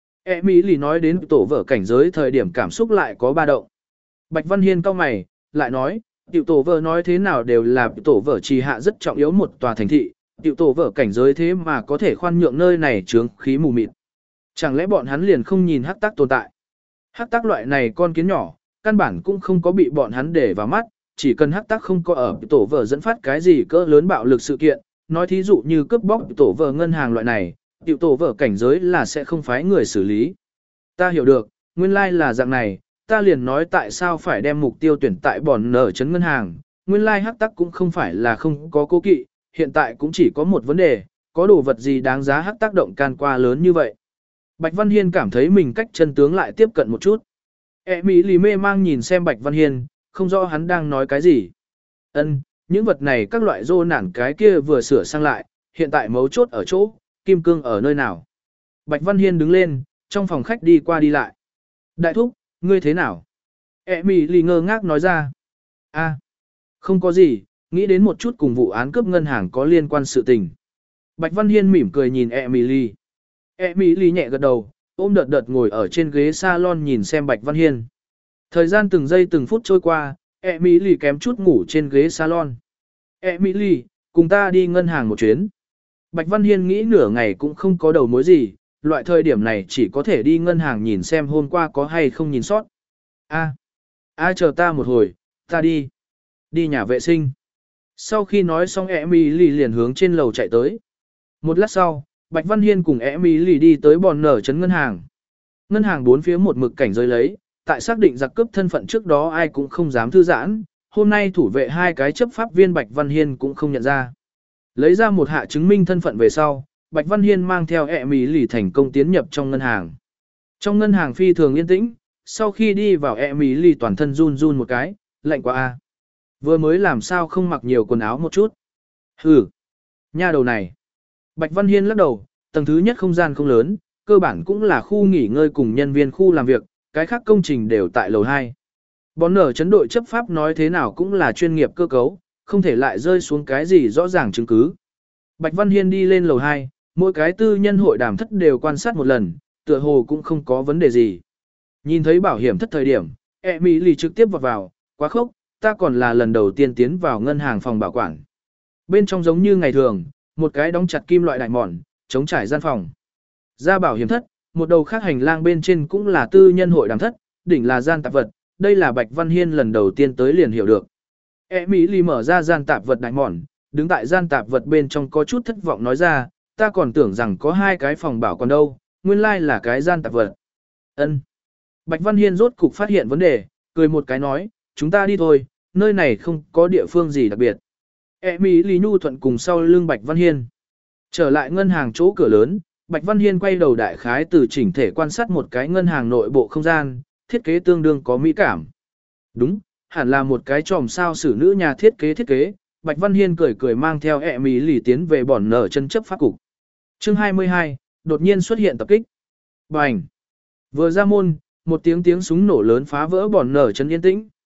E Mỹ lì nói đến tổ vợ cảnh giới thời điểm cảm xúc lại có ba động. Bạch Văn Hiên cau mày, lại nói, tiểu tổ vợ nói thế nào đều là tổ vợ trì hạ rất trọng yếu một tòa thành thị, tiểu tổ vợ cảnh giới thế mà có thể khoan nhượng nơi này chướng khí mù mịt. Chẳng lẽ bọn hắn liền không nhìn hắc tác tồn tại? Hắc tác loại này con kiến nhỏ, căn bản cũng không có bị bọn hắn để vào mắt, chỉ cần hắc tác không có ở tổ vợ dẫn phát cái gì cỡ lớn bạo lực sự kiện, nói thí dụ như cướp bóc tổ vợ ngân hàng loại này, tiểu tổ vợ cảnh giới là sẽ không phái người xử lý. Ta hiểu được, nguyên lai là dạng này, ta liền nói tại sao phải đem mục tiêu tuyển tại bọn nở chấn ngân hàng, nguyên lai hắc tác cũng không phải là không có cố kỵ, hiện tại cũng chỉ có một vấn đề, có đồ vật gì đáng giá hắc tác động can qua lớn như vậy. Bạch Văn Hiên cảm thấy mình cách chân tướng lại tiếp cận một chút. E Mỹ lì mê mang nhìn xem Bạch Văn Hiên, không rõ hắn đang nói cái gì. Ân, những vật này các loại rô nản cái kia vừa sửa sang lại, hiện tại mấu chốt ở chỗ, kim cương ở nơi nào. Bạch Văn Hiên đứng lên, trong phòng khách đi qua đi lại. Đại thúc, ngươi thế nào? E Mỹ lì ngơ ngác nói ra. A, không có gì, nghĩ đến một chút cùng vụ án cướp ngân hàng có liên quan sự tình. Bạch Văn Hiên mỉm cười nhìn E Mỹ lì. E Mỹ lì nhẹ gật đầu, ôm đợt đợt ngồi ở trên ghế salon nhìn xem Bạch Văn Hiên. Thời gian từng giây từng phút trôi qua, E Mỹ lì kém chút ngủ trên ghế salon. E Mỹ lì, cùng ta đi ngân hàng một chuyến. Bạch Văn Hiên nghĩ nửa ngày cũng không có đầu mối gì, loại thời điểm này chỉ có thể đi ngân hàng nhìn xem hôm qua có hay không nhìn sót. A, a chờ ta một hồi, ta đi. Đi nhà vệ sinh. Sau khi nói xong E Mỹ lì liền hướng trên lầu chạy tới. Một lát sau, Bạch Văn Hiên cùng E Mỹ lì đi tới bòn nở trấn ngân hàng. Ngân hàng bốn phía một mực cảnh giới lấy, tại xác định giặc cướp thân phận trước đó ai cũng không dám thư giãn, hôm nay thủ vệ hai cái chấp pháp viên Bạch Văn Hiên cũng không nhận ra. Lấy ra một hạ chứng minh thân phận về sau, Bạch Văn Hiên mang theo E Mỹ lì thành công tiến nhập trong ngân hàng. Trong ngân hàng phi thường yên tĩnh, sau khi đi vào E Mỹ lì toàn thân run run một cái, lạnh quá a. Vừa mới làm sao không mặc nhiều quần áo một chút. Hừ, nha đầu này. Bạch Văn Hiên lắc đầu, tầng thứ nhất không gian không lớn, cơ bản cũng là khu nghỉ ngơi cùng nhân viên khu làm việc, cái khác công trình đều tại lầu hai. Bọn nở chấn đội chấp pháp nói thế nào cũng là chuyên nghiệp cơ cấu, không thể lại rơi xuống cái gì rõ ràng chứng cứ. Bạch Văn Hiên đi lên lầu hai, mỗi cái tư nhân hội đàm thất đều quan sát một lần, tựa hồ cũng không có vấn đề gì. Nhìn thấy bảo hiểm thất thời điểm, E Mỹ lì trực tiếp vào vào, quá khốc, ta còn là lần đầu tiên tiến vào ngân hàng phòng bảo quản. Bên trong giống như ngày thường, một cái đóng chặt kim loại đại mòn, chống trải gian phòng. Ra bảo hiểm thất, một đầu khác hành lang bên trên cũng là tư nhân hội đàm thất, đỉnh là gian tạp vật, đây là Bạch Văn Hiên lần đầu tiên tới liền hiểu được. E Mỹ lì mở ra gian tạp vật đại mòn, đứng tại gian tạp vật bên trong có chút thất vọng nói ra, ta còn tưởng rằng có hai cái phòng bảo còn đâu, nguyên lai là cái gian tạp vật. Ân. Bạch Văn Hiên rốt cục phát hiện vấn đề, cười một cái nói, chúng ta đi thôi, nơi này không có địa phương gì đặc biệt. E Mỹ lì nhu thuận cùng sau lưng Bạch Văn Hiên. Trở lại ngân hàng chỗ cửa lớn, Bạch Văn Hiên quay đầu đại khái từ chỉnh thể quan sát một cái ngân hàng nội bộ không gian, thiết kế tương đương có mỹ cảm. Đúng, hẳn là một cái tròm sao xử nữ nhà thiết kế thiết kế. Bạch Văn Hiên cười cười mang theo E Mỹ lì tiến về bòn nở chân chấp pháp cục. Chương hai mươi hai, đột nhiên xuất hiện tập kích. Bành! Vừa ra môn, một tiếng tiếng súng nổ lớn phá vỡ bòn nở chân yên tĩnh.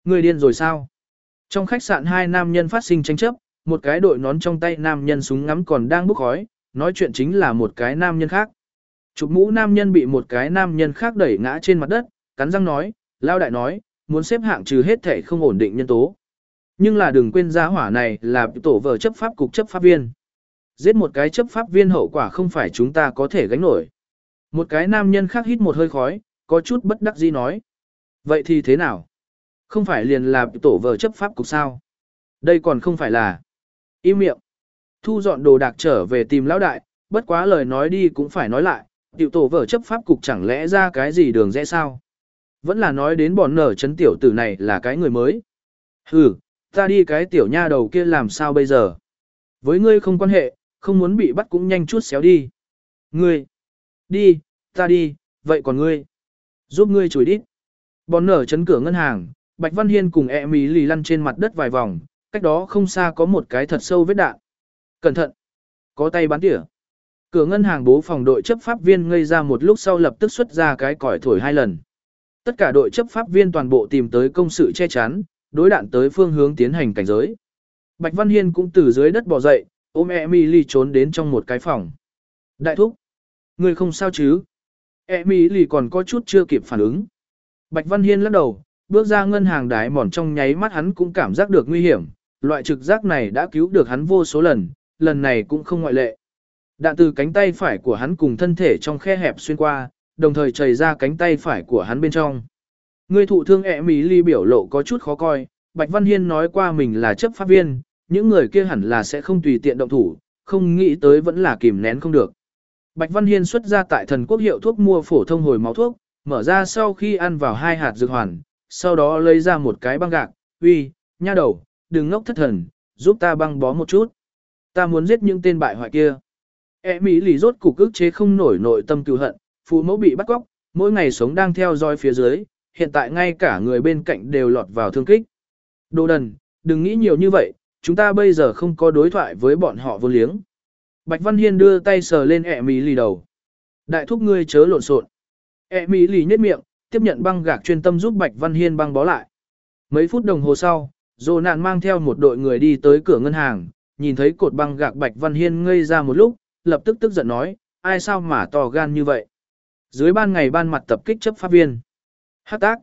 Người điên rồi sao? Trong khách sạn hai nam nhân phát sinh tranh chấp, một cái đội nón trong tay nam nhân súng ngắm còn đang bốc khói, nói chuyện chính là một cái nam nhân khác. Chụp mũ nam nhân bị một cái nam nhân khác đẩy ngã trên mặt đất, cắn răng nói, lao đại nói, muốn xếp hạng trừ hết thể không ổn định nhân tố. Nhưng là đừng quên giá hỏa này là tổ vở chấp pháp cục chấp pháp viên. Giết một cái chấp pháp viên hậu quả không phải chúng ta có thể gánh nổi. Một cái nam nhân khác hít một hơi khói, có chút bất đắc dĩ nói. Vậy thì thế nào? Không phải liền là tổ vở chấp pháp cục sao? Đây còn không phải là. Im miệng. Thu dọn đồ đạc trở về tìm lão đại, bất quá lời nói đi cũng phải nói lại. Tiểu tổ vở chấp pháp cục chẳng lẽ ra cái gì đường rẽ sao? Vẫn là nói đến bọn nở chấn tiểu tử này là cái người mới. Hừ, ta đi cái tiểu nha đầu kia làm sao bây giờ? Với ngươi không quan hệ, không muốn bị bắt cũng nhanh chút xéo đi. Ngươi, đi, ta đi, vậy còn ngươi? Giúp ngươi chùi đít. Bọn nở chấn cửa ngân hàng, Bạch Văn Hiên cùng e mí lì lăn trên mặt đất vài vòng, cách đó không xa có một cái thật sâu vết đạn. Cẩn thận, có tay bắn tỉa. Cửa ngân hàng bố phòng đội chấp pháp viên ngây ra một lúc sau lập tức xuất ra cái còi thổi hai lần. Tất cả đội chấp pháp viên toàn bộ tìm tới công sự che chắn, đối đạn tới phương hướng tiến hành cảnh giới. Bạch Văn Hiên cũng từ dưới đất bò dậy, ôm Emily trốn đến trong một cái phòng. Đại thúc, người không sao chứ? Emily còn có chút chưa kịp phản ứng. Bạch Văn Hiên lắc đầu, bước ra ngân hàng đái mòn trong nháy mắt hắn cũng cảm giác được nguy hiểm. Loại trực giác này đã cứu được hắn vô số lần, lần này cũng không ngoại lệ. Đạn từ cánh tay phải của hắn cùng thân thể trong khe hẹp xuyên qua, đồng thời chảy ra cánh tay phải của hắn bên trong. Người thụ thương Emily biểu lộ có chút khó coi, Bạch Văn Hiên nói qua mình là chấp pháp viên, những người kia hẳn là sẽ không tùy tiện động thủ, không nghĩ tới vẫn là kìm nén không được. Bạch Văn Hiên xuất ra tại thần quốc hiệu thuốc mua phổ thông hồi máu thuốc, mở ra sau khi ăn vào hai hạt dược hoàn, sau đó lấy ra một cái băng gạc, uy, nha đầu, đừng ngốc thất thần, giúp ta băng bó một chút. Ta muốn giết những tên bại hoại kia. E Mỹ lì rốt cục ức chế không nổi nội tâm cừu hận, phụ mẫu bị bắt cóc, mỗi ngày sống đang theo dõi phía dưới, hiện tại ngay cả người bên cạnh đều lọt vào thương kích. Đồ đần, đừng nghĩ nhiều như vậy, chúng ta bây giờ không có đối thoại với bọn họ vô liếng. Bạch Văn Hiên đưa tay sờ lên E Mỹ lì đầu. Đại thúc ngươi chớ lộn xộn. E Mỹ lì nhếch miệng, tiếp nhận băng gạc chuyên tâm giúp Bạch Văn Hiên băng bó lại. Mấy phút đồng hồ sau, Dô nạn mang theo một đội người đi tới cửa ngân hàng, nhìn thấy cột băng gạc Bạch Văn Hiên ngây ra một lúc, lập tức tức giận nói, ai sao mà to gan như vậy. Dưới ban ngày ban mặt tập kích chấp pháp viên. Hắc tác.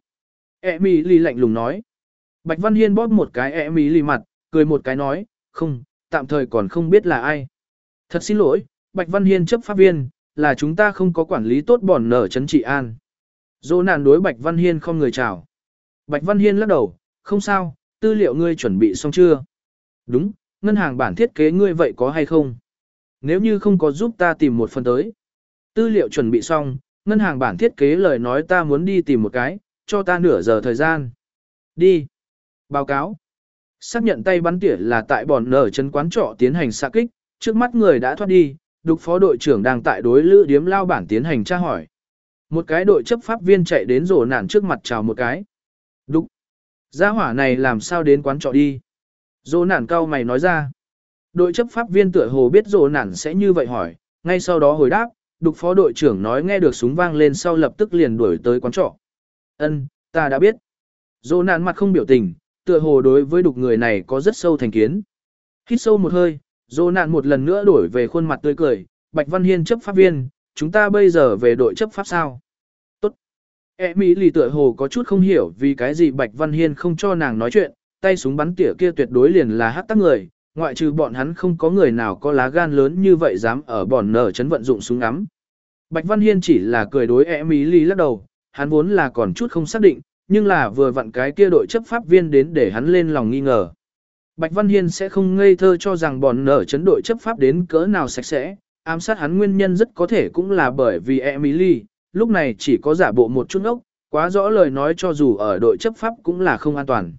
E Mỹ lì lạnh lùng nói. Bạch Văn Hiên bóp một cái E Mỹ lì mặt, cười một cái nói, không, tạm thời còn không biết là ai. Thật xin lỗi, Bạch Văn Hiên chấp pháp viên, là chúng ta không có quản lý tốt bòn nở trấn trị an. Dô nạn đối Bạch Văn Hiên không người chào. Bạch Văn Hiên lắc đầu, không sao, tư liệu ngươi chuẩn bị xong chưa? Đúng, ngân hàng bản thiết kế ngươi vậy có hay không? Nếu như không có giúp ta tìm một phần tới. Tư liệu chuẩn bị xong, ngân hàng bản thiết kế lời nói ta muốn đi tìm một cái, cho ta nửa giờ thời gian. Đi. Báo cáo. Xác nhận tay bắn tỉa là tại bòn nở trấn quán trọ tiến hành xạ kích, trước mắt người đã thoát đi, đục phó đội trưởng đang tại đối lữ điếm lao bản tiến hành tra hỏi. Một cái đội chấp pháp viên chạy đến rổ nản trước mặt chào một cái. Đục. Gia hỏa này làm sao đến quán trọ đi? Rổ nản cao mày nói ra. Đội chấp pháp viên tựa hồ biết rổ nản sẽ như vậy hỏi, ngay sau đó hồi đáp, đục phó đội trưởng nói nghe được súng vang lên sau lập tức liền đuổi tới quán trọ. Ân, ta đã biết. Rổ nản mặt không biểu tình, tựa hồ đối với đục người này có rất sâu thành kiến. Hít sâu một hơi, rổ nản một lần nữa đổi về khuôn mặt tươi cười, Bạch Văn Hiên chấp pháp viên, chúng ta bây giờ về đội chấp pháp sao? Tốt. E Mỹ lì tựa hồ có chút không hiểu vì cái gì Bạch Văn Hiên không cho nàng nói chuyện, tay súng bắn tỉa kia tuyệt đối liền là hắc tác người, ngoại trừ bọn hắn không có người nào có lá gan lớn như vậy dám ở bòn nở chấn vận dụng súng ngắm. Bạch Văn Hiên chỉ là cười đối E Mỹ lì lắc đầu, hắn vốn là còn chút không xác định, nhưng là vừa vặn cái kia đội chấp pháp viên đến để hắn lên lòng nghi ngờ. Bạch Văn Hiên sẽ không ngây thơ cho rằng bòn nở chấn đội chấp pháp đến cỡ nào sạch sẽ, ám sát hắn nguyên nhân rất có thể cũng là bởi vì Emily, lúc này chỉ có giả bộ một chút ốc, quá rõ lời nói cho dù ở đội chấp pháp cũng là không an toàn.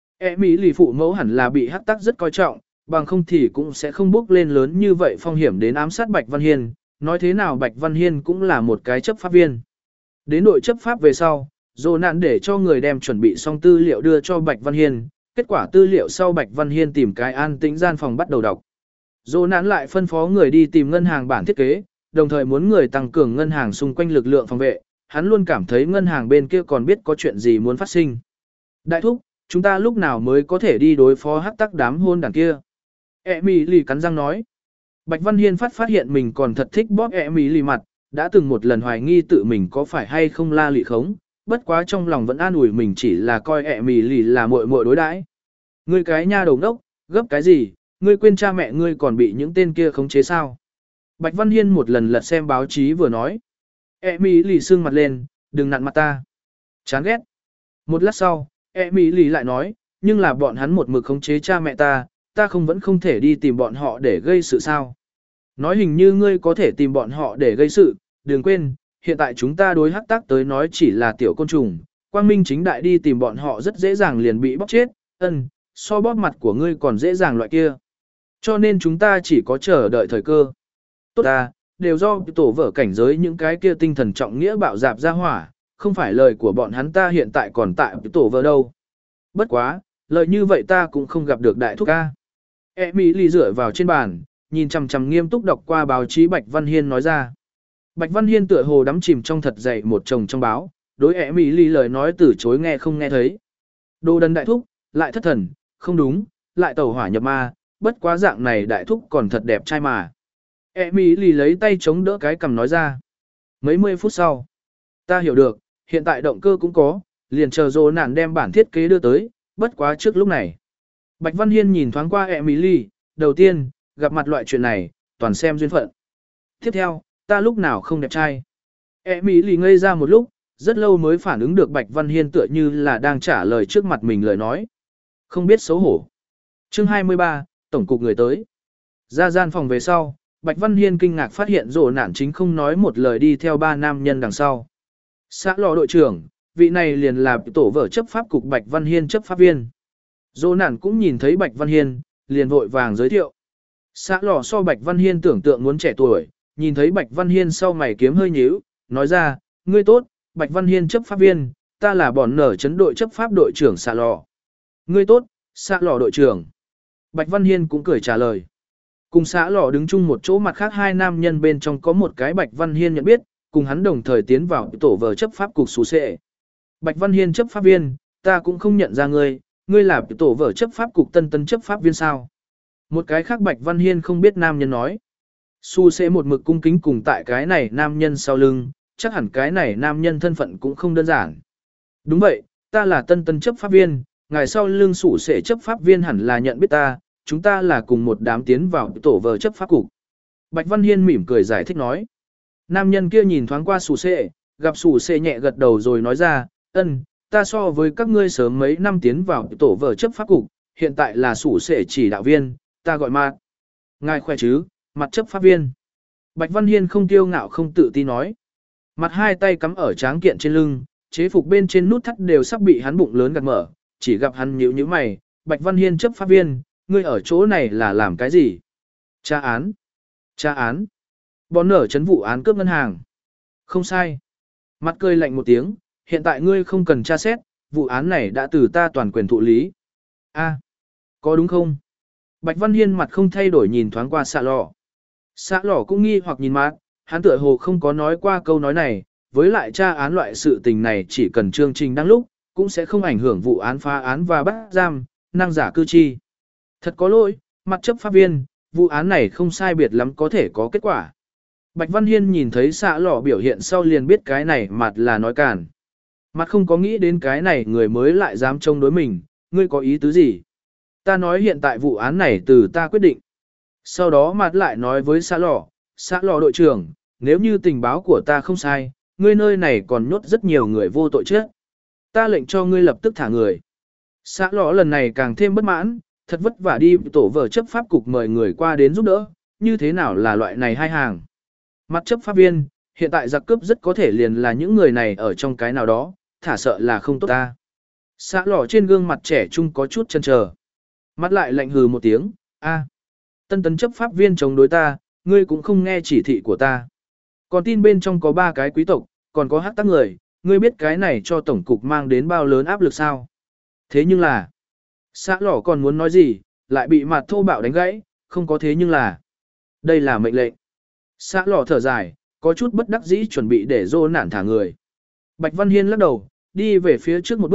Emily phụ mẫu hẳn là bị hắc tắc rất coi trọng, bằng không thì cũng sẽ không bước lên lớn như vậy phong hiểm đến ám sát Bạch Văn Hiên, nói thế nào Bạch Văn Hiên cũng là một cái chấp pháp viên. Đến đội chấp pháp về sau, dồ nạn để cho người đem chuẩn bị xong tư liệu đưa cho Bạch Văn Hiên, kết quả tư liệu sau Bạch Văn Hiên tìm cái an tĩnh gian phòng bắt đầu đọc. Dồ nạn lại phân phó người đi tìm ngân hàng bản thiết kế, đồng thời muốn người tăng cường ngân hàng xung quanh lực lượng phòng vệ, hắn luôn cảm thấy ngân hàng bên kia còn biết có chuyện gì muốn phát sinh. Đại thúc, Chúng ta lúc nào mới có thể đi đối phó hắc tắc đám hôn đảng kia? Emily cắn răng nói. Bạch Văn Hiên phát phát hiện mình còn thật thích bóp Emily mặt, đã từng một lần hoài nghi tự mình có phải hay không la lị khống, bất quá trong lòng vẫn an ủi mình chỉ là coi Emily là muội muội đối đãi. Ngươi cái nha đầu ngốc, gấp cái gì, ngươi quên cha mẹ ngươi còn bị những tên kia khống chế sao? Bạch Văn Hiên một lần lật xem báo chí vừa nói. Emily sương mặt lên, đừng nặn mặt ta. Chán ghét. Một lát sau, Emily lại nói, nhưng là bọn hắn một mực khống chế cha mẹ ta, ta không vẫn không thể đi tìm bọn họ để gây sự sao. Nói hình như ngươi có thể tìm bọn họ để gây sự, đừng quên, hiện tại chúng ta đối hắc tác tới nói chỉ là tiểu côn trùng, quang minh chính đại đi tìm bọn họ rất dễ dàng liền bị bóp chết, ân, so bóp mặt của ngươi còn dễ dàng loại kia. Cho nên chúng ta chỉ có chờ đợi thời cơ. Tốt ta, đều do tổ vở cảnh giới những cái kia tinh thần trọng nghĩa bạo dạp ra hỏa, không phải lời của bọn hắn ta hiện tại còn tại tổ vở đâu. Bất quá, lời như vậy ta cũng không gặp được đại thúc ca. Emily dựa vào trên bàn, nhìn chằm chằm nghiêm túc đọc qua báo chí Bạch Văn Hiên nói ra. Bạch Văn Hiên tựa hồ đắm chìm trong thật dày một chồng trong báo, đối Emily lời nói từ chối nghe không nghe thấy. Đồ đần đại thúc, lại thất thần, không đúng, lại tẩu hỏa nhập ma, bất quá dạng này đại thúc còn thật đẹp trai mà. Emily lấy tay chống đỡ cái cằm nói ra. Mấy mươi phút sau, ta hiểu được, hiện tại động cơ cũng có, liền chờ dồ nản đem bản thiết kế đưa tới, bất quá trước lúc này. Bạch Văn Hiên nhìn thoáng qua Emily, đầu tiên, gặp mặt loại chuyện này, toàn xem duyên phận. Tiếp theo, ta lúc nào không đẹp trai. Emily ngây ra một lúc, rất lâu mới phản ứng được Bạch Văn Hiên tựa như là đang trả lời trước mặt mình lời nói. Không biết xấu hổ. Chương hai mươi ba, Tổng cục người tới. Ra gian phòng về sau, Bạch Văn Hiên kinh ngạc phát hiện rồ nản chính không nói một lời đi theo ba nam nhân đằng sau. Xã lò đội trưởng, vị này liền là tổ vở chấp pháp cục Bạch Văn Hiên chấp pháp viên. Rồ nản cũng nhìn thấy Bạch Văn Hiên, liền vội vàng giới thiệu. Xã lò so Bạch Văn Hiên tưởng tượng muốn trẻ tuổi, nhìn thấy Bạch Văn Hiên sau mày kiếm hơi nhíu, nói ra, ngươi tốt, Bạch Văn Hiên chấp pháp viên, ta là bọn nở chấn đội chấp pháp đội trưởng xã lò. Ngươi tốt, xã lò đội trưởng. Bạch Văn Hiên cũng cười trả lời. Cùng xã lò đứng chung một chỗ mặt khác hai nam nhân bên trong có một cái Bạch Văn Hiên nhận biết, cùng hắn đồng thời tiến vào tổ vở chấp pháp cục xú xệ. Bạch Văn Hiên chấp pháp viên, ta cũng không nhận ra ngươi, ngươi là tổ vở chấp pháp cục tân tân chấp pháp viên sao. Một cái khác Bạch Văn Hiên không biết nam nhân nói. Su sẽ một mực cung kính cùng tại cái này nam nhân sau lưng, chắc hẳn cái này nam nhân thân phận cũng không đơn giản. Đúng vậy, ta là tân tân chấp pháp viên, ngài sau lưng Su sẽ chấp pháp viên hẳn là nhận biết ta, chúng ta là cùng một đám tiến vào tổ vở chấp pháp cục. Bạch Văn Hiên mỉm cười giải thích nói. Nam nhân kia nhìn thoáng qua Su sẽ, gặp Su sẽ nhẹ gật đầu rồi nói ra, ân, ta so với các ngươi sớm mấy năm tiến vào tổ vở chấp pháp cục, hiện tại là Su sẽ chỉ đạo viên, ta gọi Mạt. Ngài khỏe chứ, Mặt chấp pháp viên. Bạch Văn Hiên không kiêu ngạo không tự ti nói. Mặt hai tay cắm ở tráng kiện trên lưng, chế phục bên trên nút thắt đều sắp bị hắn bụng lớn gạt mở, chỉ gặp hắn nhíu nhíu mày, Bạch Văn Hiên chấp pháp viên, ngươi ở chỗ này là làm cái gì? Tra án. Tra án. Bọn nở chấn vụ án cướp ngân hàng. Không sai. Mặt cười lạnh một tiếng, hiện tại ngươi không cần tra xét, vụ án này đã từ ta toàn quyền thụ lý. A, có đúng không? Bạch Văn Hiên mặt không thay đổi nhìn thoáng qua xạ lò. Xạ lò cũng nghi hoặc nhìn Mạt, hắn tựa hồ không có nói qua câu nói này, với lại tra án loại sự tình này chỉ cần chương trình đăng lúc, cũng sẽ không ảnh hưởng vụ án phá án và bắt giam, năng giả cư chi. Thật có lỗi, Mặt chấp pháp viên, vụ án này không sai biệt lắm có thể có kết quả. Bạch Văn Hiên nhìn thấy xạ lò biểu hiện sau liền biết cái này Mặt là nói càn. Mặt không có nghĩ đến cái này người mới lại dám chống đối mình, ngươi có ý tứ gì? Ta nói hiện tại vụ án này từ ta quyết định. Sau đó Mặt lại nói với xã lò, xã lò đội trưởng, nếu như tình báo của ta không sai, ngươi nơi này còn nhốt rất nhiều người vô tội chết. Ta lệnh cho ngươi lập tức thả người. Xã lò lần này càng thêm bất mãn, thật vất vả đi tổ vở chấp pháp cục mời người qua đến giúp đỡ, như thế nào là loại này hai hàng. Mặt chấp pháp viên, hiện tại giặc cướp rất có thể liền là những người này ở trong cái nào đó, thả sợ là không tốt ta. Xã lò trên gương mặt trẻ trung có chút chần chờ. Mắt lại lạnh hừ một tiếng, a, tân tấn chấp pháp viên chống đối ta, ngươi cũng không nghe chỉ thị của ta. Còn tin bên trong có ba cái quý tộc, còn có hắc tác người, ngươi biết cái này cho tổng cục mang đến bao lớn áp lực sao? Thế nhưng là, xã lỏ còn muốn nói gì, lại bị mặt thô bạo đánh gãy, không có thế nhưng là, đây là mệnh lệnh. Xã lỏ thở dài, có chút bất đắc dĩ chuẩn bị để dô nản thả người. Bạch Văn Hiên lắc đầu, đi về phía trước một bước,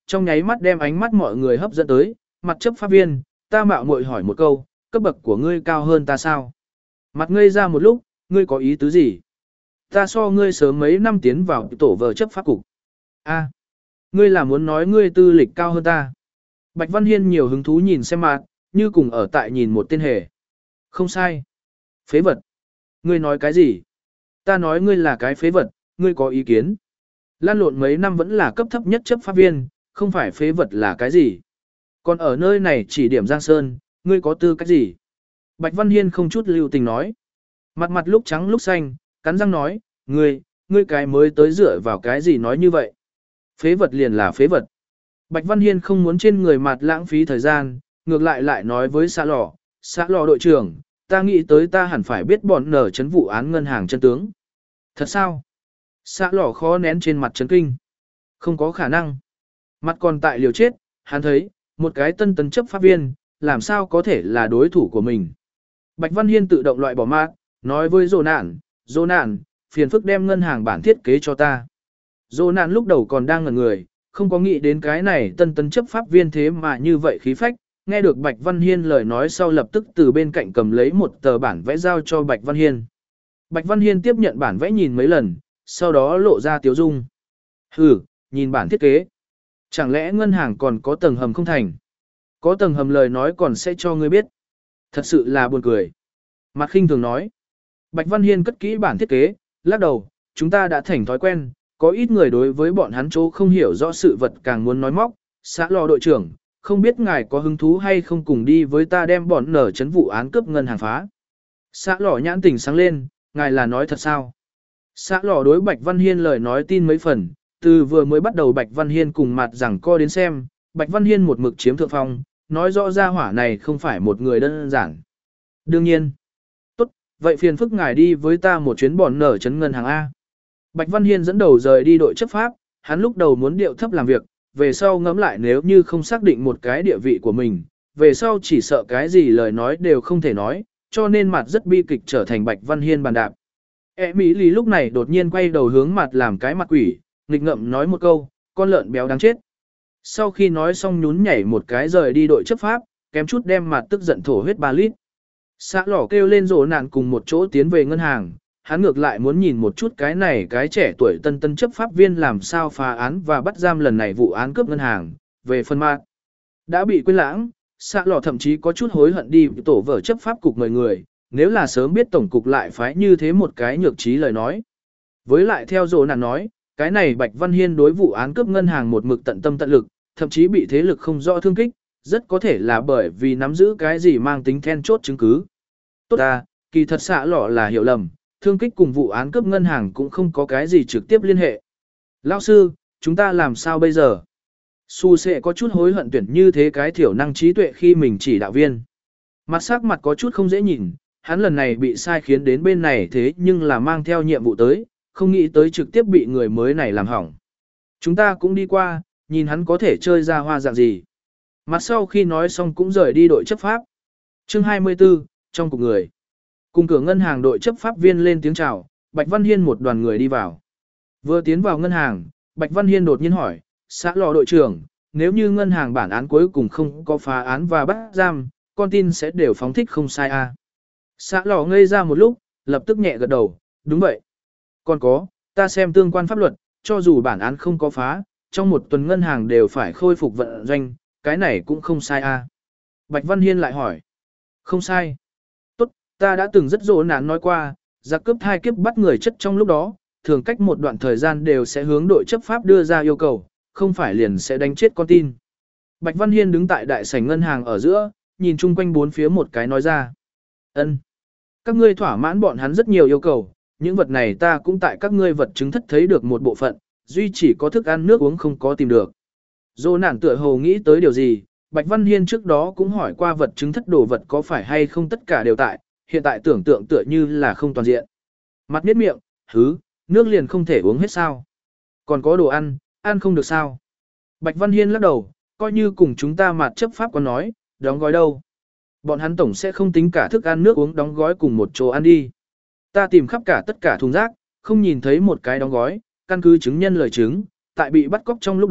trong nháy mắt đem ánh mắt mọi người hấp dẫn tới, mặt chấp pháp viên, ta mạo muội hỏi một câu, cấp bậc của ngươi cao hơn ta sao? Mặt ngây ra một lúc, ngươi có ý tứ gì? Ta so ngươi sớm mấy năm tiến vào tổ vờ chấp pháp cục. A, ngươi là muốn nói ngươi tư lịch cao hơn ta? Bạch Văn Hiên nhiều hứng thú nhìn xem mặt, như cùng ở tại nhìn một tên hề. Không sai. Phế vật. Ngươi nói cái gì? Ta nói ngươi là cái phế vật, ngươi có ý kiến? Lan lộn mấy năm vẫn là cấp thấp nhất chấp pháp viên, không phải phế vật là cái gì? Còn ở nơi này chỉ điểm Giang Sơn, ngươi có tư cách gì? Bạch Văn Hiên không chút lưu tình nói. Mặt mặt lúc trắng lúc xanh, cắn răng nói, ngươi, ngươi cái mới tới dựa vào cái gì nói như vậy? Phế vật liền là phế vật. Bạch Văn Hiên không muốn trên người mặt lãng phí thời gian, ngược lại lại nói với xã lò, xã lò đội trưởng, ta nghĩ tới ta hẳn phải biết bọn nở chấn vụ án ngân hàng chân tướng. Thật sao? Xã lò khó nén trên mặt chấn kinh. Không có khả năng. Mặt còn tại liều chết, hắn thấy, một cái tân tấn chấp pháp viên, làm sao có thể là đối thủ của mình. Bạch Văn Hiên tự động loại bỏ mát, nói với Dô Nạn, Dô Nạn, phiền phức đem ngân hàng bản thiết kế cho ta. Dô Nạn lúc đầu còn đang ngẩn người, không có nghĩ đến cái này tân tấn chấp pháp viên thế mà như vậy khí phách, nghe được Bạch Văn Hiên lời nói sau lập tức từ bên cạnh cầm lấy một tờ bản vẽ giao cho Bạch Văn Hiên. Bạch Văn Hiên tiếp nhận bản vẽ nhìn mấy lần, sau đó lộ ra tiếu dung. Hừ, nhìn bản thiết kế. Chẳng lẽ ngân hàng còn có tầng hầm không thành? Có tầng hầm lời nói còn sẽ cho ngươi biết. Thật sự là buồn cười. Mặt khinh thường nói. Bạch Văn Hiên cất kỹ bản thiết kế, lắc đầu, chúng ta đã thành thói quen, có ít người đối với bọn hắn chỗ không hiểu rõ sự vật càng muốn nói móc. Xã lò đội trưởng, không biết ngài có hứng thú hay không cùng đi với ta đem bọn nở chấn vụ án cướp ngân hàng phá. Xã lò nhãn tỉnh sáng lên, ngài là nói thật sao? Xã lò đối Bạch Văn Hiên lời nói tin mấy phần, từ vừa mới bắt đầu Bạch Văn Hiên cùng mặt rằng co đến xem, Bạch Văn Hiên một mực chiếm thượng phong, nói rõ ra hỏa này không phải một người đơn giản. Đương nhiên. Tốt, vậy phiền phức ngài đi với ta một chuyến bọn nở chấn ngân hàng A. Bạch Văn Hiên dẫn đầu rời đi đội chấp pháp, hắn lúc đầu muốn điệu thấp làm việc, về sau ngẫm lại nếu như không xác định một cái địa vị của mình, về sau chỉ sợ cái gì lời nói đều không thể nói, cho nên mặt rất bi kịch trở thành Bạch Văn Hiên bàn đạp. E Mỹ Lì lúc này đột nhiên quay đầu hướng mặt làm cái mặt quỷ, nghịch ngậm nói một câu, con lợn béo đáng chết. Sau khi nói xong nhún nhảy một cái rời đi đội chấp pháp, kém chút đem mặt tức giận thổ huyết ba lít. Xã lỏ kêu lên rổ nạn cùng một chỗ tiến về ngân hàng, hắn ngược lại muốn nhìn một chút cái này cái trẻ tuổi tân tân chấp pháp viên làm sao phá án và bắt giam lần này vụ án cướp ngân hàng, về phần mặt. Đã bị quên lãng, xã lỏ thậm chí có chút hối hận đi tổ vở chấp pháp cục mời người, nếu là sớm biết tổng cục lại phái như thế một cái nhược trí lời nói. Với lại theo rổ nạn nói, cái này Bạch Văn Hiên đối vụ án cướp ngân hàng một mực tận tâm tận lực, thậm chí bị thế lực không rõ thương kích, rất có thể là bởi vì nắm giữ cái gì mang tính then chốt chứng cứ. Tốt ta, kỳ thật xã lọ là hiểu lầm, thương kích cùng vụ án cướp ngân hàng cũng không có cái gì trực tiếp liên hệ. Lão sư, chúng ta làm sao bây giờ? Su sẽ có chút hối hận tuyển như thế cái thiểu năng trí tuệ khi mình chỉ đạo viên. Mặt sắc mặt có chút không dễ nhìn, hắn lần này bị sai khiến đến bên này thế nhưng là mang theo nhiệm vụ tới, không nghĩ tới trực tiếp bị người mới này làm hỏng. Chúng ta cũng đi qua, nhìn hắn có thể chơi ra hoa dạng gì. Mặt sau khi nói xong cũng rời đi đội chấp pháp. Chương hai mươi tư, trong cục người. Cùng cửa ngân hàng đội chấp pháp viên lên tiếng chào, Bạch Văn Hiên một đoàn người đi vào. Vừa tiến vào ngân hàng, Bạch Văn Hiên đột nhiên hỏi, xã lò đội trưởng, nếu như ngân hàng bản án cuối cùng không có phá án và bắt giam, con tin sẽ đều phóng thích không sai à. Xã lò ngây ra một lúc, lập tức nhẹ gật đầu, đúng vậy. Còn có, ta xem tương quan pháp luật, cho dù bản án không có phá, trong một tuần ngân hàng đều phải khôi phục vận doanh, cái này cũng không sai à. Bạch Văn Hiên lại hỏi, không sai. Tốt, ta đã từng rất dỗ nản nói qua, giặc cướp hai kiếp bắt người chất trong lúc đó, thường cách một đoạn thời gian đều sẽ hướng đội chấp pháp đưa ra yêu cầu, không phải liền sẽ đánh chết con tin. Bạch Văn Hiên đứng tại đại sảnh ngân hàng ở giữa, nhìn chung quanh bốn phía một cái nói ra. Ân, các ngươi thỏa mãn bọn hắn rất nhiều yêu cầu, những vật này ta cũng tại các ngươi vật chứng thất thấy được một bộ phận, duy chỉ có thức ăn nước uống không có tìm được. Dô nản tựa hồ nghĩ tới điều gì, Bạch Văn Hiên trước đó cũng hỏi qua vật chứng thất đồ vật có phải hay không tất cả đều tại, hiện tại tưởng tượng tựa như là không toàn diện. Mặt miết miệng, hứ, nước liền không thể uống hết sao. Còn có đồ ăn, ăn không được sao. Bạch Văn Hiên lắc đầu, coi như cùng chúng ta mặt chấp pháp có nói, đóng gói đâu. Bọn hắn tổng sẽ không tính cả thức ăn nước uống đóng gói cùng một chỗ ăn đi. Ta tìm khắp cả tất cả thùng rác, không nhìn thấy một cái đóng gói, căn cứ chứng nhân lời chứng, tại bị bắt cóc trong lúc đó,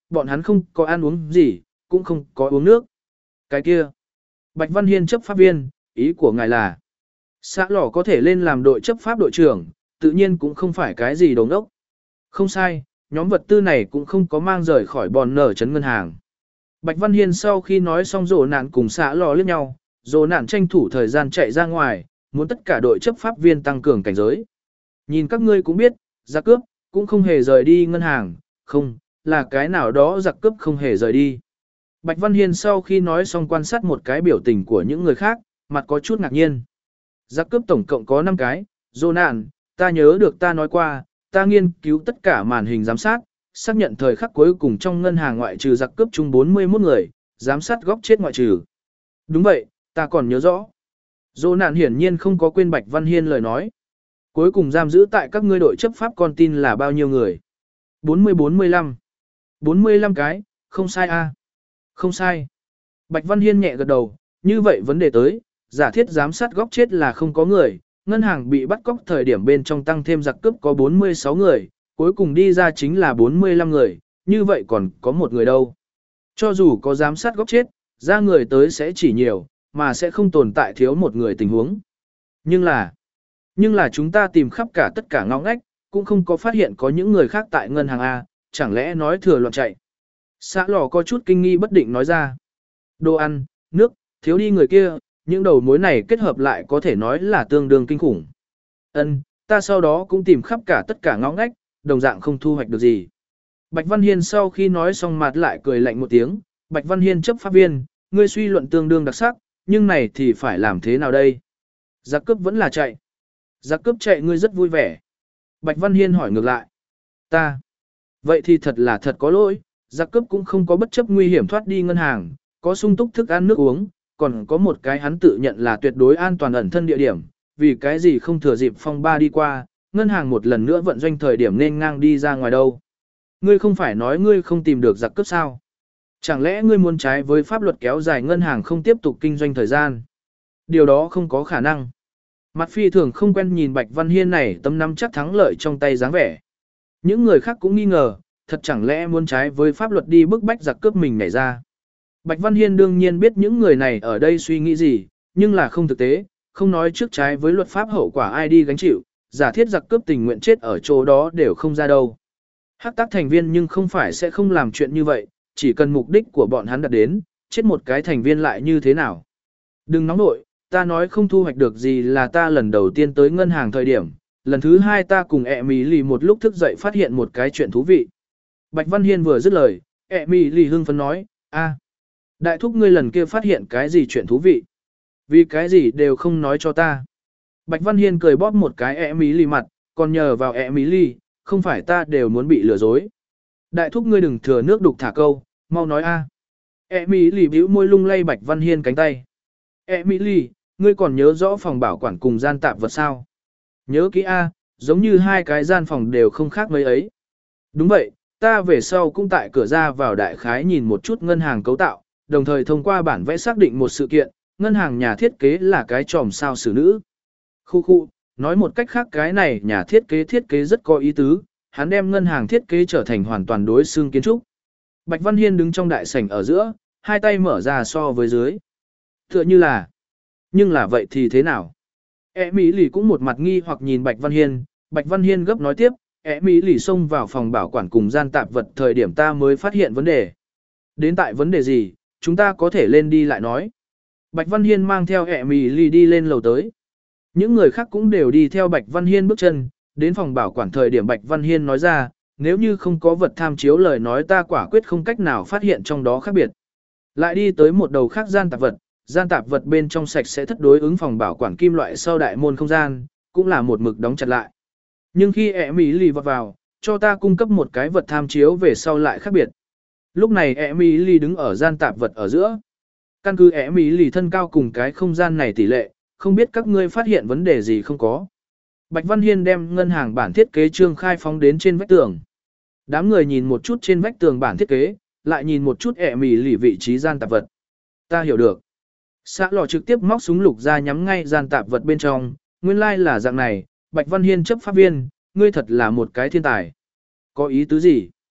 bọn hắn không có ăn uống gì, cũng không có uống nước. Cái kia, Bạch Văn Hiên chấp pháp viên, ý của ngài là, xã lò có thể lên làm đội chấp pháp đội trưởng, tự nhiên cũng không phải cái gì đồ ngốc. Không sai, nhóm vật tư này cũng không có mang rời khỏi bòn nở trấn ngân hàng. Bạch Văn Hiên sau khi nói xong rồ nạn cùng xã lò liếc nhau, rồ nạn tranh thủ thời gian chạy ra ngoài, muốn tất cả đội chấp pháp viên tăng cường cảnh giới. Nhìn các ngươi cũng biết, giặc cướp, cũng không hề rời đi ngân hàng, không, là cái nào đó giặc cướp không hề rời đi. Bạch Văn Hiên sau khi nói xong quan sát một cái biểu tình của những người khác, mặt có chút ngạc nhiên. Giặc cướp tổng cộng có năm cái, rồ nạn, ta nhớ được ta nói qua, ta nghiên cứu tất cả màn hình giám sát, xác nhận thời khắc cuối cùng trong ngân hàng ngoại trừ giặc cướp chung bốn mươi mốt người, giám sát góc chết ngoại trừ. Đúng vậy, ta còn nhớ rõ. Dô nạn hiển nhiên không có quên Bạch Văn Hiên lời nói. Cuối cùng giam giữ tại các ngươi đội chấp pháp con tin là bao nhiêu người? bốn mươi bốn mươi lăm. bốn mươi lăm cái, không sai a. Không sai. Bạch Văn Hiên nhẹ gật đầu, như vậy vấn đề tới, giả thiết giám sát góc chết là không có người, ngân hàng bị bắt cóc thời điểm bên trong tăng thêm giặc cướp có bốn mươi sáu người, cuối cùng đi ra chính là bốn mươi lăm người, như vậy còn có một người đâu. Cho dù có giám sát góc chết, ra người tới sẽ chỉ nhiều, mà sẽ không tồn tại thiếu một người tình huống. Nhưng là, nhưng là chúng ta tìm khắp cả tất cả ngõ ngách, cũng không có phát hiện có những người khác tại ngân hàng A, chẳng lẽ nói thừa loạn chạy. Xã lò có chút kinh nghi bất định nói ra. Đồ ăn, nước, thiếu đi người kia, những đầu mối này kết hợp lại có thể nói là tương đương kinh khủng. Ân, ta sau đó cũng tìm khắp cả tất cả ngõ ngách, đồng dạng không thu hoạch được gì. Bạch Văn Hiên sau khi nói xong mặt lại cười lạnh một tiếng, Bạch Văn Hiên chấp pháp viên, ngươi suy luận tương đương đặc sắc, nhưng này thì phải làm thế nào đây? Giặc cướp vẫn là chạy. Giặc cướp chạy ngươi rất vui vẻ. Bạch Văn Hiên hỏi ngược lại. Ta. Vậy thì thật là thật có lỗi, giặc cướp cũng không có bất chấp nguy hiểm thoát đi ngân hàng, có sung túc thức ăn nước uống, còn có một cái hắn tự nhận là tuyệt đối an toàn ẩn thân địa điểm, vì cái gì không thừa dịp phong ba đi qua, ngân hàng một lần nữa vận doanh thời điểm nên ngang đi ra ngoài đâu. Ngươi không phải nói ngươi không tìm được giặc cướp sao? Chẳng lẽ ngươi muốn trái với pháp luật kéo dài ngân hàng không tiếp tục kinh doanh thời gian? Điều đó không có khả năng. Mặt phi thường không quen nhìn Bạch Văn Hiên này tấm nắm chắc thắng lợi trong tay dáng vẻ. Những người khác cũng nghi ngờ, thật chẳng lẽ muốn trái với pháp luật đi bức bách giặc cướp mình nhảy ra. Bạch Văn Hiên đương nhiên biết những người này ở đây suy nghĩ gì, nhưng là không thực tế, không nói trước trái với luật pháp hậu quả ai đi gánh chịu, giả thiết giặc cướp tình nguyện chết ở chỗ đó đều không ra đâu. Hắc tác thành viên nhưng không phải sẽ không làm chuyện như vậy, chỉ cần mục đích của bọn hắn đạt đến, chết một cái thành viên lại như thế nào. Đừng nóng nội, ta nói không thu hoạch được gì là ta lần đầu tiên tới ngân hàng thời điểm, lần thứ hai ta cùng ẹ mì lì một lúc thức dậy phát hiện một cái chuyện thú vị. Bạch Văn Hiên vừa dứt lời, ẹ mì lì hưng phấn nói, a, đại thúc ngươi lần kia phát hiện cái gì chuyện thú vị? Vì cái gì đều không nói cho ta. Bạch Văn Hiên cười bóp một cái ẹ mì lì mặt, còn nhờ vào ẹ mì lì, không phải ta đều muốn bị lừa dối. Đại thúc ngươi đừng thừa nước đục thả câu, mau nói a. ẹ mì lì bĩu môi lung lay Bạch Văn Hiên cánh tay. Ẹ mì lì, ngươi còn nhớ rõ phòng bảo quản cùng gian tạp vật sao? Nhớ kỹ a, giống như hai cái gian phòng đều không khác mấy ấy. Đúng vậy, ta về sau cũng tại cửa ra vào đại khái nhìn một chút ngân hàng cấu tạo, đồng thời thông qua bản vẽ xác định một sự kiện, ngân hàng nhà thiết kế là cái tròm sao xử nữ. Khu khu, nói một cách khác cái này nhà thiết kế thiết kế rất có ý tứ, hắn đem ngân hàng thiết kế trở thành hoàn toàn đối xương kiến trúc. Bạch Văn Hiên đứng trong đại sảnh ở giữa, hai tay mở ra so với dưới. Tựa như là, nhưng là vậy thì thế nào? Ế Mỹ lì cũng một mặt nghi hoặc nhìn Bạch Văn Hiên, Bạch Văn Hiên gấp nói tiếp, Ế Mỹ lì xông vào phòng bảo quản cùng gian tạp vật thời điểm ta mới phát hiện vấn đề. Đến tại vấn đề gì, chúng ta có thể lên đi lại nói. Bạch Văn Hiên mang theo ẹ mì lì đi lên lầu tới. Những người khác cũng đều đi theo Bạch Văn Hiên bước chân, đến phòng bảo quản thời điểm Bạch Văn Hiên nói ra, nếu như không có vật tham chiếu lời nói ta quả quyết không cách nào phát hiện trong đó khác biệt. Lại đi tới một đầu khác gian tạp vật, gian tạp vật bên trong sạch sẽ thất đối ứng phòng bảo quản kim loại sau đại môn không gian, cũng là một mực đóng chặt lại. Nhưng khi ẹ mì lì vọt vào, cho ta cung cấp một cái vật tham chiếu về sau lại khác biệt. Lúc này ẹ mì lì đứng ở gian tạp vật ở giữa. Căn cứ ẹ mì lì thân cao cùng cái không gian này tỷ lệ, không biết các ngươi phát hiện vấn đề gì không có. Bạch Văn Hiên đem ngân hàng bản thiết kế trương khai phóng đến trên vách tường. Đám người nhìn một chút trên vách tường bản thiết kế, lại nhìn một chút ẹ mì lì vị trí gian tạp vật. Ta hiểu được. Xã lò trực tiếp móc súng lục ra nhắm ngay gian tạp vật bên trong, nguyên lai like là dạng này, Bạch Văn Hiên chấp pháp viên, ngươi thật là một cái thiên tài. Có ý tứ gì?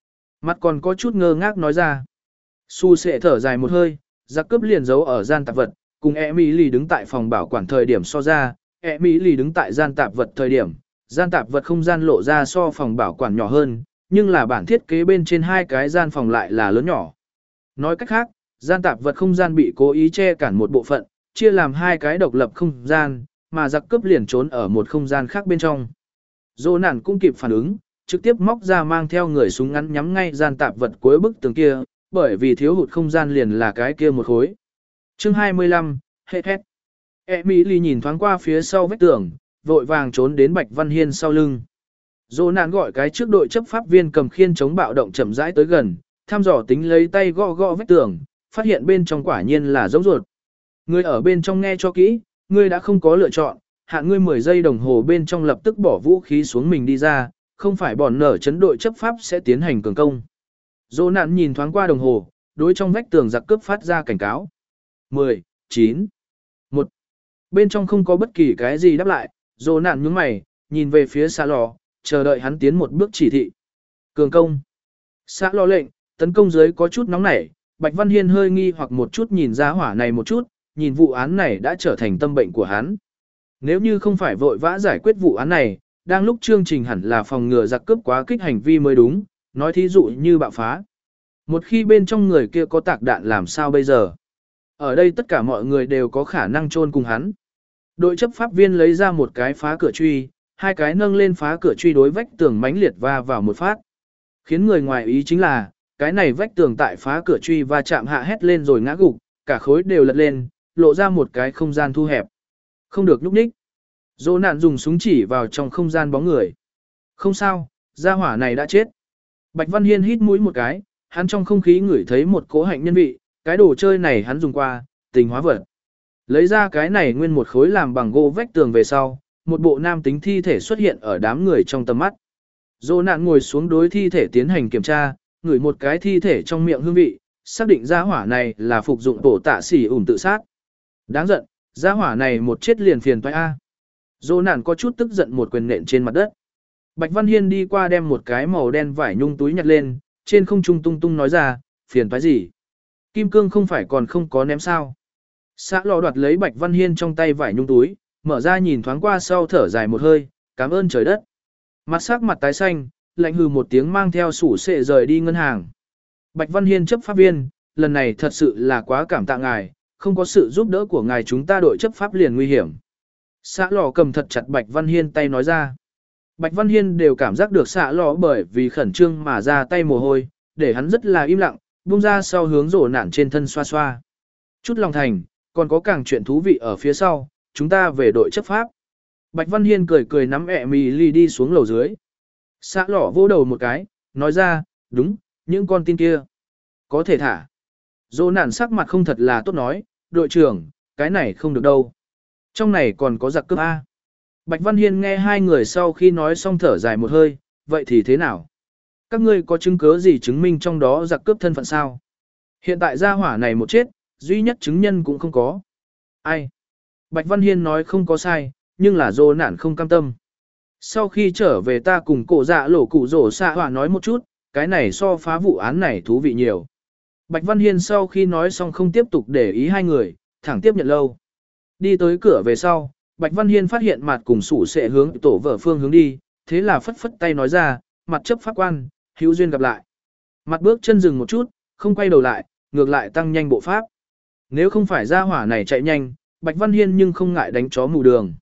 Mặt còn có chút ngơ ngác nói ra. Su sẽ thở dài một hơi, giặc cướp liền giấu ở gian tạp vật, cùng Emily đứng tại phòng bảo quản thời điểm so ra, Emily đứng tại gian tạp vật thời điểm, gian tạp vật không gian lộ ra so phòng bảo quản nhỏ hơn, nhưng là bản thiết kế bên trên hai cái gian phòng lại là lớn nhỏ. Nói cách khác, gian tạp vật không gian bị cố ý che cản một bộ phận, chia làm hai cái độc lập không gian, mà giặc cướp liền trốn ở một không gian khác bên trong. Dô nản cũng kịp phản ứng, trực tiếp móc ra mang theo người súng ngắn nhắm ngay gian tạp vật cuối bức tường kia, bởi vì thiếu hụt không gian liền là cái kia một khối. Chương hai mươi lăm, hết hết. Emily nhìn thoáng qua phía sau vách tường, vội vàng trốn đến Bạch Văn Hiên sau lưng. Dô nản gọi cái trước đội chấp pháp viên cầm khiên chống bạo động chậm rãi tới gần, thăm dò tính lấy tay gõ gõ vách tường, phát hiện bên trong quả nhiên là giống ruột. Ngươi ở bên trong nghe cho kỹ, ngươi đã không có lựa chọn, hạn ngươi mười giây đồng hồ bên trong lập tức bỏ vũ khí xuống mình đi ra, không phải bọn nở chấn đội chấp pháp sẽ tiến hành cường công. Dô nạn nhìn thoáng qua đồng hồ, đối trong vách tường giặc cướp phát ra cảnh cáo. mười, chín, một. Bên trong không có bất kỳ cái gì đáp lại, dô nạn nhướng mày, nhìn về phía xã lò, chờ đợi hắn tiến một bước chỉ thị. Cường công. Xã lò lệnh, tấn công dưới có chút nóng nảy, Bạch Văn Hiên hơi nghi hoặc một chút nhìn ra hỏa này một chút, nhìn vụ án này đã trở thành tâm bệnh của hắn. Nếu như không phải vội vã giải quyết vụ án này, đang lúc chương trình hẳn là phòng ngừa giặc cướp quá kích hành vi mới đúng, nói thí dụ như bạo phá. Một khi bên trong người kia có tạc đạn làm sao bây giờ? Ở đây tất cả mọi người đều có khả năng chôn cùng hắn. Đội chấp pháp viên lấy ra một cái phá cửa truy, hai cái nâng lên phá cửa truy đối vách tường mãnh liệt va vào một phát. Khiến người ngoài ý chính là, cái này vách tường tại phá cửa truy va chạm hạ hét lên rồi ngã gục, cả khối đều lật lên, lộ ra một cái không gian thu hẹp. Không được núp ních. Dô nạn dùng súng chỉ vào trong không gian bóng người. Không sao, gia hỏa này đã chết. Bạch Văn Hiên hít mũi một cái, hắn trong không khí ngửi thấy một cỗ hạnh nhân vị, cái đồ chơi này hắn dùng qua, tình hóa vật. Lấy ra cái này nguyên một khối làm bằng gỗ vách tường về sau, một bộ nam tính thi thể xuất hiện ở đám người trong tầm mắt. Dô nạn ngồi xuống đối thi thể tiến hành kiểm tra, ngửi một cái thi thể trong miệng hương vị, xác định gia hỏa này là phục dụng tổ tạ xỉ ủn tự sát. Đáng giận, gia hỏa này một chết liền phiền toái a. Dô nạn có chút tức giận một quyền nện trên mặt đất. Bạch Văn Hiên đi qua đem một cái màu đen vải nhung túi nhặt lên, trên không trung tung tung nói ra, phiền toái gì? Kim cương không phải còn không có ném sao? Xã lò đoạt lấy Bạch Văn Hiên trong tay vải nhung túi, mở ra nhìn thoáng qua sau thở dài một hơi, cảm ơn trời đất. Mặt sắc mặt tái xanh, lạnh hừ một tiếng mang theo sủ sệ rời đi ngân hàng. Bạch Văn Hiên chấp pháp viên, lần này thật sự là quá cảm tạ ngài, không có sự giúp đỡ của ngài chúng ta đội chấp pháp liền nguy hiểm. Xã lò cầm thật chặt Bạch Văn Hiên tay nói ra. Bạch Văn Hiên đều cảm giác được xã lò bởi vì khẩn trương mà ra tay mồ hôi, để hắn rất là im lặng, buông ra sau hướng rổ nản trên thân xoa xoa. Chút lòng thành, còn có càng chuyện thú vị ở phía sau, chúng ta về đội chấp pháp. Bạch Văn Hiên cười cười nắm ẹ mì ly đi xuống lầu dưới. Xã lò vô đầu một cái, nói ra, đúng, những con tin kia. Có thể thả. Dô nản sắc mặt không thật là tốt nói, đội trưởng, cái này không được đâu. Trong này còn có giặc cướp A. Bạch Văn Hiên nghe hai người sau khi nói xong thở dài một hơi, vậy thì thế nào? Các ngươi có chứng cứ gì chứng minh trong đó giặc cướp thân phận sao? Hiện tại gia hỏa này một chết, duy nhất chứng nhân cũng không có. Ai? Bạch Văn Hiên nói không có sai, nhưng là dô nản không cam tâm. Sau khi trở về ta cùng cổ dạ lỗ cụ rổ xạ hỏa nói một chút, cái này so phá vụ án này thú vị nhiều. Bạch Văn Hiên sau khi nói xong không tiếp tục để ý hai người, thẳng tiếp nhận lâu. Đi tới cửa về sau, Bạch Văn Hiên phát hiện mặt cùng sủ sẽ hướng tổ vợ phương hướng đi, thế là phất phất tay nói ra, mặt chấp pháp quan, hữu duyên gặp lại. Mặt bước chân dừng một chút, không quay đầu lại, ngược lại tăng nhanh bộ pháp. Nếu không phải ra hỏa này chạy nhanh, Bạch Văn Hiên nhưng không ngại đánh chó mù đường.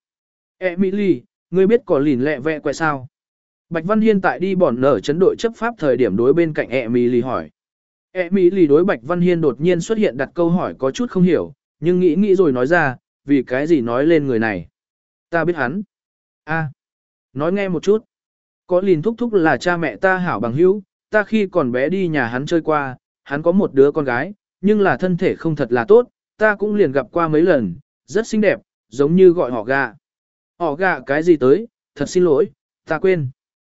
Emily, ngươi biết có lìn lẹ vẹ quẹ sao? Bạch Văn Hiên tại đi bỏn nở chấn đội chấp pháp thời điểm đối bên cạnh Emily hỏi. Emily đối Bạch Văn Hiên đột nhiên xuất hiện đặt câu hỏi có chút không hiểu, nhưng nghĩ nghĩ rồi nói ra, vì cái gì nói lên người này. Ta biết hắn. A, nói nghe một chút. Có lìn thúc thúc là cha mẹ ta hảo bằng hữu, ta khi còn bé đi nhà hắn chơi qua, hắn có một đứa con gái, nhưng là thân thể không thật là tốt, ta cũng liền gặp qua mấy lần, rất xinh đẹp, giống như gọi họ gà. Họ gà cái gì tới, thật xin lỗi, ta quên.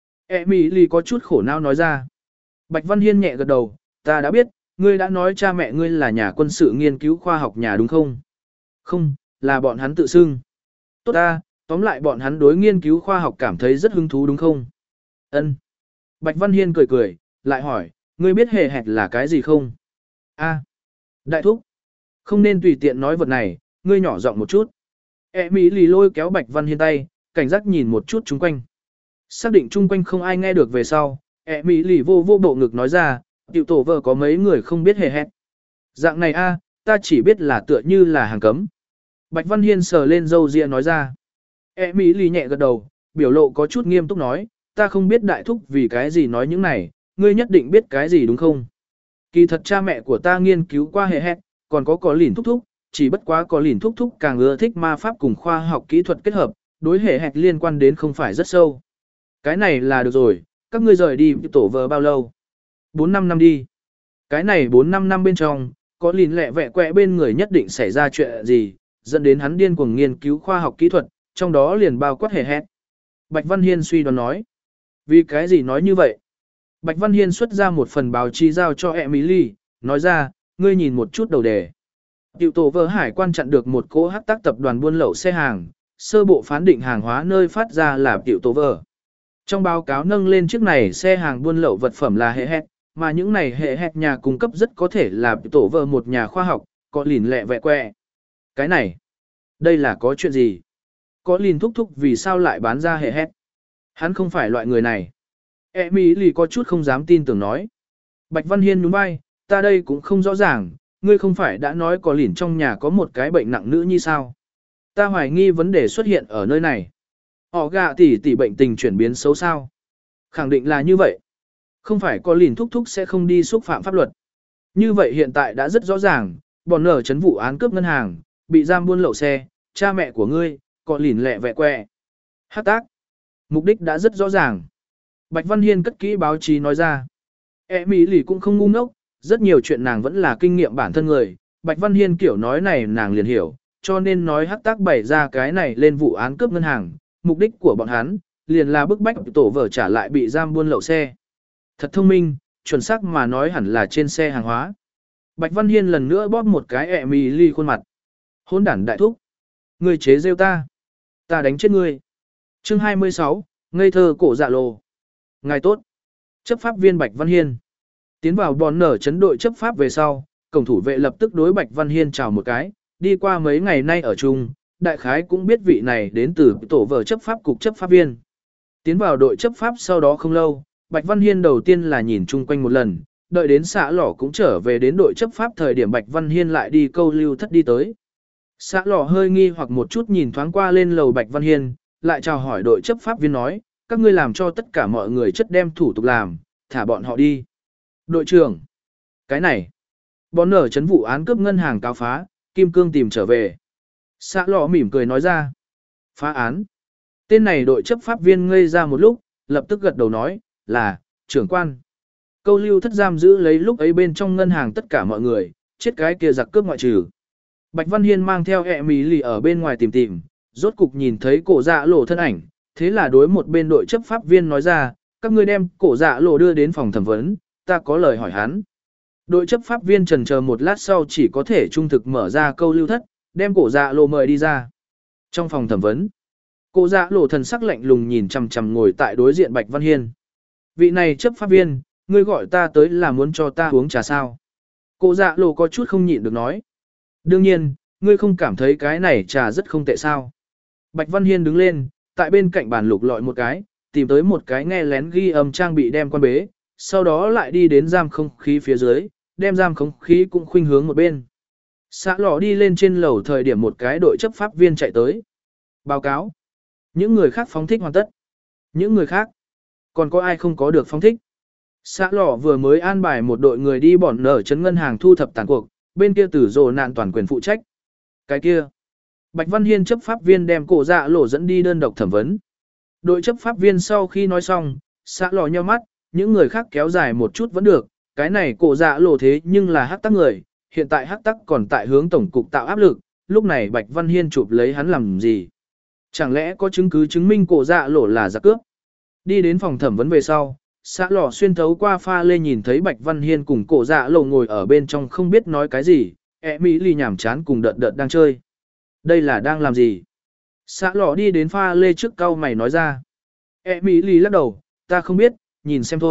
Emily có chút khổ não nói ra. Bạch Văn Hiên nhẹ gật đầu, ta đã biết, ngươi đã nói cha mẹ ngươi là nhà quân sự nghiên cứu khoa học nhà đúng không? Không, là bọn hắn tự xưng. Tốt ta, tóm lại bọn hắn đối nghiên cứu khoa học cảm thấy rất hứng thú đúng không? Ân. Bạch Văn Hiên cười cười, lại hỏi, Ngươi biết hệ hẹt là cái gì không? A, đại thúc. Không nên tùy tiện nói vật này, ngươi nhỏ giọng một chút. E Mỹ lì lôi kéo Bạch Văn Hiên tay, cảnh giác nhìn một chút chung quanh. Xác định chung quanh không ai nghe được về sau, E Mỹ lì vô vô bộ ngực nói ra, tiểu tổ vợ có mấy người không biết hệ hẹt. Dạng này a, ta chỉ biết là tựa như là hàng cấm. Bạch Văn Hiên sờ lên râu ria nói ra. E Mỹ lì nhẹ gật đầu, biểu lộ có chút nghiêm túc nói, ta không biết đại thúc vì cái gì nói những này, ngươi nhất định biết cái gì đúng không? Kỳ thật cha mẹ của ta nghiên cứu qua hệ hẹt, còn có có lìn thúc thúc, chỉ bất quá có lìn thúc thúc càng ưa thích ma pháp cùng khoa học kỹ thuật kết hợp, đối hệ hẹt liên quan đến không phải rất sâu. Cái này là được rồi, các ngươi rời đi tổ vợ bao lâu? bốn năm năm đi. Cái này bốn năm năm bên trong, có lìn lẹ vẹ quẹ bên người nhất định xảy ra chuyện gì, dẫn đến hắn điên cuồng nghiên cứu khoa học kỹ thuật, trong đó liền bao quát hệ hẹt. Bạch Văn Hiên suy đoán nói. Vì cái gì nói như vậy? Bạch Văn Hiên xuất ra một phần báo chí giao cho Emily, nói ra, ngươi nhìn một chút đầu đề. Tiểu tổ vợ hải quan chặn được một cỗ hắc tác tập đoàn buôn lậu xe hàng, sơ bộ phán định hàng hóa nơi phát ra là tiểu tổ vợ. Trong báo cáo nâng lên chiếc này xe hàng buôn lậu vật phẩm là hệ hẹt, mà những này hệ hẹt nhà cung cấp rất có thể là tiểu tổ vợ một nhà khoa học, có lìn lẹ vẹ quẹ. Cái này, đây là có chuyện gì? Có lìn thúc thúc vì sao lại bán ra hệ hẹt? Hắn không phải loại người này. Emily có chút không dám tin tưởng nói. Bạch Văn Hiên nhún vai, ta đây cũng không rõ ràng, ngươi không phải đã nói có lìn trong nhà có một cái bệnh nặng nữ như sao? Ta hoài nghi vấn đề xuất hiện ở nơi này. Họ gạ tỷ tỷ bệnh tình chuyển biến xấu sao? Khẳng định là như vậy. Không phải có lìn thúc thúc sẽ không đi xúc phạm pháp luật. Như vậy hiện tại đã rất rõ ràng, bọn nở chấn vụ án cướp ngân hàng, bị giam buôn lậu xe, cha mẹ của ngươi, có lìn lẹ vẹ quẹ. Hát tác. Mục đích đã rất rõ ràng. Bạch Văn Hiên cất kỹ báo chí nói ra. E Mỹ lì cũng không ngu ngốc, rất nhiều chuyện nàng vẫn là kinh nghiệm bản thân người. Bạch Văn Hiên kiểu nói này nàng liền hiểu, cho nên nói hắc tác bày ra cái này lên vụ án cướp ngân hàng. Mục đích của bọn hắn, liền là bức bách tổ vợ trả lại bị giam buôn lậu xe. Thật thông minh, chuẩn xác mà nói hẳn là trên xe hàng hóa. Bạch Văn Hiên lần nữa bóp một cái E Mỹ lì khuôn mặt. Hôn đản đại thúc. Ngươi chế rêu ta. Ta đánh chết ngươi. Chương hai mươi sáu, ngây thơ cổ dạ lồ. Ngài tốt. Chấp pháp viên Bạch Văn Hiên. Tiến vào bòn nở chấn đội chấp pháp về sau, cổng thủ vệ lập tức đối Bạch Văn Hiên chào một cái, đi qua mấy ngày nay ở chung, đại khái cũng biết vị này đến từ tổ vợ chấp pháp cục chấp pháp viên. Tiến vào đội chấp pháp sau đó không lâu, Bạch Văn Hiên đầu tiên là nhìn chung quanh một lần, đợi đến xã lỏ cũng trở về đến đội chấp pháp thời điểm Bạch Văn Hiên lại đi câu lưu thất đi tới. Xã lỏ hơi nghi hoặc một chút nhìn thoáng qua lên lầu Bạch Văn Hiên, lại chào hỏi đội chấp pháp viên nói, các ngươi làm cho tất cả mọi người chất đem thủ tục làm, thả bọn họ đi. Đội trưởng, cái này, bọn nở chấn vụ án cướp ngân hàng cáo phá, Kim Cương tìm trở về. Xã lọ mỉm cười nói ra, phá án. Tên này đội chấp pháp viên ngây ra một lúc, lập tức gật đầu nói, là, trưởng quan. Câu lưu thất giam giữ lấy lúc ấy bên trong ngân hàng tất cả mọi người, chết cái kia giặc cướp ngoại trừ. Bạch Văn Hiên mang theo ẹ mì lì ở bên ngoài tìm tìm, rốt cục nhìn thấy cổ dạ lộ thân ảnh, thế là đối một bên đội chấp pháp viên nói ra, các ngươi đem cổ dạ lộ đưa đến phòng thẩm vấn, ta có lời hỏi hắn. Đội chấp pháp viên trần chờ một lát sau chỉ có thể trung thực mở ra câu lưu thất, đem cổ dạ lộ mời đi ra. Trong phòng thẩm vấn, cổ dạ lộ thần sắc lạnh lùng nhìn chằm chằm ngồi tại đối diện Bạch Văn Hiên. Vị này chấp pháp viên, ngươi gọi ta tới là muốn cho ta uống trà sao? Cổ dạ lộ có chút không nhịn được nói. Đương nhiên, ngươi không cảm thấy cái này trà rất không tệ sao? Bạch Văn Hiên đứng lên, tại bên cạnh bàn lục lọi một cái, tìm tới một cái nghe lén ghi âm trang bị đem quan bế, sau đó lại đi đến giam không khí phía dưới, đem giam không khí cũng khuynh hướng một bên. Xã lọ đi lên trên lầu thời điểm một cái đội chấp pháp viên chạy tới. Báo cáo. Những người khác phóng thích hoàn tất. Những người khác. Còn có ai không có được phóng thích? Xã lọ vừa mới an bài một đội người đi bọn nở chấn ngân hàng thu thập tàn cuộc, bên kia tử rồ nạn toàn quyền phụ trách. Cái kia. Bạch Văn Hiên chấp pháp viên đem cổ dạ lộ dẫn đi đơn độc thẩm vấn. Đội chấp pháp viên sau khi nói xong, xã lò nheo mắt, những người khác kéo dài một chút vẫn được, cái này cổ dạ lộ thế nhưng là hắc tắc người, hiện tại hắc tắc còn tại hướng tổng cục tạo áp lực, lúc này Bạch Văn Hiên chụp lấy hắn làm gì? Chẳng lẽ có chứng cứ chứng minh cổ dạ lộ là giặc cướp? Đi đến phòng thẩm vấn về sau, xã lò xuyên thấu qua pha lê nhìn thấy Bạch Văn Hiên cùng cổ dạ lộ ngồi ở bên trong không biết nói cái gì, ẹ mỹ lì nhảm chán cùng đợt đợt đang chơi. Đây là đang làm gì? Xã lọ đi đến pha lê trước cau mày nói ra. E Mỹ lì lắc đầu, ta không biết, nhìn xem thôi,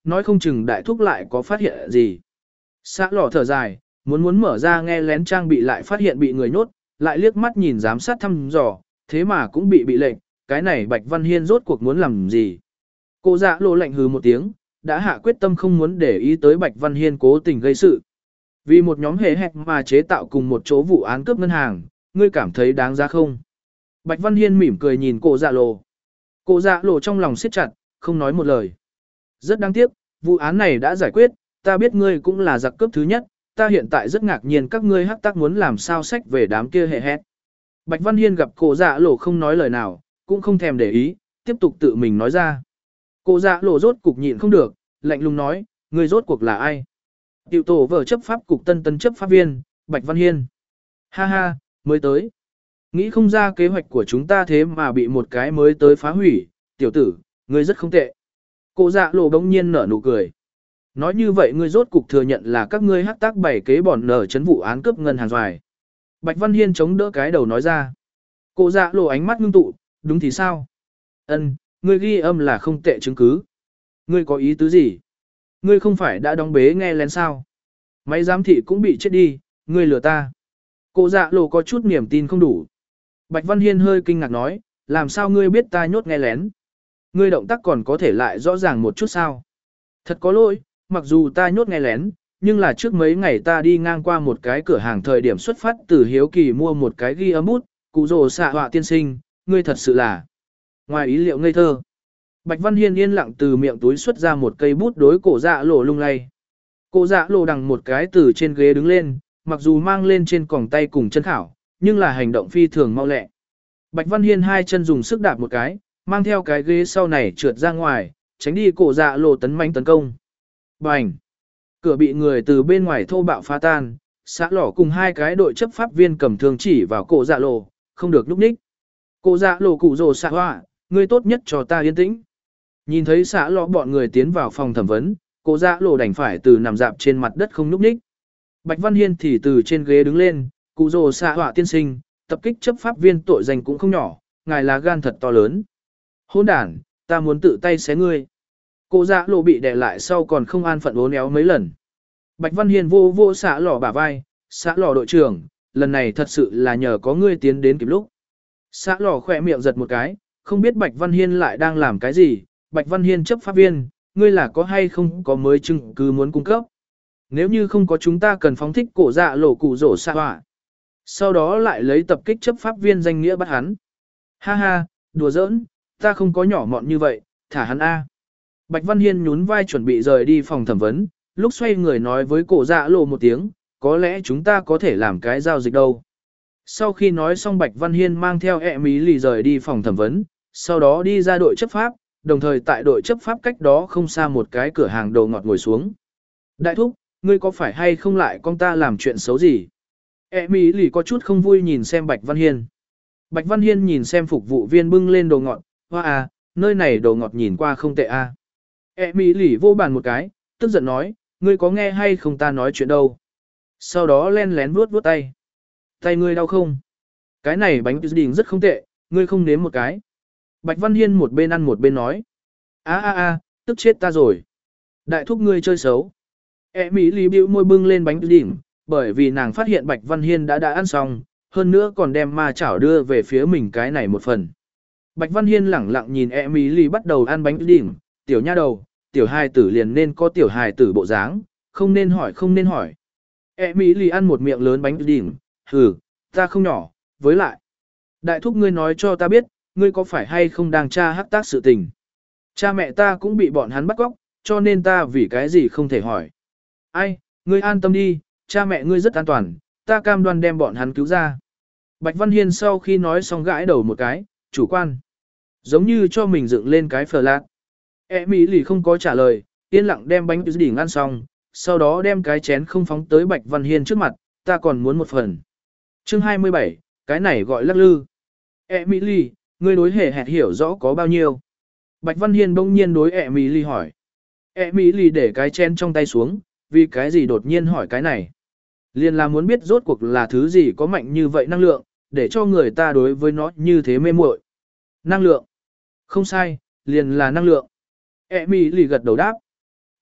nói không chừng đại thúc lại có phát hiện gì. Xã lò thở dài, muốn muốn mở ra nghe lén trang bị lại phát hiện bị người nhốt, lại liếc mắt nhìn giám sát thăm dò, thế mà cũng bị bị lệnh, cái này Bạch Văn Hiên rốt cuộc muốn làm gì. Cô dạ lộ lạnh hừ một tiếng, đã hạ quyết tâm không muốn để ý tới Bạch Văn Hiên cố tình gây sự. Vì một nhóm hề hẹt mà chế tạo cùng một chỗ vụ án cướp ngân hàng, ngươi cảm thấy đáng giá không? Bạch Văn Hiên mỉm cười nhìn cô dạ lộ. Cô dạ lộ trong lòng siết chặt, không nói một lời. Rất đáng tiếc, vụ án này đã giải quyết, ta biết ngươi cũng là giặc cướp thứ nhất, ta hiện tại rất ngạc nhiên các ngươi hắc tác muốn làm sao sách về đám kia hệ hét. Bạch Văn Hiên gặp cô dạ lộ không nói lời nào, cũng không thèm để ý, tiếp tục tự mình nói ra. Cô dạ lộ rốt cục nhịn không được, lạnh lùng nói, ngươi rốt cuộc là ai? Tiểu tổ vở chấp pháp cục tân tân chấp pháp viên, Bạch Văn Hiên. Ha ha, mới tới. Nghĩ không ra kế hoạch của chúng ta thế mà bị một cái mới tới phá hủy, tiểu tử, ngươi rất không tệ. Cô dạ lộ bỗng nhiên nở nụ cười. Nói như vậy ngươi rốt cục thừa nhận là các ngươi hắc tác bảy kế bòn nở chấn vụ án cướp ngân hàng doài. Bạch Văn Hiên chống đỡ cái đầu nói ra. Cô dạ lộ ánh mắt ngưng tụ, đúng thì sao? Ân, ngươi ghi âm là không tệ chứng cứ. Ngươi có ý tứ gì? Ngươi không phải đã đóng bế nghe lén sao? Máy giám thị cũng bị chết đi, ngươi lừa ta. Cô dạ lộ có chút niềm tin không đủ. Bạch Văn Hiên hơi kinh ngạc nói, làm sao ngươi biết ta nhốt nghe lén? Ngươi động tác còn có thể lại rõ ràng một chút sao? Thật có lỗi, mặc dù ta nhốt nghe lén, nhưng là trước mấy ngày ta đi ngang qua một cái cửa hàng thời điểm xuất phát từ hiếu kỳ mua một cái ghi âm bút, cụ rồ xạ họa tiên sinh, ngươi thật sự là ngoài ý liệu ngây thơ. Bạch Văn Hiên yên lặng từ miệng túi xuất ra một cây bút đối cổ dạ lộ lung lay. Cổ dạ lộ đằng một cái từ trên ghế đứng lên, mặc dù mang lên trên còng tay cùng chân khảo, nhưng là hành động phi thường mau lẹ. Bạch Văn Hiên hai chân dùng sức đạp một cái, mang theo cái ghế sau này trượt ra ngoài, tránh đi cổ dạ lộ tấn mãnh tấn công. Bành! Cửa bị người từ bên ngoài thô bạo phá tan, xã lỏ cùng hai cái đội chấp pháp viên cầm thương chỉ vào cổ dạ lộ, không được núp ních. Cổ dạ lộ cụ rồ xạ hoa, ngươi tốt nhất cho ta yên tĩnh. Nhìn thấy xã lọ bọn người tiến vào phòng thẩm vấn, cổ dạ lộ đành phải từ nằm dạp trên mặt đất không núp ních. Bạch Văn Hiên thì từ trên ghế đứng lên, cụ rồ xạ hoa tiên sinh, tập kích chấp pháp viên tội danh cũng không nhỏ, ngài là gan thật to lớn. Hôn đản, ta muốn tự tay xé ngươi. Cổ dạ lộ bị đè lại sau còn không an phận uốn éo mấy lần. Bạch Văn Hiên vô vô xã lò bả vai, xã lò đội trưởng, lần này thật sự là nhờ có ngươi tiến đến kịp lúc. Xã lò khỏe miệng giật một cái, không biết Bạch Văn Hiên lại đang làm cái gì. Bạch Văn Hiên chấp pháp viên, ngươi là có hay không có mới chứng cứ muốn cung cấp. Nếu như không có chúng ta cần phóng thích cổ dạ lộ cụ rổ xạ họa. Sau đó lại lấy tập kích chấp pháp viên danh nghĩa bắt hắn. Ha ha, đùa giỡn, ta không có nhỏ mọn như vậy, thả hắn A. Bạch Văn Hiên nhún vai chuẩn bị rời đi phòng thẩm vấn, lúc xoay người nói với cổ dạ lộ một tiếng, có lẽ chúng ta có thể làm cái giao dịch đâu. Sau khi nói xong Bạch Văn Hiên mang theo ẹ mí lì rời đi phòng thẩm vấn, sau đó đi ra đội chấp pháp, đồng thời tại đội chấp pháp cách đó không xa một cái cửa hàng đồ ngọt ngồi xuống. Đại thúc, ngươi có phải hay không lại con ta làm chuyện xấu gì? ẹ mí lì có chút không vui nhìn xem Bạch Văn Hiên. Bạch Văn Hiên nhìn xem phục vụ viên bưng lên đồ ngọt, hoa à, nơi này đồ ngọt nhìn qua không tệ a. ẹ mí lì vô bàn một cái, tức giận nói, ngươi có nghe hay không ta nói chuyện đâu. Sau đó len lén vuốt vuốt tay. Tay ngươi đau không? Cái này bánh pudding rất không tệ, ngươi không nếm một cái. Bạch Văn Hiên một bên ăn một bên nói. a a a, tức chết ta rồi. Đại thúc ngươi chơi xấu. E Mỹ lì bĩu môi bưng lên bánh pudding, bởi vì nàng phát hiện Bạch Văn Hiên đã đã ăn xong, hơn nữa còn đem ma chảo đưa về phía mình cái này một phần. Bạch Văn Hiên lẳng lặng nhìn E Mỹ lì bắt đầu ăn bánh pudding, tiểu nha đầu, tiểu hài tử liền nên có tiểu hài tử bộ dáng, không nên hỏi không nên hỏi. E Mỹ lì ăn một miệng lớn bánh pudding, hừ, ta không nhỏ, với lại. Đại thúc ngươi nói cho ta biết, ngươi có phải hay không đang tra hắc tác sự tình. Cha mẹ ta cũng bị bọn hắn bắt cóc, cho nên ta vì cái gì không thể hỏi. Ai, ngươi an tâm đi, cha mẹ ngươi rất an toàn, ta cam đoan đem bọn hắn cứu ra. Bạch Văn Hiên sau khi nói xong gãi đầu một cái, chủ quan. Giống như cho mình dựng lên cái phờ lạc. E Mỹ lì không có trả lời, yên lặng đem bánh pudding ăn xong, sau đó đem cái chén không phóng tới Bạch Văn Hiên trước mặt, ta còn muốn một phần. Chương hai mươi bảy, cái này gọi lắc lư. Emily, ngươi đối hệ hẹt hiểu rõ có bao nhiêu? Bạch Văn Hiên bỗng nhiên đối Emily hỏi. Emily để cái chén trong tay xuống, vì cái gì đột nhiên hỏi cái này? Liền là muốn biết rốt cuộc là thứ gì có mạnh như vậy năng lượng, để cho người ta đối với nó như thế mê muội. Năng lượng. Không sai, liền là năng lượng. Emily gật đầu đáp.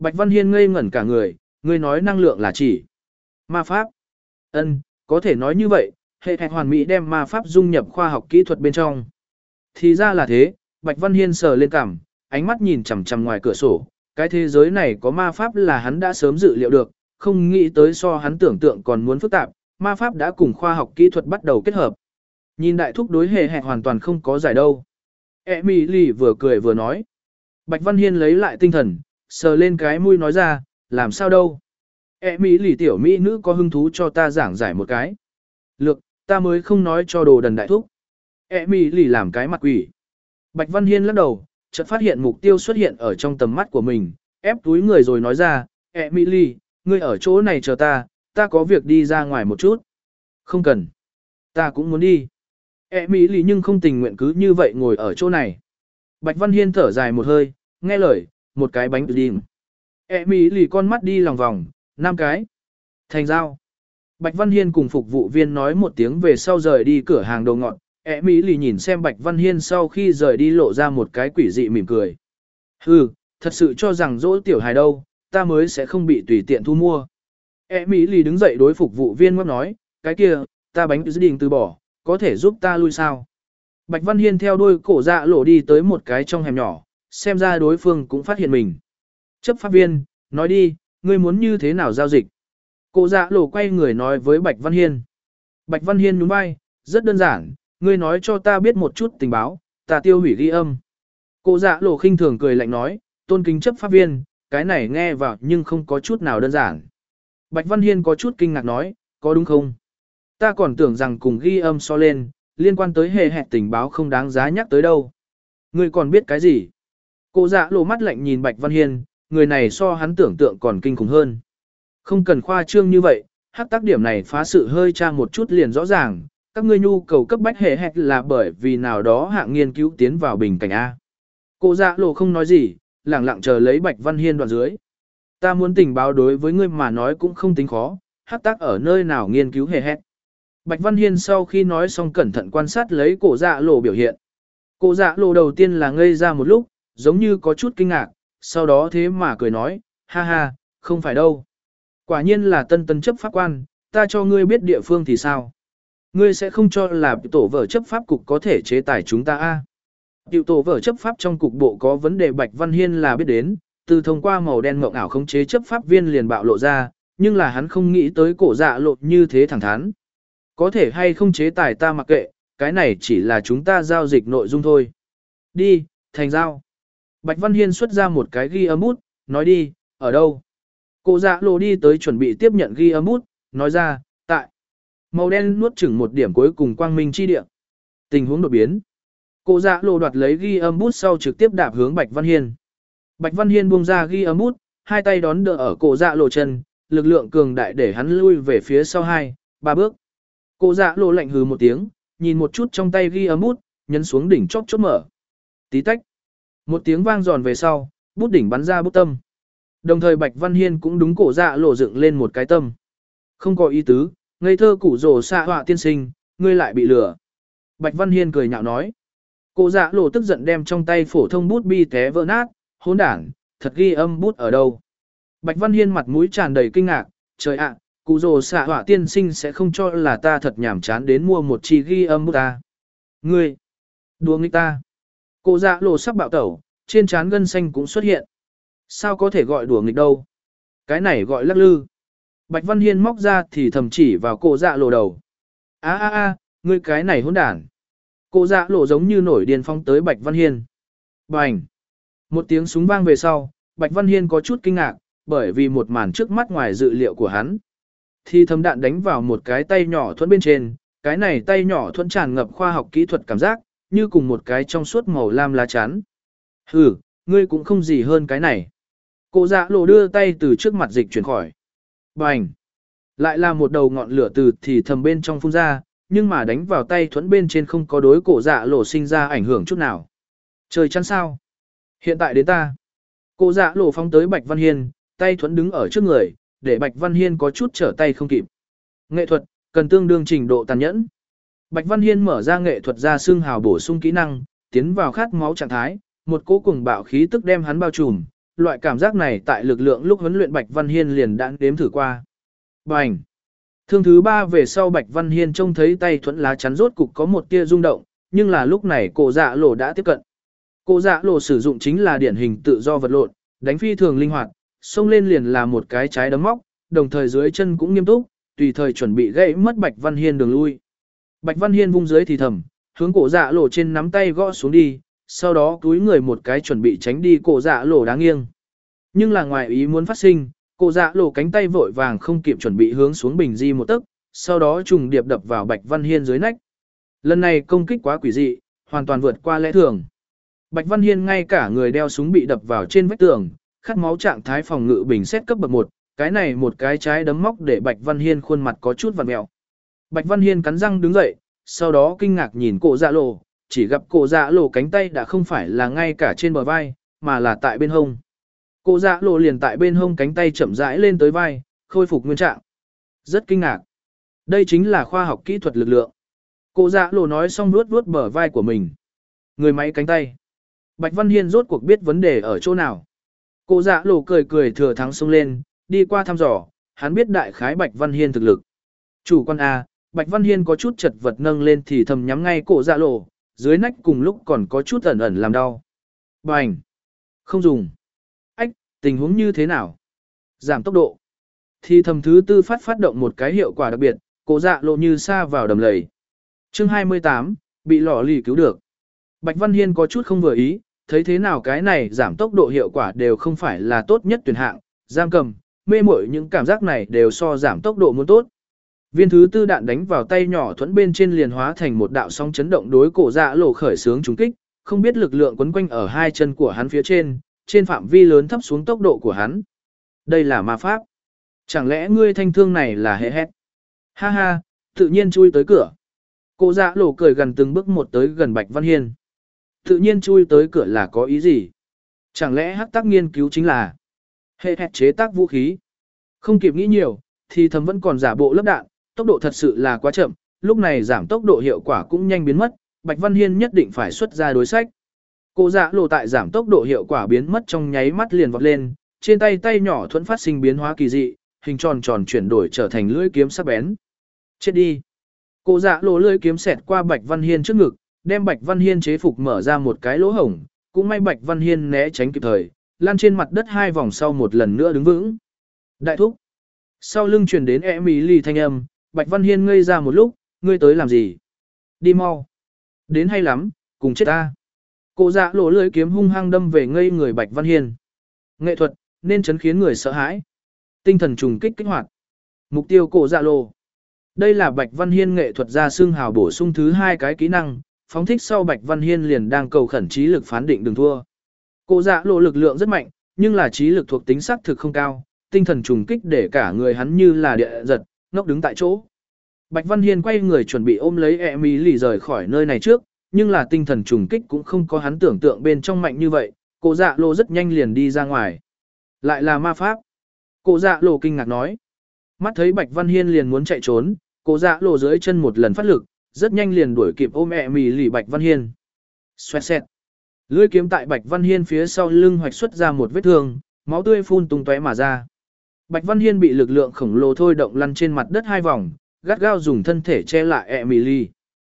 Bạch Văn Hiên ngây ngẩn cả người, ngươi nói năng lượng là chỉ ma pháp. Ân, có thể nói như vậy, hệ hẹt hoàn mỹ đem ma pháp dung nhập khoa học kỹ thuật bên trong. Thì ra là thế, Bạch Văn Hiên sờ lên cằm, ánh mắt nhìn chằm chằm ngoài cửa sổ, cái thế giới này có ma pháp là hắn đã sớm dự liệu được, không nghĩ tới so hắn tưởng tượng còn muốn phức tạp, ma pháp đã cùng khoa học kỹ thuật bắt đầu kết hợp. Nhìn đại thúc đối hệ hẹt hoàn toàn không có giải đâu. Emily vừa cười vừa nói. Bạch Văn Hiên lấy lại tinh thần, sờ lên cái mũi nói ra, làm sao đâu. Emily tiểu mỹ nữ có hứng thú cho ta giảng giải một cái. Lược, ta mới không nói cho đồ đần đại thúc. Emily làm cái mặt quỷ. Bạch Văn Hiên lắc đầu, chợt phát hiện mục tiêu xuất hiện ở trong tầm mắt của mình, ép túi người rồi nói ra, Emily, ngươi ở chỗ này chờ ta, ta có việc đi ra ngoài một chút. Không cần. Ta cũng muốn đi. Emily nhưng không tình nguyện cứ như vậy ngồi ở chỗ này. Bạch Văn Hiên thở dài một hơi, nghe lời, một cái bánh pudding. Emily con mắt đi lòng vòng, năm cái. Thành giao. Bạch Văn Hiên cùng phục vụ viên nói một tiếng về sau rời đi cửa hàng đồ ngọt. Emily nhìn xem Bạch Văn Hiên sau khi rời đi lộ ra một cái quỷ dị mỉm cười. Hừ, thật sự cho rằng dỗ tiểu hài đâu, ta mới sẽ không bị tùy tiện thu mua. Emily đứng dậy đối phục vụ viên ngóc nói, cái kia, ta bánh pudding từ bỏ, có thể giúp ta lui sao? Bạch Văn Hiên theo đuôi cổ dạ lộ đi tới một cái trong hẻm nhỏ, xem ra đối phương cũng phát hiện mình. Chấp pháp viên, nói đi, ngươi muốn như thế nào giao dịch? Cổ dạ lộ quay người nói với Bạch Văn Hiên. Bạch Văn Hiên nhún vai, rất đơn giản, ngươi nói cho ta biết một chút tình báo, ta tiêu hủy ghi âm. Cổ dạ lộ khinh thường cười lạnh nói, tôn kính chấp pháp viên, cái này nghe vào nhưng không có chút nào đơn giản. Bạch Văn Hiên có chút kinh ngạc nói, có đúng không? Ta còn tưởng rằng cùng ghi âm so lên, liên quan tới hệ hẹt tình báo không đáng giá nhắc tới đâu. Ngươi còn biết cái gì? Cổ dạ lộ mắt lạnh nhìn Bạch Văn Hiên, người này so hắn tưởng tượng còn kinh khủng hơn. Không cần khoa trương như vậy, hắc tác điểm này phá sự hơi tra một chút liền rõ ràng, các ngươi nhu cầu cấp bách hệ hẹt là bởi vì nào đó hạng nghiên cứu tiến vào bình cảnh A. Cổ dạ lộ không nói gì, lẳng lặng chờ lấy Bạch Văn Hiên đoạn dưới. Ta muốn tình báo đối với ngươi mà nói cũng không tính khó, hắc tác ở nơi nào nghiên cứu hệ hẹt. Bạch Văn Hiên sau khi nói xong cẩn thận quan sát lấy cổ dạ lộ biểu hiện. Cổ dạ lộ đầu tiên là ngây ra một lúc, giống như có chút kinh ngạc, sau đó thế mà cười nói, ha ha, không phải đâu. Quả nhiên là tân tân chấp pháp quan, ta cho ngươi biết địa phương thì sao? Ngươi sẽ không cho là tổ vở chấp pháp cục có thể chế tài chúng ta a? Tiểu tổ vở chấp pháp trong cục bộ có vấn đề Bạch Văn Hiên là biết đến, từ thông qua màu đen mộng ảo khống chế chấp pháp viên liền bạo lộ ra, nhưng là hắn không nghĩ tới cổ dạ lộ như thế thẳng thắn. Có thể hay không chế tài ta mặc kệ, cái này chỉ là chúng ta giao dịch nội dung thôi. Đi, thành giao. Bạch Văn Hiên xuất ra một cái ghi âm bút, nói đi, ở đâu? Cổ dạ lộ đi tới chuẩn bị tiếp nhận ghi âm bút, nói ra, tại. Màu đen nuốt chửng một điểm cuối cùng quang minh chi địa. Tình huống đột biến. Cổ dạ lộ đoạt lấy ghi âm bút sau trực tiếp đạp hướng Bạch Văn Hiên. Bạch Văn Hiên buông ra ghi âm bút, hai tay đón đỡ ở cổ dạ lộ chân, lực lượng cường đại để hắn lui về phía sau hai, ba bước. Cổ dạ lộ lạnh hừ một tiếng, nhìn một chút trong tay ghi âm bút, nhấn xuống đỉnh chóp chốt mở. Tí tách. Một tiếng vang giòn về sau, bút đỉnh bắn ra bút tâm. Đồng thời Bạch Văn Hiên cũng đúng cổ dạ lộ dựng lên một cái tâm. Không có ý tứ, ngây thơ củ rồ xạ họa tiên sinh, ngươi lại bị lừa. Bạch Văn Hiên cười nhạo nói. Cổ dạ lộ tức giận đem trong tay phổ thông bút bi té vỡ nát, hỗn đản, thật ghi âm bút ở đâu. Bạch Văn Hiên mặt mũi tràn đầy kinh ngạc, trời ạ, cụ rồ xạ họa tiên sinh sẽ không cho là ta thật nhảm chán đến mua một chi ghi âm bút ta. Ngươi, đùa nghịch ta. Cổ dạ lộ sắp bạo tẩu, trên trán gân xanh cũng xuất hiện. Sao có thể gọi đùa nghịch đâu? Cái này gọi lắc lư. Bạch Văn Hiên móc ra thì thầm chỉ vào cổ dạ lộ đầu. A a a, ngươi cái này hỗn đản. Cổ dạ lộ giống như nổi điên phóng tới Bạch Văn Hiên. Bành. Một tiếng súng vang về sau, Bạch Văn Hiên có chút kinh ngạc, bởi vì một màn trước mắt ngoài dự liệu của hắn. Thì thầm đạn đánh vào một cái tay nhỏ thuẫn bên trên, cái này tay nhỏ thuẫn tràn ngập khoa học kỹ thuật cảm giác, như cùng một cái trong suốt màu lam lá chắn. Hừ, ngươi cũng không gì hơn cái này. Cổ dạ lộ đưa tay từ trước mặt dịch chuyển khỏi. Bành! Lại là một đầu ngọn lửa từ thì thầm bên trong phun ra, nhưng mà đánh vào tay thuẫn bên trên không có đối cổ dạ lộ sinh ra ảnh hưởng chút nào. Trời chắn sao? Hiện tại đến ta. Cổ dạ lộ phóng tới Bạch Văn Hiên, tay thuẫn đứng ở trước người, để Bạch Văn Hiên có chút trở tay không kịp. Nghệ thuật, cần tương đương trình độ tàn nhẫn. Bạch Văn Hiên mở ra nghệ thuật ra xương hào bổ sung kỹ năng, tiến vào khát máu trạng thái, một cỗ cùng bạo khí tức đem hắn bao trùm, loại cảm giác này tại lực lượng lúc huấn luyện Bạch Văn Hiên liền đã đếm thử qua. Bành! Thương thứ ba về sau Bạch Văn Hiên trông thấy tay thuẫn lá chắn rốt cục có một tia rung động, nhưng là lúc này cổ dạ lỗ đã tiếp cận. Cổ dạ lỗ sử dụng chính là điển hình tự do vật lộn, đánh phi thường linh hoạt, xông lên liền là một cái trái đấm móc, đồng thời dưới chân cũng nghiêm túc, tùy thời chuẩn bị gãy mất Bạch Văn Hiên đường lui. Bạch Văn Hiên vung dưới thì thầm, hướng cổ dạ lỗ trên nắm tay gõ xuống đi, sau đó túi người một cái chuẩn bị tránh đi cổ dạ lỗ đá nghiêng. Nhưng là ngoài ý muốn phát sinh, cổ dạ lỗ cánh tay vội vàng không kịp chuẩn bị hướng xuống bình di một tấc, sau đó trùng điệp đập vào Bạch Văn Hiên dưới nách. Lần này công kích quá quỷ dị, hoàn toàn vượt qua lẽ thường. Bạch Văn Hiên ngay cả người đeo súng bị đập vào trên vách tường, khát máu trạng thái phòng ngự bình xét cấp bậc một, cái này một cái trái đấm móc để Bạch Văn Hiên khuôn mặt có chút vặn mèo. Bạch Văn Hiên cắn răng đứng dậy, sau đó kinh ngạc nhìn cổ dạ lỗ, chỉ gặp cổ dạ lỗ cánh tay đã không phải là ngay cả trên bờ vai, mà là tại bên hông. Cổ dạ lỗ liền tại bên hông cánh tay chậm rãi lên tới vai, khôi phục nguyên trạng. Rất kinh ngạc. Đây chính là khoa học kỹ thuật lực lượng. Cổ dạ lỗ nói xong vuốt vuốt bờ vai của mình. Người máy cánh tay. Bạch Văn Hiên rốt cuộc biết vấn đề ở chỗ nào. Cổ dạ lỗ cười cười thừa thắng xông lên, đi qua thăm dò, hắn biết đại khái Bạch Văn Hiên thực lực. Chủ quan A, Bạch Văn Hiên có chút chật vật nâng lên thì thầm nhắm ngay cổ dạ lỗ, dưới nách cùng lúc còn có chút ẩn ẩn làm đau. Bành! Không dùng. Ách, tình huống như thế nào? Giảm tốc độ. Thì thầm thứ tư phát phát động một cái hiệu quả đặc biệt, cổ dạ lỗ như sa vào đầm lầy. Chương hai mươi tám, bị lọ lì cứu được. Bạch Văn Hiên có chút không vừa ý, thấy thế nào cái này giảm tốc độ hiệu quả đều không phải là tốt nhất tuyển hạng, giam cầm, mê mội những cảm giác này đều so giảm tốc độ muốn tốt. Viên thứ tư đạn đánh vào tay nhỏ thuẫn bên trên liền hóa thành một đạo sóng chấn động đối cổ dạ lỗ khởi xướng trúng kích, không biết lực lượng quấn quanh ở hai chân của hắn phía trên, trên phạm vi lớn thấp xuống tốc độ của hắn. Đây là ma pháp. Chẳng lẽ ngươi thanh thương này là hệ hét? Ha ha, tự nhiên chui tới cửa. Cổ dạ lỗ cười gần từng bước một tới gần Bạch Văn Hiên. Tự nhiên chui tới cửa là có ý gì? Chẳng lẽ hắc tác nghiên cứu chính là hệ hét chế tác vũ khí? Không kịp nghĩ nhiều, thì thầm vẫn còn giả bộ lắp đạn, tốc độ thật sự là quá chậm, lúc này giảm tốc độ hiệu quả cũng nhanh biến mất, Bạch Văn Hiên nhất định phải xuất ra đối sách. Cổ dạ lỗ tại giảm tốc độ hiệu quả biến mất trong nháy mắt liền vọt lên, trên tay tay nhỏ thuẫn phát sinh biến hóa kỳ dị, hình tròn tròn chuyển đổi trở thành lưỡi kiếm sắc bén. Chết đi! Cổ dạ lỗ lưỡi kiếm xẹt qua Bạch Văn Hiên trước ngực, đem Bạch Văn Hiên chế phục mở ra một cái lỗ hổng, cũng may Bạch Văn Hiên né tránh kịp thời, lăn trên mặt đất hai vòng sau một lần nữa đứng vững. Đại thúc! Sau lưng truyền đến Emily thanh âm, Bạch Văn Hiên ngây ra một lúc, ngươi tới làm gì? Đi mau! Đến hay lắm, cùng chết ta! Cổ dạ lỗ lưỡi kiếm hung hăng đâm về ngây người Bạch Văn Hiên. Nghệ thuật, nên chấn khiến người sợ hãi. Tinh thần trùng kích kích hoạt. Mục tiêu cổ dạ lỗ. Đây là Bạch Văn Hiên nghệ thuật ra xương hào bổ sung thứ hai cái kỹ năng, phóng thích sau Bạch Văn Hiên liền đang cầu khẩn trí lực phán định đừng thua. Cổ dạ lỗ lực lượng rất mạnh, nhưng là trí lực thuộc tính xác thực không cao, tinh thần trùng kích để cả người hắn như là địa giật, ngốc đứng tại chỗ. Bạch Văn Hiên quay người chuẩn bị ôm lấy Emily rời khỏi nơi này trước, nhưng là tinh thần trùng kích cũng không có hắn tưởng tượng bên trong mạnh như vậy, cổ dạ lỗ rất nhanh liền đi ra ngoài. Lại là ma pháp. Cổ dạ lỗ kinh ngạc nói. Mắt thấy Bạch Văn Hiên liền muốn chạy trốn, cổ dạ lỗ dưới chân một lần phát lực, rất nhanh liền đuổi kịp ôm Emily Bạch Văn Hiên. Xoẹt xẹt. Lưỡi kiếm tại Bạch Văn Hiên phía sau lưng hoạch xuất ra một vết thương, máu tươi phun tung tóe mà ra. Bạch Văn Hiên bị lực lượng khổng lồ thôi động lăn trên mặt đất hai vòng, gắt gao dùng thân thể che lại Emily.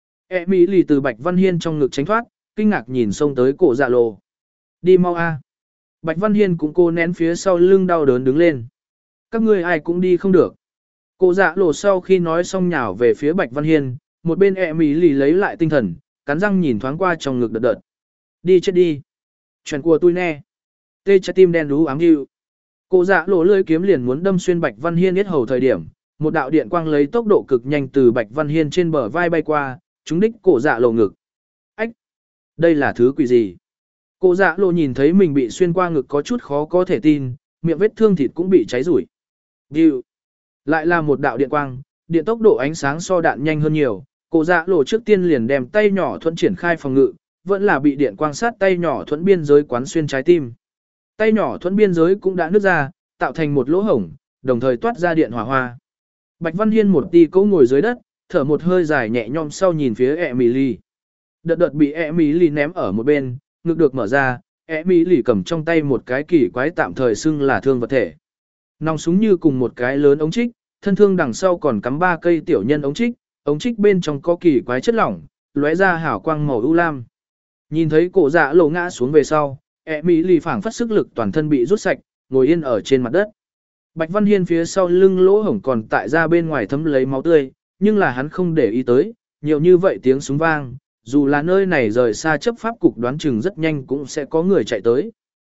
Emily từ Bạch Văn Hiên trong ngực tránh thoát, kinh ngạc nhìn xông tới cổ dạ lỗ. Đi mau a! Bạch Văn Hiên cũng cô nén phía sau lưng đau đớn đứng lên. Các ngươi ai cũng đi không được. Cổ dạ lỗ sau khi nói xong nhào về phía Bạch Văn Hiên, một bên Emily lấy lại tinh thần, cắn răng nhìn thoáng qua trong ngực đợt đợt. Đi chết đi. Chuyện của tôi nè. Tê trái tim đen đú ám điệu. Cổ dạ lỗ lưỡi kiếm liền muốn đâm xuyên Bạch Văn Hiên yết hầu thời điểm, một đạo điện quang lấy tốc độ cực nhanh từ Bạch Văn Hiên trên bờ vai bay qua, trúng đích cổ dạ lỗ ngực. Ách! Đây là thứ quỷ gì? Cổ dạ lỗ nhìn thấy mình bị xuyên qua ngực có chút khó có thể tin, miệng vết thương thịt cũng bị cháy rủi. Điệu! Lại là một đạo điện quang, điện tốc độ ánh sáng so đạn nhanh hơn nhiều, cổ dạ lỗ trước tiên liền đem tay nhỏ thuẫn triển khai phòng ngự, vẫn là bị điện quang sát tay nhỏ thuẫn biên giới quán xuyên trái tim. Tay nhỏ thuẫn biên giới cũng đã nứt ra, tạo thành một lỗ hổng, đồng thời toát ra điện hỏa hoa. Bạch Văn Hiên một tí cố ngồi dưới đất, thở một hơi dài nhẹ nhõm sau nhìn phía Emily. Đợt đợt bị Emily ném ở một bên, ngực được mở ra, Emily cầm trong tay một cái kỳ quái tạm thời xưng là thương vật thể. Nòng súng như cùng một cái lớn ống trích, thân thương đằng sau còn cắm ba cây tiểu nhân ống trích, ống trích bên trong có kỳ quái chất lỏng, lóe ra hào quang màu u lam. Nhìn thấy cổ dạ lộ ngã xuống về sau, Emily phảng phất sức lực toàn thân bị rút sạch, ngồi yên ở trên mặt đất. Bạch Văn Hiên phía sau lưng lỗ hổng còn tại ra bên ngoài thấm lấy máu tươi, nhưng là hắn không để ý tới, nhiều như vậy tiếng súng vang, dù là nơi này rời xa chấp pháp cục đoán chừng rất nhanh cũng sẽ có người chạy tới.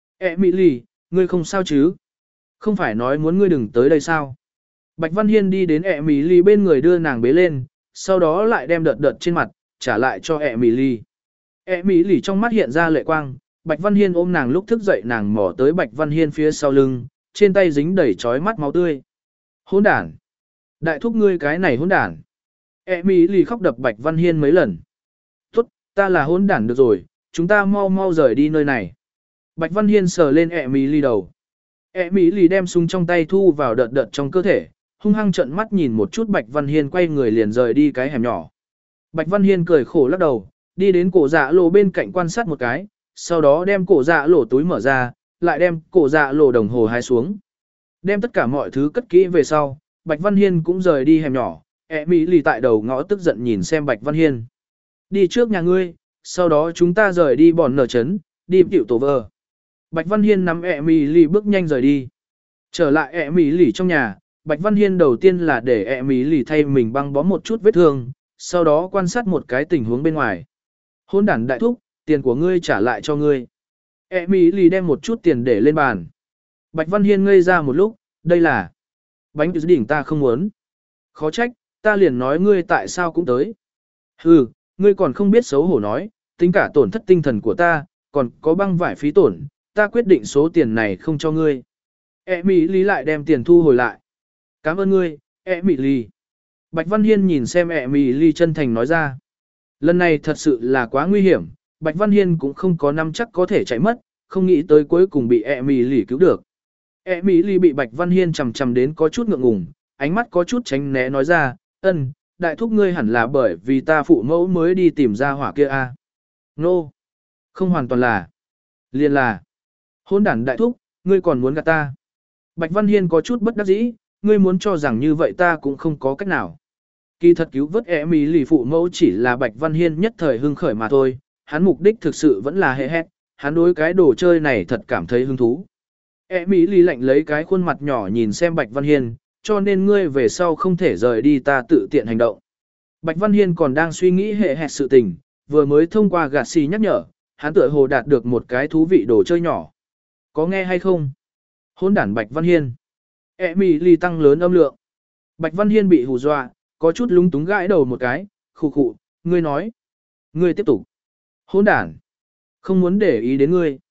Emily, ngươi không sao chứ? Không phải nói muốn ngươi đừng tới đây sao? Bạch Văn Hiên đi đến Emily bên người đưa nàng bế lên, sau đó lại đem đợt đợt trên mặt, trả lại cho Emily. Emily trong mắt hiện ra lệ quang, Bạch Văn Hiên ôm nàng lúc thức dậy nàng mò tới Bạch Văn Hiên phía sau lưng, trên tay dính đầy trói mắt máu tươi. Hỗn đản! Đại thúc ngươi cái này hỗn đản! Emily khóc đập Bạch Văn Hiên mấy lần. Tốt, ta là hỗn đản được rồi, chúng ta mau mau rời đi nơi này. Bạch Văn Hiên sờ lên Emily đầu. Emily đem súng trong tay thu vào đợt đợt trong cơ thể, hung hăng trợn mắt nhìn một chút Bạch Văn Hiên quay người liền rời đi cái hẻm nhỏ. Bạch Văn Hiên cười khổ lắc đầu, đi đến cổ dạ lộ bên cạnh quan sát một cái, sau đó đem cổ dạ lộ túi mở ra, lại đem cổ dạ lộ đồng hồ hái xuống. Đem tất cả mọi thứ cất kỹ về sau, Bạch Văn Hiên cũng rời đi hẻm nhỏ, Emily tại đầu ngõ tức giận nhìn xem Bạch Văn Hiên. Đi trước nhà ngươi, sau đó chúng ta rời đi bọn nở chấn, đi tiểu tổ vờ. Bạch Văn Hiên nắm Emily bước nhanh rời đi. Trở lại Emily trong nhà, Bạch Văn Hiên đầu tiên là để Emily thay mình băng bó một chút vết thương, sau đó quan sát một cái tình huống bên ngoài. Hôn đản đại thúc, tiền của ngươi trả lại cho ngươi. Emily đem một chút tiền để lên bàn. Bạch Văn Hiên ngây ra một lúc, đây là bánh đỉnh ta không muốn. Khó trách, ta liền nói ngươi tại sao cũng tới. Hừ, ngươi còn không biết xấu hổ nói, tính cả tổn thất tinh thần của ta, còn có băng vải phí tổn, ta quyết định số tiền này không cho ngươi. Emily lại đem tiền thu hồi lại. Cảm ơn ngươi, Emily. Bạch Văn Hiên nhìn xem Emily chân thành nói ra. Lần này thật sự là quá nguy hiểm, Bạch Văn Hiên cũng không có nắm chắc có thể chạy mất, không nghĩ tới cuối cùng bị Emily cứu được. Emily bị Bạch Văn Hiên chầm chầm đến có chút ngượng ngùng, ánh mắt có chút tránh né nói ra, ân, đại thúc ngươi hẳn là bởi vì ta phụ mẫu mới đi tìm ra hỏa kia a. À? Nô, no. Không hoàn toàn là, liền là, hôn đản đại thúc, ngươi còn muốn gạt ta. Bạch Văn Hiên có chút bất đắc dĩ, ngươi muốn cho rằng như vậy ta cũng không có cách nào. Kỳ thật cứu vớt Emily phụ mẫu chỉ là Bạch Văn Hiên nhất thời hưng khởi mà thôi, hắn mục đích thực sự vẫn là hệ hét, hắn đối cái đồ chơi này thật cảm thấy hứng thú. Emily lạnh lấy cái khuôn mặt nhỏ nhìn xem Bạch Văn Hiên, cho nên ngươi về sau không thể rời đi ta tự tiện hành động. Bạch Văn Hiên còn đang suy nghĩ hệ hẹt sự tình, vừa mới thông qua gạt xì nhắc nhở, hắn tựa hồ đạt được một cái thú vị đồ chơi nhỏ. Có nghe hay không? Hôn đản Bạch Văn Hiên. Emily tăng lớn âm lượng. Bạch Văn Hiên bị hù dọa, có chút lúng túng gãi đầu một cái, khụ khụ, ngươi nói. Ngươi tiếp tục. Hôn đản. Không muốn để ý đến ngươi.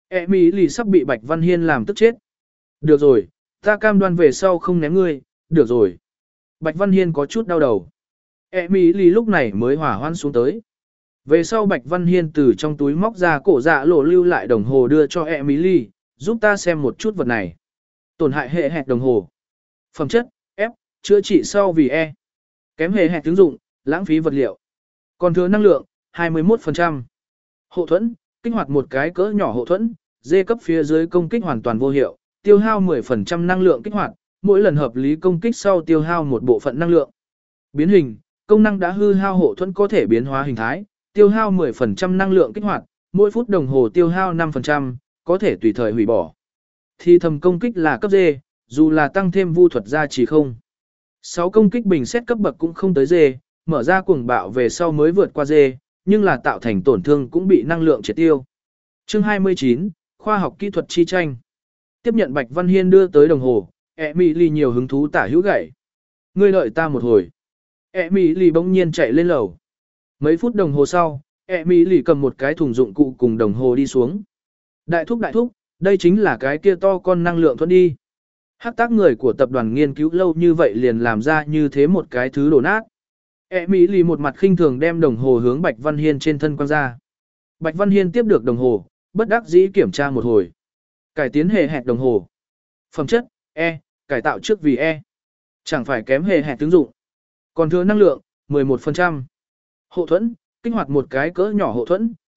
Emily sắp bị Bạch Văn Hiên làm tức chết. Được rồi, ta cam đoan về sau không ném ngươi, được rồi. Bạch Văn Hiên có chút đau đầu. Emily lúc này mới hỏa hoan xuống tới. Về sau Bạch Văn Hiên từ trong túi móc ra cổ dạ lộ lưu lại đồng hồ đưa cho Emily, giúp ta xem một chút vật này. Tổn hại hệ hẹt đồng hồ. Phẩm chất, F, chữa trị sau vì E. Kém hệ hẹt ứng dụng, lãng phí vật liệu. Còn thừa năng lượng, hai mươi mốt phần trăm. Hộ thuẫn, kích hoạt một cái cỡ nhỏ hộ thuẫn, D cấp phía dưới công kích hoàn toàn vô hiệu, tiêu hao mười phần trăm năng lượng kích hoạt, mỗi lần hợp lý công kích sau tiêu hao một bộ phận năng lượng. Biến hình, công năng đã hư hao hộ thuẫn có thể biến hóa hình thái, tiêu hao mười phần trăm năng lượng kích hoạt, mỗi phút đồng hồ tiêu hao năm phần trăm, có thể tùy thời hủy bỏ. Thì thầm công kích là cấp D, dù là tăng thêm vu thuật gia chỉ không. sáu công kích bình xét cấp bậc cũng không tới D, mở ra cuồng bạo về sau mới vượt qua D, nhưng là tạo thành tổn thương cũng bị năng lượng triệt tiêu. Chương hai mươi chín, khoa học kỹ thuật chi tranh. Tiếp nhận Bạch Văn Hiên đưa tới đồng hồ, Emily nhiều hứng thú tả hữu gậy. Ngươi đợi ta một hồi. Emily bỗng nhiên chạy lên lầu. Mấy phút đồng hồ sau, Emily cầm một cái thùng dụng cụ cùng đồng hồ đi xuống. Đại thúc đại thúc, đây chính là cái kia to con năng lượng thuận đi. Hắc tác người của tập đoàn nghiên cứu lâu như vậy liền làm ra như thế một cái thứ đổ nát. Emily một mặt khinh thường đem đồng hồ hướng Bạch Văn Hiên trên thân quăng ra. Bạch Văn Hiên tiếp được đồng hồ, bất đắc dĩ kiểm tra một hồi. Cải tiến hệ hẹt đồng hồ. Phẩm chất, E, cải tạo trước vì E. Chẳng phải kém hệ hẹt ứng dụng. Còn thừa năng lượng, mười một phần trăm. Hộ thuẫn, kích hoạt một cái cỡ nhỏ hộ thuẫn,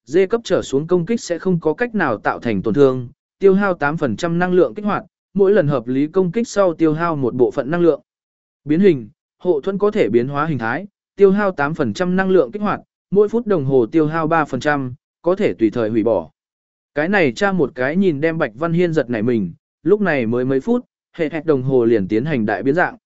D cấp trở xuống công kích sẽ không có cách nào tạo thành tổn thương, tiêu hao tám phần trăm năng lượng kích hoạt, mỗi lần hợp lý công kích sau tiêu hao một bộ phận năng lượng. Biến hình, hộ thuẫn có thể biến hóa hình thái, tiêu hao tám phần trăm năng lượng kích hoạt, mỗi phút đồng hồ tiêu hao ba phần trăm, có thể tùy thời hủy bỏ. Cái này tra một cái nhìn đem Bạch Văn Hiên giật nảy mình, lúc này mới mấy phút, hệ hẹt đồng hồ liền tiến hành đại biến dạng.